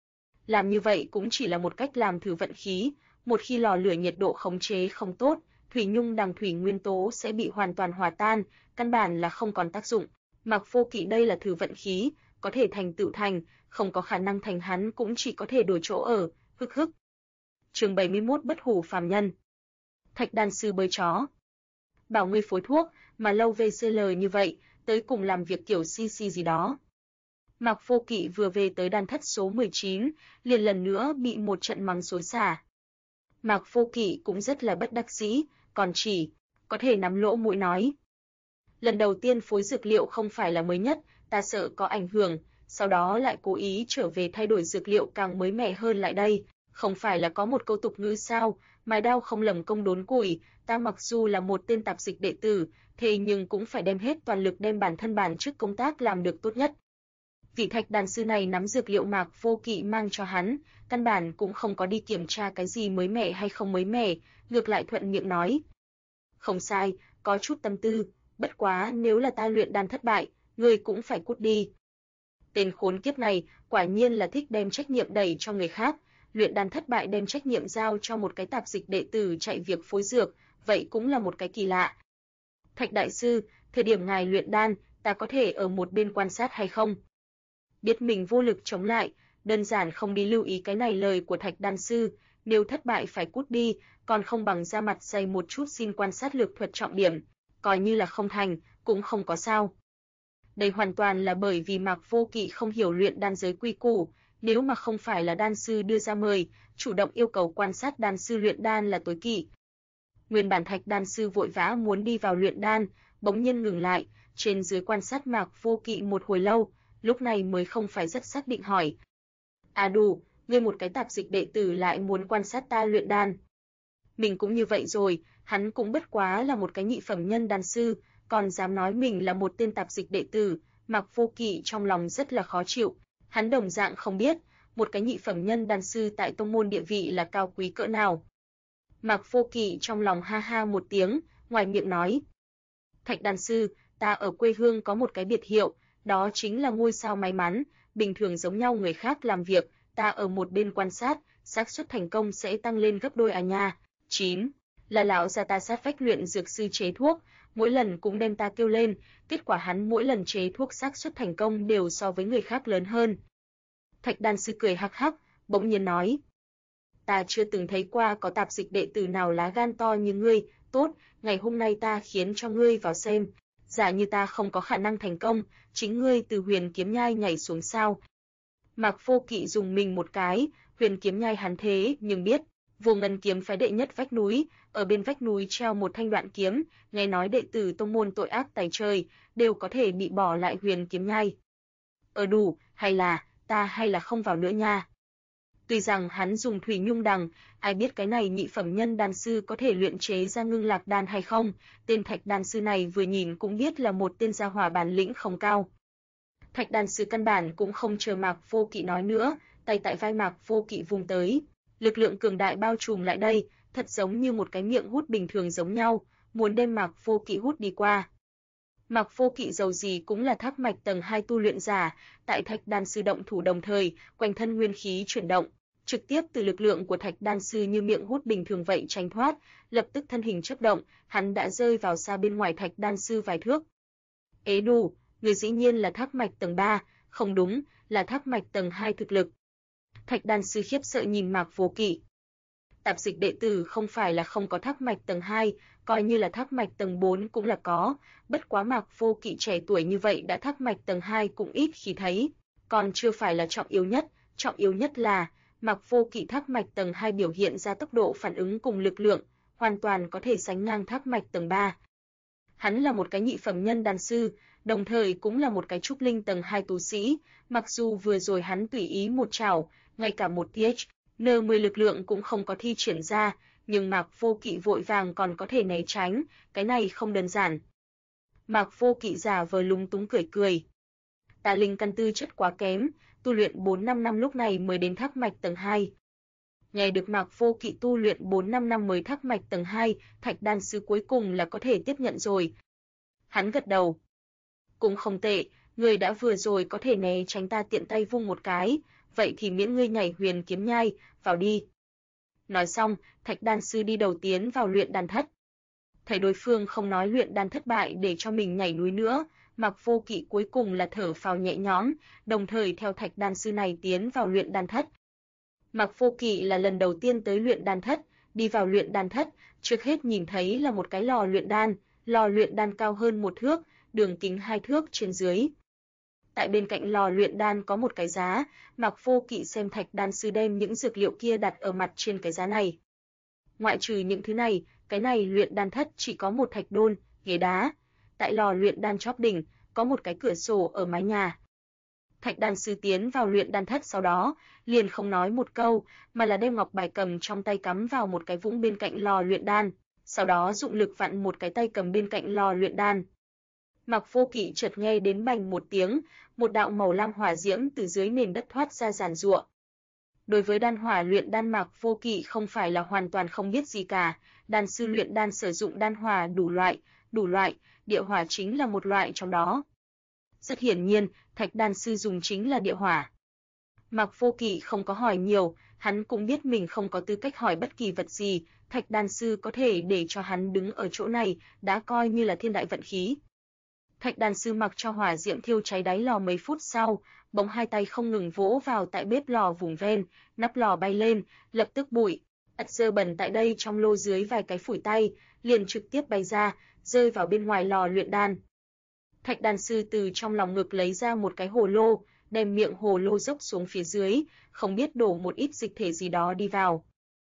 Làm như vậy cũng chỉ là một cách làm thử vận khí, một khi lò lửa nhiệt độ khống chế không tốt, thủy nhung đằng thủy nguyên tố sẽ bị hoàn toàn hòa tan, căn bản là không còn tác dụng. Mạc Vô Kỵ đây là thử vận khí, có thể thành tựu thành, không có khả năng thành hắn cũng chỉ có thể đổi chỗ ở, hức hức. Chương 71 Bất hủ phàm nhân. Thạch đan sư bơi chó. Bảo ngươi phối thuốc, mà lâu VCL như vậy, tới cùng làm việc kiểu CC gì đó. Mạc Vô Kỵ vừa về tới đan thất số 19, liền lần nữa bị một trận mắng xối xả. Mạc Vô Kỵ cũng rất là bất đắc dĩ, còn chỉ có thể nắm lỗ mũi nói. Lần đầu tiên phối dược liệu không phải là mới nhất, ta sợ có ảnh hưởng, sau đó lại cố ý trở về thay đổi dược liệu càng mới mẻ hơn lại đây. Không phải là có một câu tục ngữ sao, mài đao không lầm công đốn củi, ta mặc dù là một tên tạp dịch đệ tử, thế nhưng cũng phải đem hết toàn lực đem bản thân bản chức công tác làm được tốt nhất. Vị Thạch đan sư này nắm dược liệu Mạc Vô Kỵ mang cho hắn, căn bản cũng không có đi kiểm tra cái gì mới mẻ hay không mới mẻ, ngược lại thuận miệng nói. Không sai, có chút tâm tư, bất quá nếu là ta luyện đan thất bại, ngươi cũng phải cút đi. Tên khốn kiếp này quả nhiên là thích đem trách nhiệm đẩy cho người khác, luyện đan thất bại đem trách nhiệm giao cho một cái tạp dịch đệ tử chạy việc phối dược, vậy cũng là một cái kỳ lạ. Thạch đại sư, thời điểm ngài luyện đan, ta có thể ở một bên quan sát hay không? biết mình vô lực chống lại, đơn giản không đi lưu ý cái này lời của Thạch đan sư, nếu thất bại phải cút đi, còn không bằng ra mặt dày một chút xin quan sát lược thuật trọng điểm, coi như là không thành, cũng không có sao. Đây hoàn toàn là bởi vì Mạc Vô Kỵ không hiểu luyện đan giới quy củ, nếu mà không phải là đan sư đưa ra mời, chủ động yêu cầu quan sát đan sư luyện đan là tối kỵ. Nguyên bản Thạch đan sư vội vã muốn đi vào luyện đan, bỗng nhiên ngừng lại, trên dưới quan sát Mạc Vô Kỵ một hồi lâu, lúc này mới không phải rất xác định hỏi: "À đủ, ngươi một cái tạp dịch đệ tử lại muốn quan sát ta luyện đan?" Mình cũng như vậy rồi, hắn cũng bất quá là một cái nhị phẩm nhân đan sư, còn dám nói mình là một tên tạp dịch đệ tử, Mạc Vô Kỵ trong lòng rất là khó chịu. Hắn đồng dạng không biết, một cái nhị phẩm nhân đan sư tại tông môn địa vị là cao quý cỡ nào. Mạc Vô Kỵ trong lòng ha ha một tiếng, ngoài miệng nói: "Thạch đan sư, ta ở quê hương có một cái biệt hiệu, đó chính là ngôi sao may mắn, bình thường giống nhau người khác làm việc, ta ở một bên quan sát, xác suất thành công sẽ tăng lên gấp đôi à nha." 9. Là lão gia ta sát vách luyện dược sư chế thuốc, mỗi lần cũng đem ta kêu lên, kết quả hắn mỗi lần chế thuốc xác suất thành công đều so với người khác lớn hơn. Thạch đan sư cười hắc hắc, bỗng nhiên nói: "Ta chưa từng thấy qua có tạp dịch đệ tử nào lá gan to như ngươi, tốt, ngày hôm nay ta khiến cho ngươi vào xem, giả như ta không có khả năng thành công, chính ngươi từ huyền kiếm nhai nhảy xuống sao?" Mạc Vô Kỵ dùng mình một cái, huyền kiếm nhai hắn thế nhưng biết, Vô Ngân kiếm phái đệ nhất vách núi, ở bên vách núi treo một thanh đoạn kiếm, nghe nói đệ tử tông môn tội ác tày trời, đều có thể bị bỏ lại huyền kiếm nhai. Đủ, hay là không vào nữa nha. Tuy rằng hắn dùng thủy nhung đằng, ai biết cái này nhị phẩm nhân đan sư có thể luyện chế ra ngưng lạc đan hay không, tên Thạch đan sư này vừa nhìn cũng biết là một tên gia hỏa bản lĩnh không cao. Thạch đan sư căn bản cũng không chờ Mạc Vô Kỵ nói nữa, tay tại vai Mạc Vô Kỵ vùng tới, lực lượng cường đại bao trùm lại đây, thật giống như một cái miệng hút bình thường giống nhau, muốn đem Mạc Vô Kỵ hút đi qua. Mạc Vô Kỵ dầu gì cũng là thác mạch tầng 2 tu luyện giả, tại Thạch đan sư động thủ đồng thời, quanh thân nguyên khí chuyển động, trực tiếp từ lực lượng của Thạch đan sư như miệng hút bình thường vậy tránh thoát, lập tức thân hình chớp động, hắn đã rơi vào xa bên ngoài Thạch đan sư vài thước. Đủ, người dĩ nhiên là thác mạch tầng 3, không đúng, là thác mạch tầng 2 thực lực. Thạch đan sư khiếp sợ nhìn Mạc Vô Kỵ. Tạp dịch đệ tử không phải là không có thác mạch tầng 2, coi như là thác mạch tầng 4 cũng là có, bất quá Mạc Vô Kỵ trẻ tuổi như vậy đã thác mạch tầng 2 cũng ít khi thấy, còn chưa phải là trọng yếu nhất là Mạc Vô Kỵ thác mạch tầng 2 biểu hiện ra tốc độ phản ứng cùng lực lượng, hoàn toàn có thể sánh ngang thác mạch tầng 3. Hắn là một cái nhị phẩm nhân đan sư, đồng thời cũng là một cái trúc linh tầng 2 tu sĩ, mặc dù vừa rồi hắn tùy ý một trảo, ngay cả một THN10 lực lượng cũng không có thi triển ra, nhưng Mạc Vô Kỵ vội vàng còn có thể né tránh, cái này không đơn giản. Mạc Vô Kỵ giả vờ lúng túng cười cười. Ta linh căn tư chất quá kém, tu luyện 4-5 năm lúc này mới đến thác mạch tầng 2. Nghe được Mạc Vô Kỵ tu luyện 4-5 năm mới thác mạch tầng 2, Thạch đan sư cuối cùng là có thể tiếp nhận rồi. Hắn gật đầu. Cũng không tệ, ngươi đã vừa rồi có thể né tránh ta tiện tay vung một cái, vậy thì miễn ngươi nhảy huyền kiếm nhai, vào đi. Nói xong, Thạch đan sư đi đầu tiến vào luyện đan thất. Thấy đối phương không nói luyện đan thất bại để cho mình nhảy núi nữa, Mạc Vô Kỵ cuối cùng là thở phào nhẹ nhõm, đồng thời theo Thạch đan sư này tiến vào luyện đan thất. Mạc Vô Kỵ là lần đầu tiên tới luyện đan thất, đi vào luyện đan thất, trước hết nhìn thấy là một cái lò luyện đan cao hơn 1 thước, đường kính 2 thước trên dưới. Tại bên cạnh lò luyện đan có một cái giá, Mạc Vô Kỵ xem Thạch đan sư đem những dược liệu kia đặt ở mặt trên cái giá này. Ngoại trừ những thứ này, cái này luyện đan thất chỉ có một thạch đôn, ghế đá. Tại lò luyện đan chóp đỉnh, có một cái cửa sổ ở mái nhà. Thạch đan sư tiến vào luyện đan thất sau đó, liền không nói một câu, mà là đem ngọc bài cầm trong tay cắm vào một cái vũng bên cạnh lò luyện đan, sau đó dụng lực vặn một cái tay cầm bên cạnh lò luyện đan. Mạc Vô Kỵ chợt nghe đến bành một tiếng, một đạo màu lam hỏa diễm từ dưới nền đất thoát ra giàn giụa. Đối với đan hỏa luyện đan Mạc Vô Kỵ không phải là hoàn toàn không biết gì cả, đan sư luyện đan sử dụng đan hỏa đủ loại, địa hỏa chính là một loại trong đó. Rất hiển nhiên, Thạch đan sư dùng chính là địa hỏa. Mạc Vô Kỵ không có hỏi nhiều, hắn cũng biết mình không có tư cách hỏi bất kỳ vật gì, Thạch đan sư có thể để cho hắn đứng ở chỗ này, đã coi như là thiên đại vận khí. Thạch đàn sư mặc cho hỏa diễm thiêu cháy đáy lò mấy phút sau, bỗng hai tay không ngừng vỗ vào tại bếp lò vùng ven, nắp lò bay lên, lập tức bụi, ặt dơ bẩn tại đây trong lô dưới vài cái phủi tay, liền trực tiếp bay ra, rơi vào bên ngoài lò luyện đan. Thạch đàn sư từ trong lòng ngực lấy ra một cái hồ lô, đem miệng hồ lô dốc xuống phía dưới, không biết đổ một ít dịch thể gì đó đi vào.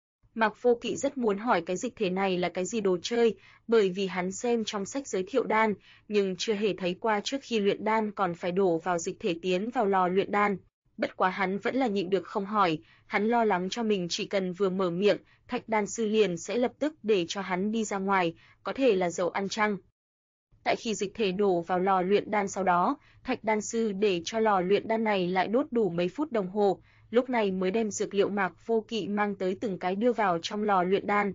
Mạc Vô Kỵ rất muốn hỏi cái dịch thể này là cái gì đồ chơi, bởi vì hắn xem trong sách giới thiệu đan, nhưng chưa hề thấy qua trước khi luyện đan còn phải đổ vào dịch thể tiến vào lò luyện đan. Bất quá hắn vẫn là nhịn được không hỏi, hắn lo lắng cho mình chỉ cần vừa mở miệng, Thạch đan sư liền sẽ lập tức để cho hắn đi ra ngoài, có thể là dầu ăn chăng. Tại khi dịch thể đổ vào lò luyện đan sau đó, Thạch đan sư để cho lò luyện đan này lại đốt đủ mấy phút đồng hồ, lúc này mới đem dược liệu Mạc Vô Kỵ mang tới từng cái đưa vào trong lò luyện đan.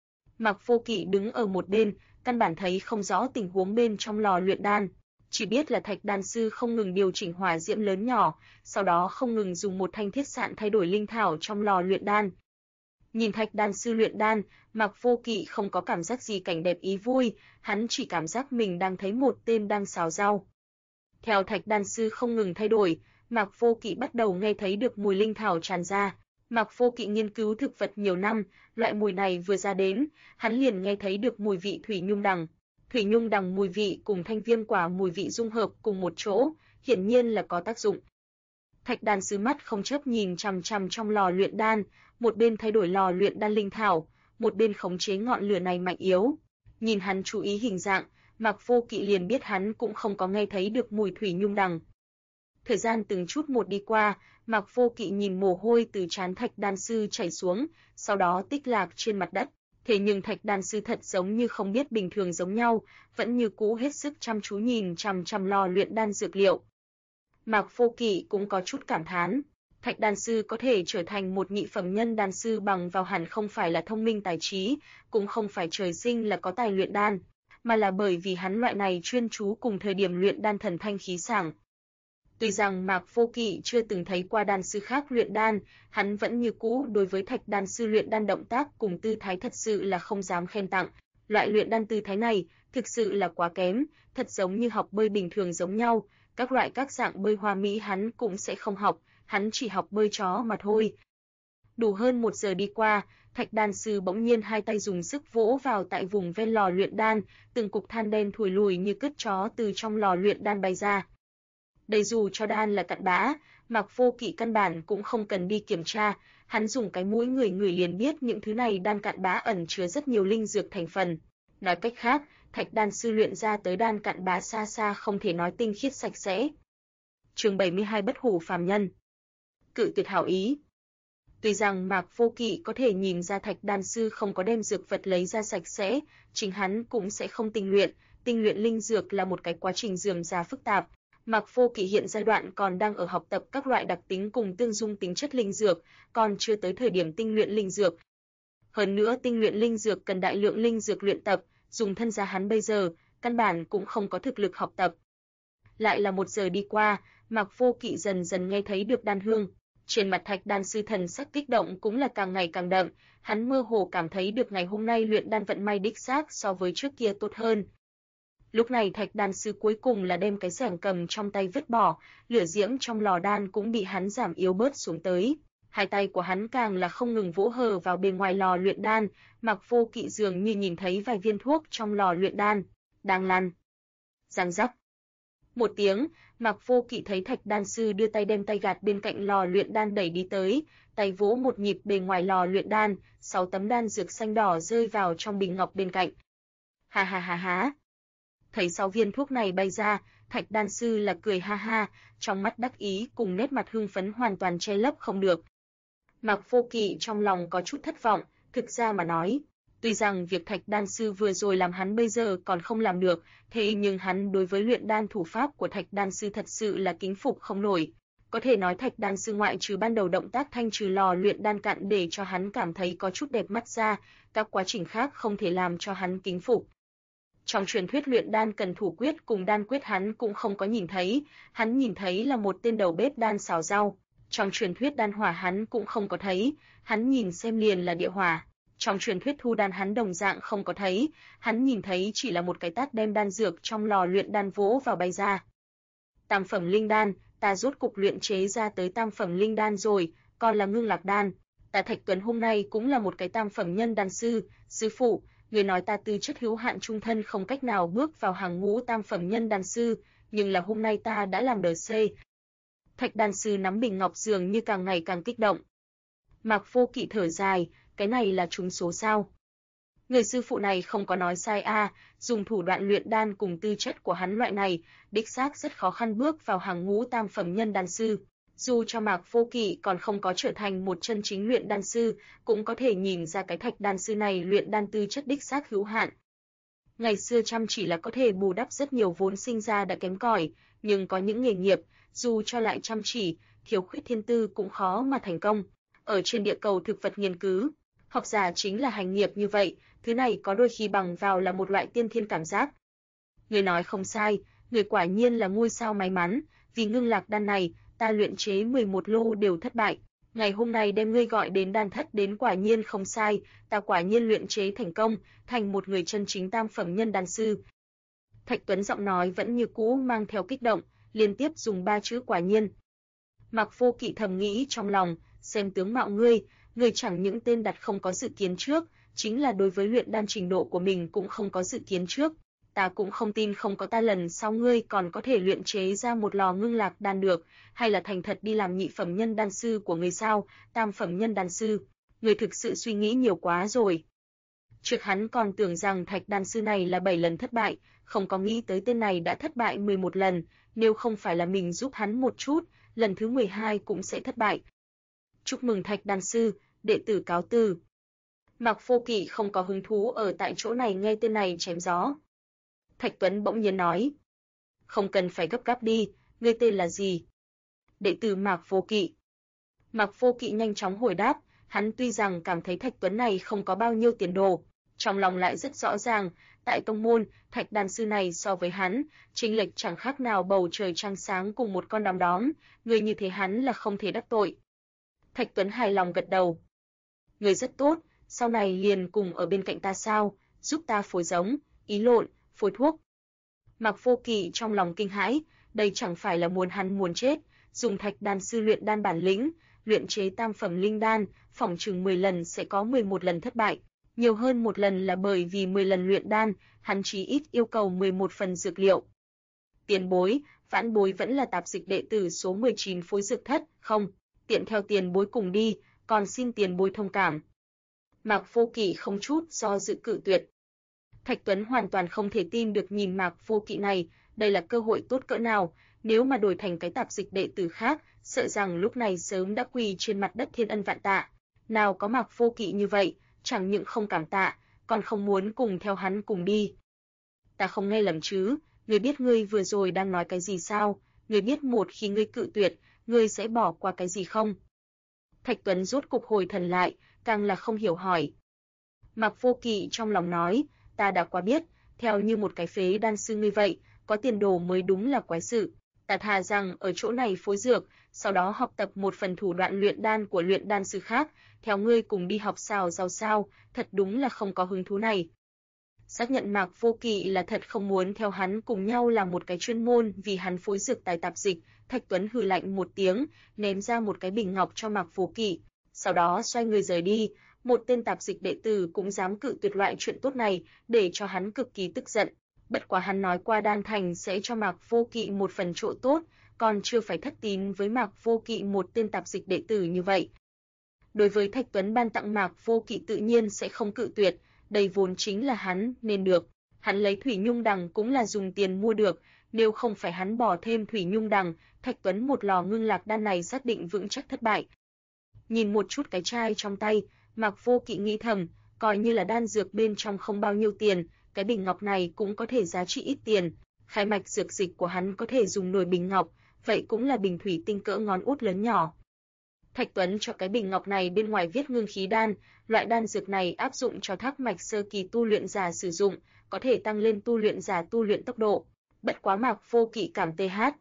Mạc Vô Kỵ đứng ở một bên, căn bản thấy không rõ tình huống bên trong lò luyện đan, chỉ biết là Thạch đan sư không ngừng điều chỉnh hỏa diễm lớn nhỏ, sau đó không ngừng dùng một thanh thiết sạn thay đổi linh thảo trong lò luyện đan. Nhìn Thạch đan sư luyện đan, Mạc Vô Kỵ không có cảm giác gì cảnh đẹp ý vui, hắn chỉ cảm giác mình đang thấy một tên đang xào rau. Theo Thạch đan sư không ngừng thay đổi, Mạc Vô Kỵ bắt đầu nghe thấy được mùi linh thảo tràn ra. Mạc Vô Kỵ nghiên cứu thực vật nhiều năm, loại mùi này vừa ra đến, hắn liền nghe thấy được mùi vị thủy nhung đằng. Thủy nhung đằng mùi vị cùng thanh viêm quả mùi vị dung hợp cùng một chỗ, hiển nhiên là có tác dụng. Thạch đan sư mắt không chớp nhìn chằm chằm trong lò luyện đan, một bên thay đổi lò luyện đan linh thảo, một bên khống chế ngọn lửa này mạnh yếu. Nhìn hắn chú ý hình dạng, Mạc Vô Kỵ liền biết hắn cũng không có nghe thấy được mùi thủy nhung đằng. Thời gian từng chút một đi qua, Mạc Vô Kỵ nhìn mồ hôi từ trán Thạch đan sư chảy xuống, sau đó tích lạc trên mặt đất. Thế nhưng Thạch đan sư thật giống như không biết bình thường giống nhau, vẫn như cũ hết sức chăm chú nhìn chằm chằm lò luyện đan dược liệu. Mạc Vô Kỵ cũng có chút cảm thán, Thạch đan sư có thể trở thành một nhị phẩm nhân đan sư bằng vào hẳn không phải là thông minh tài trí, cũng không phải trời sinh là có tài luyện đan, mà là bởi vì hắn loại này chuyên chú cùng thời điểm luyện đan thần thanh khí sảng. Tuy rằng Mạc Vô Kỵ chưa từng thấy qua đan sư khác luyện đan, hắn vẫn như cũ đối với Thạch đan sư luyện đan động tác cùng tư thái thật sự là không dám khen tặng. Loại luyện đan tư thái này thực sự là quá kém, thật giống như học bơi bình thường giống nhau, các dạng bơi hoa mỹ hắn cũng sẽ không học, hắn chỉ học bơi chó mà thôi. Đủ hơn 1 giờ đi qua, Thạch đan sư bỗng nhiên hai tay dùng sức vỗ vào tại vùng ven lò luyện đan, từng cục than đen thùi lùi như cứt chó từ trong lò luyện đan bay ra. Đây dù cho đan là cặn bã, Mạc Vô Kỵ căn bản cũng không cần đi kiểm tra, hắn dùng cái mũi ngửi liền biết những thứ này đan cặn bã ẩn chứa rất nhiều linh dược thành phần. Nói cách khác, Thạch đan sư luyện ra tới đan cặn bã xa xa không thể nói tinh khiết sạch sẽ. Chương 72 Bất hủ phàm nhân. Cự tuyệt hảo ý. Tuy rằng Mạc Vô Kỵ có thể nhìn ra Thạch đan sư không có đem dược vật lấy ra sạch sẽ, chính hắn cũng sẽ không tinh luyện linh dược là một cái quá trình rườm rà phức tạp. Mạc Vô Kỵ hiện giai đoạn còn đang ở học tập các loại đặc tính cùng tương dung tính chất linh dược, còn chưa tới thời điểm tinh luyện linh dược. Hơn nữa tinh luyện linh dược cần đại lượng linh dược luyện tập, dùng thân gia hắn bây giờ, căn bản cũng không có thực lực học tập. Lại là 1 giờ đi qua, Mạc Vô Kỵ dần dần nghe thấy được đan hương. Trên mặt Thạch đan sư thần sắc kích động cũng là càng ngày càng đậm, hắn mơ hồ cảm thấy được ngày hôm nay luyện đan vận may đích xác so với trước kia tốt hơn. Lúc này Thạch đan sư cuối cùng là đem cái xẻng cầm trong tay vứt bỏ, lửa diễm trong lò đan cũng bị hắn giảm yếu bớt xuống tới. Hai tay của hắn càng là không ngừng vỗ hờ vào bên ngoài lò luyện đan, Mạc Vô Kỵ dường như nhìn thấy vài viên thuốc trong lò luyện đan đang lăn. Răng rắc. Một tiếng, Mạc Vô Kỵ thấy Thạch đan sư đưa tay đem tay gạt bên cạnh lò luyện đan đẩy đi tới, tay vỗ một nhịp bề ngoài lò luyện đan, 6 tấm đan dược xanh đỏ rơi vào trong bình ngọc bên cạnh. Ha ha ha ha. Thấy 6 viên thuốc này bay ra, Thạch đan sư là cười ha ha, trong mắt đắc ý cùng nét mặt hưng phấn hoàn toàn che lấp không được. Mạc Vô Kỵ trong lòng có chút thất vọng, thực ra mà nói, tuy rằng việc Thạch đan sư vừa rồi làm hắn bây giờ còn không làm được, thế nhưng hắn đối với luyện đan thủ pháp của Thạch đan sư thật sự là kính phục không nổi. Có thể nói Thạch đan sư ngoại trừ ban đầu động tác thanh trừ lò luyện đan cặn để cho hắn cảm thấy có chút đẹp mắt ra, các quá trình khác không thể làm cho hắn kính phục. Trong truyền thuyết luyện đan cần thủ quyết cùng đan quyết hắn cũng không có nhìn thấy, hắn nhìn thấy là một tên đầu bếp đan xào rau. Trong truyền thuyết đan hỏa hắn cũng không có thấy, hắn nhìn xem liền là địa hỏa. Trong truyền thuyết thu đan hắn đồng dạng không có thấy, hắn nhìn thấy chỉ là một cái tát đem đan dược trong lò luyện đan vỗ vào bay ra. Tam phẩm linh đan, ta rốt cục luyện chế ra tới tam phẩm linh đan rồi, còn là Ngưng Lạc đan. Ta Thạch Tuấn hôm nay cũng là một cái tam phẩm nhân đan sư, sư phụ, người nói ta tư chất hữu hạn trung thân không cách nào bước vào hàng ngũ tam phẩm nhân đan sư, nhưng là hôm nay ta đã làm đờ C. Thạch đan sư nắm bình ngọc dường như càng ngày càng kích động. Mạc Vô Kỵ thở dài, cái này là trúng số sao? Người sư phụ này không có nói sai a, dùng thủ đoạn luyện đan cùng tư chất của hắn loại này, đích xác rất khó khăn bước vào hàng ngũ tam phẩm nhân đan sư. Dù cho Mạc Vô Kỵ còn không có trở thành một chân chính luyện đan sư, cũng có thể nhìn ra cái Thạch đan sư này luyện đan tư chất đích xác hữu hạn. Ngày xưa chăm chỉ là có thể bù đắp rất nhiều vốn sinh ra đã kém cỏi, nhưng có những nghề nghiệp, dù cho lại chăm chỉ, thiếu khuyết thiên tư cũng khó mà thành công. Ở trên địa cầu thực vật nghiên cứu, học giả chính là hành nghiệp như vậy, thứ này có đôi khi bằng vào là một loại tiên thiên cảm giác. Người nói không sai, người quả nhiên là ngôi sao may mắn, vì Ngưng Lạc đan này, ta luyện chế 11 lô đều thất bại. Ngày hôm nay đem ngươi gọi đến đan thất đến quả nhiên không sai, ta quả nhiên luyện chế thành công, thành một người chân chính tam phẩm nhân đan sư. Thạch Tuấn giọng nói vẫn như cũ mang theo kích động, liên tiếp dùng 3 chữ quả nhiên. Mạc Vô Kỵ thầm nghĩ trong lòng, xem tướng mạo ngươi chẳng những tên đặt không có dự kiến trước, chính là đối với luyện đan trình độ của mình cũng không có dự kiến trước. Ta cũng không tin không có ta lần sau ngươi còn có thể luyện chế ra một lò Ngưng Lạc đan được, hay là thành thật đi làm nhị phẩm nhân đan sư của người sao, tam phẩm nhân đan sư. Người thực sự suy nghĩ nhiều quá rồi. Trước hắn còn tưởng rằng Thạch đan sư này là 7 lần thất bại, không có nghĩ tới tên này đã thất bại 11 lần, nếu không phải là mình giúp hắn một chút, lần thứ 12 cũng sẽ thất bại. Chúc mừng Thạch đan sư, đệ tử cáo từ. Mạc Vô Kỵ không có hứng thú ở tại chỗ này nghe tên này chém gió. Thạch Tuấn bỗng nhiên nói, không cần phải gấp gáp đi, ngươi tên là gì? Đệ tử Mạc Vô Kỵ. Mạc Vô Kỵ nhanh chóng hồi đáp, hắn tuy rằng cảm thấy Thạch Tuấn này không có bao nhiêu tiền đồ, trong lòng lại rất rõ ràng, tại tông môn, Thạch đan sư này so với hắn, chênh lệch chẳng khác nào bầu trời trăng sáng cùng một con đom đóm, người như thế hắn là không thể đắc tội. Thạch Tuấn hài lòng gật đầu. Người rất tốt, sau này liền cùng ở bên cạnh ta sao, giúp ta phối giống, ý lộn, phối thuốc. Mạc Vô Kỵ trong lòng kinh hãi, đây chẳng phải là muốn hắn muốn chết, dùng Thạch đan sư luyện đan bản lĩnh, luyện chế tam phẩm linh đan, phỏng chừng 10 lần sẽ có 11 lần thất bại, nhiều hơn một lần là bởi vì 10 lần luyện đan, hắn chí ít yêu cầu 11 phần dược liệu. Tiền bối, vãn bối vẫn là tạp dịch đệ tử số 19 phối dược thất, không, tiện theo tiền bối cùng đi, còn xin tiền bối thông cảm. Mạc Vô Kỵ không chút do dự cự tuyệt. Thạch Tuấn hoàn toàn không thể tin được nhìn Mạc Vô Kỵ này, đây là cơ hội tốt cỡ nào, nếu mà đổi thành cái tạp dịch đệ tử khác, sợ rằng lúc này sớm đã quỳ trên mặt đất thiên ân vạn tạ. Nào có Mạc Vô Kỵ như vậy, chẳng những không cảm tạ, còn không muốn cùng theo hắn cùng đi. Ta không nghe lầm chứ, ngươi biết ngươi vừa rồi đang nói cái gì sao, ngươi biết một khi ngươi cự tuyệt, ngươi sẽ bỏ qua cái gì không? Thạch Tuấn rốt cục hồi thần lại, càng là không hiểu hỏi. Mạc Vô Kỵ trong lòng nói, ta đã quá biết, theo như một cái phế đan sư ngươi vậy, có tiền đồ mới đúng là quái sự. Ta thà rằng ở chỗ này phối dược, sau đó học tập một phần thủ đoạn luyện đan của luyện đan sư khác, theo ngươi cùng đi học xào rau sao, thật đúng là không có hứng thú này. Xác nhận Mạc Vô Kỵ là thật không muốn theo hắn cùng nhau làm một cái chuyên môn vì hắn phối dược tài tạp dịch, Thạch Tuấn hừ lạnh một tiếng, ném ra một cái bình ngọc cho Mạc Vô Kỵ, sau đó xoay người rời đi. Một tên tạp dịch đệ tử cũng dám cự tuyệt loại chuyện tốt này, để cho hắn cực kỳ tức giận. Bất quá hắn nói qua Đan Thành sẽ cho Mạc Vô Kỵ một phần chỗ tốt, còn chưa phải thất tín với Mạc Vô Kỵ một tên tạp dịch đệ tử như vậy. Đối với Thạch Tuấn ban tặng Mạc Vô Kỵ tự nhiên sẽ không cự tuyệt, đây vốn chính là hắn nên được. Hắn lấy Thủy Nhung Đằng cũng là dùng tiền mua được, nếu không phải hắn bỏ thêm Thủy Nhung Đằng, Thạch Tuấn một lò Ngưng Lạc đan này xác định vững chắc thất bại. Nhìn một chút cái chai trong tay, Mạc Vô Kỵ nghĩ thầm, coi như là đan dược bên trong không bao nhiêu tiền, cái bình ngọc này cũng có thể giá trị ít tiền. Khai mạch dược dịch của hắn có thể dùng nồi bình ngọc, vậy cũng là bình thủy tinh cỡ ngón út lớn nhỏ. Thạch Tuấn cho cái bình ngọc này bên ngoài viết ngưng khí đan, loại đan dược này áp dụng cho thác mạch sơ kỳ tu luyện giả sử dụng, có thể tăng lên tu luyện giả tu luyện tốc độ. Bất quá Mạc Vô Kỵ cảm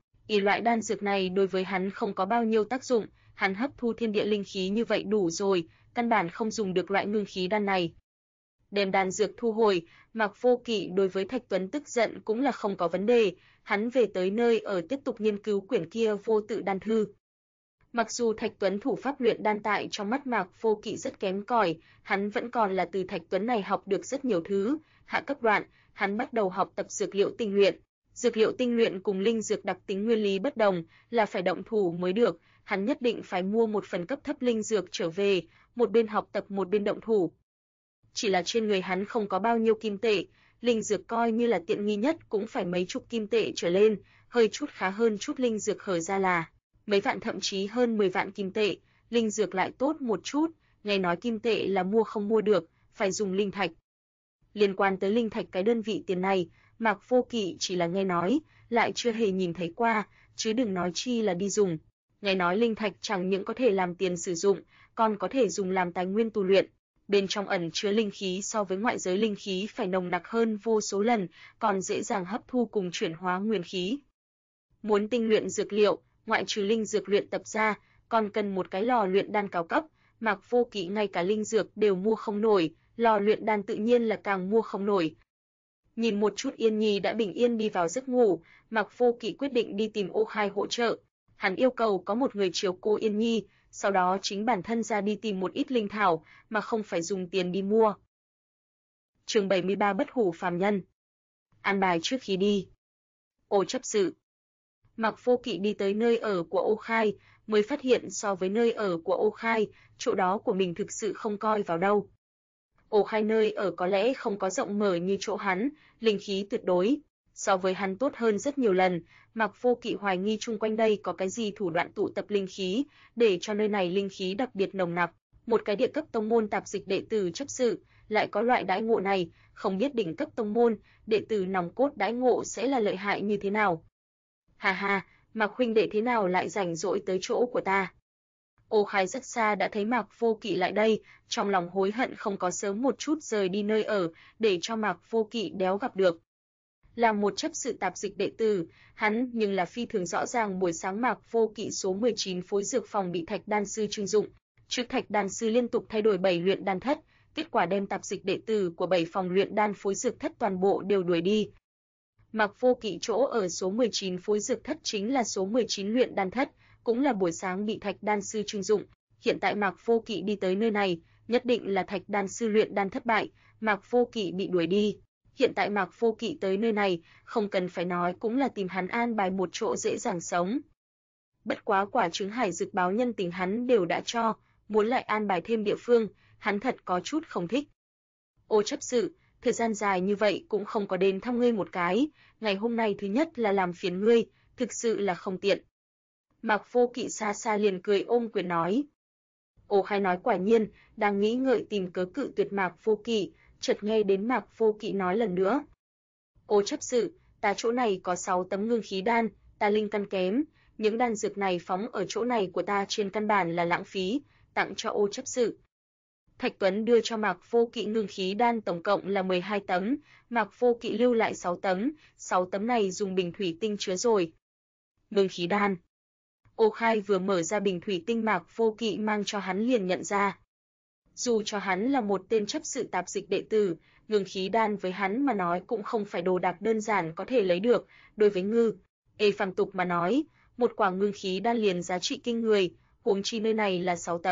ý loại đan dược này đối với hắn không có bao nhiêu tác dụng, hắn hấp thu thiên địa linh khí như vậy đủ rồi, căn bản không dùng được loại ngưng khí đan này. Đem đan dược thu hồi, Mạc Vô Kỵ đối với Thạch Tuấn tức giận cũng là không có vấn đề, hắn về tới nơi ở tiếp tục nghiên cứu quyển kia Vô Tự Đan Thư. Mặc dù Thạch Tuấn thủ pháp luyện đan tại trong mắt Mạc Vô Kỵ rất kém cỏi, hắn vẫn còn là từ Thạch Tuấn này học được rất nhiều thứ. Hạ cấp đoạn, hắn bắt đầu học tập dược liệu tinh luyện. Dược liệu tinh luyện cùng linh dược đặc tính nguyên lý bất đồng, là phải động thủ mới được, hắn nhất định phải mua một phần cấp thấp linh dược trở về, một bên học tập một bên động thủ. Chỉ là trên người hắn không có bao nhiêu kim tệ, linh dược coi như là tiện nghi nhất cũng phải mấy chục kim tệ trở lên, hơi chút khá hơn chút linh dược hở ra là mấy vạn thậm chí hơn 10 vạn kim tệ, linh dược lại tốt một chút, nghe nói kim tệ là mua không mua được, phải dùng linh thạch. Liên quan tới linh thạch cái đơn vị tiền này, Mạc Vô Kỵ chỉ là nghe nói, lại chưa hề nhìn thấy qua, chứ đừng nói chi là đi dùng. Nghe nói linh thạch chẳng những có thể làm tiền sử dụng, còn có thể dùng làm tài nguyên tu luyện. Bên trong ẩn chứa linh khí so với ngoại giới linh khí phải nồng nặc hơn vô số lần, còn dễ dàng hấp thu cùng chuyển hóa nguyên khí. Muốn tinh luyện dược liệu, ngoại trừ linh dược luyện tập ra, còn cần một cái lò luyện đan cao cấp, Mạc Vô Kỵ ngay cả linh dược đều mua không nổi, lò luyện đan tự nhiên là càng mua không nổi. Nhìn một chút Yên Nhi đã bình yên đi vào giấc ngủ, Mạc Vô Kỵ quyết định đi tìm Ô Khai hỗ trợ. Hắn yêu cầu có một người chiếu cố Yên Nhi, sau đó chính bản thân ra đi tìm một ít linh thảo, mà không phải dùng tiền đi mua. Chương 73 Bất hủ phàm nhân. An bài trước khi đi. Ô chấp sự. Mạc Vô Kỵ đi tới nơi ở của Ô Khai, mới phát hiện so với nơi ở của Ô Khai, chỗ đó của mình thực sự không coi vào đâu. Ô Khai nơi ở có lẽ không có rộng mở như chỗ hắn, linh khí tuyệt đối, so với hắn tốt hơn rất nhiều lần. Mạc Vô Kỵ hoài nghi chung quanh đây có cái gì thủ đoạn tụ tập linh khí, để cho nơi này linh khí đặc biệt nồng nặc. Một cái địa cấp tông môn tạp dịch đệ tử chấp sự, lại có loại đãi ngộ này, không biết đỉnh cấp tông môn, đệ tử nòng cốt đãi ngộ sẽ là lợi hại như thế nào. Hà hà, Mạc huynh đệ thế nào lại rảnh rỗi tới chỗ của ta? Ô Khai rất xa đã thấy Mạc Vô Kỵ lại đây, trong lòng hối hận không có sớm một chút rời đi nơi ở, để cho Mạc Vô Kỵ đéo gặp được. Là một chấp sự tạp dịch đệ tử, hắn nhưng là phi thường rõ ràng buổi sáng Mạc Vô Kỵ số 19 phối dược phòng bị Thạch đan sư trưng dụng, trước Thạch đan sư liên tục thay đổi 7 luyện đan thất, kết quả đem tạp dịch đệ tử của 7 phòng luyện đan phối dược thất toàn bộ đều đuổi đi. Mạc Vô Kỵ chỗ ở số 19 phối dược thất chính là số 19 luyện đan thất, cũng là buổi sáng bị Thạch đan sư trưng dụng. Hiện tại Mạc Vô Kỵ đi tới nơi này, nhất định là Thạch đan sư luyện đan thất bại, Mạc Vô Kỵ bị đuổi đi. Hiện tại Mạc Vô Kỵ tới nơi này, không cần phải nói cũng là tìm hắn an bài một chỗ dễ dàng sống. Bất quá quả trứng hải dược báo nhân tình hắn đều đã cho, muốn lại an bài thêm địa phương, hắn thật có chút không thích. Ô chấp sự, thời gian dài như vậy cũng không có đến thăm ngươi một cái, ngày hôm nay thứ nhất là làm phiền ngươi, thực sự là không tiện. Mạc Vô Kỵ xa xa liền cười ôm quyền nói. Ô Khai nói quả nhiên, đang nghĩ ngợi tìm cớ cự tuyệt Mạc Vô Kỵ, chợt nghe đến Mạc Vô Kỵ nói lần nữa. Ô chấp sự, ta chỗ này có 6 tấm ngưng khí đan, ta linh căn kém, những đan dược này phóng ở chỗ này của ta trên căn bản là lãng phí, tặng cho ô chấp sự. Thạch Tuấn đưa cho Mạc Vô Kỵ ngưng khí đan tổng cộng là 12 tấm, Mạc Vô Kỵ lưu lại 6 tấm, 6 tấm này dùng bình thủy tinh chứa rồi. Ngưng khí đan. Ô Khai vừa mở ra bình thủy tinh Mạc Vô Kỵ mang cho hắn liền nhận ra. Dù cho hắn là một tên chấp sự tạp dịch đệ tử, ngưng khí đan với hắn mà nói cũng không phải đồ đạc đơn giản có thể lấy được, đối với ngư phàm tục mà nói, một quả ngưng khí đan liền giá trị kinh người, huống chi nơi này là 6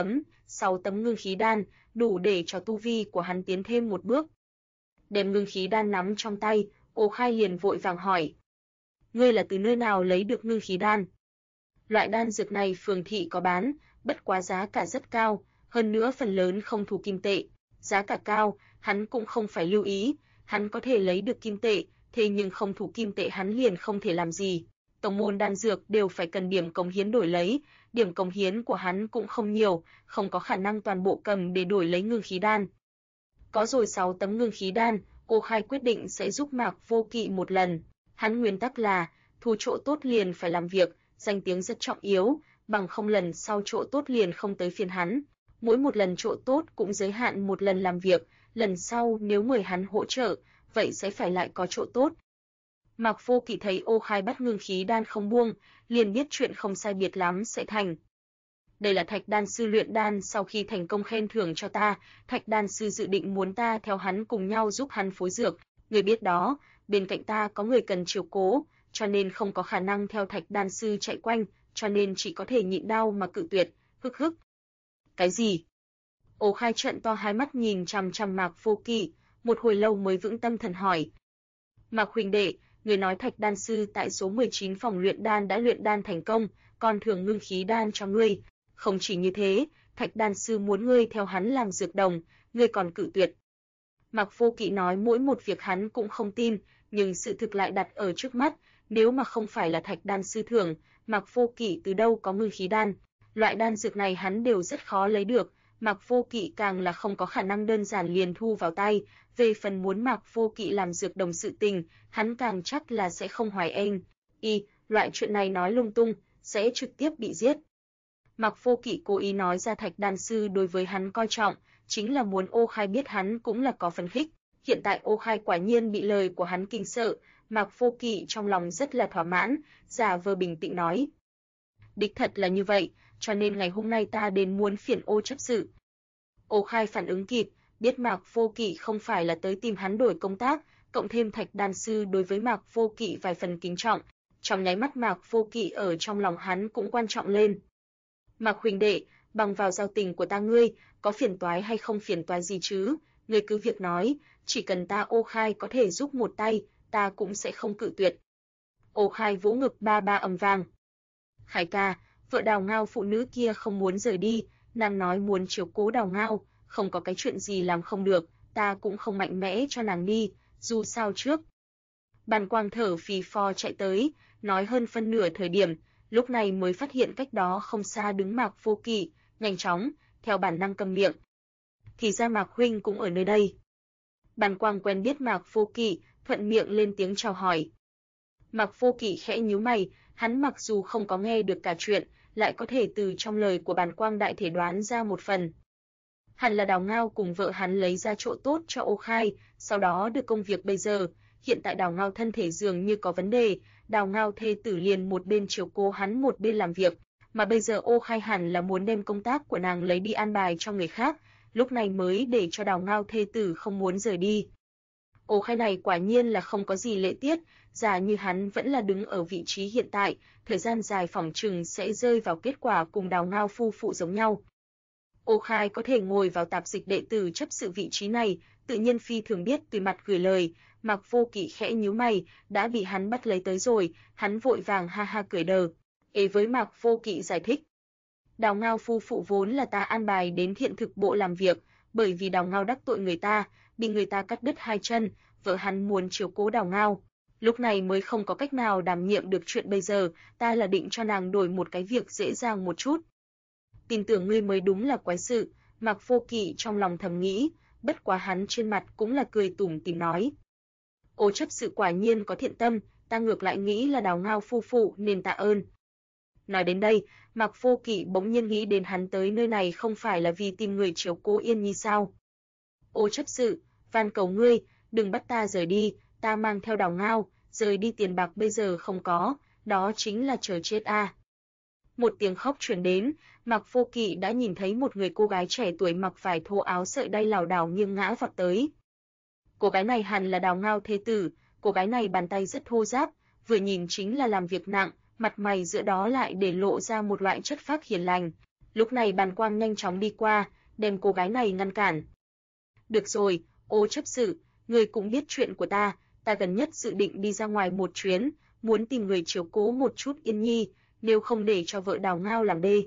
tấm ngưng khí đan, đủ để cho tu vi của hắn tiến thêm một bước. Đem ngưng khí đan nắm trong tay, Ô Khai liền vội vàng hỏi: "Ngươi là từ nơi nào lấy được ngưng khí đan?" Loại đan dược này phường thị có bán, bất quá giá cả rất cao, hơn nữa phần lớn không thu kim tệ, giá cả cao, hắn cũng không phải lưu ý, hắn có thể lấy được kim tệ, thế nhưng không thu kim tệ hắn liền không thể làm gì. Tông môn đan dược đều phải cần điểm cống hiến đổi lấy, điểm cống hiến của hắn cũng không nhiều, không có khả năng toàn bộ cầm để đổi lấy ngưng khí đan. Có rồi 6 tấm ngưng khí đan, Ô Khai quyết định sẽ giúp Mạc Vô Kỵ một lần. Hắn nguyên tắc là, thu chỗ tốt liền phải làm việc, danh tiếng rất trọng yếu, bằng không lần sau chỗ tốt liền không tới phiên hắn. Mỗi một lần chỗ tốt cũng giới hạn một lần làm việc, lần sau nếu mời hắn hỗ trợ, vậy sẽ phải lại có chỗ tốt. Mạc Vô Kỵ thấy Ô Khai bắt ngưng khí đan không buông, liền biết chuyện không sai biệt lắm sẽ thành. Đây là Thạch đan sư luyện đan, sau khi thành công khen thưởng cho ta, Thạch đan sư dự định muốn ta theo hắn cùng nhau giúp hắn phối dược. Người biết đó, bên cạnh ta có người cần chiếu cố, cho nên không có khả năng theo Thạch đan sư chạy quanh, cho nên chỉ có thể nhịn đau mà cự tuyệt. Hức hức. Cái gì? Ô Khai trợn to hai mắt nhìn chằm chằm Mạc Vô Kỵ, một hồi lâu mới vững tâm thần hỏi. Mạc huynh đệ, người nói Thạch đan sư tại số 19 phòng luyện đan đã luyện đan thành công, còn thưởng ngưng khí đan cho ngươi. Không chỉ như thế, Thạch đan sư muốn ngươi theo hắn làm dược đồng, ngươi còn cự tuyệt. Mạc Vô Kỵ nói mỗi một việc hắn cũng không tin, nhưng sự thực lại đặt ở trước mắt, nếu mà không phải là Thạch đan sư thưởng, Mạc Vô Kỵ từ đâu có ngưng khí đan. Loại đan dược này hắn đều rất khó lấy được, Mạc Vô Kỵ càng là không có khả năng đơn giản liền thu vào tay. Về phần muốn Mạc Vô Kỵ làm dược đồng sự tình, hắn càng chắc là sẽ không hoài anh. Loại chuyện này nói lung tung, sẽ trực tiếp bị giết. Mạc Vô Kỵ cố ý nói ra Thạch đan sư đối với hắn coi trọng, chính là muốn Ô Khai biết hắn cũng là có phấn khích. Hiện tại Ô Khai quả nhiên bị lời của hắn kinh sợ, Mạc Vô Kỵ trong lòng rất là thỏa mãn, giả vờ bình tĩnh nói. Đích thật là như vậy, cho nên ngày hôm nay ta đến muốn phiền Ô chấp sự. Ô Khai phản ứng kịp, biết Mạc Vô Kỵ không phải là tới tìm hắn đổi công tác, cộng thêm Thạch đan sư đối với Mạc Vô Kỵ vài phần kính trọng, trong nháy mắt Mạc Vô Kỵ ở trong lòng hắn cũng quan trọng lên. Mạc huynh đệ, bằng vào giao tình của ta ngươi, có phiền toái hay không phiền toái gì chứ, ngươi cứ việc nói, chỉ cần ta Ô Khai có thể giúp một tay, ta cũng sẽ không cự tuyệt. Ô Khai vỗ ngực ba ba ầm vang. Khải ca, vợ Đào Ngao phụ nữ kia không muốn rời đi, nàng nói muốn chiếu cố Đào Ngao, không có cái chuyện gì làm không được, ta cũng không mạnh mẽ cho nàng đi, dù sao trước. Bàn Quang thở phì phò chạy tới, nói hơn phân nửa thời điểm, lúc này mới phát hiện cách đó không xa đứng Mạc Vô Kỵ, nhanh chóng, theo bản năng câm miệng. Thì ra Mạc huynh cũng ở nơi đây. Bàn Quang quen biết Mạc Vô Kỵ, thuận miệng lên tiếng chào hỏi. Mạc Vô Kỵ khẽ nhíu mày, hắn mặc dù không có nghe được cả chuyện, lại có thể từ trong lời của Bàn Quang đại thể đoán ra một phần. Hẳn là Đào Ngao cùng vợ hắn lấy ra chỗ tốt cho Ô Khai, sau đó được công việc bây giờ. Hiện tại Đào Ngao thân thể dường như có vấn đề, Đào Ngao thê tử liền một bên chiếu cố hắn một bên làm việc, mà bây giờ Ô Khai hẳn là muốn đem công tác của nàng lấy đi an bài cho người khác, lúc này mới để cho Đào Ngao thê tử không muốn rời đi. Ô Khai này quả nhiên là không có gì lễ tiết, giả như hắn vẫn là đứng ở vị trí hiện tại, thời gian dài phỏng chừng sẽ rơi vào kết quả cùng Đào Ngao phu phụ giống nhau. Ô Khai có thể ngồi vào tạp dịch đệ tử chấp sự vị trí này, tự nhiên phi thường biết tùy mặt gửi lời. Mạc Vô Kỵ khẽ nhíu mày, đã bị hắn bắt lấy tới rồi, hắn vội vàng ha ha cười đờ. Với Mạc Vô Kỵ giải thích. Đào Ngao phu phụ vốn là ta an bài đến hiện thực bộ làm việc, bởi vì Đào Ngao đắc tội người ta, bị người ta cắt đứt hai chân, vợ hắn muốn chiếu cố Đào Ngao. Lúc này mới không có cách nào đảm nhiệm được chuyện bây giờ, ta là định cho nàng đổi một cái việc dễ dàng một chút. Tin tưởng ngươi mới đúng là quái sự, Mạc Vô Kỵ trong lòng thầm nghĩ, bất quá hắn trên mặt cũng là cười tủm tỉm nói. Ô chấp sự quả nhiên có thiện tâm, ta ngược lại nghĩ là Đào Ngao phu phụ nên tạ ơn. Nói đến đây, Mạc Vô Kỵ bỗng nhiên nghĩ đến hắn tới nơi này không phải là vì tìm người chiếu cố Yên Nhi sao? Ô chấp sự, van cầu ngươi, đừng bắt ta rời đi, ta mang theo Đào Ngao, rời đi tiền bạc bây giờ không có, đó chính là chờ chết a. Một tiếng khóc truyền đến, Mạc Vô Kỵ đã nhìn thấy một người cô gái trẻ tuổi mặc vải thô áo sợi đay lảo đảo nghiêng ngã vọt tới. Cô gái này hẳn là Đào Ngao thê tử, cô gái này bàn tay rất thô ráp, vừa nhìn chính là làm việc nặng, mặt mày giữa đó lại để lộ ra một loại chất phác hiền lành. Lúc này Bàn Quang nhanh chóng đi qua, đem cô gái này ngăn cản. Được rồi, Ô chấp sự, người cũng biết chuyện của ta gần nhất dự định đi ra ngoài một chuyến, muốn tìm người chiếu cố một chút Yên Nhi, nếu không để cho vợ Đào Ngao làm đê.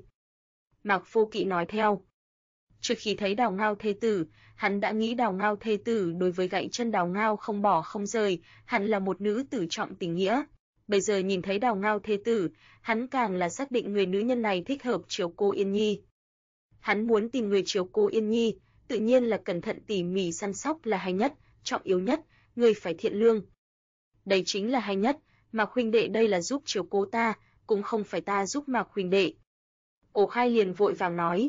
Mạc Vô Kỵ nói theo. Trước khi thấy Đào Ngao thê tử, hắn đã nghĩ Đào Ngao thê tử đối với gãy chân Đào Ngao không bỏ không rời, hắn là một nữ tử trọng tình nghĩa. Bây giờ nhìn thấy Đào Ngao thê tử, hắn càng là xác định người nữ nhân này thích hợp chiếu cố Yên Nhi. Hắn muốn tìm người chiếu cố Yên Nhi, tự nhiên là cẩn thận tỉ mỉ săn sóc là hay nhất, trọng yếu nhất, người phải thiện lương. Đây chính là hay nhất, Mạc huynh đệ đây là giúp chiếu cố ta, cũng không phải ta giúp Mạc huynh đệ. Ô Khai liền vội vàng nói.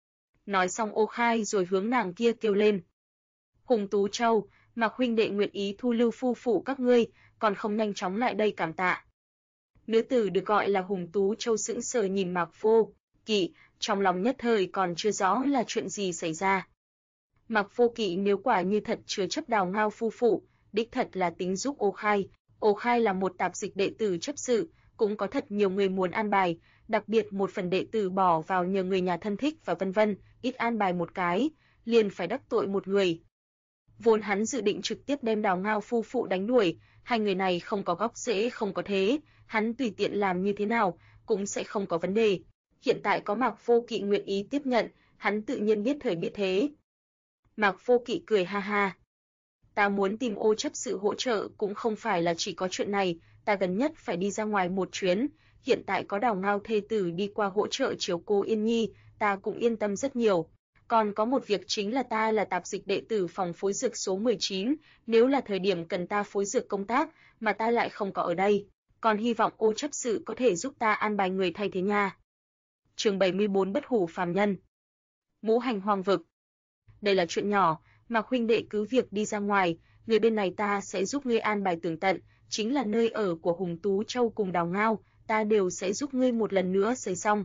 Nói xong Ô Khai rồi hướng nàng kia kêu lên. Hùng Tú Châu, Mạc huynh đệ nguyện ý thu lưu phu phụ các ngươi, còn không nhanh chóng lại đây cảm tạ. Nữ tử được gọi là Hùng Tú Châu sững sờ nhìn Mạc Vô Kỵ, trong lòng nhất thời còn chưa rõ là chuyện gì xảy ra. Mạc Vô Kỵ nếu quả như thật chứa chấp Đào Ngao phu phụ, đích thật là tính giúp Ô Khai. Ô Khai là một tạp dịch đệ tử chấp sự, cũng có thật nhiều người muốn an bài, đặc biệt một phần đệ tử bỏ vào nhờ người nhà thân thích và vân vân, ít an bài một cái, liền phải đắc tội một người. Vốn hắn dự định trực tiếp đem Đào Ngao phu phụ đánh đuổi, hai người này không có gốc rễ không có thế, hắn tùy tiện làm như thế nào cũng sẽ không có vấn đề. Hiện tại có Mạc Vô Kỵ nguyện ý tiếp nhận, hắn tự nhiên biết thời biết thế. Mạc Vô Kỵ cười ha ha. Ta muốn tìm Ô chấp sự hỗ trợ cũng không phải là chỉ có chuyện này, ta gần nhất phải đi ra ngoài một chuyến, hiện tại có Đào Ngao thê tử đi qua hỗ trợ chiếu cố Yên Nhi, ta cũng yên tâm rất nhiều. Còn có một việc chính là ta là tạp dịch đệ tử phòng phối dược số 19, nếu là thời điểm cần ta phối dược công tác mà ta lại không có ở đây, còn hy vọng Ô chấp sự có thể giúp ta an bài người thay thế nha. Chương 74 Bất hủ phàm nhân. Ngũ hành hoang vực. Đây là chuyện nhỏ, Mạc huynh đệ cứ việc đi ra ngoài, người bên này ta sẽ giúp ngươi an bài tường tận, chính là nơi ở của Hùng Tú Châu cùng Đào Ngao, ta đều sẽ giúp ngươi một lần nữa xây xong.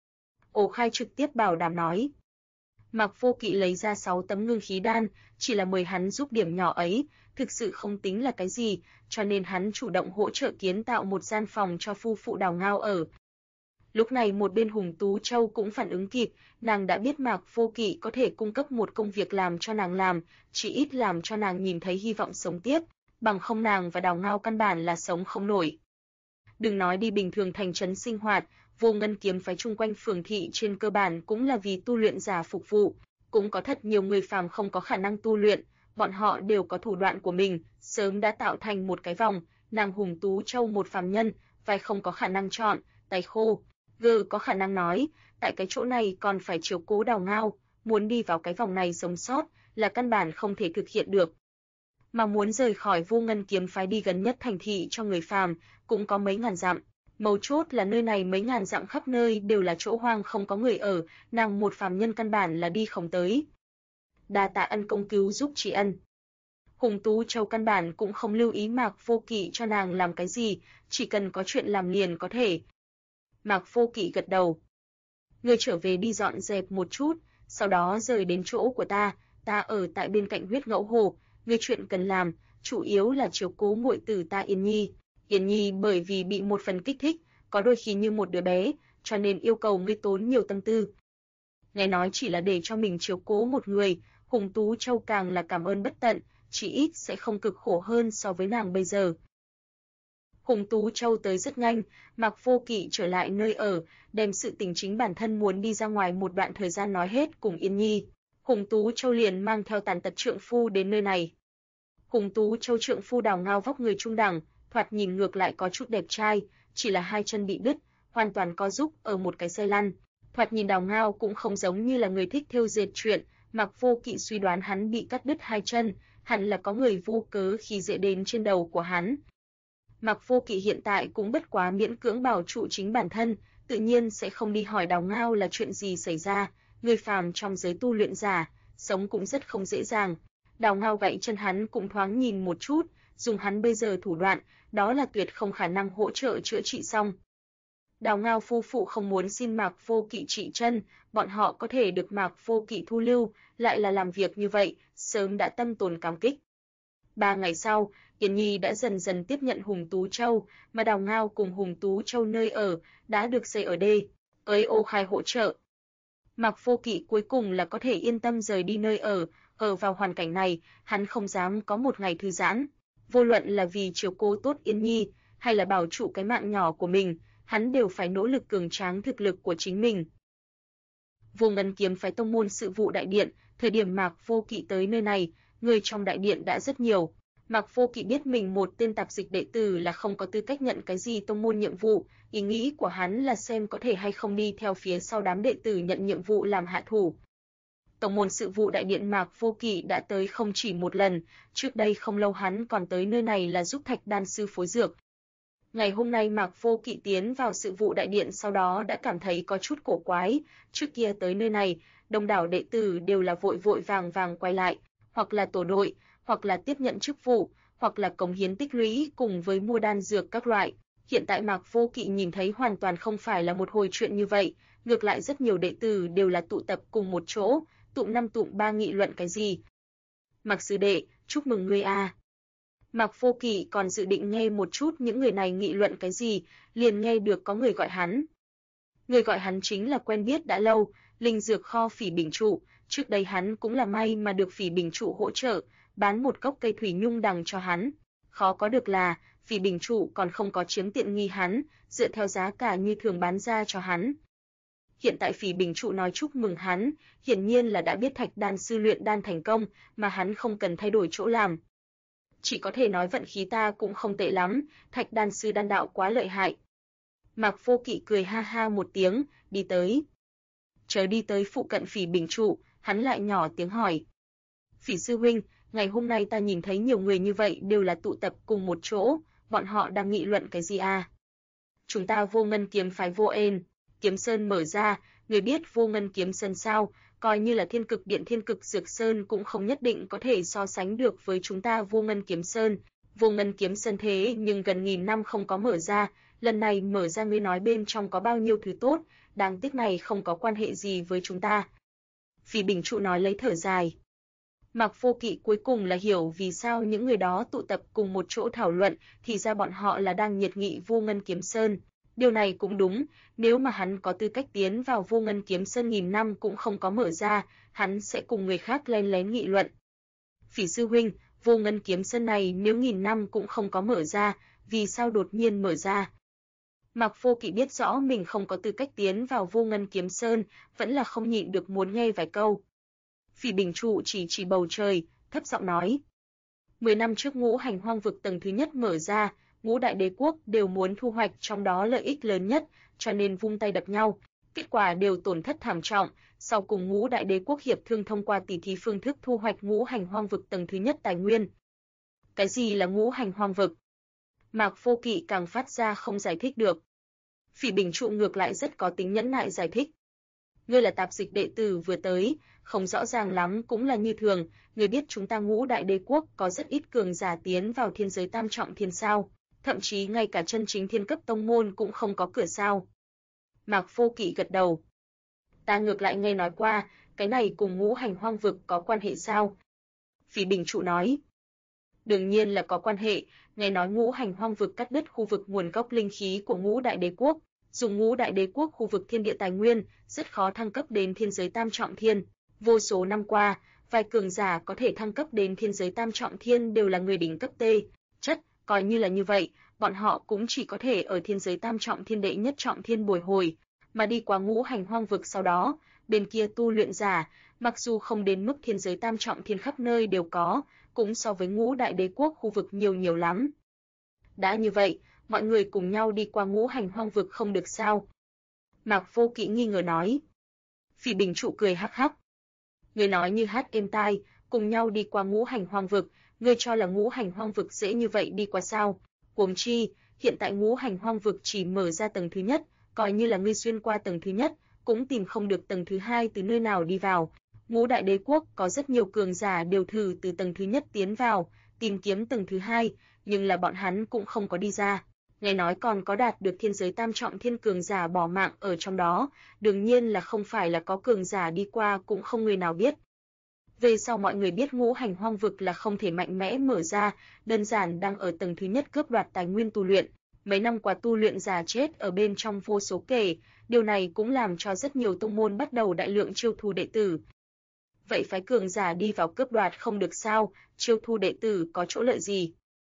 Ô Khai trực tiếp bảo đảm nói. Mạc Vô Kỵ lấy ra 6 tấm ngưng khí đan, chỉ là mời hắn giúp điểm nhỏ ấy, thực sự không tính là cái gì, cho nên hắn chủ động hỗ trợ kiến tạo một gian phòng cho phu phụ Đào Ngao ở. Lúc này một bên Hùng Tú Châu cũng phản ứng kịp, nàng đã biết Mạc Vô Kỵ có thể cung cấp một công việc làm cho nàng làm, chỉ ít làm cho nàng nhìn thấy hy vọng sống tiếp, bằng không nàng và Đào Ngao căn bản là sống không nổi. Đừng nói đi bình thường thành trấn sinh hoạt, Vô Ngân kiếm phái chung quanh phường thị trên cơ bản cũng là vì tu luyện giả phục vụ, cũng có thật nhiều người phàm không có khả năng tu luyện, bọn họ đều có thủ đoạn của mình, sớm đã tạo thành một cái vòng, nàng Hùng Tú Châu một phàm nhân, vai không có khả năng chọn, tay khô, gừ có khả năng nói, tại cái chỗ này còn phải chiếu cố Đào Ngao, muốn đi vào cái vòng này sống sót là căn bản không thể thực hiện được. Mà muốn rời khỏi Vô Ngân kiếm phái đi gần nhất thành thị cho người phàm, cũng có mấy ngàn dặm. Mấu chốt là nơi này mấy ngàn dặm khắp nơi đều là chỗ hoang không có người ở, nàng một phàm nhân căn bản là đi không tới. Đa tạ ân công cứu giúp tri ân. Hùng Tú Châu căn bản cũng không lưu ý Mạc Vô Kỵ cho nàng làm cái gì, chỉ cần có chuyện làm liền có thể. Mạc Vô Kỵ gật đầu. Ngươi trở về đi dọn dẹp một chút, sau đó rời đến chỗ của ta ở tại bên cạnh Huyết Ngẫu Hồ, ngươi chuyện cần làm, chủ yếu là chiếu cố muội tử ta Yên Nhi. Yên Nhi bởi vì bị một phần kích thích, có đôi khi như một đứa bé, cho nên yêu cầu ngươi tốn nhiều tâm tư. Nghe nói chỉ là để cho mình chiếu cố một người, Hùng Tú Châu càng là cảm ơn bất tận, chỉ ít sẽ không cực khổ hơn so với nàng bây giờ. Hùng Tú Châu tới rất nhanh, Mạc Vô Kỵ trở lại nơi ở, đem sự tình chính bản thân muốn đi ra ngoài một đoạn thời gian nói hết cùng Yên Nhi. Hùng Tú Châu liền mang theo tàn tật trượng phu đến nơi này. Hùng Tú Châu trượng phu Đào Ngao vóc người trung đẳng, thoạt nhìn ngược lại có chút đẹp trai, chỉ là hai chân bị đứt, hoàn toàn co rúm ở một cái xe lăn. Thoạt nhìn Đào Ngao cũng không giống như là người thích thêu dệt chuyện, Mạc Vô Kỵ suy đoán hắn bị cắt đứt hai chân, hẳn là có người vô cớ khi dễ đến trên đầu của hắn. Mạc Vô Kỵ hiện tại cũng bất quá miễn cưỡng bảo trụ chính bản thân, tự nhiên sẽ không đi hỏi Đào Ngao là chuyện gì xảy ra, người phàm trong giới tu luyện giả, sống cũng rất không dễ dàng. Đào Ngao gãy chân hắn cũng thoáng nhìn một chút, dùng hắn bây giờ thủ đoạn, đó là tuyệt không khả năng hỗ trợ chữa trị xong. Đào Ngao phu phụ không muốn xin Mạc Vô Kỵ trị chân, bọn họ có thể được Mạc Vô Kỵ thu lưu, lại là làm việc như vậy, sớm đã tâm tồn cảm kích. 3 ngày sau, Yên Nhi đã dần dần tiếp nhận Hùng Tú Châu, mà Đào Ngao cùng Hùng Tú Châu nơi ở đã được xây ở đây, ới Ô Khai hỗ trợ. Mạc Vô Kỵ cuối cùng là có thể yên tâm rời đi nơi ở vào hoàn cảnh này, hắn không dám có một ngày thư giãn. Vô luận là vì chiếu cố tốt Yên Nhi, hay là bảo trụ cái mạng nhỏ của mình, hắn đều phải nỗ lực cường tráng thực lực của chính mình. Vô Ngân kiếm phái tông môn sự vụ đại điện, thời điểm Mạc Vô Kỵ tới nơi này, người trong đại điện đã rất nhiều. Mạc Vô Kỵ biết mình một tên tạp dịch đệ tử là không có tư cách nhận cái gì tông môn nhiệm vụ, ý nghĩ của hắn là xem có thể hay không đi theo phía sau đám đệ tử nhận nhiệm vụ làm hạ thủ. Tông môn sự vụ đại điện Mạc Vô Kỵ đã tới không chỉ một lần, trước đây không lâu hắn còn tới nơi này là giúp Thạch đan sư phối dược. Ngày hôm nay Mạc Vô Kỵ tiến vào sự vụ đại điện sau đó đã cảm thấy có chút cổ quái, trước kia tới nơi này, đông đảo đệ tử đều là vội vội vàng vàng quay lại, hoặc là tổ đội, hoặc là tiếp nhận chức vụ, hoặc là cống hiến tích lũy cùng với mua đan dược các loại. Hiện tại Mạc Vô Kỵ nhìn thấy hoàn toàn không phải là một hồi chuyện như vậy, ngược lại rất nhiều đệ tử đều là tụ tập cùng một chỗ, tụm năm tụm ba nghị luận cái gì. Mạc sư đệ, chúc mừng ngươi a. Mạc Vô Kỵ còn dự định nghe một chút những người này nghị luận cái gì, liền nghe được có người gọi hắn. Người gọi hắn chính là quen biết đã lâu, linh dược kho Phỉ Bình Trụ, trước đây hắn cũng là may mà được Phỉ Bình Trụ hỗ trợ, bán một gốc cây thủy nhung đằng cho hắn. Khó có được là, Phỉ Bình Trụ còn không có chiếm tiện nghi hắn, dựa theo giá cả như thường bán ra cho hắn. Hiện tại Phỉ Bình Trụ nói chúc mừng hắn, hiển nhiên là đã biết Thạch Đan sư luyện đan thành công, mà hắn không cần thay đổi chỗ làm. Chỉ có thể nói vận khí ta cũng không tệ lắm, Thạch Đan sư đan đạo quá lợi hại. Mạc Vô Kỵ cười ha ha một tiếng, đi tới. Chờ đi tới phụ cận Phỉ Bình Trụ, hắn lại nhỏ tiếng hỏi. Phỉ sư huynh, ngày hôm nay ta nhìn thấy nhiều người như vậy đều là tụ tập cùng một chỗ, bọn họ đang nghị luận cái gì à? Chúng ta Vô Ngân kiếm phái Vô Ên, Kiếm Sơn mở ra, người biết Vô Ngân kiếm sơn sao, coi như là Thiên Cực Điện Thiên Cực Dược Sơn cũng không nhất định có thể so sánh được với chúng ta Vô Ngân kiếm sơn. Vô Ngân kiếm sơn thế nhưng gần 1000 năm không có mở ra, lần này mở ra ngươi nói bên trong có bao nhiêu thứ tốt, đáng tiếc này không có quan hệ gì với chúng ta. Phỉ Bình Trụ nói lấy thở dài. Mạc Vô Kỵ cuối cùng là hiểu vì sao những người đó tụ tập cùng một chỗ thảo luận, thì ra bọn họ là đang nhiệt nghị Vô Ngân kiếm sơn. Điều này cũng đúng, nếu mà hắn có tư cách tiến vào Vô Ngân kiếm sơn 1000 năm cũng không có mở ra, hắn sẽ cùng người khác len lén nghị luận. Phỉ sư huynh, Vô Ngân kiếm sơn này nếu 1000 năm cũng không có mở ra, vì sao đột nhiên mở ra? Mạc Vô Kỵ biết rõ mình không có tư cách tiến vào Vô Ngân kiếm sơn, vẫn là không nhịn được muốn nghe vài câu. Phỉ Bình Trụ chỉ bầu trời, thấp giọng nói. 10 năm trước Ngũ Hành Hoang vực tầng thứ nhất mở ra, ngũ đại đế quốc đều muốn thu hoạch trong đó lợi ích lớn nhất, cho nên vung tay đập nhau, kết quả đều tổn thất thảm trọng, sau cùng ngũ đại đế quốc hiệp thương thông qua tỉ thí phương thức thu hoạch Ngũ Hành Hoang vực tầng thứ nhất tài nguyên. Cái gì là Ngũ Hành Hoang vực? Mạc Vô Kỵ càng phát ra không giải thích được. Phỉ Bình Trụ ngược lại rất có tính nhẫn nại giải thích. Ngươi là tạp dịch đệ tử vừa tới, không rõ ràng lắm cũng là như thường, ngươi biết chúng ta ngũ đại đế quốc có rất ít cường giả tiến vào thiên giới tam trọng thiên sao, thậm chí ngay cả chân chính thiên cấp tông môn cũng không có cửa sao. Mạc Vô Kỵ gật đầu. Ta ngược lại nghe nói qua, cái này cùng Ngũ Hành Hoang vực có quan hệ sao? Phỉ Bình Trụ nói. Đương nhiên là có quan hệ, nghe nói Ngũ Hành Hoang vực cắt đứt khu vực nguồn gốc linh khí của ngũ đại đế quốc, dùng ngũ đại đế quốc khu vực thiên địa tài nguyên, rất khó thăng cấp đến thiên giới tam trọng thiên. Vô số năm qua, vài cường giả có thể thăng cấp đến thiên giới tam trọng thiên đều là người đỉnh cấp tê chất, coi như là như vậy, bọn họ cũng chỉ có thể ở thiên giới tam trọng thiên đệ nhất trọng thiên bồi hồi, mà đi qua Ngũ Hành Hoang vực sau đó, bên kia tu luyện giả, mặc dù không đến mức thiên giới tam trọng thiên khắp nơi đều có, cũng so với ngũ đại đế quốc khu vực nhiều lắm. Đã như vậy, mọi người cùng nhau đi qua Ngũ Hành Hoang vực không được sao? Mạc Vô Kỵ nghi ngờ nói. Phỉ Bình Trụ cười hắc hắc. Người nói như hát êm tai, cùng nhau đi qua Ngũ Hành Hoang vực, ngươi cho là Ngũ Hành Hoang vực dễ như vậy đi qua sao? Huống chi, hiện tại Ngũ Hành Hoang vực chỉ mở ra tầng thứ nhất, coi như là ngươi xuyên qua tầng thứ nhất, cũng tìm không được tầng thứ hai từ nơi nào đi vào. Ngũ đại đế quốc có rất nhiều cường giả đều thử từ tầng thứ nhất tiến vào, tìm kiếm tầng thứ hai, nhưng là bọn hắn cũng không có đi ra. Nghe nói còn có đạt được thiên giới tam trọng thiên cường giả bỏ mạng ở trong đó, đương nhiên là không phải là có cường giả đi qua cũng không người nào biết. Về sau mọi người biết Ngũ Hành Hoang vực là không thể mạnh mẽ mở ra, đơn giản đang ở tầng thứ nhất cướp đoạt tài nguyên tu luyện. Mấy năm qua tu luyện giả chết ở bên trong vô số kể, điều này cũng làm cho rất nhiều tông môn bắt đầu đại lượng chiêu thu đệ tử. Vậy phái cường giả đi vào cướp đoạt không được sao, chiêu thu đệ tử có chỗ lợi gì?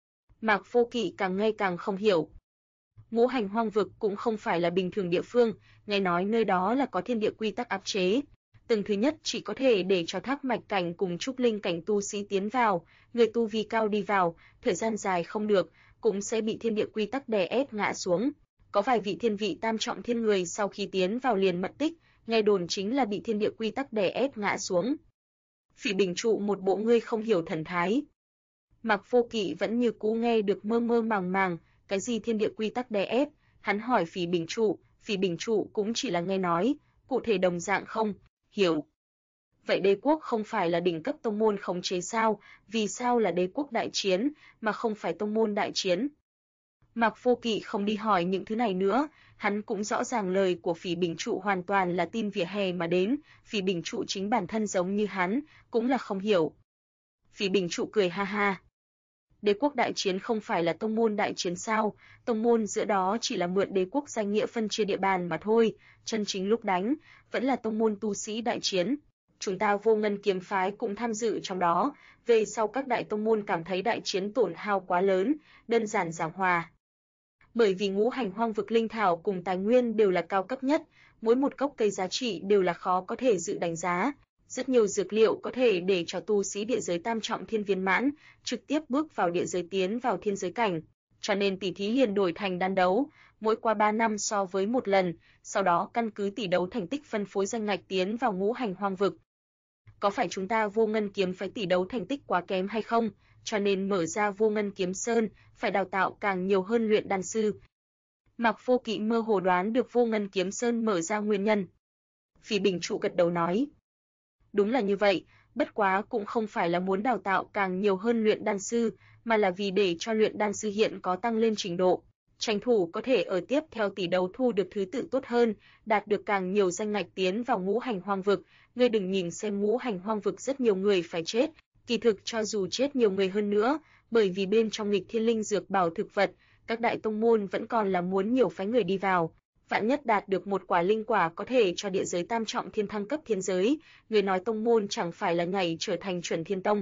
Mạc Vô Kỵ càng ngày càng không hiểu. Ngũ Hành Hoang vực cũng không phải là bình thường địa phương, nghe nói nơi đó là có thiên địa quy tắc áp chế. Tầng thứ nhất chỉ có thể để cho thác mạch cảnh cùng trúc linh cảnh tu sĩ tiến vào, người tu vi cao đi vào, thời gian dài không được, cũng sẽ bị thiên địa quy tắc đè ép ngã xuống. Có vài vị thiên vị tam trọng thiên người sau khi tiến vào liền mất tích, nghe đồn chính là bị thiên địa quy tắc đè ép ngã xuống. Phỉ Bình Trụ một bộ ngươi không hiểu thần thái. Mạc Vô Kỵ vẫn như cũ nghe được mơ mơ màng màng, cái gì thiên địa quy tắc đè ép, hắn hỏi Phỉ Bình Trụ cũng chỉ là nghe nói, cụ thể đồng dạng không hiểu. Vậy đế quốc không phải là đỉnh cấp tông môn khống chế sao, vì sao là đế quốc đại chiến, mà không phải tông môn đại chiến? Mạc Vô Kỵ không đi hỏi những thứ này nữa, hắn cũng rõ ràng lời của Phỉ Bình Trụ hoàn toàn là tin vỉa hè mà đến, Phỉ Bình Trụ chính bản thân giống như hắn, cũng là không hiểu. Phỉ Bình Trụ cười ha ha. Đế quốc đại chiến không phải là tông môn đại chiến sao, tông môn giữa đó chỉ là mượn đế quốc danh nghĩa phân chia địa bàn mà thôi, chân chính lúc đánh, vẫn là tông môn tu sĩ đại chiến. Chúng ta Vô Ngân kiếm phái cũng tham dự trong đó, về sau các đại tông môn cảm thấy đại chiến tổn hao quá lớn, đơn giản giảng hòa. Bởi vì ngũ hành hoang vực linh thảo cùng tài nguyên đều là cao cấp nhất, mỗi một gốc cây giá trị đều là khó có thể dự đánh giá. Rất nhiều dược liệu có thể để cho tu sĩ địa giới tam trọng thiên viên mãn, trực tiếp bước vào địa giới tiến vào thiên giới cảnh. Cho nên tỷ thí liền đổi thành đan đấu, mỗi qua 3 năm so với một lần, sau đó căn cứ tỷ đấu thành tích phân phối danh ngạch tiến vào ngũ hành hoang vực. Có phải chúng ta Vô Ngân kiếm phái tỷ đấu thành tích quá kém hay không? Cho nên mở ra Vô Ngân kiếm sơn, phải đào tạo càng nhiều hơn luyện đan sư. Mạc Vô Kỵ mơ hồ đoán được Vô Ngân kiếm sơn mở ra nguyên nhân. Phỉ Bình Trụ gật đầu nói. Đúng là như vậy, bất quá cũng không phải là muốn đào tạo càng nhiều hơn luyện đan sư, mà là vì để cho luyện đan sư hiện có tăng lên trình độ, tranh thủ có thể ở tiếp theo tỷ đấu thu được thứ tự tốt hơn, đạt được càng nhiều danh ngạch tiến vào ngũ hành hoang vực. Ngươi đừng nhìn xem ngũ hành hoang vực rất nhiều người phải chết, kỳ thực cho dù chết nhiều người hơn nữa, bởi vì bên trong nghịch thiên linh dược bảo thực vật, các đại tông môn vẫn còn là muốn nhiều phái người đi vào. Vạn nhất đạt được một quả linh quả có thể cho địa giới tam trọng thiên thăng cấp thiên giới, người nói tông môn chẳng phải là nhảy trở thành chuẩn thiên tông.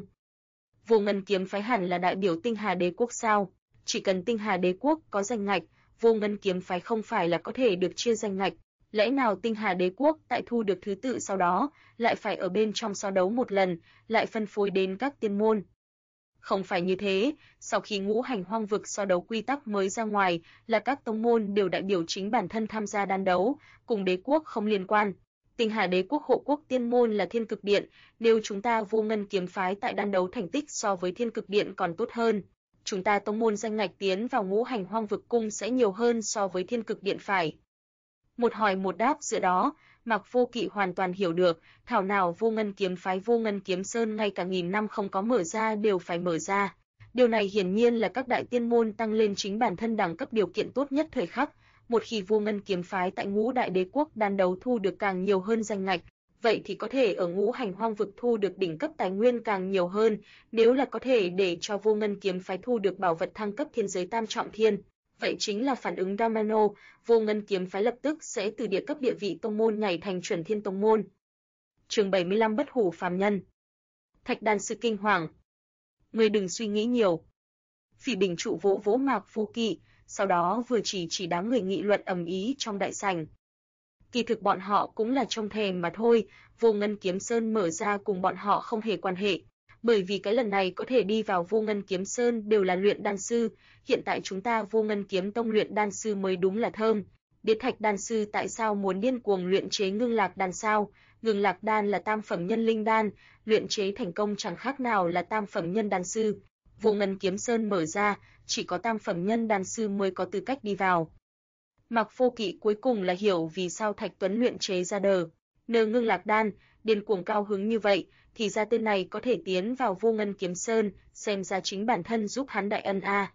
Vô Ngân kiếm phái hẳn là đại biểu Tinh Hà Đế quốc sao? Chỉ cần Tinh Hà Đế quốc có danh ngạch, Vô Ngân kiếm phái không phải là có thể được chia danh ngạch, lẽ nào Tinh Hà Đế quốc tại thu được thứ tự sau đó, lại phải ở bên trong so đấu một lần, lại phân phối đến các tiên môn? Không phải như thế, sau khi ngũ hành hoang vực so đấu quy tắc mới ra ngoài, là các tông môn đều đại biểu chính bản thân tham gia đan đấu, cùng đế quốc không liên quan. Tinh Hà Đế quốc hộ quốc tiên môn là Thiên Cực Điện, nếu chúng ta Vô Ngân kiếm phái tại đan đấu thành tích so với Thiên Cực Điện còn tốt hơn, chúng ta tông môn danh ngạch tiến vào ngũ hành hoang vực cung sẽ nhiều hơn so với Thiên Cực Điện phải. Một hỏi một đáp giữa đó, Mạc Vô Kỵ hoàn toàn hiểu được, thảo nào Vô Ngân kiếm phái Vô Ngân kiếm sơn ngay cả nghìn năm không có mở ra đều phải mở ra. Điều này hiển nhiên là các đại tiên môn tăng lên chính bản thân đẳng cấp điều kiện tốt nhất thời khắc. Một khi Vô Ngân kiếm phái tại ngũ đại đế quốc đan đấu thu được càng nhiều hơn danh ngạch, vậy thì có thể ở ngũ hành hoang vực thu được đỉnh cấp tài nguyên càng nhiều hơn, nếu là có thể để cho Vô Ngân kiếm phái thu được bảo vật thăng cấp thiên giới tam trọng thiên. Vậy chính là phản ứng Ramano, Vô Ngân kiếm phái lập tức sẽ từ địa cấp địa vị tông môn nhảy thành chuẩn thiên tông môn. Chương 75 bất hủ phàm nhân. Thạch đan sư kinh hoàng. Ngươi đừng suy nghĩ nhiều. Phỉ Bình Trụ vỗ vỗ Mạc Vô Kỵ, sau đó vừa chỉ đám người nghị luận ầm ĩ trong đại sảnh. Kỳ thực bọn họ cũng là trông thèm mà thôi, Vô Ngân kiếm sơn mở ra cùng bọn họ không hề quan hệ. Bởi vì cái lần này có thể đi vào Vô Ngân kiếm sơn đều là luyện đan sư, hiện tại chúng ta Vô Ngân kiếm tông luyện đan sư mới đúng là thơm. Biết thạch đan sư tại sao muốn điên cuồng luyện chế ngưng lạc đan sao? Ngưng lạc đan là tam phẩm nhân linh đan, luyện chế thành công chẳng khác nào là tam phẩm nhân đan sư. Vô Ngân kiếm sơn mở ra, chỉ có tam phẩm nhân đan sư mới có tư cách đi vào. Mạc Vô Kỵ cuối cùng là hiểu vì sao Thạch Tuấn luyện chế ra đờ nờ ngưng lạc đan, điên cuồng cao hứng như vậy, thì ra tên này có thể tiến vào Vô Ngân kiếm sơn, xem ra chính bản thân giúp hắn đại ân a.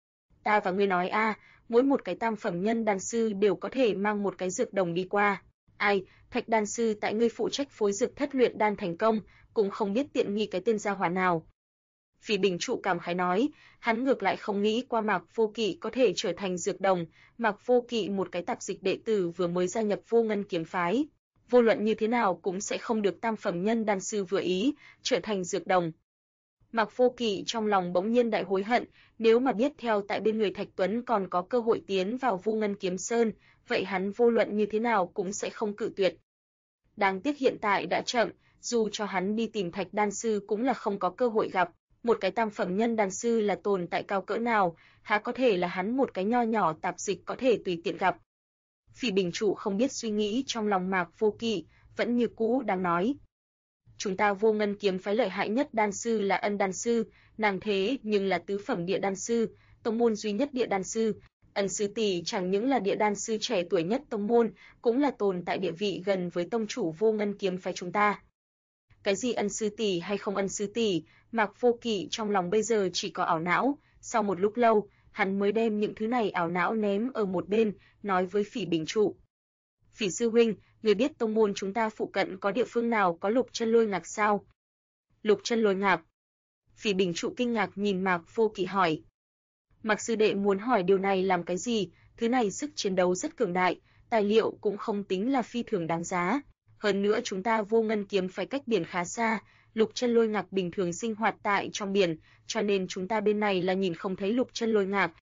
Ta và ngươi nói a, mỗi một cái tam phẩm nhân đan sư đều có thể mang một cái dược đồng đi qua. Ai, Thạch đan sư tại ngươi phụ trách phối dược thất luyện đan thành công, cũng không biết tiện nghi cái tên gia hỏa nào. Phỉ Bình Trụ cảm khái nói, hắn ngược lại không nghĩ qua Mạc Vô Kỵ có thể trở thành dược đồng, Mạc Vô Kỵ một cái tạp dịch đệ tử vừa mới gia nhập Vô Ngân kiếm phái, vô luận như thế nào cũng sẽ không được tam phẩm nhân đan sư vừa ý, trở thành dược đồng. Mạc Vô Kỵ trong lòng bỗng nhiên đại hối hận, nếu mà biết theo tại bên người Thạch Tuấn còn có cơ hội tiến vào Vô Ngân kiếm sơn, vậy hắn vô luận như thế nào cũng sẽ không cự tuyệt. Đáng tiếc hiện tại đã chậm, dù cho hắn đi tìm Thạch đan sư cũng là không có cơ hội gặp. Một cái tam phẩm nhân đan sư là tồn tại cao cỡ nào, há có thể là hắn một cái nho nhỏ tạp dịch có thể tùy tiện gặp. Phỉ Bình Trụ không biết suy nghĩ trong lòng Mạc Vô Kỵ, vẫn như cũ đang nói. Chúng ta Vô Ngân kiếm phái lợi hại nhất đan sư là Ân đan sư, nàng thế nhưng là tứ phẩm địa đan sư, tông môn duy nhất địa đan sư. Ân sư tỷ chẳng những là địa đan sư trẻ tuổi nhất tông môn, cũng là tồn tại địa vị gần với tông chủ Vô Ngân kiếm phái chúng ta. Cái gì Ân sư tỷ hay không Ân sư tỷ, Mạc Vô Kỵ trong lòng bây giờ chỉ có ảo não, sau một lúc lâu, hắn mới đem những thứ này ảo não ném ở một bên, nói với Phỉ Bình trụ. Phỉ sư huynh, người biết tông môn chúng ta phụ cận có địa phương nào có lục chân lôi ngạc sao? Lục chân lôi ngạc. Phỉ Bình trụ kinh ngạc nhìn Mạc Vô Kỵ hỏi. Mạc sư đệ muốn hỏi điều này làm cái gì? Thứ này sức chiến đấu rất cường đại, tài liệu cũng không tính là phi thường đáng giá. Hơn nữa chúng ta Vô Ngân kiếm phải cách biển khá xa, lục chân lôi ngạc bình thường sinh hoạt tại trong biển, cho nên chúng ta bên này là nhìn không thấy lục chân lôi ngạc.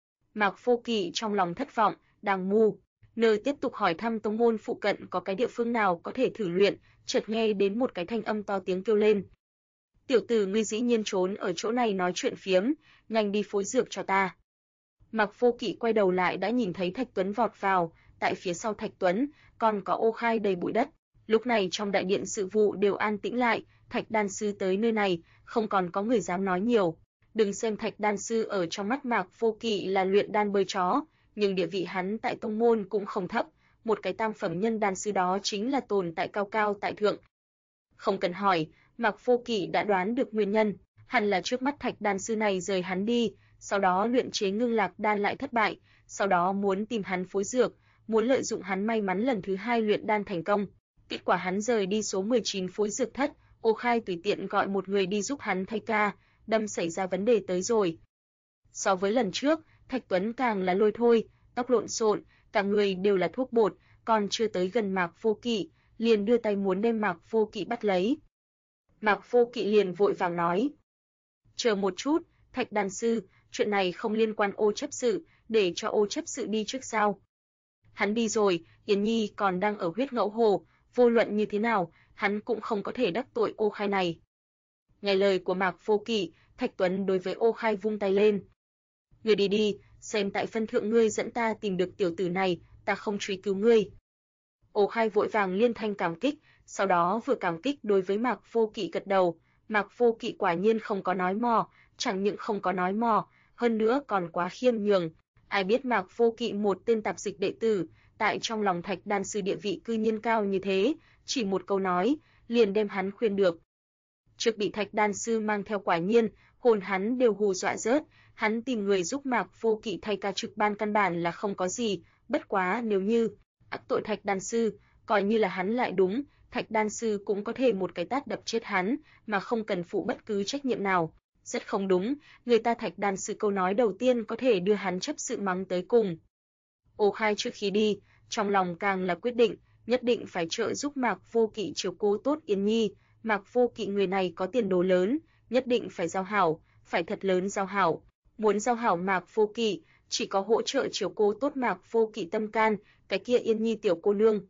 Mạc Vô Kỵ trong lòng thất vọng, đang mù. Nơi tiếp tục hỏi thăm tông môn phụ cận có cái địa phương nào có thể thử luyện, chợt nghe đến một cái thanh âm to tiếng kêu lên. Tiểu tử ngươi dĩ nhiên trốn ở chỗ này nói chuyện phiếm, nhanh đi phối dược cho ta. Mạc Vô Kỵ quay đầu lại đã nhìn thấy Thạch Tuấn vọt vào, tại phía sau Thạch Tuấn còn có Ô Khai đầy bụi đất. Lúc này trong đại điện sự vụ đều an tĩnh lại, Thạch đan sư tới nơi này, không còn có người dám nói nhiều. Đừng xem Thạch đan sư ở trong mắt Mạc Vô Kỵ là luyện đan bơi chó, nhưng địa vị hắn tại tông môn cũng không thấp, một cái tam phẩm nhân đan sư đó chính là tồn tại cao cao tại thượng. Không cần hỏi, Mạc Vô Kỵ đã đoán được nguyên nhân, hẳn là trước mắt Thạch đan sư này rời hắn đi, sau đó luyện chế ngưng lạc đan lại thất bại, sau đó muốn tìm hắn phối dược, muốn lợi dụng hắn may mắn lần thứ hai luyện đan thành công. Kết quả hắn rời đi số 19 phối dược thất, Ô Khai tùy tiện gọi một người đi giúp hắn thay ca, đâm xảy ra vấn đề tới rồi. So với lần trước, Thạch Tuấn càng là lôi thôi, tóc lộn xộn, cả người đều là thuốc bột, còn chưa tới gần Mạc Vô Kỵ, liền đưa tay muốn đem Mạc Vô Kỵ bắt lấy. Mạc Vô Kỵ liền vội vàng nói: "Chờ một chút, Thạch đan sư, chuyện này không liên quan Ô chấp sự, để cho Ô chấp sự đi trước sao?" Hắn đi rồi, Yến Nhi còn đang ở huyết ngẫu hồ, vô luận như thế nào, hắn cũng không có thể đắc tội Ô Khai này. Nghe lời của Mạc Vô Kỵ, Thạch Tuấn đối với Ô Khai vung tay lên. "Ngươi đi đi, xem tại phân thượng ngươi dẫn ta tìm được tiểu tử này, ta không truy cứu ngươi." Ô Khai vội vàng liên thanh cảm kích, sau đó vừa cảm kích đối với Mạc Vô Kỵ gật đầu. Mạc Vô Kỵ quả nhiên không có nói mò, chẳng những không có nói mò, hơn nữa còn quá khiêm nhường. Ai biết Mạc Vô Kỵ một tên tạp dịch đệ tử, tại trong lòng Thạch đan sư địa vị cư nhiên cao như thế, chỉ một câu nói, liền đem hắn khuyên được. Trước bị Thạch đan sư mang theo quả nhiên, hồn hắn đều hù dọa rớt, hắn tìm người giúp Mạc Vô Kỵ thay ca trực ban căn bản là không có gì, bất quá nếu như ác tội Thạch đan sư, coi như là hắn lại đúng, Thạch đan sư cũng có thể một cái tát đập chết hắn, mà không cần phụ bất cứ trách nhiệm nào. Rất không đúng, người ta Thạch đan sư câu nói đầu tiên có thể đưa hắn chấp sự mắng tới cùng. Ô Khai trước khi đi, trong lòng càng là quyết định, nhất định phải trợ giúp Mạc Vô Kỵ chiếu cố tốt Yến Nhi. Mạc Vô Kỵ người này có tiền đồ lớn, nhất định phải giao hảo, phải thật lớn giao hảo. Muốn giao hảo Mạc Vô Kỵ, chỉ có hỗ trợ chiếu cố tốt Mạc Vô Kỵ tâm can, cái kia Yến Nhi tiểu cô nương.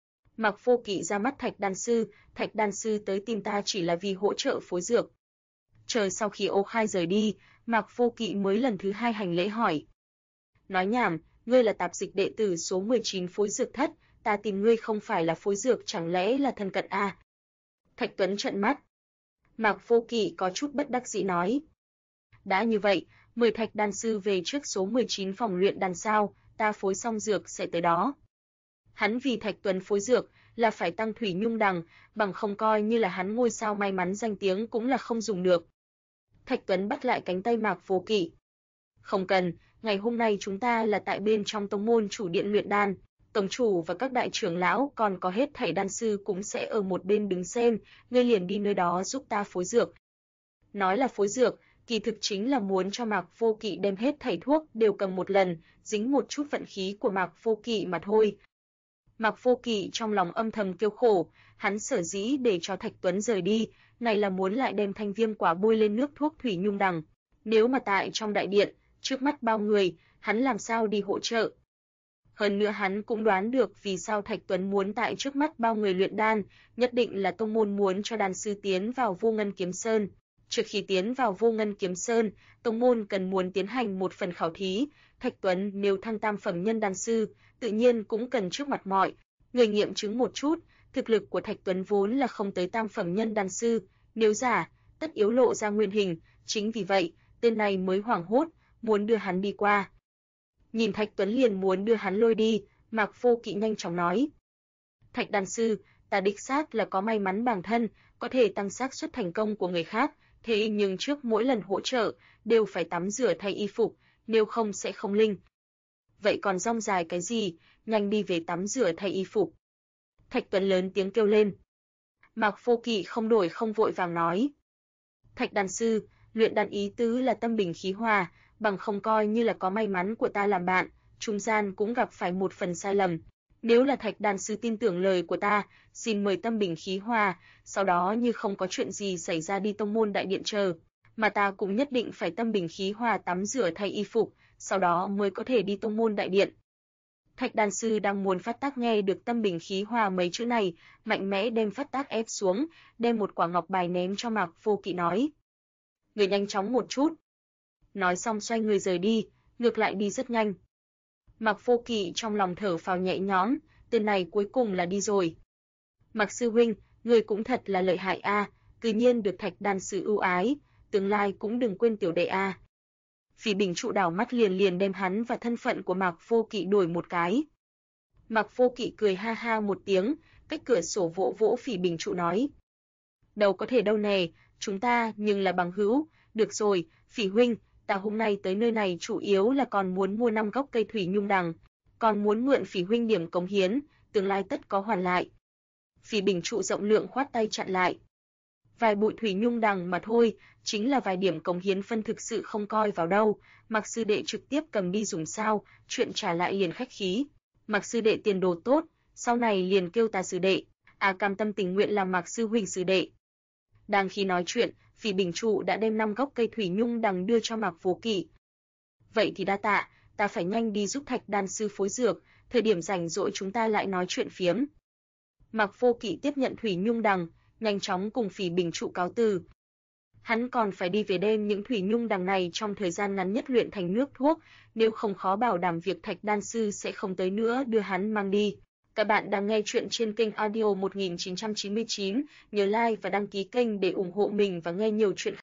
Mạc Vô Kỵ ra mắt Thạch đan sư tới tìm ta chỉ là vì hỗ trợ phối dược. Chờ sau khi Ô Khai rời đi, Mạc Vô Kỵ mới lần thứ hai hành lễ hỏi. Nói nhảm, ngươi là tạp dịch đệ tử số 19 phối dược thất, ta tìm ngươi không phải là phối dược chẳng lẽ là thân cận à? Thạch Tuấn trợn mắt. Mạc Vô Kỵ có chút bất đắc dĩ nói. Đã như vậy, mời Thạch đan sư về trước số 19 phòng luyện đan sao, ta phối xong dược sẽ tới đó. Hắn vì Thạch Tuấn phối dược là phải tăng thủy nhung đằng, bằng không coi như là hắn ngôi sao may mắn danh tiếng cũng là không dùng được. Thạch Tuấn bắt lại cánh tay Mạc Vô Kỵ. Không cần, ngày hôm nay chúng ta là tại bên trong tông môn chủ điện luyện đan, tổng chủ và các đại trưởng lão còn có hết thảy đan sư cũng sẽ ở một bên đứng xem, ngươi liền đi nơi đó giúp ta phối dược. Nói là phối dược, kỳ thực chính là muốn cho Mạc Vô Kỵ đem hết thảy thuốc đều cầm một lần, dính một chút vận khí của Mạc Vô Kỵ mà thôi. Mạc Vô Kỵ trong lòng âm thầm kêu khổ, hắn sở dĩ để cho Thạch Tuấn rời đi, này là muốn lại đem thanh viêm quả bôi lên nước thuốc thủy nhung đằng. Nếu mà tại trong đại điện, trước mắt bao người, hắn làm sao đi hỗ trợ? Hơn nữa hắn cũng đoán được vì sao Thạch Tuấn muốn tại trước mắt bao người luyện đan, nhất định là tông môn muốn cho đan sư tiến vào Vô Ngân Kiếm Sơn. Trước khi tiến vào Vô Ngân Kiếm Sơn, tông môn cần muốn tiến hành một phần khảo thí, Thạch Tuấn nếu thăng tam phẩm nhân đan sư, tự nhiên cũng cần trước mặt mọi người nghiệm chứng một chút, thực lực của Thạch Tuấn vốn là không tới tam phẩm nhân đan sư, nếu giả, tất yếu lộ ra nguyên hình, chính vì vậy, tên này mới hoảng hốt, muốn đưa hắn đi qua. Nhìn Thạch Tuấn liền muốn đưa hắn lôi đi, Mạc Vô Kỵ nhanh chóng nói. Thạch đan sư, ta đích xác là có may mắn bản thân, có thể tăng xác suất thành công của người khác, thế nhưng trước mỗi lần hỗ trợ, đều phải tắm rửa thay y phục, nếu không sẽ không linh. Vậy còn rong dài cái gì, nhanh đi về tắm rửa thay y phục. Thạch Tuấn lớn tiếng kêu lên. Mạc Vô Kỵ không đổi không vội vàng nói. Thạch đan sư, luyện đan ý tứ là tâm bình khí hòa, bằng không coi như là có may mắn của ta làm bạn, trung gian cũng gặp phải một phần sai lầm. Nếu là Thạch đan sư tin tưởng lời của ta, xin mời tâm bình khí hòa, sau đó như không có chuyện gì xảy ra đi tông môn đại điện chờ, mà ta cũng nhất định phải tâm bình khí hòa tắm rửa thay y phục, sau đó mới có thể đi tông môn đại điện. Thạch đan sư đang muốn phát tác nghe được tâm bình khí hòa mấy chữ này, mạnh mẽ đem phát tác ép xuống, đem một quả ngọc bài ném cho Mạc Vô Kỵ nói. Người nhanh chóng một chút. Nói xong xoay người rời đi, ngược lại đi rất nhanh. Mạc Vô Kỵ trong lòng thở phào nhẹ nhõm, tên này cuối cùng là đi rồi. Mạc sư huynh, người cũng thật là lợi hại a, tự nhiên được Thạch đan sư ưu ái, tương lai cũng đừng quên tiểu đệ a. Phỉ Bình trụ đảo mắt liền đem hắn và thân phận của Mạc Vô Kỵ đổi một cái. Mạc Vô Kỵ cười ha ha một tiếng, cách cửa sổ vỗ vỗ Phỉ Bình trụ nói. Đâu có thể đâu nè, chúng ta nhưng là bằng hữu, được rồi, Phỉ huynh, ta hôm nay tới nơi này chủ yếu là còn muốn mua 5 gốc cây thủy nhung đằng, còn muốn mượn Phỉ huynh điểm cống hiến, tương lai tất có hoàn lại. Phỉ Bình trụ rộng lượng khoát tay chặn lại. Vài bụi thủy nhung đằng mà thôi, chính là vài điểm cống hiến phân thực sự không coi vào đâu, Mạc sư đệ trực tiếp cầm đi dùng sao, chuyện trả lại liền khách khí. Mạc sư đệ tiền đồ tốt, sau này liền kêu ta sư đệ, cam tâm tình nguyện làm Mạc sư huynh sư đệ. Đang khi nói chuyện, Phỉ Bình trụ đã đem 5 gốc cây thủy nhung đằng đưa cho Mạc Vô Kỵ. Vậy thì đa tạ, ta phải nhanh đi giúp Thạch đan sư phối dược, thời điểm rảnh rỗi chúng ta lại nói chuyện phiếm. Mạc Vô Kỵ tiếp nhận thủy nhung đằng, nhanh chóng cùng Phỉ Bình trụ cáo từ. Hắn còn phải đi về đem những thủy nhung đằng này trong thời gian ngắn nhất luyện thành nước thuốc, nếu không khó bảo đảm việc Thạch đan sư sẽ không tới nữa đưa hắn mang đi. Các bạn đang nghe chuyện trên kênh audio 1999, nhớ like và đăng ký kênh để ủng hộ mình và nghe nhiều chuyện